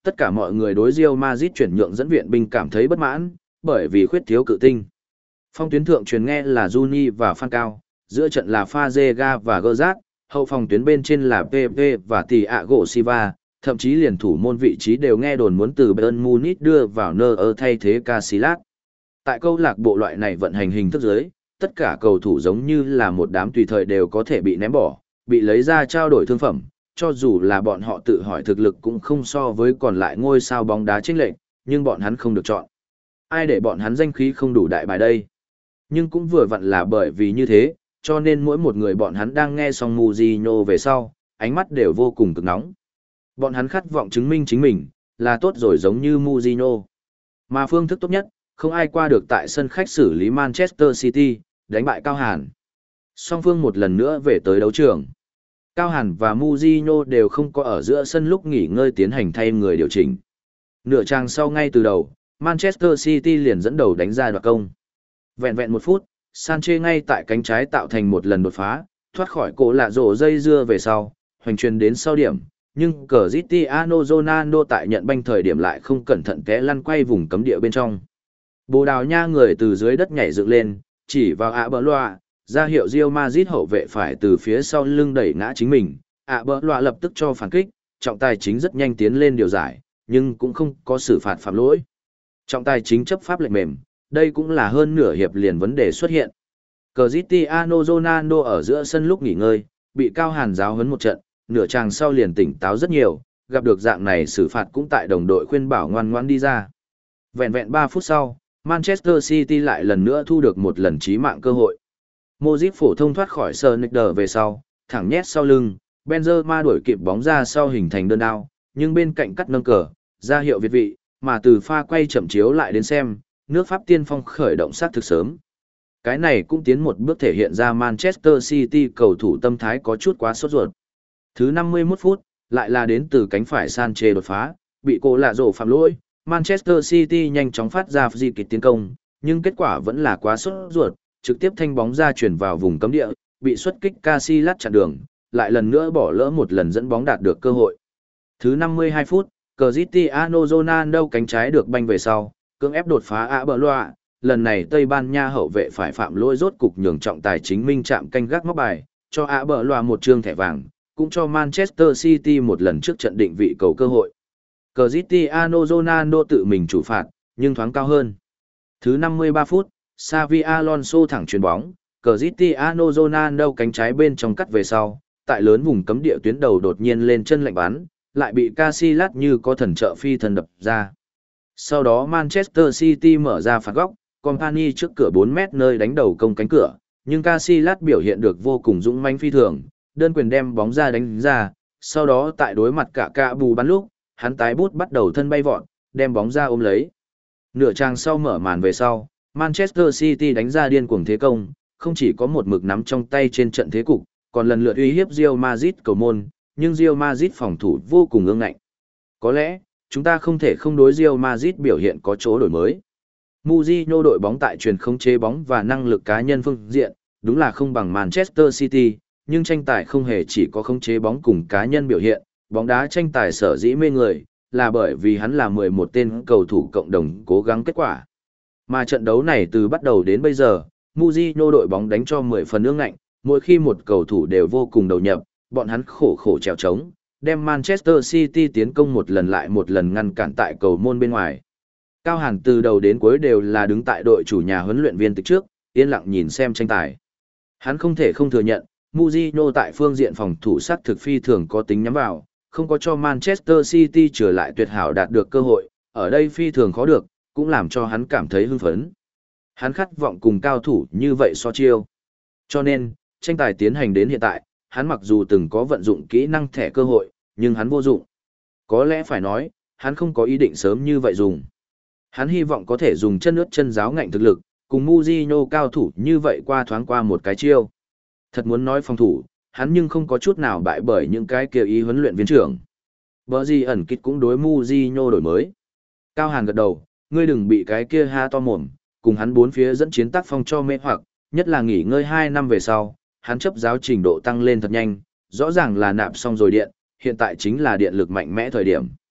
Tất cả mọi người đối Real Madrid chuyển nhượng dẫn viện binh cảm thấy bất mãn, bởi vì khuyết thiếu cự tinh. Phong tuyến thượng truyền nghe là Juni và Falcao, giữa trận là Fazega và Gerrard, hậu phòng tuyến bên trên là pê pê và Thiago Silva, thậm chí liền thủ môn vị trí đều nghe đồn muốn từ Bayern Munich đưa vào Neuer thay thế Casillas. Tại câu lạc bộ loại này vận hành hình thức dưới, tất cả cầu thủ giống như là một đám tùy thời đều có thể bị ném bỏ, bị lấy ra trao đổi thương phẩm, cho dù là bọn họ tự hỏi thực lực cũng không so với còn lại ngôi sao bóng đá chênh lệch, nhưng bọn hắn không được chọn. Ai để bọn hắn danh khí không đủ đại bài đây? Nhưng cũng vừa vặn là bởi vì như thế, cho nên mỗi một người bọn hắn đang nghe xong Mourinho về sau, ánh mắt đều vô cùng cực nóng. Bọn hắn khát vọng chứng minh chính mình, là tốt rồi giống như Mourinho. Mà phương thức tốt nhất, không ai qua được tại sân khách xử lý Manchester City, đánh bại Cao Hàn. Song phương một lần nữa về tới đấu trường. Cao Hàn và Mourinho đều không có ở giữa sân lúc nghỉ ngơi tiến hành thay người điều chỉnh. Nửa trang sau ngay từ đầu, Manchester City liền dẫn đầu đánh ra đoạt công. Vẹn vẹn một phút, Sanchez ngay tại cánh trái tạo thành một lần đột phá, thoát khỏi cổ lạ rổ dây dưa về sau, hoành truyền đến sau điểm, nhưng Cristiano Ronaldo tại nhận banh thời điểm lại không cẩn thận té lăn quay vùng cấm địa bên trong. Bồ Đào Nha người từ dưới đất nhảy dựng lên, chỉ vào ạ bờ loa, ra hiệu Real Madrid hậu vệ phải từ phía sau lưng đẩy ngã chính mình. ạ bờ loa lập tức cho phản kích, trọng tài chính rất nhanh tiến lên điều giải, nhưng cũng không có xử phạt phạm lỗi. Trọng tài chính chấp pháp lệnh mềm, đây cũng là hơn nửa hiệp liền vấn đề xuất hiện. Cristiano Ronaldo ở giữa sân lúc nghỉ ngơi, bị Cao Hàn giáo huấn một trận, nửa chàng sau liền tỉnh táo rất nhiều, gặp được dạng này xử phạt cũng tại đồng đội khuyên bảo ngoan ngoãn đi ra. Vẹn vẹn ba phút sau, Manchester City lại lần nữa thu được một lần chí mạng cơ hội. Modric phổ thông thoát khỏi Sneijder về sau, thẳng nhét sau lưng, Benzema đuổi kịp bóng ra sau hình thành đơn đao, nhưng bên cạnh cắt nâng cờ, ra hiệu việt vị, mà từ pha quay chậm chiếu lại đến xem, nước Pháp tiên phong khởi động sát thực sớm. Cái này cũng tiến một bước thể hiện ra Manchester City cầu thủ tâm thái có chút quá sốt ruột. Thứ năm mươi mốt phút, lại là đến từ cánh phải Sanchez đột phá, bị cô lạ rổ phạm lỗi, Manchester City nhanh chóng phát ra di kịch tiến công, nhưng kết quả vẫn là quá sốt ruột, trực tiếp thanh bóng ra chuyển vào vùng cấm địa, bị xuất kích Casillas chặn đường, lại lần nữa bỏ lỡ một lần dẫn bóng đạt được cơ hội. Thứ năm mươi hai phút, Cristiano Ronaldo cánh trái được banh về sau, cưỡng ép đột phá ạ bờ loa, lần này Tây Ban Nha hậu vệ phải phạm lỗi rốt cục nhường trọng tài chính minh chạm canh gác móc bài, cho ạ bờ loa một trương thẻ vàng, cũng cho Manchester City một lần trước trận định vị cầu cơ hội. Cristiano Ronaldo tự mình chủ phạt, nhưng thoáng cao hơn. Thứ năm mươi ba phút, Xavi Alonso thẳng chuyền bóng, Cristiano Ronaldo cánh trái bên trong cắt về sau, tại lớn vùng cấm địa tuyến đầu đột nhiên lên chân lạnh bắn, lại bị Casillas như có thần trợ phi thần đập ra. Sau đó Manchester City mở ra phạt góc, Company trước cửa bốn mét nơi đánh đầu công cánh cửa, nhưng Casillas biểu hiện được vô cùng dũng mãnh phi thường, đơn quyền đem bóng ra đánh ra, sau đó tại đối mặt cả cả bù bắn lúc, hắn tái bút bắt đầu thân bay vọt, đem bóng ra ôm lấy. Nửa trang sau mở màn về sau, Manchester City đánh ra điên cuồng thế công, không chỉ có một mực nắm trong tay trên trận thế cục, còn lần lượt uy hiếp Real Madrid cầu môn, nhưng Real Madrid phòng thủ vô cùng ương ngạnh. Có lẽ, chúng ta không thể không đối Real Madrid biểu hiện có chỗ đổi mới. Mourinho đội bóng tại truyền không chế bóng và năng lực cá nhân phương diện, đúng là không bằng Manchester City, nhưng tranh tài không hề chỉ có khống chế bóng cùng cá nhân biểu hiện, bóng đá tranh tài sở dĩ mê người, là bởi vì hắn là mười một tên cầu thủ cộng đồng cố gắng kết quả. Mà trận đấu này từ bắt đầu đến bây giờ, Mourinho đội bóng đánh cho mười phần ương ngạnh, mỗi khi một cầu thủ đều vô cùng đầu nhập, bọn hắn khổ khổ trèo trống, đem Manchester City tiến công một lần lại một lần ngăn cản tại cầu môn bên ngoài. Cao Hàn từ đầu đến cuối đều là đứng tại đội chủ nhà huấn luyện viên từ trước, yên lặng nhìn xem tranh tài. Hắn không thể không thừa nhận, Mourinho tại phương diện phòng thủ sát thực phi thường có tính nhắm vào, không có cho Manchester City trở lại tuyệt hảo đạt được cơ hội, ở đây phi thường khó được, cũng làm cho hắn cảm thấy hưng phấn. Hắn khát vọng cùng cao thủ như vậy so chiêu. Cho nên, tranh tài tiến hành đến hiện tại, hắn mặc dù từng có vận dụng kỹ năng thẻ cơ hội, nhưng hắn vô dụng. Có lẽ phải nói, hắn không có ý định sớm như vậy dùng. Hắn hy vọng có thể dùng chân ướt chân giáo ngạnh thực lực, cùng Mourinho cao thủ như vậy qua thoáng qua một cái chiêu. Thật muốn nói phòng thủ, hắn nhưng không có chút nào bại bởi những cái kia ý huấn luyện viên trưởng. Bở gì ẩn kịch cũng đối Mourinho đổi mới. Cao Hàn gật đầu, ngươi đừng bị cái kia ha to mồm, cùng hắn bốn phía dẫn chiến tác phong cho mê hoặc, nhất là nghỉ ngơi hai năm về sau, hắn chấp giáo trình độ tăng lên thật nhanh, rõ ràng là nạp xong rồi điện, hiện tại chính là điện lực mạnh mẽ thời điểm.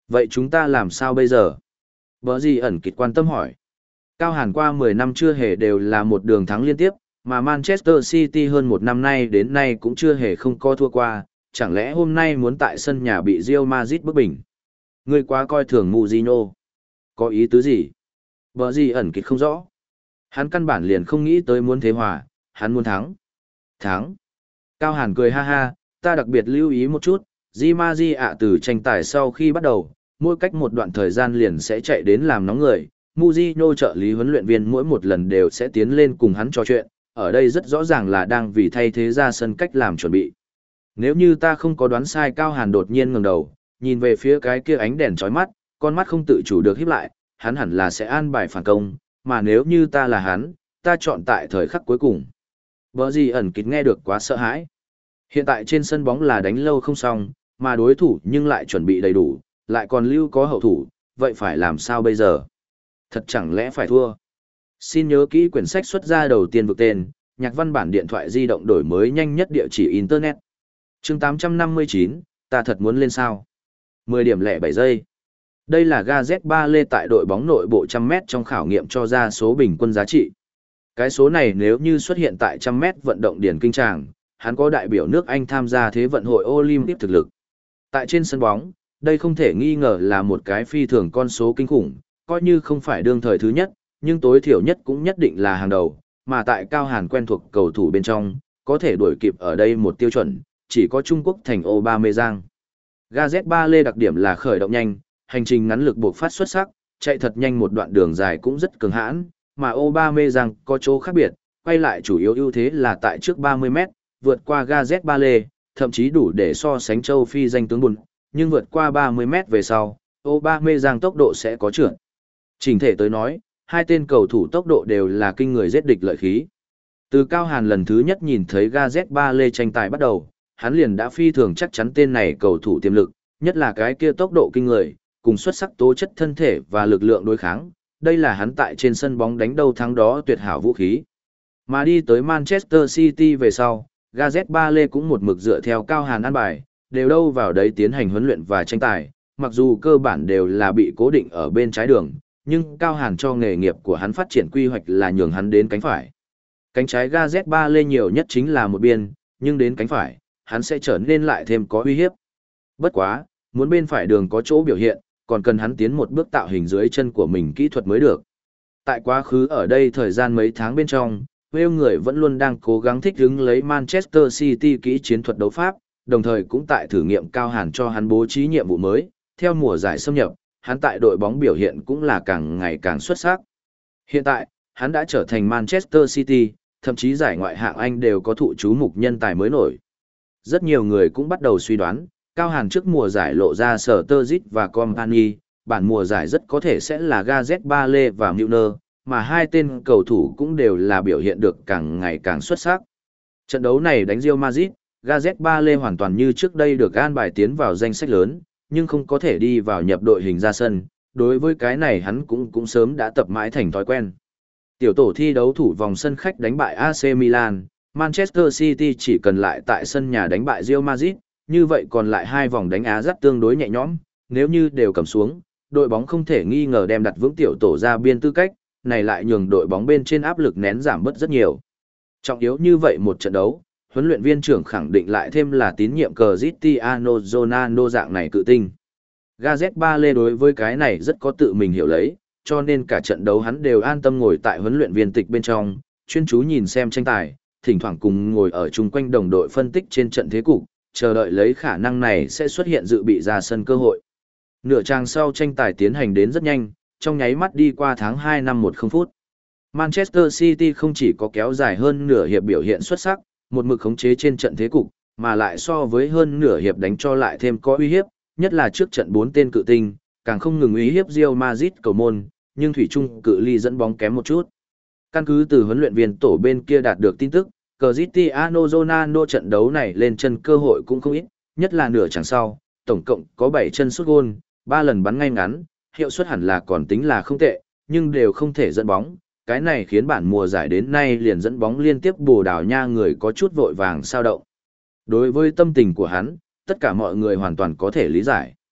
Vậy chúng ta làm sao bây giờ? Bở gì ẩn kịch quan tâm hỏi. Cao Hàn qua mười năm chưa hề đều là một đường thắng liên tiếp, mà Manchester City hơn một năm nay đến nay cũng chưa hề không có thua qua, chẳng lẽ hôm nay muốn tại sân nhà bị Real Madrid bức bình? Ngươi quá coi thường Mourinho. Có ý tứ gì? Bở gì ẩn kịch không rõ. Hắn căn bản liền không nghĩ tới muốn thế hòa, hắn muốn thắng. Thắng. Cao Hàn cười ha ha, ta đặc biệt lưu ý một chút, Di Maji ạ từ tranh tài sau khi bắt đầu, mỗi cách một đoạn thời gian liền sẽ chạy đến làm nóng người. Mourinho trợ lý huấn luyện viên mỗi một lần đều sẽ tiến lên cùng hắn trò chuyện, ở đây rất rõ ràng là đang vì thay thế ra sân cách làm chuẩn bị. Nếu như ta không có đoán sai, Cao Hàn đột nhiên ngẩng đầu, nhìn về phía cái kia ánh đèn chói mắt, con mắt không tự chủ được híp lại, hắn hẳn là sẽ an bài phản công, mà nếu như ta là hắn, ta chọn tại thời khắc cuối cùng. Bở gì ẩn kịch nghe được quá sợ hãi. Hiện tại trên sân bóng là đánh lâu không xong, mà đối thủ nhưng lại chuẩn bị đầy đủ, lại còn lưu có hậu thủ, vậy phải làm sao bây giờ? Thật chẳng lẽ phải thua? Xin nhớ kỹ quyển sách xuất ra đầu tiên vực tên, nhạc văn bản điện thoại di động đổi mới nhanh nhất địa chỉ Internet. chương tám trăm năm mươi chín, ta thật muốn lên sao? mười điểm lẻ bảy giây. Đây là Gareth Bale tại đội bóng nội bộ trăm mét trong khảo nghiệm cho ra số bình quân giá trị. Cái số này nếu như xuất hiện tại trăm mét vận động điển kinh tràng, hắn có đại biểu nước Anh tham gia Thế vận hội Olympic thực lực. Tại trên sân bóng, đây không thể nghi ngờ là một cái phi thường con số kinh khủng, coi như không phải đương thời thứ nhất, nhưng tối thiểu nhất cũng nhất định là hàng đầu, mà tại Cao Hàn quen thuộc cầu thủ bên trong, có thể đuổi kịp ở đây một tiêu chuẩn, chỉ có Trung Quốc thành Aubameyang. Gareth Bale đặc điểm là khởi động nhanh, hành trình ngắn lực bộc phát xuất sắc, chạy thật nhanh một đoạn đường dài cũng rất cường hãn, mà Aubameyang có chỗ khác biệt, quay lại chủ yếu ưu thế là tại trước ba mươi mét, vượt qua Gareth Bale, thậm chí đủ để so sánh châu Phi danh tướng bùn, nhưng vượt qua ba mươi mét về sau, Aubameyang tốc độ sẽ có trượt. Chỉnh thể tới nói, hai tên cầu thủ tốc độ đều là kinh người giết địch lợi khí. Từ Cao Hàn lần thứ nhất nhìn thấy Gareth Bale tranh tài bắt đầu, hắn liền đã phi thường chắc chắn tên này cầu thủ tiềm lực, nhất là cái kia tốc độ kinh người, cùng xuất sắc tố chất thân thể và lực lượng đối kháng, đây là hắn tại trên sân bóng đánh đâu thắng đó tuyệt hảo vũ khí. Mà đi tới Manchester City về sau, Gareth Bale cũng một mực dựa theo Cao Hàn an bài, đều đâu vào đấy tiến hành huấn luyện và tranh tài, mặc dù cơ bản đều là bị cố định ở bên trái đường, nhưng Cao Hàn cho nghề nghiệp của hắn phát triển quy hoạch là nhường hắn đến cánh phải. Cánh trái Gareth Bale nhiều nhất chính là một biên, nhưng đến cánh phải, hắn sẽ trở nên lại thêm có uy hiếp. Bất quá, muốn bên phải đường có chỗ biểu hiện, còn cần hắn tiến một bước tạo hình dưới chân của mình kỹ thuật mới được. Tại quá khứ ở đây thời gian mấy tháng bên trong, Wales người vẫn luôn đang cố gắng thích ứng lấy Manchester City kỹ chiến thuật đấu pháp, đồng thời cũng tại thử nghiệm Cao Hàn cho hắn bố trí nhiệm vụ mới, theo mùa giải xâm nhập, hắn tại đội bóng biểu hiện cũng là càng ngày càng xuất sắc. Hiện tại, hắn đã trở thành Manchester City, thậm chí giải ngoại hạng Anh đều có thụ chú mục nhân tài mới nổi. Rất nhiều người cũng bắt đầu suy đoán, Cao Hàn trước mùa giải lộ ra sở tơ dít và company, bản mùa giải rất có thể sẽ là Gareth Bale và Milner, mà hai tên cầu thủ cũng đều là biểu hiện được càng ngày càng xuất sắc. Trận đấu này đánh Real Madrid, Gareth Bale hoàn toàn như trước đây được an bài tiến vào danh sách lớn, nhưng không có thể đi vào nhập đội hình ra sân, đối với cái này hắn cũng cũng sớm đã tập mãi thành thói quen. Tiểu tổ thi đấu thủ vòng sân khách đánh bại a xê Milan, Manchester City chỉ cần lại tại sân nhà đánh bại Real Madrid, như vậy còn lại hai vòng đánh Á dắt tương đối nhẹ nhõm, nếu như đều cầm xuống, đội bóng không thể nghi ngờ đem đặt vững tiểu tổ ra biên tư cách, này lại nhường đội bóng bên trên áp lực nén giảm bớt rất nhiều. Trọng yếu như vậy một trận đấu, huấn luyện viên trưởng khẳng định lại thêm là tín nhiệm Cristiano Ronaldo dạng này cự tinh. Gareth Bale đối với cái này rất có tự mình hiểu lấy, cho nên cả trận đấu hắn đều an tâm ngồi tại huấn luyện viên tịch bên trong, chuyên chú nhìn xem tranh tài, thỉnh thoảng cùng ngồi ở chung quanh đồng đội phân tích trên trận thế cục, chờ đợi lấy khả năng này sẽ xuất hiện dự bị ra sân cơ hội. Nửa trang sau tranh tài tiến hành đến rất nhanh, trong nháy mắt đi qua tháng hai năm một không phút. Manchester City không chỉ có kéo dài hơn nửa hiệp biểu hiện xuất sắc, một mực khống chế trên trận thế cục, mà lại so với hơn nửa hiệp đánh cho lại thêm có uy hiếp, nhất là trước trận bốn tên cự tinh, càng không ngừng uy hiếp Real Madrid cầu môn, nhưng thủy chung cự ly dẫn bóng kém một chút. Căn cứ từ huấn luyện viên tổ bên kia đạt được tin tức, Cristiano Ronaldo trận đấu này lên chân cơ hội cũng không ít, nhất là nửa chặng sau, tổng cộng có bảy chân sút gôn, ba lần bắn ngay ngắn, hiệu suất hẳn là còn tính là không tệ, nhưng đều không thể dẫn bóng. Cái này khiến bản mùa giải đến nay liền dẫn bóng liên tiếp Bồ Đào Nha người có chút vội vàng sao động. Đối với tâm tình của hắn, tất cả mọi người hoàn toàn có thể lý giải.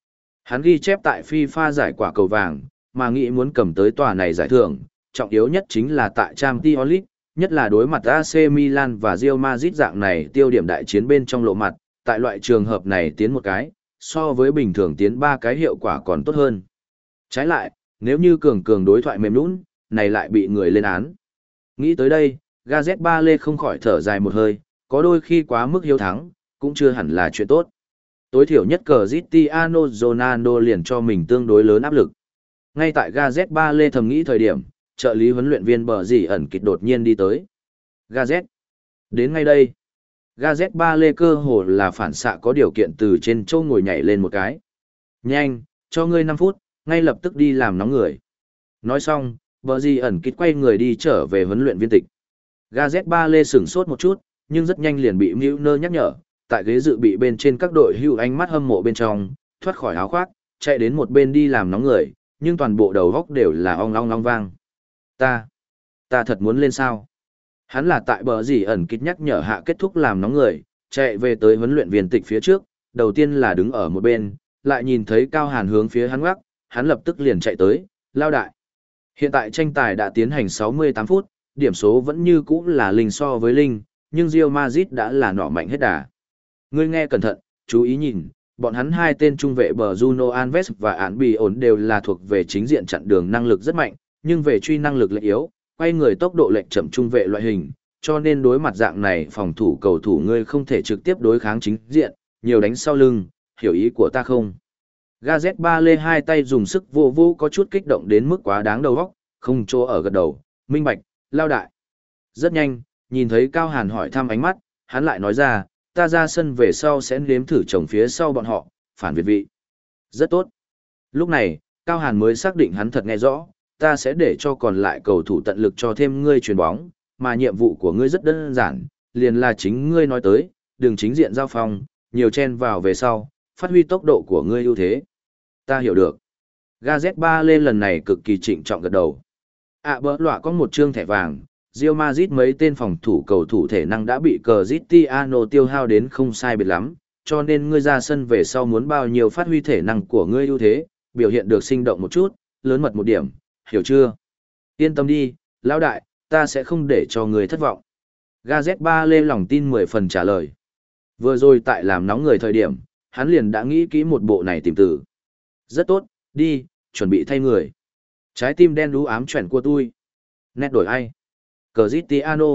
Hắn ghi chép tại FIFA giải quả cầu vàng, mà nghĩ muốn cầm tới tòa này giải thưởng, trọng yếu nhất chính là tại Champions League, nhất là đối mặt a xê Milan và Real Madrid dạng này tiêu điểm đại chiến bên trong lộ mặt, tại loại trường hợp này tiến một cái, so với bình thường tiến ba cái hiệu quả còn tốt hơn. Trái lại, nếu như cường cường đối thoại mềm nũng, này lại bị người lên án. Nghĩ tới đây, Gareth Bale không khỏi thở dài một hơi, có đôi khi quá mức hiếu thắng, cũng chưa hẳn là chuyện tốt. Tối thiểu nhất Cristiano Ronaldo liền cho mình tương đối lớn áp lực. Ngay tại Gareth Bale thầm nghĩ thời điểm, trợ lý huấn luyện viên bờ gì ẩn kịch đột nhiên đi tới. Gareth, đến ngay đây. Gareth Bale cơ hồ là phản xạ có điều kiện từ trên châu ngồi nhảy lên một cái. Nhanh, cho ngươi năm phút, ngay lập tức đi làm nóng người. Nói xong, bờ gì ẩn kịch quay người đi trở về huấn luyện viên tịch. Gareth Bale sửng sốt một chút, nhưng rất nhanh liền bị Milner nhắc nhở, tại ghế dự bị bên trên các đội hưu ánh mắt hâm mộ bên trong, thoát khỏi áo khoác, chạy đến một bên đi làm nóng người, nhưng toàn bộ đầu góc đều là ong ong ong vang. Ta, ta thật muốn lên sao? Hắn là tại bờ gì ẩn kịch nhắc nhở hạ kết thúc làm nóng người, chạy về tới huấn luyện viên tịch phía trước, đầu tiên là đứng ở một bên, lại nhìn thấy Cao Hàn hướng phía hắn ngoắc, hắn lập tức liền chạy tới, lao đại. Hiện tại tranh tài đã tiến hành sáu mươi tám phút, điểm số vẫn như cũ là linh so với linh, nhưng Real Madrid đã là nọ mạnh hết đà. Ngươi nghe cẩn thận, chú ý nhìn, bọn hắn hai tên trung vệ bờ Bruno Alves và Án Bì ổn đều là thuộc về chính diện chặn đường năng lực rất mạnh, nhưng về truy năng lực lại yếu, quay người tốc độ lệch chậm trung vệ loại hình, cho nên đối mặt dạng này phòng thủ cầu thủ ngươi không thể trực tiếp đối kháng chính diện, nhiều đánh sau lưng, hiểu ý của ta không? Gareth Bale hai tay dùng sức vô vô có chút kích động đến mức quá đáng đầu óc, không chỗ ở gật đầu, minh bạch, lao đại. Rất nhanh, nhìn thấy Cao Hàn hỏi thăm ánh mắt, hắn lại nói ra, ta ra sân về sau sẽ nếm thử trồng phía sau bọn họ, phản việt vị. Rất tốt. Lúc này, Cao Hàn mới xác định hắn thật nghe rõ, ta sẽ để cho còn lại cầu thủ tận lực cho thêm ngươi chuyền bóng, mà nhiệm vụ của ngươi rất đơn giản, liền là chính ngươi nói tới, đừng chính diện giao phong, nhiều chen vào về sau, phát huy tốc độ của ngươi ưu thế. Ta hiểu được. Gareth Bale lần này cực kỳ trịnh trọng gật đầu. À bỡ lọa có một trương thẻ vàng, Real Madrid mấy tên phòng thủ cầu thủ thể năng đã bị Cristiano tiêu hao đến không sai biệt lắm, cho nên ngươi ra sân về sau muốn bao nhiêu phát huy thể năng của ngươi ưu thế, biểu hiện được sinh động một chút, lớn mật một điểm, hiểu chưa? Yên tâm đi, lão đại, ta sẽ không để cho ngươi thất vọng. Gareth Bale lòng tin mười phần trả lời. Vừa rồi tại làm nóng người thời điểm, hắn liền đã nghĩ kỹ một bộ này tìm từ. Rất tốt, đi, chuẩn bị thay người. Trái tim đen đú ám chuyển của tôi. Nét đổi ai? Cristiano.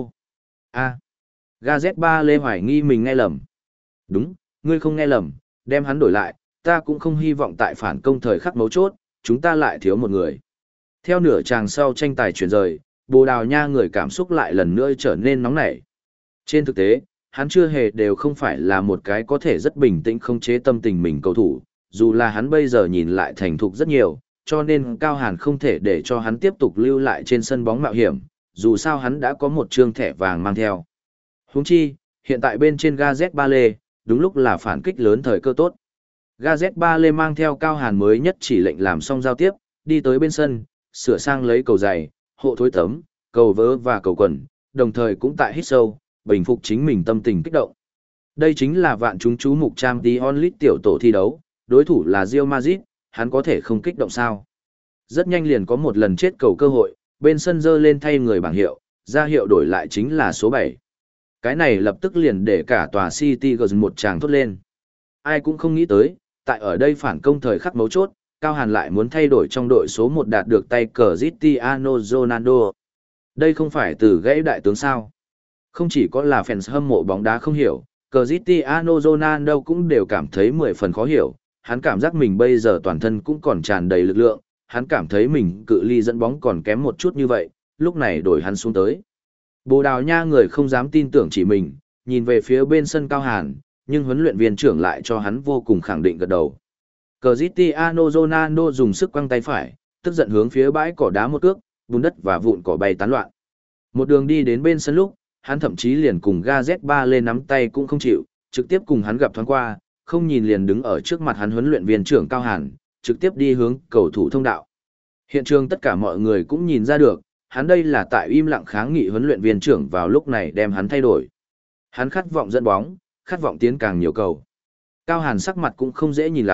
A. Gareth Bale hoài nghi mình nghe lầm. Đúng, ngươi không nghe lầm, đem hắn đổi lại, ta cũng không hy vọng tại phản công thời khắc mấu chốt, chúng ta lại thiếu một người. Theo nửa chàng sau tranh tài chuyển rời, Bồ Đào Nha người cảm xúc lại lần nữa trở nên nóng nảy. Trên thực tế, hắn chưa hề đều không phải là một cái có thể rất bình tĩnh không chế tâm tình mình cầu thủ, dù là hắn bây giờ nhìn lại thành thục rất nhiều, cho nên Cao Hàn không thể để cho hắn tiếp tục lưu lại trên sân bóng mạo hiểm, dù sao hắn đã có một trương thẻ vàng mang theo. Huống chi, hiện tại bên trên Gareth Bale, đúng lúc là phản kích lớn thời cơ tốt. Gareth Bale mang theo Cao Hàn mới nhất chỉ lệnh làm xong giao tiếp, đi tới bên sân, sửa sang lấy cầu giày, hộ thối tấm, cầu vớ và cầu quần, đồng thời cũng tại hít sâu, bình phục chính mình tâm tình kích động. Đây chính là vạn chúng chú mục Champions League tiểu tổ thi đấu, đối thủ là Real Madrid, hắn có thể không kích động sao? Rất nhanh liền có một lần chết cầu cơ hội, bên sân dơ lên thay người bảng hiệu, ra hiệu đổi lại chính là số bảy. Cái này lập tức liền để cả tòa City gần một tràng thốt lên. Ai cũng không nghĩ tới, tại ở đây phản công thời khắc mấu chốt, Cao Hàn lại muốn thay đổi trong đội số một đạt được tay Cristiano Ronaldo. Đây không phải từ gãy đại tướng sao? Không chỉ có là fans hâm mộ bóng đá không hiểu, Cristiano Ronaldo cũng đều cảm thấy mười phần khó hiểu, hắn cảm giác mình bây giờ toàn thân cũng còn tràn đầy lực lượng, hắn cảm thấy mình cự ly dẫn bóng còn kém một chút như vậy, lúc này đổi hắn xuống tới. Bồ Đào Nha người không dám tin tưởng chỉ mình, nhìn về phía bên sân Cao Hàn, nhưng huấn luyện viên trưởng lại cho hắn vô cùng khẳng định gật đầu. Cristiano Ronaldo dùng sức quăng tay phải, tức giận hướng phía bãi cỏ đá một cước, bùn đất và vụn cỏ bay tán loạn. Một đường đi đến bên sân lúc, hắn thậm chí liền cùng Gareth Bale nắm tay cũng không chịu, trực tiếp cùng hắn gặp thoáng qua, không nhìn liền đứng ở trước mặt hắn huấn luyện viên trưởng Cao Hàn, trực tiếp đi hướng cầu thủ thông đạo. Hiện trường tất cả mọi người cũng nhìn ra được, hắn đây là tại im lặng kháng nghị huấn luyện viên trưởng vào lúc này đem hắn thay đổi. Hắn khát vọng dẫn bóng, khát vọng tiến càng nhiều cầu. Cao Hàn sắc mặt cũng không dễ nhìn lắm,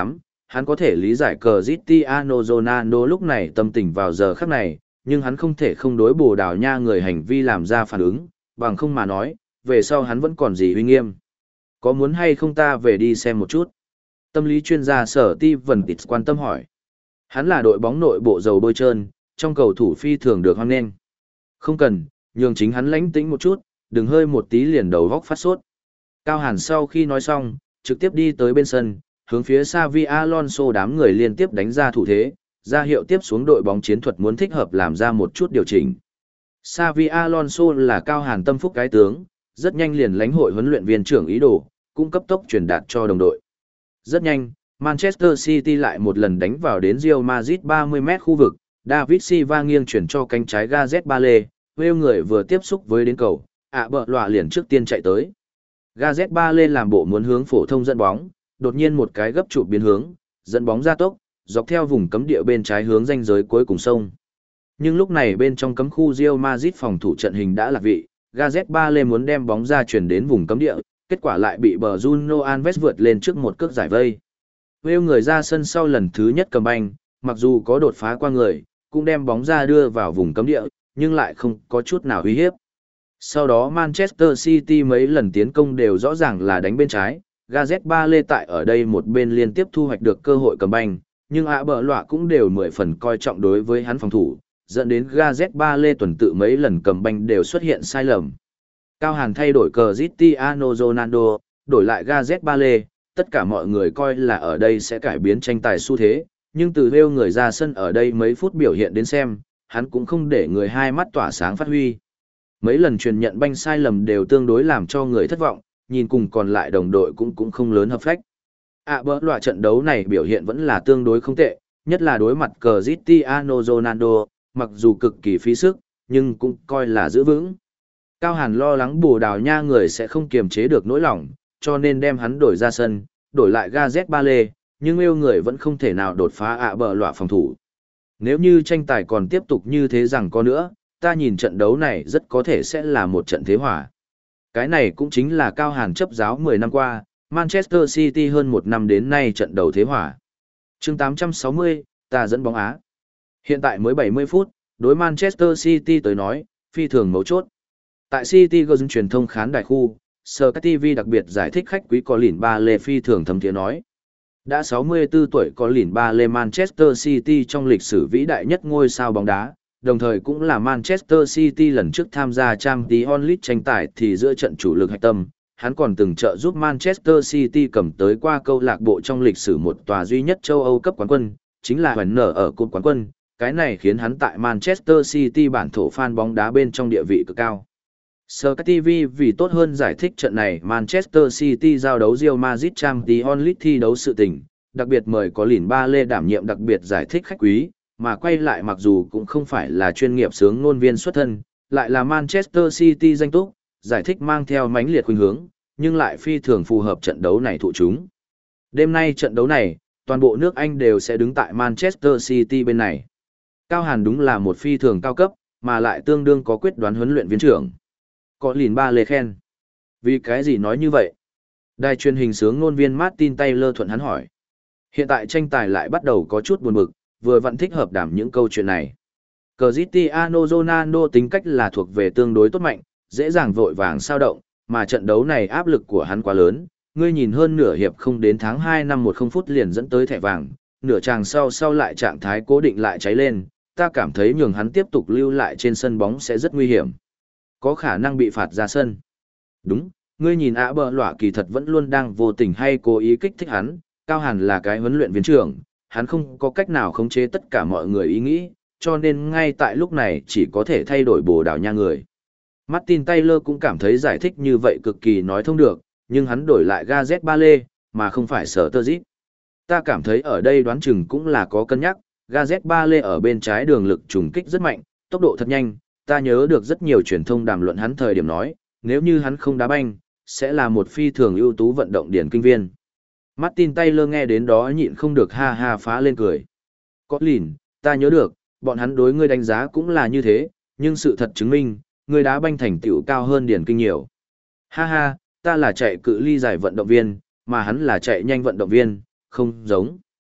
hắn có thể lý giải Cristiano Ronaldo lúc này tâm tình vào giờ khắc này, nhưng hắn không thể không đối Bồ Đào Nha người hành vi làm ra phản ứng, bằng không mà nói, về sau hắn vẫn còn gì uy nghiêm. Có muốn hay không ta về đi xem một chút? Tâm lý chuyên gia Sở Ti Vân Tịt quan tâm hỏi. Hắn là đội bóng nội bộ dầu bôi trơn, trong cầu thủ phi thường được hoan nghênh. Không cần, nhường chính hắn lãnh tĩnh một chút, đừng hơi một tí liền đầu góc phát sốt. Cao Hàn sau khi nói xong, trực tiếp đi tới bên sân, hướng phía Xavi Alonso đám người liên tiếp đánh ra thủ thế, ra hiệu tiếp xuống đội bóng chiến thuật muốn thích hợp làm ra một chút điều chỉnh. Xavi Alonso là Cao Hàn tâm phúc cái tướng, rất nhanh liền lãnh hội huấn luyện viên trưởng ý đồ, cung cấp tốc truyền đạt cho đồng đội. Rất nhanh, Manchester City lại một lần đánh vào đến Real Madrid ba mươi mét khu vực, David Silva nghiêng chuyển cho cánh trái Gareth Bale, Wales người vừa tiếp xúc với đến cầu, ạ bợ lọa liền trước tiên chạy tới. Gareth Bale làm bộ muốn hướng phổ thông dẫn bóng, đột nhiên một cái gấp chụp biến hướng, dẫn bóng ra tốc, dọc theo vùng cấm địa bên trái hướng ranh giới cuối cùng sông. Nhưng lúc này bên trong cấm khu Real Madrid phòng thủ trận hình đã lạc vị, Gareth Bale muốn đem bóng ra chuyển đến vùng cấm địa, kết quả lại bị bờ Bruno Alves vượt lên trước một cước giải vây. Wales người ra sân sau lần thứ nhất cầm banh, mặc dù có đột phá qua người, cũng đem bóng ra đưa vào vùng cấm địa, nhưng lại không có chút nào uy hiếp. Sau đó Manchester City mấy lần tiến công đều rõ ràng là đánh bên trái, Gareth Bale tại ở đây một bên liên tiếp thu hoạch được cơ hội cầm banh, nhưng ạ bờ lọa cũng đều mười phần coi trọng đối với hắn phòng thủ, dẫn đến Gareth Bale tuần tự mấy lần cầm banh đều xuất hiện sai lầm. Cao Hàn thay đổi Cristiano Ronaldo, đổi lại Gareth Bale, tất cả mọi người coi là ở đây sẽ cải biến tranh tài xu thế, nhưng từ Wales người ra sân ở đây mấy phút biểu hiện đến xem, hắn cũng không để người hai mắt tỏa sáng phát huy. Mấy lần truyền nhận banh sai lầm đều tương đối làm cho người thất vọng, nhìn cùng còn lại đồng đội cũng cũng không lớn hợp phách. À bỡ loại trận đấu này biểu hiện vẫn là tương đối không tệ, nhất là đối mặt Cristiano Ronaldo, mặc dù cực kỳ phí sức, nhưng cũng coi là giữ vững. Cao Hàn lo lắng Bồ Đào Nha người sẽ không kiềm chế được nỗi lòng, cho nên đem hắn đổi ra sân, đổi lại Gareth Bale, nhưng yêu người vẫn không thể nào đột phá ạ bờ lọa phòng thủ. Nếu như tranh tài còn tiếp tục như thế rằng có nữa, ta nhìn trận đấu này rất có thể sẽ là một trận thế hòa. Cái này cũng chính là Cao Hàn chấp giáo mười năm qua, Manchester City hơn một năm đến nay trận đầu thế hòa. Chương tám trăm sáu mươi, ta dẫn bóng Á. Hiện tại mới bảy mươi phút, đối Manchester City tới nói, phi thường mấu chốt. Tại City Girls truyền thông khán đài khu, Sky ti vi đặc biệt giải thích khách quý Colin Bale phi thường thấm thiế nói. Đã sáu mươi tư tuổi Colin Bale Manchester City trong lịch sử vĩ đại nhất ngôi sao bóng đá, đồng thời cũng là Manchester City lần trước tham gia Champions League tranh tài thì giữa trận chủ lực hạch tâm, hắn còn từng trợ giúp Manchester City cầm tới qua câu lạc bộ trong lịch sử một tòa duy nhất châu Âu cấp quán quân, chính là hoành nở ở cúp quán quân, cái này khiến hắn tại Manchester City bản thổ fan bóng đá bên trong địa vị cực cao. Sky ti vi vì tốt hơn giải thích trận này Manchester City giao đấu Real Madrid Champions League thi đấu sự tình, đặc biệt mời có Colin Bale đảm nhiệm đặc biệt giải thích khách quý, mà quay lại mặc dù cũng không phải là chuyên nghiệp sướng ngôn viên xuất thân, lại là Manchester City danh túc, giải thích mang theo mãnh liệt khuynh hướng, nhưng lại phi thường phù hợp trận đấu này thụ chúng. Đêm nay trận đấu này, toàn bộ nước Anh đều sẽ đứng tại Manchester City bên này. Cao Hàn đúng là một phi thường cao cấp, mà lại tương đương có quyết đoán huấn luyện viên trưởng. Có lìn ba lê khen. Vì cái gì nói như vậy? Đài truyền hình sướng ngôn viên Martin Taylor thuận hắn hỏi. Hiện tại tranh tài lại bắt đầu có chút buồn bực, vừa vẫn thích hợp đảm những câu chuyện này. Cristiano Ronaldo tính cách là thuộc về tương đối tốt mạnh, dễ dàng vội vàng sao động, mà trận đấu này áp lực của hắn quá lớn. Ngươi nhìn hơn nửa hiệp không đến tháng hai năm một không phút liền dẫn tới thẻ vàng, nửa chàng sau sau lại trạng thái cố định lại cháy lên, ta cảm thấy nhường hắn tiếp tục lưu lại trên sân bóng sẽ rất nguy hiểm. Có khả năng bị phạt ra sân. Đúng, ngươi nhìn ạ bờ lọa kỳ thật vẫn luôn đang vô tình hay cố ý kích thích hắn, Cao Hàn là cái huấn luyện viên trưởng, hắn không có cách nào khống chế tất cả mọi người ý nghĩ, cho nên ngay tại lúc này chỉ có thể thay đổi Bồ Đào Nha người. Martin Taylor cũng cảm thấy giải thích như vậy cực kỳ nói thông được, nhưng hắn đổi lại Gareth Bale, mà không phải Sturridge. Ta cảm thấy ở đây đoán chừng cũng là có cân nhắc, Gareth Bale ở bên trái đường lực trùng kích rất mạnh, tốc độ thật nhanh, ta nhớ được rất nhiều truyền thông đàm luận hắn thời điểm nói, nếu như hắn không đá banh, sẽ là một phi thường ưu tú vận động điển kinh viên. Martin Taylor nghe đến đó nhịn không được ha ha phá lên cười. Colin, ta nhớ được, bọn hắn đối ngươi đánh giá cũng là như thế, nhưng sự thật chứng minh, ngươi đá banh thành tựu cao hơn điển kinh nhiều. Ha ha, ta là chạy cự ly dài vận động viên, mà hắn là chạy nhanh vận động viên, không giống.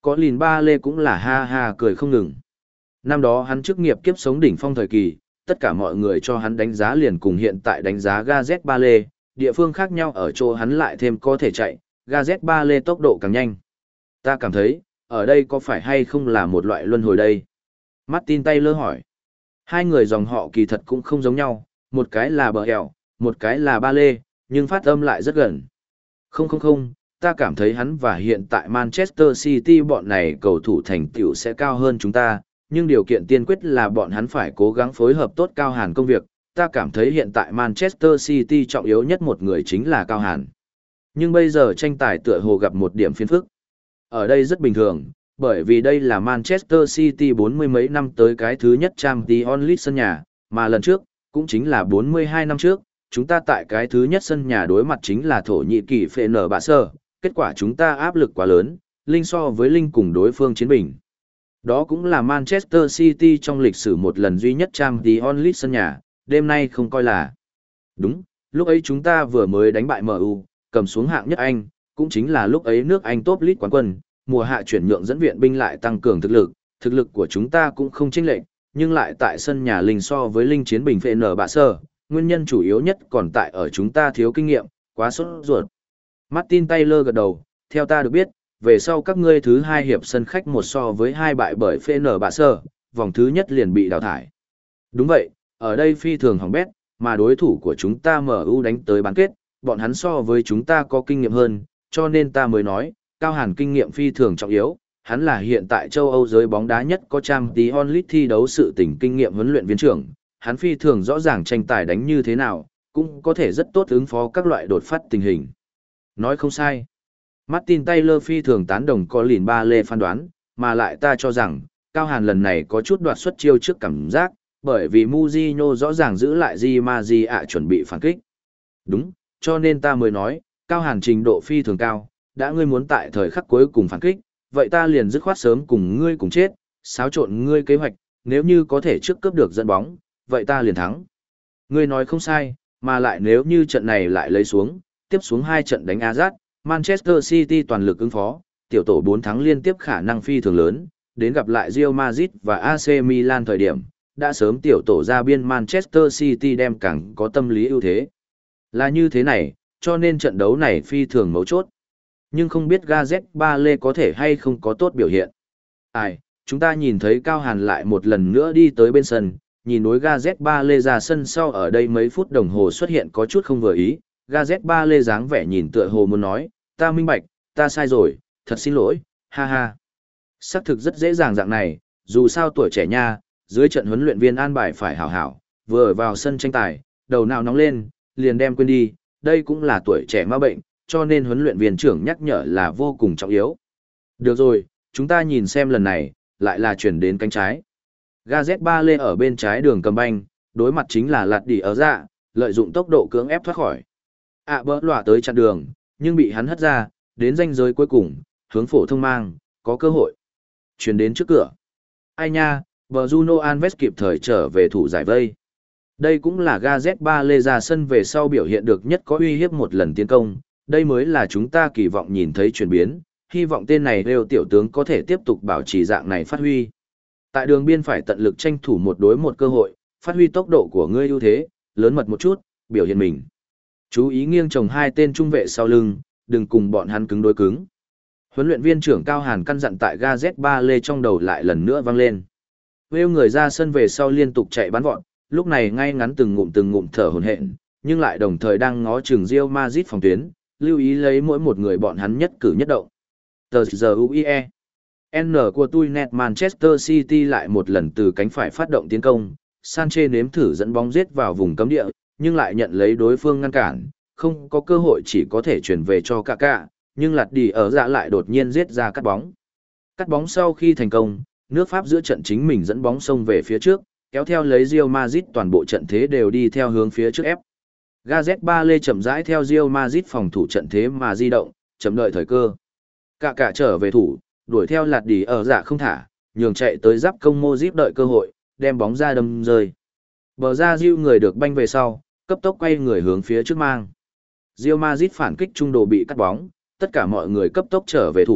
Có lìn ba lê cũng là ha ha cười không ngừng. Năm đó hắn chức nghiệp kiếp sống đỉnh phong thời kỳ, tất cả mọi người cho hắn đánh giá liền cùng hiện tại đánh giá Gazet ba lê, địa phương khác nhau ở chỗ hắn lại thêm có thể chạy, Gazet ba lê tốc độ càng nhanh. Ta cảm thấy, ở đây có phải hay không là một loại luân hồi đây? Martin Taylor hỏi. Hai người dòng họ kỳ thật cũng không giống nhau, một cái là bờ hẻo, một cái là ba lê, nhưng phát âm lại rất gần. Không không không, ta cảm thấy hắn và hiện tại Manchester City bọn này cầu thủ thành tựu sẽ cao hơn chúng ta, nhưng điều kiện tiên quyết là bọn hắn phải cố gắng phối hợp tốt Cao Hàn công việc. Ta cảm thấy hiện tại Manchester City trọng yếu nhất một người chính là Cao Hàn. Nhưng bây giờ tranh tài tựa hồ gặp một điểm phiền phức. Ở đây rất bình thường, bởi vì đây là Manchester City bốn mươi mấy năm tới cái thứ nhất Champions League sân nhà, mà lần trước, cũng chính là bốn mươi hai năm trước, chúng ta tại cái thứ nhất sân nhà đối mặt chính là Thổ Nhĩ Kỳ phê nở bạ sơ, kết quả chúng ta áp lực quá lớn, Linh so với Linh cùng đối phương chiến bình. Đó cũng là Manchester City trong lịch sử một lần duy nhất Champions League sân nhà, đêm nay không coi là. Đúng, lúc ấy chúng ta vừa mới đánh bại em u, cầm xuống hạng nhất Anh, cũng chính là lúc ấy nước Anh top league quán quân, mùa hạ chuyển nhượng dẫn viện binh lại tăng cường thực lực, thực lực của chúng ta cũng không chênh lệch, nhưng lại tại sân nhà Linh so với Linh chiến bình phê nở bạ sơ, nguyên nhân chủ yếu nhất còn tại ở chúng ta thiếu kinh nghiệm, quá sốt ruột. Martin Taylor gật đầu, theo ta được biết, về sau các ngươi thứ hai hiệp sân khách một so với hai bại bởi phê nở bạ sơ, vòng thứ nhất liền bị đào thải. Đúng vậy, ở đây phi thường hỏng bét, mà đối thủ của chúng ta em u đánh tới bán kết, bọn hắn so với chúng ta có kinh nghiệm hơn, cho nên ta mới nói, Cao Hàn kinh nghiệm phi thường trọng yếu, hắn là hiện tại châu Âu giới bóng đá nhất có Champions League thi đấu sự tình kinh nghiệm huấn luyện viên trưởng, hắn phi thường rõ ràng tranh tài đánh như thế nào, cũng có thể rất tốt ứng phó các loại đột phát tình hình. Nói không sai. Martin Taylor phi thường tán đồng Colin Ba Lê phán đoán, mà lại ta cho rằng, Cao Hàn lần này có chút đoạt xuất chiêu trước cảm giác, bởi vì Mourinho rõ ràng giữ lại Di Maria chuẩn bị phản kích. Đúng, cho nên ta mới nói, Cao Hàn trình độ phi thường cao, đã ngươi muốn tại thời khắc cuối cùng phản kích, vậy ta liền dứt khoát sớm cùng ngươi cùng chết, xáo trộn ngươi kế hoạch, nếu như có thể trước cướp được dẫn bóng, vậy ta liền thắng. Ngươi nói không sai, mà lại nếu như trận này lại lấy xuống, tiếp xuống hai trận đánh Ajax, Manchester City toàn lực ứng phó, tiểu tổ bốn thắng liên tiếp khả năng phi thường lớn, đến gặp lại Real Madrid và a xê Milan thời điểm, đã sớm tiểu tổ ra biên Manchester City đem càng có tâm lý ưu thế. Là như thế này, cho nên trận đấu này phi thường mấu chốt. Nhưng không biết Gazet ba lê có thể hay không có tốt biểu hiện. Ai, chúng ta nhìn thấy Cao Hàn lại một lần nữa đi tới bên sân, nhìn đối Gazet ba lê ra sân sau ở đây mấy phút đồng hồ xuất hiện có chút không vừa ý. Gazet ba lê dáng vẻ nhìn tựa hồ muốn nói, ta minh bạch, ta sai rồi, thật xin lỗi, ha ha. Xác thực rất dễ dàng dạng này, dù sao tuổi trẻ nha, dưới trận huấn luyện viên an bài phải hảo hảo, vừa vào sân tranh tài, đầu nào nóng lên, liền đem quên đi, đây cũng là tuổi trẻ ma bệnh, cho nên huấn luyện viên trưởng nhắc nhở là vô cùng trọng yếu. Được rồi, chúng ta nhìn xem lần này, lại là chuyển đến cánh trái. Gazet ba lê ở bên trái đường cầm banh, đối mặt chính là lạt đỉ ở dạ, lợi dụng tốc độ cưỡng ép thoát khỏi. À bỡ lỏa tới chặn đường, nhưng bị hắn hất ra, đến ranh giới cuối cùng, hướng phổ thông mang, có cơ hội. Chuyển đến trước cửa. Ai nha, bờ Juno Alves kịp thời trở về thủ giải vây. Đây cũng là Gazet ba lê ra sân về sau biểu hiện được nhất có uy hiếp một lần tiến công, đây mới là chúng ta kỳ vọng nhìn thấy chuyển biến, hy vọng tên này Rêu tiểu tướng có thể tiếp tục bảo trì dạng này phát huy. Tại đường biên phải tận lực tranh thủ một đối một cơ hội, phát huy tốc độ của ngươi ưu thế, lớn mật một chút, biểu hiện mình. Chú ý nghiêng chồng hai tên trung vệ sau lưng, đừng cùng bọn hắn cứng đối cứng. Huấn luyện viên trưởng Cao Hàn căn dặn tại Gazet ba lê trong đầu lại lần nữa vang lên. Rêu người ra sân về sau liên tục chạy bắn vọt, lúc này ngay ngắn từng ngụm từng ngụm thở hổn hển, nhưng lại đồng thời đang ngó chừng Real Madrid phòng tuyến, lưu ý lấy mỗi một người bọn hắn nhất cử nhất động. Tờ giờ u i e. N của tôi net Manchester City lại một lần từ cánh phải phát động tiến công, Sanchez nếm thử dẫn bóng giết vào vùng cấm địa, nhưng lại nhận lấy đối phương ngăn cản, không có cơ hội chỉ có thể chuyển về cho Kaká, nhưng lạt đi ở dạ lại đột nhiên giết ra cắt bóng. Cắt bóng sau khi thành công, nước Pháp giữa trận chính mình dẫn bóng xông về phía trước, kéo theo lấy Real Madrid toàn bộ trận thế đều đi theo hướng phía trước ép. Gazet ba lê chậm rãi theo Real Madrid phòng thủ trận thế mà di động, chậm đợi thời cơ. Cả cả trở về thủ, đuổi theo lạt đi ở dạ không thả, nhường chạy tới giáp công Modric đợi cơ hội, đem bóng ra đâm rơi. Bờ ra Real người được banh về sau, cấp tốc quay người hướng phía trước mang. Real Madrid phản kích trung độ bị cắt bóng, tất cả mọi người cấp tốc trở về thủ,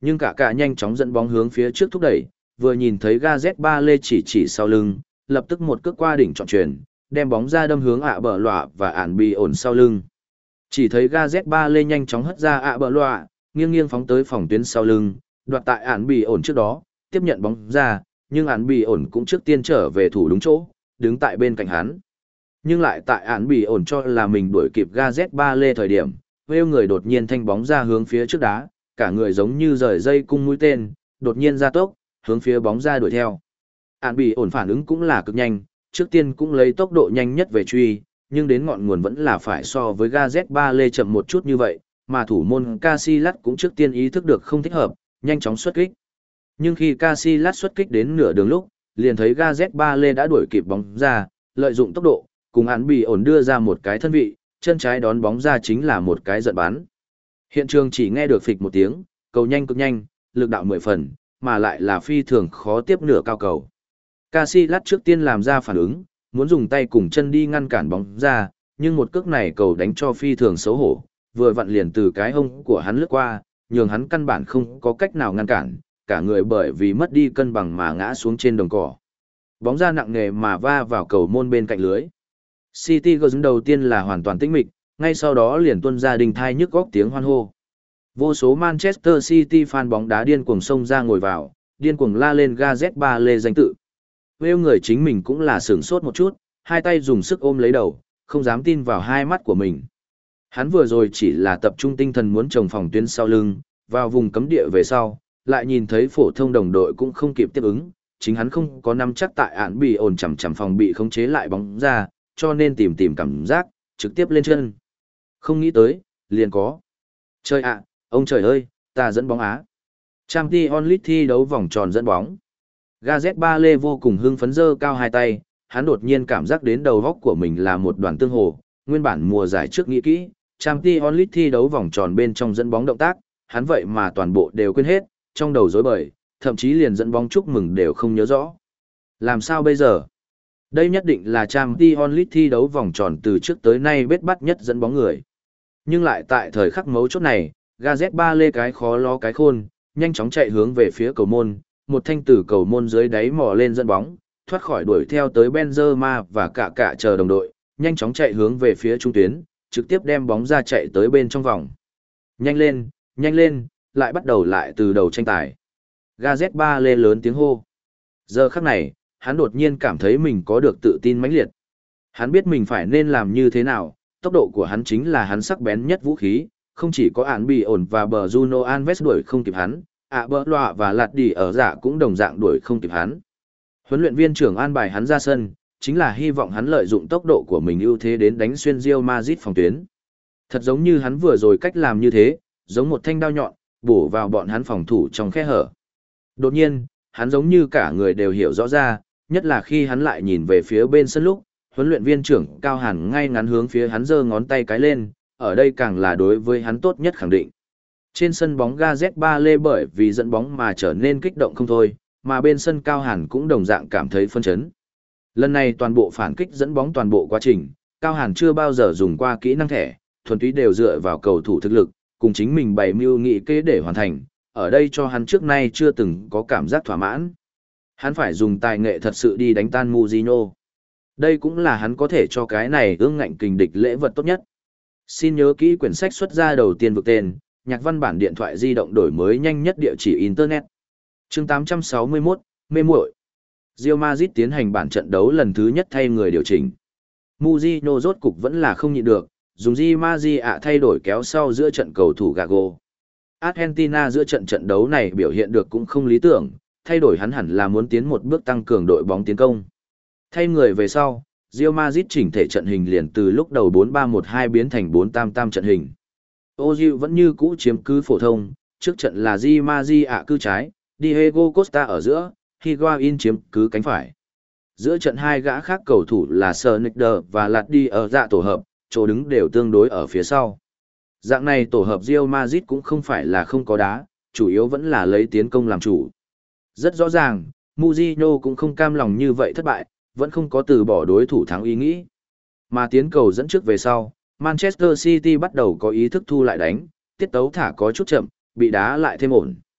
Nhưng cả cả nhanh chóng dẫn bóng hướng phía trước thúc đẩy, vừa nhìn thấy Gareth Bale chỉ chỉ sau lưng, lập tức một cước qua đỉnh chọn chuyền, đem bóng ra đâm hướng ạ bờ lọa và ản bị ổn sau lưng. Chỉ thấy Gareth Bale nhanh chóng hất ra ạ bờ lọa, nghiêng nghiêng phóng tới phòng tuyến sau lưng, đoạt tại ản bị ổn trước đó, tiếp nhận bóng ra, nhưng ản bị ổn cũng trước tiên trở về thủ đúng chỗ, đứng tại bên cạnh hắn. Nhưng lại tại ản bị ổn cho là mình đuổi kịp Gareth Bale thời điểm, Wales người đột nhiên thanh bóng ra hướng phía trước đá, cả người giống như rời dây cung mũi tên, đột nhiên ra tốc, hướng phía bóng ra đuổi theo. Ản bị ổn phản ứng cũng là cực nhanh, trước tiên cũng lấy tốc độ nhanh nhất về truy, nhưng đến ngọn nguồn vẫn là phải so với Gareth Bale chậm một chút như vậy, mà thủ môn Casillas cũng trước tiên ý thức được không thích hợp, nhanh chóng xuất kích. Nhưng khi Casillas xuất kích đến nửa đường lúc, liền thấy Gareth Bale đã đuổi kịp bóng ra, lợi dụng tốc độ, cùng Ản bị ổn đưa ra một cái thân vị, chân trái đón bóng ra chính là một cái giận bắn. Hiện trường chỉ nghe được phịch một tiếng, cầu nhanh cực nhanh, lực đạo mười phần, mà lại là phi thường khó tiếp nửa cao cầu. Casillas trước tiên làm ra phản ứng, muốn dùng tay cùng chân đi ngăn cản bóng ra, nhưng một cước này cầu đánh cho phi thường xấu hổ, vừa vặn liền từ cái hông của hắn lướt qua, nhường hắn căn bản không có cách nào ngăn cản, cả người bởi vì mất đi cân bằng mà ngã xuống trên đồng cỏ. Bóng ra nặng nề mà va vào cầu môn bên cạnh lưới. City Girls đầu tiên là hoàn toàn tĩnh mịch, ngay sau đó liền tuôn ra đình thai nhức góc tiếng hoan hô. Vô số Manchester City fan bóng đá điên cuồng xông ra ngồi vào, điên cuồng la lên Gareth Bale danh tự. Wales người chính mình cũng là sửng sốt một chút, hai tay dùng sức ôm lấy đầu, không dám tin vào hai mắt của mình. Hắn vừa rồi chỉ là tập trung tinh thần muốn trồng phòng tuyến sau lưng, vào vùng cấm địa về sau, lại nhìn thấy phổ thông đồng đội cũng không kịp tiếp ứng, chính hắn không có nắm chắc tại án bị ổn chằm chằm phòng bị khống chế lại bóng ra, cho nên tìm tìm cảm giác, trực tiếp lên chân. Không nghĩ tới, liền có. Trời ạ, ông trời ơi, ta dẫn bóng Á. Champions League thi đấu vòng tròn dẫn bóng. Gareth Bale vô cùng hưng phấn giơ cao hai tay, hắn đột nhiên cảm giác đến đầu góc của mình là một đoàn tương hồ, nguyên bản mùa giải trước nghĩ kỹ, Champions League thi đấu vòng tròn bên trong dẫn bóng động tác, hắn vậy mà toàn bộ đều quên hết, trong đầu rối bời, thậm chí liền dẫn bóng chúc mừng đều không nhớ rõ. Làm sao bây giờ? Đây nhất định là Champions League thi đấu vòng tròn từ trước tới nay bết bắt nhất dẫn bóng người. Nhưng lại tại thời khắc mấu chốt này, Gareth Bale cái khó lo cái khôn, nhanh chóng chạy hướng về phía cầu môn, một thanh tử cầu môn dưới đáy mò lên dẫn bóng, thoát khỏi đuổi theo tới Benzema và cả cả chờ đồng đội, nhanh chóng chạy hướng về phía trung tuyến, trực tiếp đem bóng ra chạy tới bên trong vòng. Nhanh lên, nhanh lên, lại bắt đầu lại từ đầu tranh tài. Gareth Bale lớn tiếng hô. Giờ khắc này, hắn đột nhiên cảm thấy mình có được tự tin mãnh liệt. Hắn biết mình phải nên làm như thế nào, tốc độ của hắn chính là hắn sắc bén nhất vũ khí, không chỉ có án bị ổn và bờ Juno Alves đuổi không kịp hắn, ạ bỡ loạ và lạt đi ở giả cũng đồng dạng đuổi không kịp hắn. Huấn luyện viên trưởng an bài hắn ra sân, chính là hy vọng hắn lợi dụng tốc độ của mình ưu thế đến đánh xuyên Real Madrid phòng tuyến. Thật giống như hắn vừa rồi cách làm như thế, giống một thanh đao nhọn, bổ vào bọn hắn phòng thủ trong khe hở. Đột nhiên, hắn giống như cả người đều hiểu rõ ra, nhất là khi hắn lại nhìn về phía bên sân lúc, huấn luyện viên trưởng Cao Hàn ngay ngắn hướng phía hắn giơ ngón tay cái lên, ở đây càng là đối với hắn tốt nhất khẳng định. Trên sân bóng Gareth Bale bởi vì dẫn bóng mà trở nên kích động không thôi, mà bên sân Cao Hàn cũng đồng dạng cảm thấy phân chấn. Lần này toàn bộ phản kích dẫn bóng toàn bộ quá trình, Cao Hàn chưa bao giờ dùng qua kỹ năng thẻ, thuần túy đều dựa vào cầu thủ thực lực, cùng chính mình bày mưu nghị kế để hoàn thành, ở đây cho hắn trước nay chưa từng có cảm giác thỏa mãn. Hắn phải dùng tài nghệ thật sự đi đánh tan Mourinho. Đây cũng là hắn có thể cho cái này ương ngạnh kình địch lễ vật tốt nhất. Xin nhớ kỹ quyển sách xuất ra đầu tiên vực tên, nhạc văn bản điện thoại di động đổi mới nhanh nhất địa chỉ Internet. Chương tám trăm sáu mươi mốt, mê muội. Real Madrid tiến hành bản trận đấu lần thứ nhất thay người điều chỉnh. Mourinho rốt cục vẫn là không nhịn được, dùng Di Maria thay đổi kéo sau giữa trận cầu thủ Gago. Argentina giữa trận trận đấu này biểu hiện được cũng không lý tưởng, thay đổi hắn hẳn là muốn tiến một bước tăng cường đội bóng tiến công. Thay người về sau, Real Madrid chỉnh thể trận hình liền từ lúc đầu bốn ba một hai biến thành bốn tam tam trận hình. Ozil vẫn như cũ chiếm cứ phổ thông, trước trận là Di Maria cư trái, Diego Costa ở giữa, Higuain chiếm cứ cánh phải. Giữa trận hai gã khác cầu thủ là Sneijder và Lạt đi ở dạ tổ hợp, chỗ đứng đều tương đối ở phía sau. Dạng này tổ hợp Real Madrid cũng không phải là không có đá, chủ yếu vẫn là lấy tiến công làm chủ. Rất rõ ràng, Mourinho cũng không cam lòng như vậy thất bại, vẫn không có từ bỏ đối thủ thắng ý nghĩ. Mà tiến cầu dẫn trước về sau, Manchester City bắt đầu có ý thức thu lại đánh, tiết tấu thả có chút chậm, bị đá lại thêm ổn.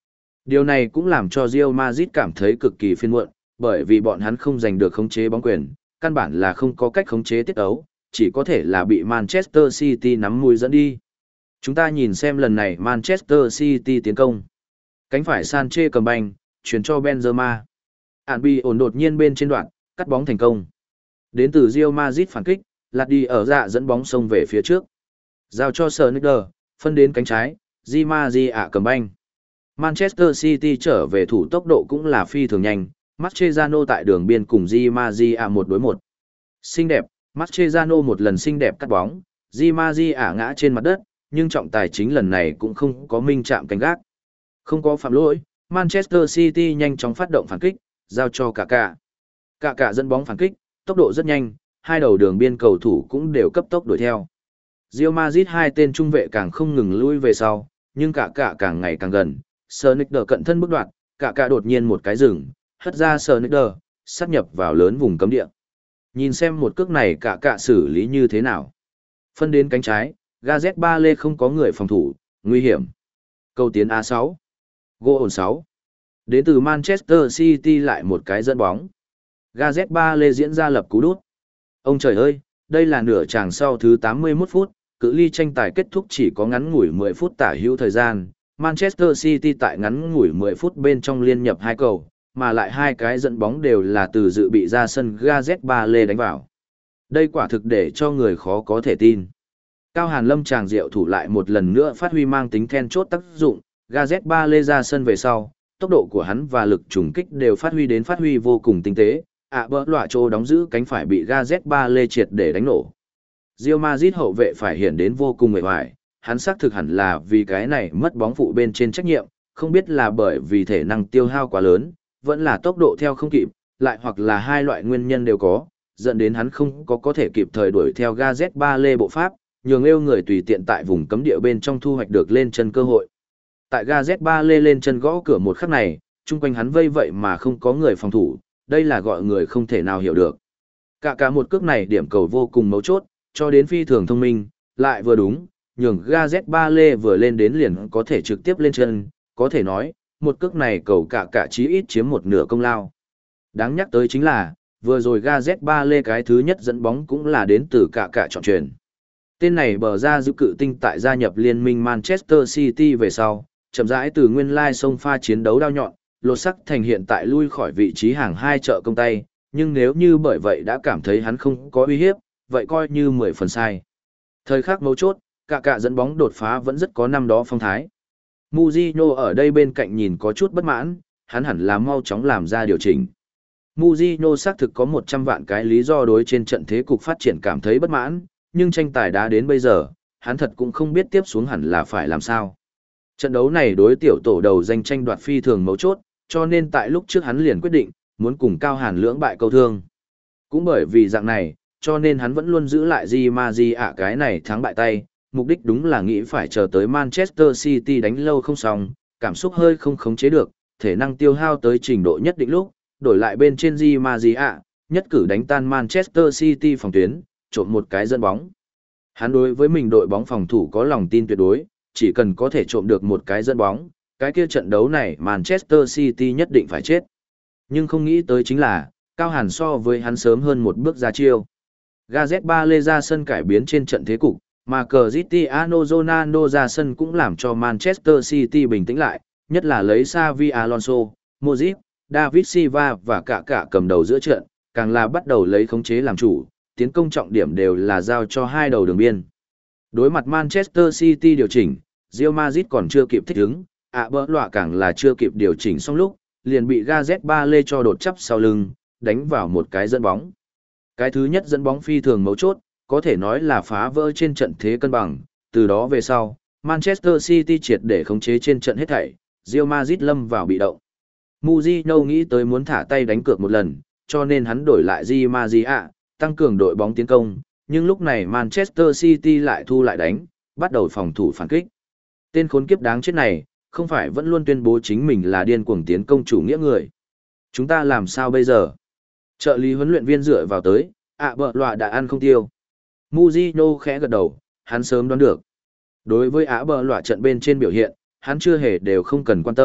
Điều này cũng làm cho Real Madrid cảm thấy cực kỳ phiền muộn, bởi vì bọn hắn không giành được khống chế bóng quyền, căn bản là không có cách khống chế tiết ấu, chỉ có thể là bị Manchester City nắm mũi dẫn đi. Chúng ta nhìn xem lần này Manchester City tiến công. Cánh phải Sanchez cầm banh, chuyển cho Benzema. Albi ổn đột nhiên bên trên đoạn, cắt bóng thành công. Đến từ Real Madrid phản kích, lạt đi ở dạ dẫn bóng xông về phía trước. Giao cho Sneijder, phân đến cánh trái, Di Maria cầm banh. Manchester City trở về thủ tốc độ cũng là phi thường nhanh, Mascherano tại đường biên cùng Di Maria một đối một. Xinh đẹp, Mascherano một lần xinh đẹp cắt bóng, Di Maria ngã trên mặt đất, nhưng trọng tài chính lần này cũng không có minh chạm canh gác. Không có phạm lỗi, Manchester City nhanh chóng phát động phản kích, giao cho Kaká. Kaká dẫn bóng phản kích, tốc độ rất nhanh, hai đầu đường biên cầu thủ cũng đều cấp tốc đuổi theo. Real Madrid hai tên trung vệ càng không ngừng lui về sau, nhưng Kaká càng ngày càng gần. Sneijder cận thân bước đoạt, Kaká đột nhiên một cái dừng, hất ra Sneijder, sát nhập vào lớn vùng cấm địa. Nhìn xem một cước này Kaká xử lý như thế nào. Phân đến cánh trái, Gareth Bale không có người phòng thủ, nguy hiểm. Cầu tiến a sáu. Goal sáu. Đến từ Manchester City lại một cái dẫn bóng. Gareth Bale diễn ra lập cú đút. Ông trời ơi, đây là nửa chàng sau thứ tám mươi mốt phút, cự ly tranh tài kết thúc chỉ có ngắn ngủi mười phút tả hữu thời gian. Manchester City tại ngắn ngủi mười phút bên trong liên nhập hai cầu, mà lại hai cái dẫn bóng đều là từ dự bị ra sân Gareth Bale đánh vào. Đây quả thực để cho người khó có thể tin. Cao Hàn Lâm chàng diệu thủ lại một lần nữa phát huy mang tính then chốt tác dụng, Gareth Bale ra sân về sau, tốc độ của hắn và lực trùng kích đều phát huy đến phát huy vô cùng tinh tế, ạ bỡ lọa trô đóng giữ cánh phải bị Gareth Bale triệt để đánh nổ. Real Madrid hậu vệ phải hiện đến vô cùng mệt mỏi, hắn xác thực hẳn là vì cái này mất bóng phụ bên trên trách nhiệm, không biết là bởi vì thể năng tiêu hao quá lớn, vẫn là tốc độ theo không kịp, lại hoặc là hai loại nguyên nhân đều có, dẫn đến hắn không có có thể kịp thời đuổi theo Gareth Bale bộ pháp, nhường yêu người tùy tiện tại vùng cấm địa bên trong thu hoạch được lên chân cơ hội. Tại Gareth Bale lên chân gõ cửa một khắc này, chung quanh hắn vây vậy mà không có người phòng thủ, đây là gọi người không thể nào hiểu được. Cả cả một cước này điểm cầu vô cùng mấu chốt, cho đến phi thường thông minh, lại vừa đúng, nhường Gareth Bale vừa lên đến liền có thể trực tiếp lên chân, có thể nói, một cước này cầu cả cả chí ít chiếm một nửa công lao. Đáng nhắc tới chính là, vừa rồi Gareth Bale cái thứ nhất dẫn bóng cũng là đến từ cả cả chọn truyền. Tên này bờ ra giữ cự tinh tại gia nhập liên minh Manchester City về sau, chậm rãi từ nguyên lai sông pha chiến đấu đao nhọn, lột sắc thành hiện tại lui khỏi vị trí hàng hai trợ công tay, nhưng nếu như bởi vậy đã cảm thấy hắn không có uy hiếp, vậy coi như mười phần sai. Thời khắc mấu chốt, cả cả dẫn bóng đột phá vẫn rất có năm đó phong thái. Mujinho ở đây bên cạnh nhìn có chút bất mãn, hắn hẳn là mau chóng làm ra điều chỉnh. Mujinho xác thực có một trăm vạn cái lý do đối trên trận thế cục phát triển cảm thấy bất mãn, nhưng tranh tài đã đến bây giờ, hắn thật cũng không biết tiếp xuống hẳn là phải làm sao. Trận đấu này đối tiểu tổ đầu danh tranh đoạt phi thường mấu chốt, cho nên tại lúc trước hắn liền quyết định, muốn cùng Cao Hàn lưỡng bại câu thương. Cũng bởi vì dạng này, cho nên hắn vẫn luôn giữ lại Di Maria cái này thắng bại tay, mục đích đúng là nghĩ phải chờ tới Manchester City đánh lâu không xong, cảm xúc hơi không khống chế được, thể năng tiêu hao tới trình độ nhất định lúc, đổi lại bên trên Di Maria, nhất cử đánh tan Manchester City phòng tuyến, trộm một cái dẫn bóng. Hắn đối với mình đội bóng phòng thủ có lòng tin tuyệt đối, chỉ cần có thể trộm được một cái dẫn bóng, cái kia trận đấu này Manchester City nhất định phải chết. Nhưng không nghĩ tới chính là, Cao Hàn so với hắn sớm hơn một bước ra chiêu. Gareth Bale ra sân cải biến trên trận thế cục, mà Cristiano Ronaldo ra sân cũng làm cho Manchester City bình tĩnh lại, nhất là lấy Xavi Alonso, Modric, David Silva và cả cả cầm đầu giữa trận, càng là bắt đầu lấy khống chế làm chủ, tiến công trọng điểm đều là giao cho hai đầu đường biên. Đối mặt Manchester City điều chỉnh, Real Madrid còn chưa kịp thích ứng, ạ bỡ lọa càng là chưa kịp điều chỉnh xong lúc, liền bị Gareth Bale cho đột chắp sau lưng, đánh vào một cái dẫn bóng. Cái thứ nhất dẫn bóng phi thường mấu chốt, có thể nói là phá vỡ trên trận thế cân bằng, từ đó về sau, Manchester City triệt để khống chế trên trận hết thảy, Real Madrid lâm vào bị động. Mourinho nghĩ tới muốn thả tay đánh cược một lần, cho nên hắn đổi lại Di Maria, tăng cường đội bóng tiến công, nhưng lúc này Manchester City lại thu lại đánh, bắt đầu phòng thủ phản kích. Tên khốn kiếp đáng chết này, không phải vẫn luôn tuyên bố chính mình là điên cuồng tiến công chủ nghĩa người. Chúng ta làm sao bây giờ? Trợ lý huấn luyện viên dựa vào tới, ạ bợ lọa đã ăn không tiêu. Mujinho khẽ gật đầu, hắn sớm đoán được. Đối với ạ bợ lọa trận bên trên biểu hiện, hắn chưa hề đều không cần quan tâm,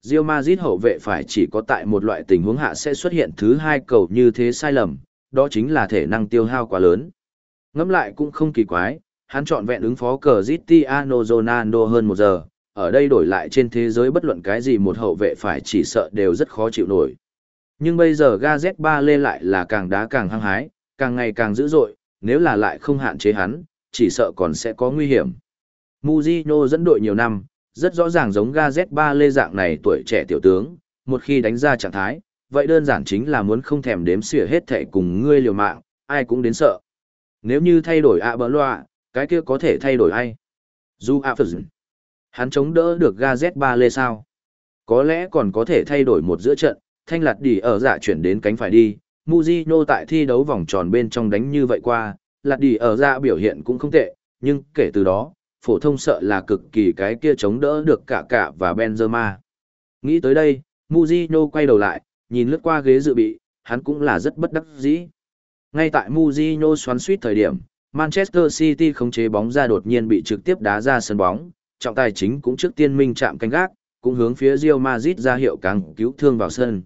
Real Madrid hậu vệ phải chỉ có tại một loại tình huống hạ sẽ xuất hiện thứ hai cầu như thế sai lầm, đó chính là thể năng tiêu hao quá lớn. Ngẫm lại cũng không kỳ quái, hắn chọn vẹn ứng phó Cristiano Ronaldo hơn một giờ, ở đây đổi lại trên thế giới bất luận cái gì một hậu vệ phải chỉ sợ đều rất khó chịu nổi. Nhưng bây giờ Gareth Bale lại là càng đá càng hăng hái, càng ngày càng dữ dội, nếu là lại không hạn chế hắn, chỉ sợ còn sẽ có nguy hiểm. Mourinho dẫn đội nhiều năm, rất rõ ràng giống Gareth Bale dạng này tuổi trẻ tiểu tướng, một khi đánh ra trạng thái, vậy đơn giản chính là muốn không thèm đếm xỉa hết thảy cùng ngươi liều mạng, ai cũng đến sợ. Nếu như thay đổi ạ bờ loạ, cái kia có thể thay đổi ai? Dù ạ phật hắn chống đỡ được Gareth Bale sao? Có lẽ còn có thể thay đổi một giữa trận, thanh lạt đỉ ở dạ chuyển đến cánh phải đi. Mourinho tại thi đấu vòng tròn bên trong đánh như vậy qua, lạt đỉ ở dạ biểu hiện cũng không tệ, nhưng kể từ đó, phổ thông sợ là cực kỳ cái kia chống đỡ được cả cả và Benzema. Nghĩ tới đây, Mourinho quay đầu lại, nhìn lướt qua ghế dự bị, hắn cũng là rất bất đắc dĩ. Ngay tại Mourinho xoắn suýt thời điểm, Manchester City khống chế bóng ra đột nhiên bị trực tiếp đá ra sân bóng, trọng tài chính cũng trước tiên minh chạm canh gác, cũng hướng phía Real Madrid ra hiệu càng cứu thương vào sân.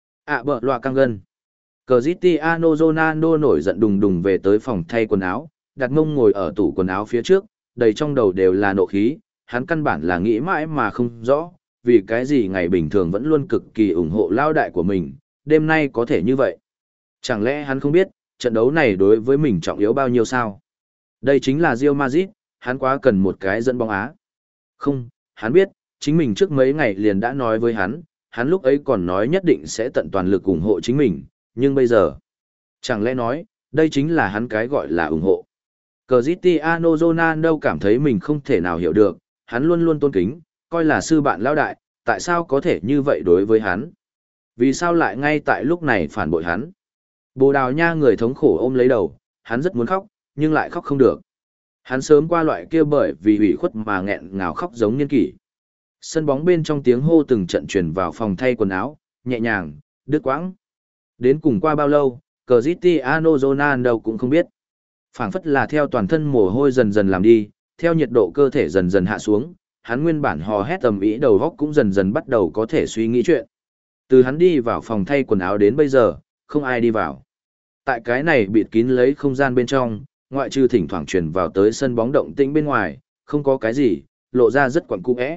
À bợ loa căng gân. Cristiano Ronaldo nổi giận đùng đùng về tới phòng thay quần áo, đặt mông ngồi ở tủ quần áo phía trước, đầy trong đầu đều là nộ khí, hắn căn bản là nghĩ mãi mà không rõ, vì cái gì ngày bình thường vẫn luôn cực kỳ ủng hộ lao đại của mình, đêm nay có thể như vậy. Chẳng lẽ hắn không biết, trận đấu này đối với mình trọng yếu bao nhiêu sao? Đây chính là Real Madrid, hắn quá cần một cái dẫn bóng Á. Không, hắn biết, chính mình trước mấy ngày liền đã nói với hắn, hắn lúc ấy còn nói nhất định sẽ tận toàn lực ủng hộ chính mình, nhưng bây giờ, chẳng lẽ nói, đây chính là hắn cái gọi là ủng hộ. Cristiano Ronaldo cảm thấy mình không thể nào hiểu được, hắn luôn luôn tôn kính, coi là sư bạn lão đại, tại sao có thể như vậy đối với hắn? Vì sao lại ngay tại lúc này phản bội hắn? Bồ Đào Nha người thống khổ ôm lấy đầu, hắn rất muốn khóc, nhưng lại khóc không được. Hắn sớm qua loại kia bởi vì ủy khuất mà nghẹn ngào khóc giống niên kỷ. Sân bóng bên trong tiếng hô từng trận truyền vào phòng thay quần áo, nhẹ nhàng, đứt quãng. Đến cùng qua bao lâu, Cristiano Ronaldo cũng không biết. Phảng phất là theo toàn thân mồ hôi dần dần làm đi, theo nhiệt độ cơ thể dần dần hạ xuống, hắn nguyên bản hò hét tầm ý đầu góc cũng dần dần bắt đầu có thể suy nghĩ chuyện. Từ hắn đi vào phòng thay quần áo đến bây giờ, không ai đi vào. Tại cái này bịt kín lấy không gian bên trong, ngoại trừ thỉnh thoảng truyền vào tới sân bóng động tĩnh bên ngoài, không có cái gì, lộ ra rất quẩn cung ẽ.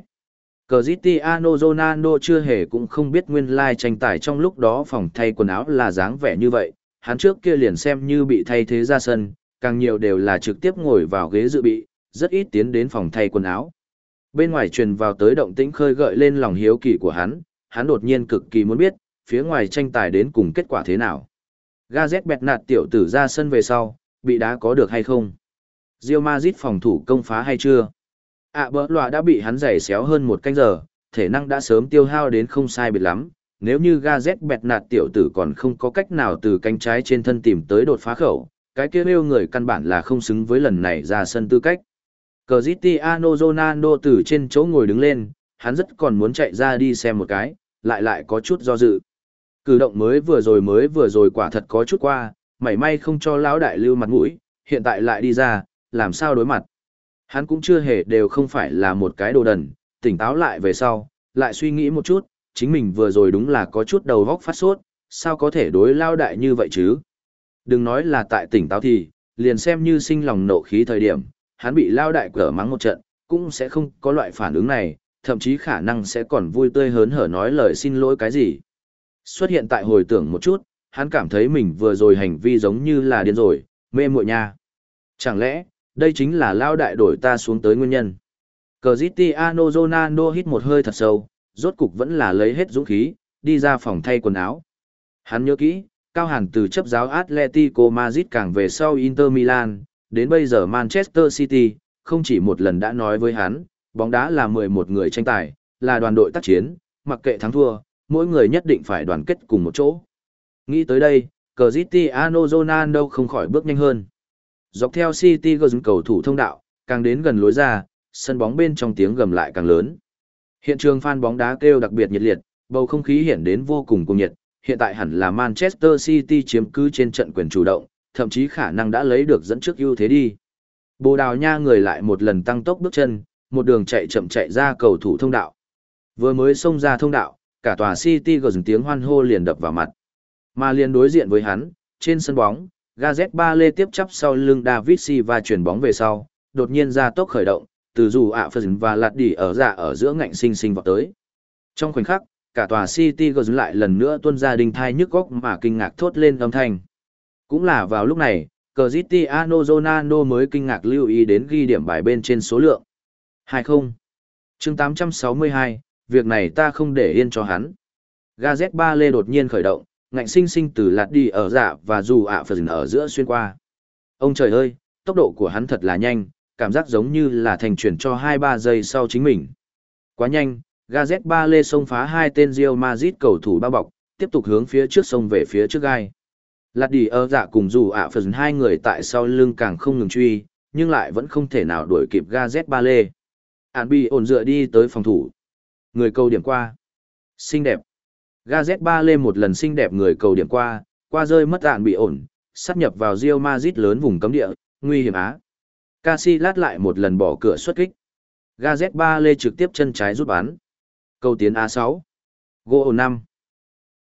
Cristiano Ronaldo chưa hề cũng không biết nguyên lai tranh tài trong lúc đó phòng thay quần áo là dáng vẻ như vậy, hắn trước kia liền xem như bị thay thế ra sân, càng nhiều đều là trực tiếp ngồi vào ghế dự bị, rất ít tiến đến phòng thay quần áo. Bên ngoài truyền vào tới động tĩnh khơi gợi lên lòng hiếu kỳ của hắn, hắn đột nhiên cực kỳ muốn biết, phía ngoài tranh tài đến cùng kết quả thế nào. Gareth Bernat tiểu tử ra sân về sau, bị đá có được hay không? Real Madrid phòng thủ công phá hay chưa? À bỡ lòa đã bị hắn giày xéo hơn một canh giờ, thể năng đã sớm tiêu hao đến không sai biệt lắm. Nếu như Gareth Bernat tiểu tử còn không có cách nào từ cánh trái trên thân tìm tới đột phá khẩu, cái kia nêu người căn bản là không xứng với lần này ra sân tư cách. Cristiano Ronaldo từ trên chỗ ngồi đứng lên, hắn rất còn muốn chạy ra đi xem một cái, lại lại có chút do dự. Cử động mới vừa rồi mới vừa rồi quả thật có chút qua, mảy may không cho lão đại lưu mặt mũi, hiện tại lại đi ra, làm sao đối mặt. Hắn cũng chưa hề đều không phải là một cái đồ đần, tỉnh táo lại về sau, lại suy nghĩ một chút, chính mình vừa rồi đúng là có chút đầu vóc phát sốt, sao có thể đối lão đại như vậy chứ. Đừng nói là tại tỉnh táo thì, liền xem như sinh lòng nộ khí thời điểm, hắn bị lão đại cở mắng một trận, cũng sẽ không có loại phản ứng này, thậm chí khả năng sẽ còn vui tươi hớn hở nói lời xin lỗi cái gì. Xuất hiện tại hồi tưởng một chút, hắn cảm thấy mình vừa rồi hành vi giống như là điên rồi, mê muội nha. Chẳng lẽ, đây chính là lao đại đổi ta xuống tới nguyên nhân. Cristiano Ronaldo hít một hơi thật sâu, rốt cục vẫn là lấy hết dũng khí, đi ra phòng thay quần áo. Hắn nhớ kỹ, Cao Hàn từ chấp giáo Atletico Madrid càng về sau Inter Milan, đến bây giờ Manchester City, không chỉ một lần đã nói với hắn, bóng đá là mười một người tranh tài, là đoàn đội tác chiến, mặc kệ thắng thua, mỗi người nhất định phải đoàn kết cùng một chỗ. Nghĩ tới đây, Cristiano Ronaldo không khỏi bước nhanh hơn. Dọc theo City gờ cầu thủ thông đạo, càng đến gần lối ra, sân bóng bên trong tiếng gầm lại càng lớn. Hiện trường fan bóng đá kêu đặc biệt nhiệt liệt, bầu không khí hiện đến vô cùng cuồng nhiệt, hiện tại hẳn là Manchester City chiếm cứ trên trận quyền chủ động, thậm chí khả năng đã lấy được dẫn trước ưu thế đi. Bồ Đào Nha người lại một lần tăng tốc bước chân, một đường chạy chậm chạy ra cầu thủ thông đạo. Vừa mới xông ra thông đạo, cả tòa City gần tiếng hoan hô liền đập vào mặt. Mà liền đối diện với hắn, trên sân bóng, Gareth Bale tiếp chấp sau lưng David Silva chuyển bóng về sau, đột nhiên ra tốc khởi động, từ dù ạ phần và lạt đỉ ở dạ ở giữa ngạnh sinh sinh vào tới. Trong khoảnh khắc, cả tòa City gần lại lần nữa tuôn ra đinh thai nhức góc mà kinh ngạc thốt lên âm thanh. Cũng là vào lúc này, Cristiano Ronaldo mới kinh ngạc lưu ý đến ghi điểm bài bên trên số lượng. hai không. Chương tám trăm sáu mươi hai, việc này ta không để yên cho hắn. Gareth Bale đột nhiên khởi động, ngạnh sinh sinh từ lạt đi ở dạ và dù ạ phần ở giữa xuyên qua. Ông trời ơi, tốc độ của hắn thật là nhanh, cảm giác giống như là thành chuyển cho hai ba giây sau chính mình. Quá nhanh, Gareth Bale xông phá hai tên Real Madrid cầu thủ bao bọc, tiếp tục hướng phía trước sông về phía trước gai. Lạt đi ở dạ cùng dù ạ phần hai người tại sau lưng càng không ngừng truy, nhưng lại vẫn không thể nào đuổi kịp Gareth Bale. Án bị ổn dựa đi tới phòng thủ. Người cầu điểm qua. Xinh đẹp. Gareth Bale một lần xinh đẹp người cầu điểm qua, qua rơi mất án bị ổn, sát nhập vào Real Madrid lớn vùng cấm địa, nguy hiểm á. Casillas lại một lần bỏ cửa xuất kích. Gareth Bale trực tiếp chân trái rút bắn. Cầu tiến a sáu. Goal năm.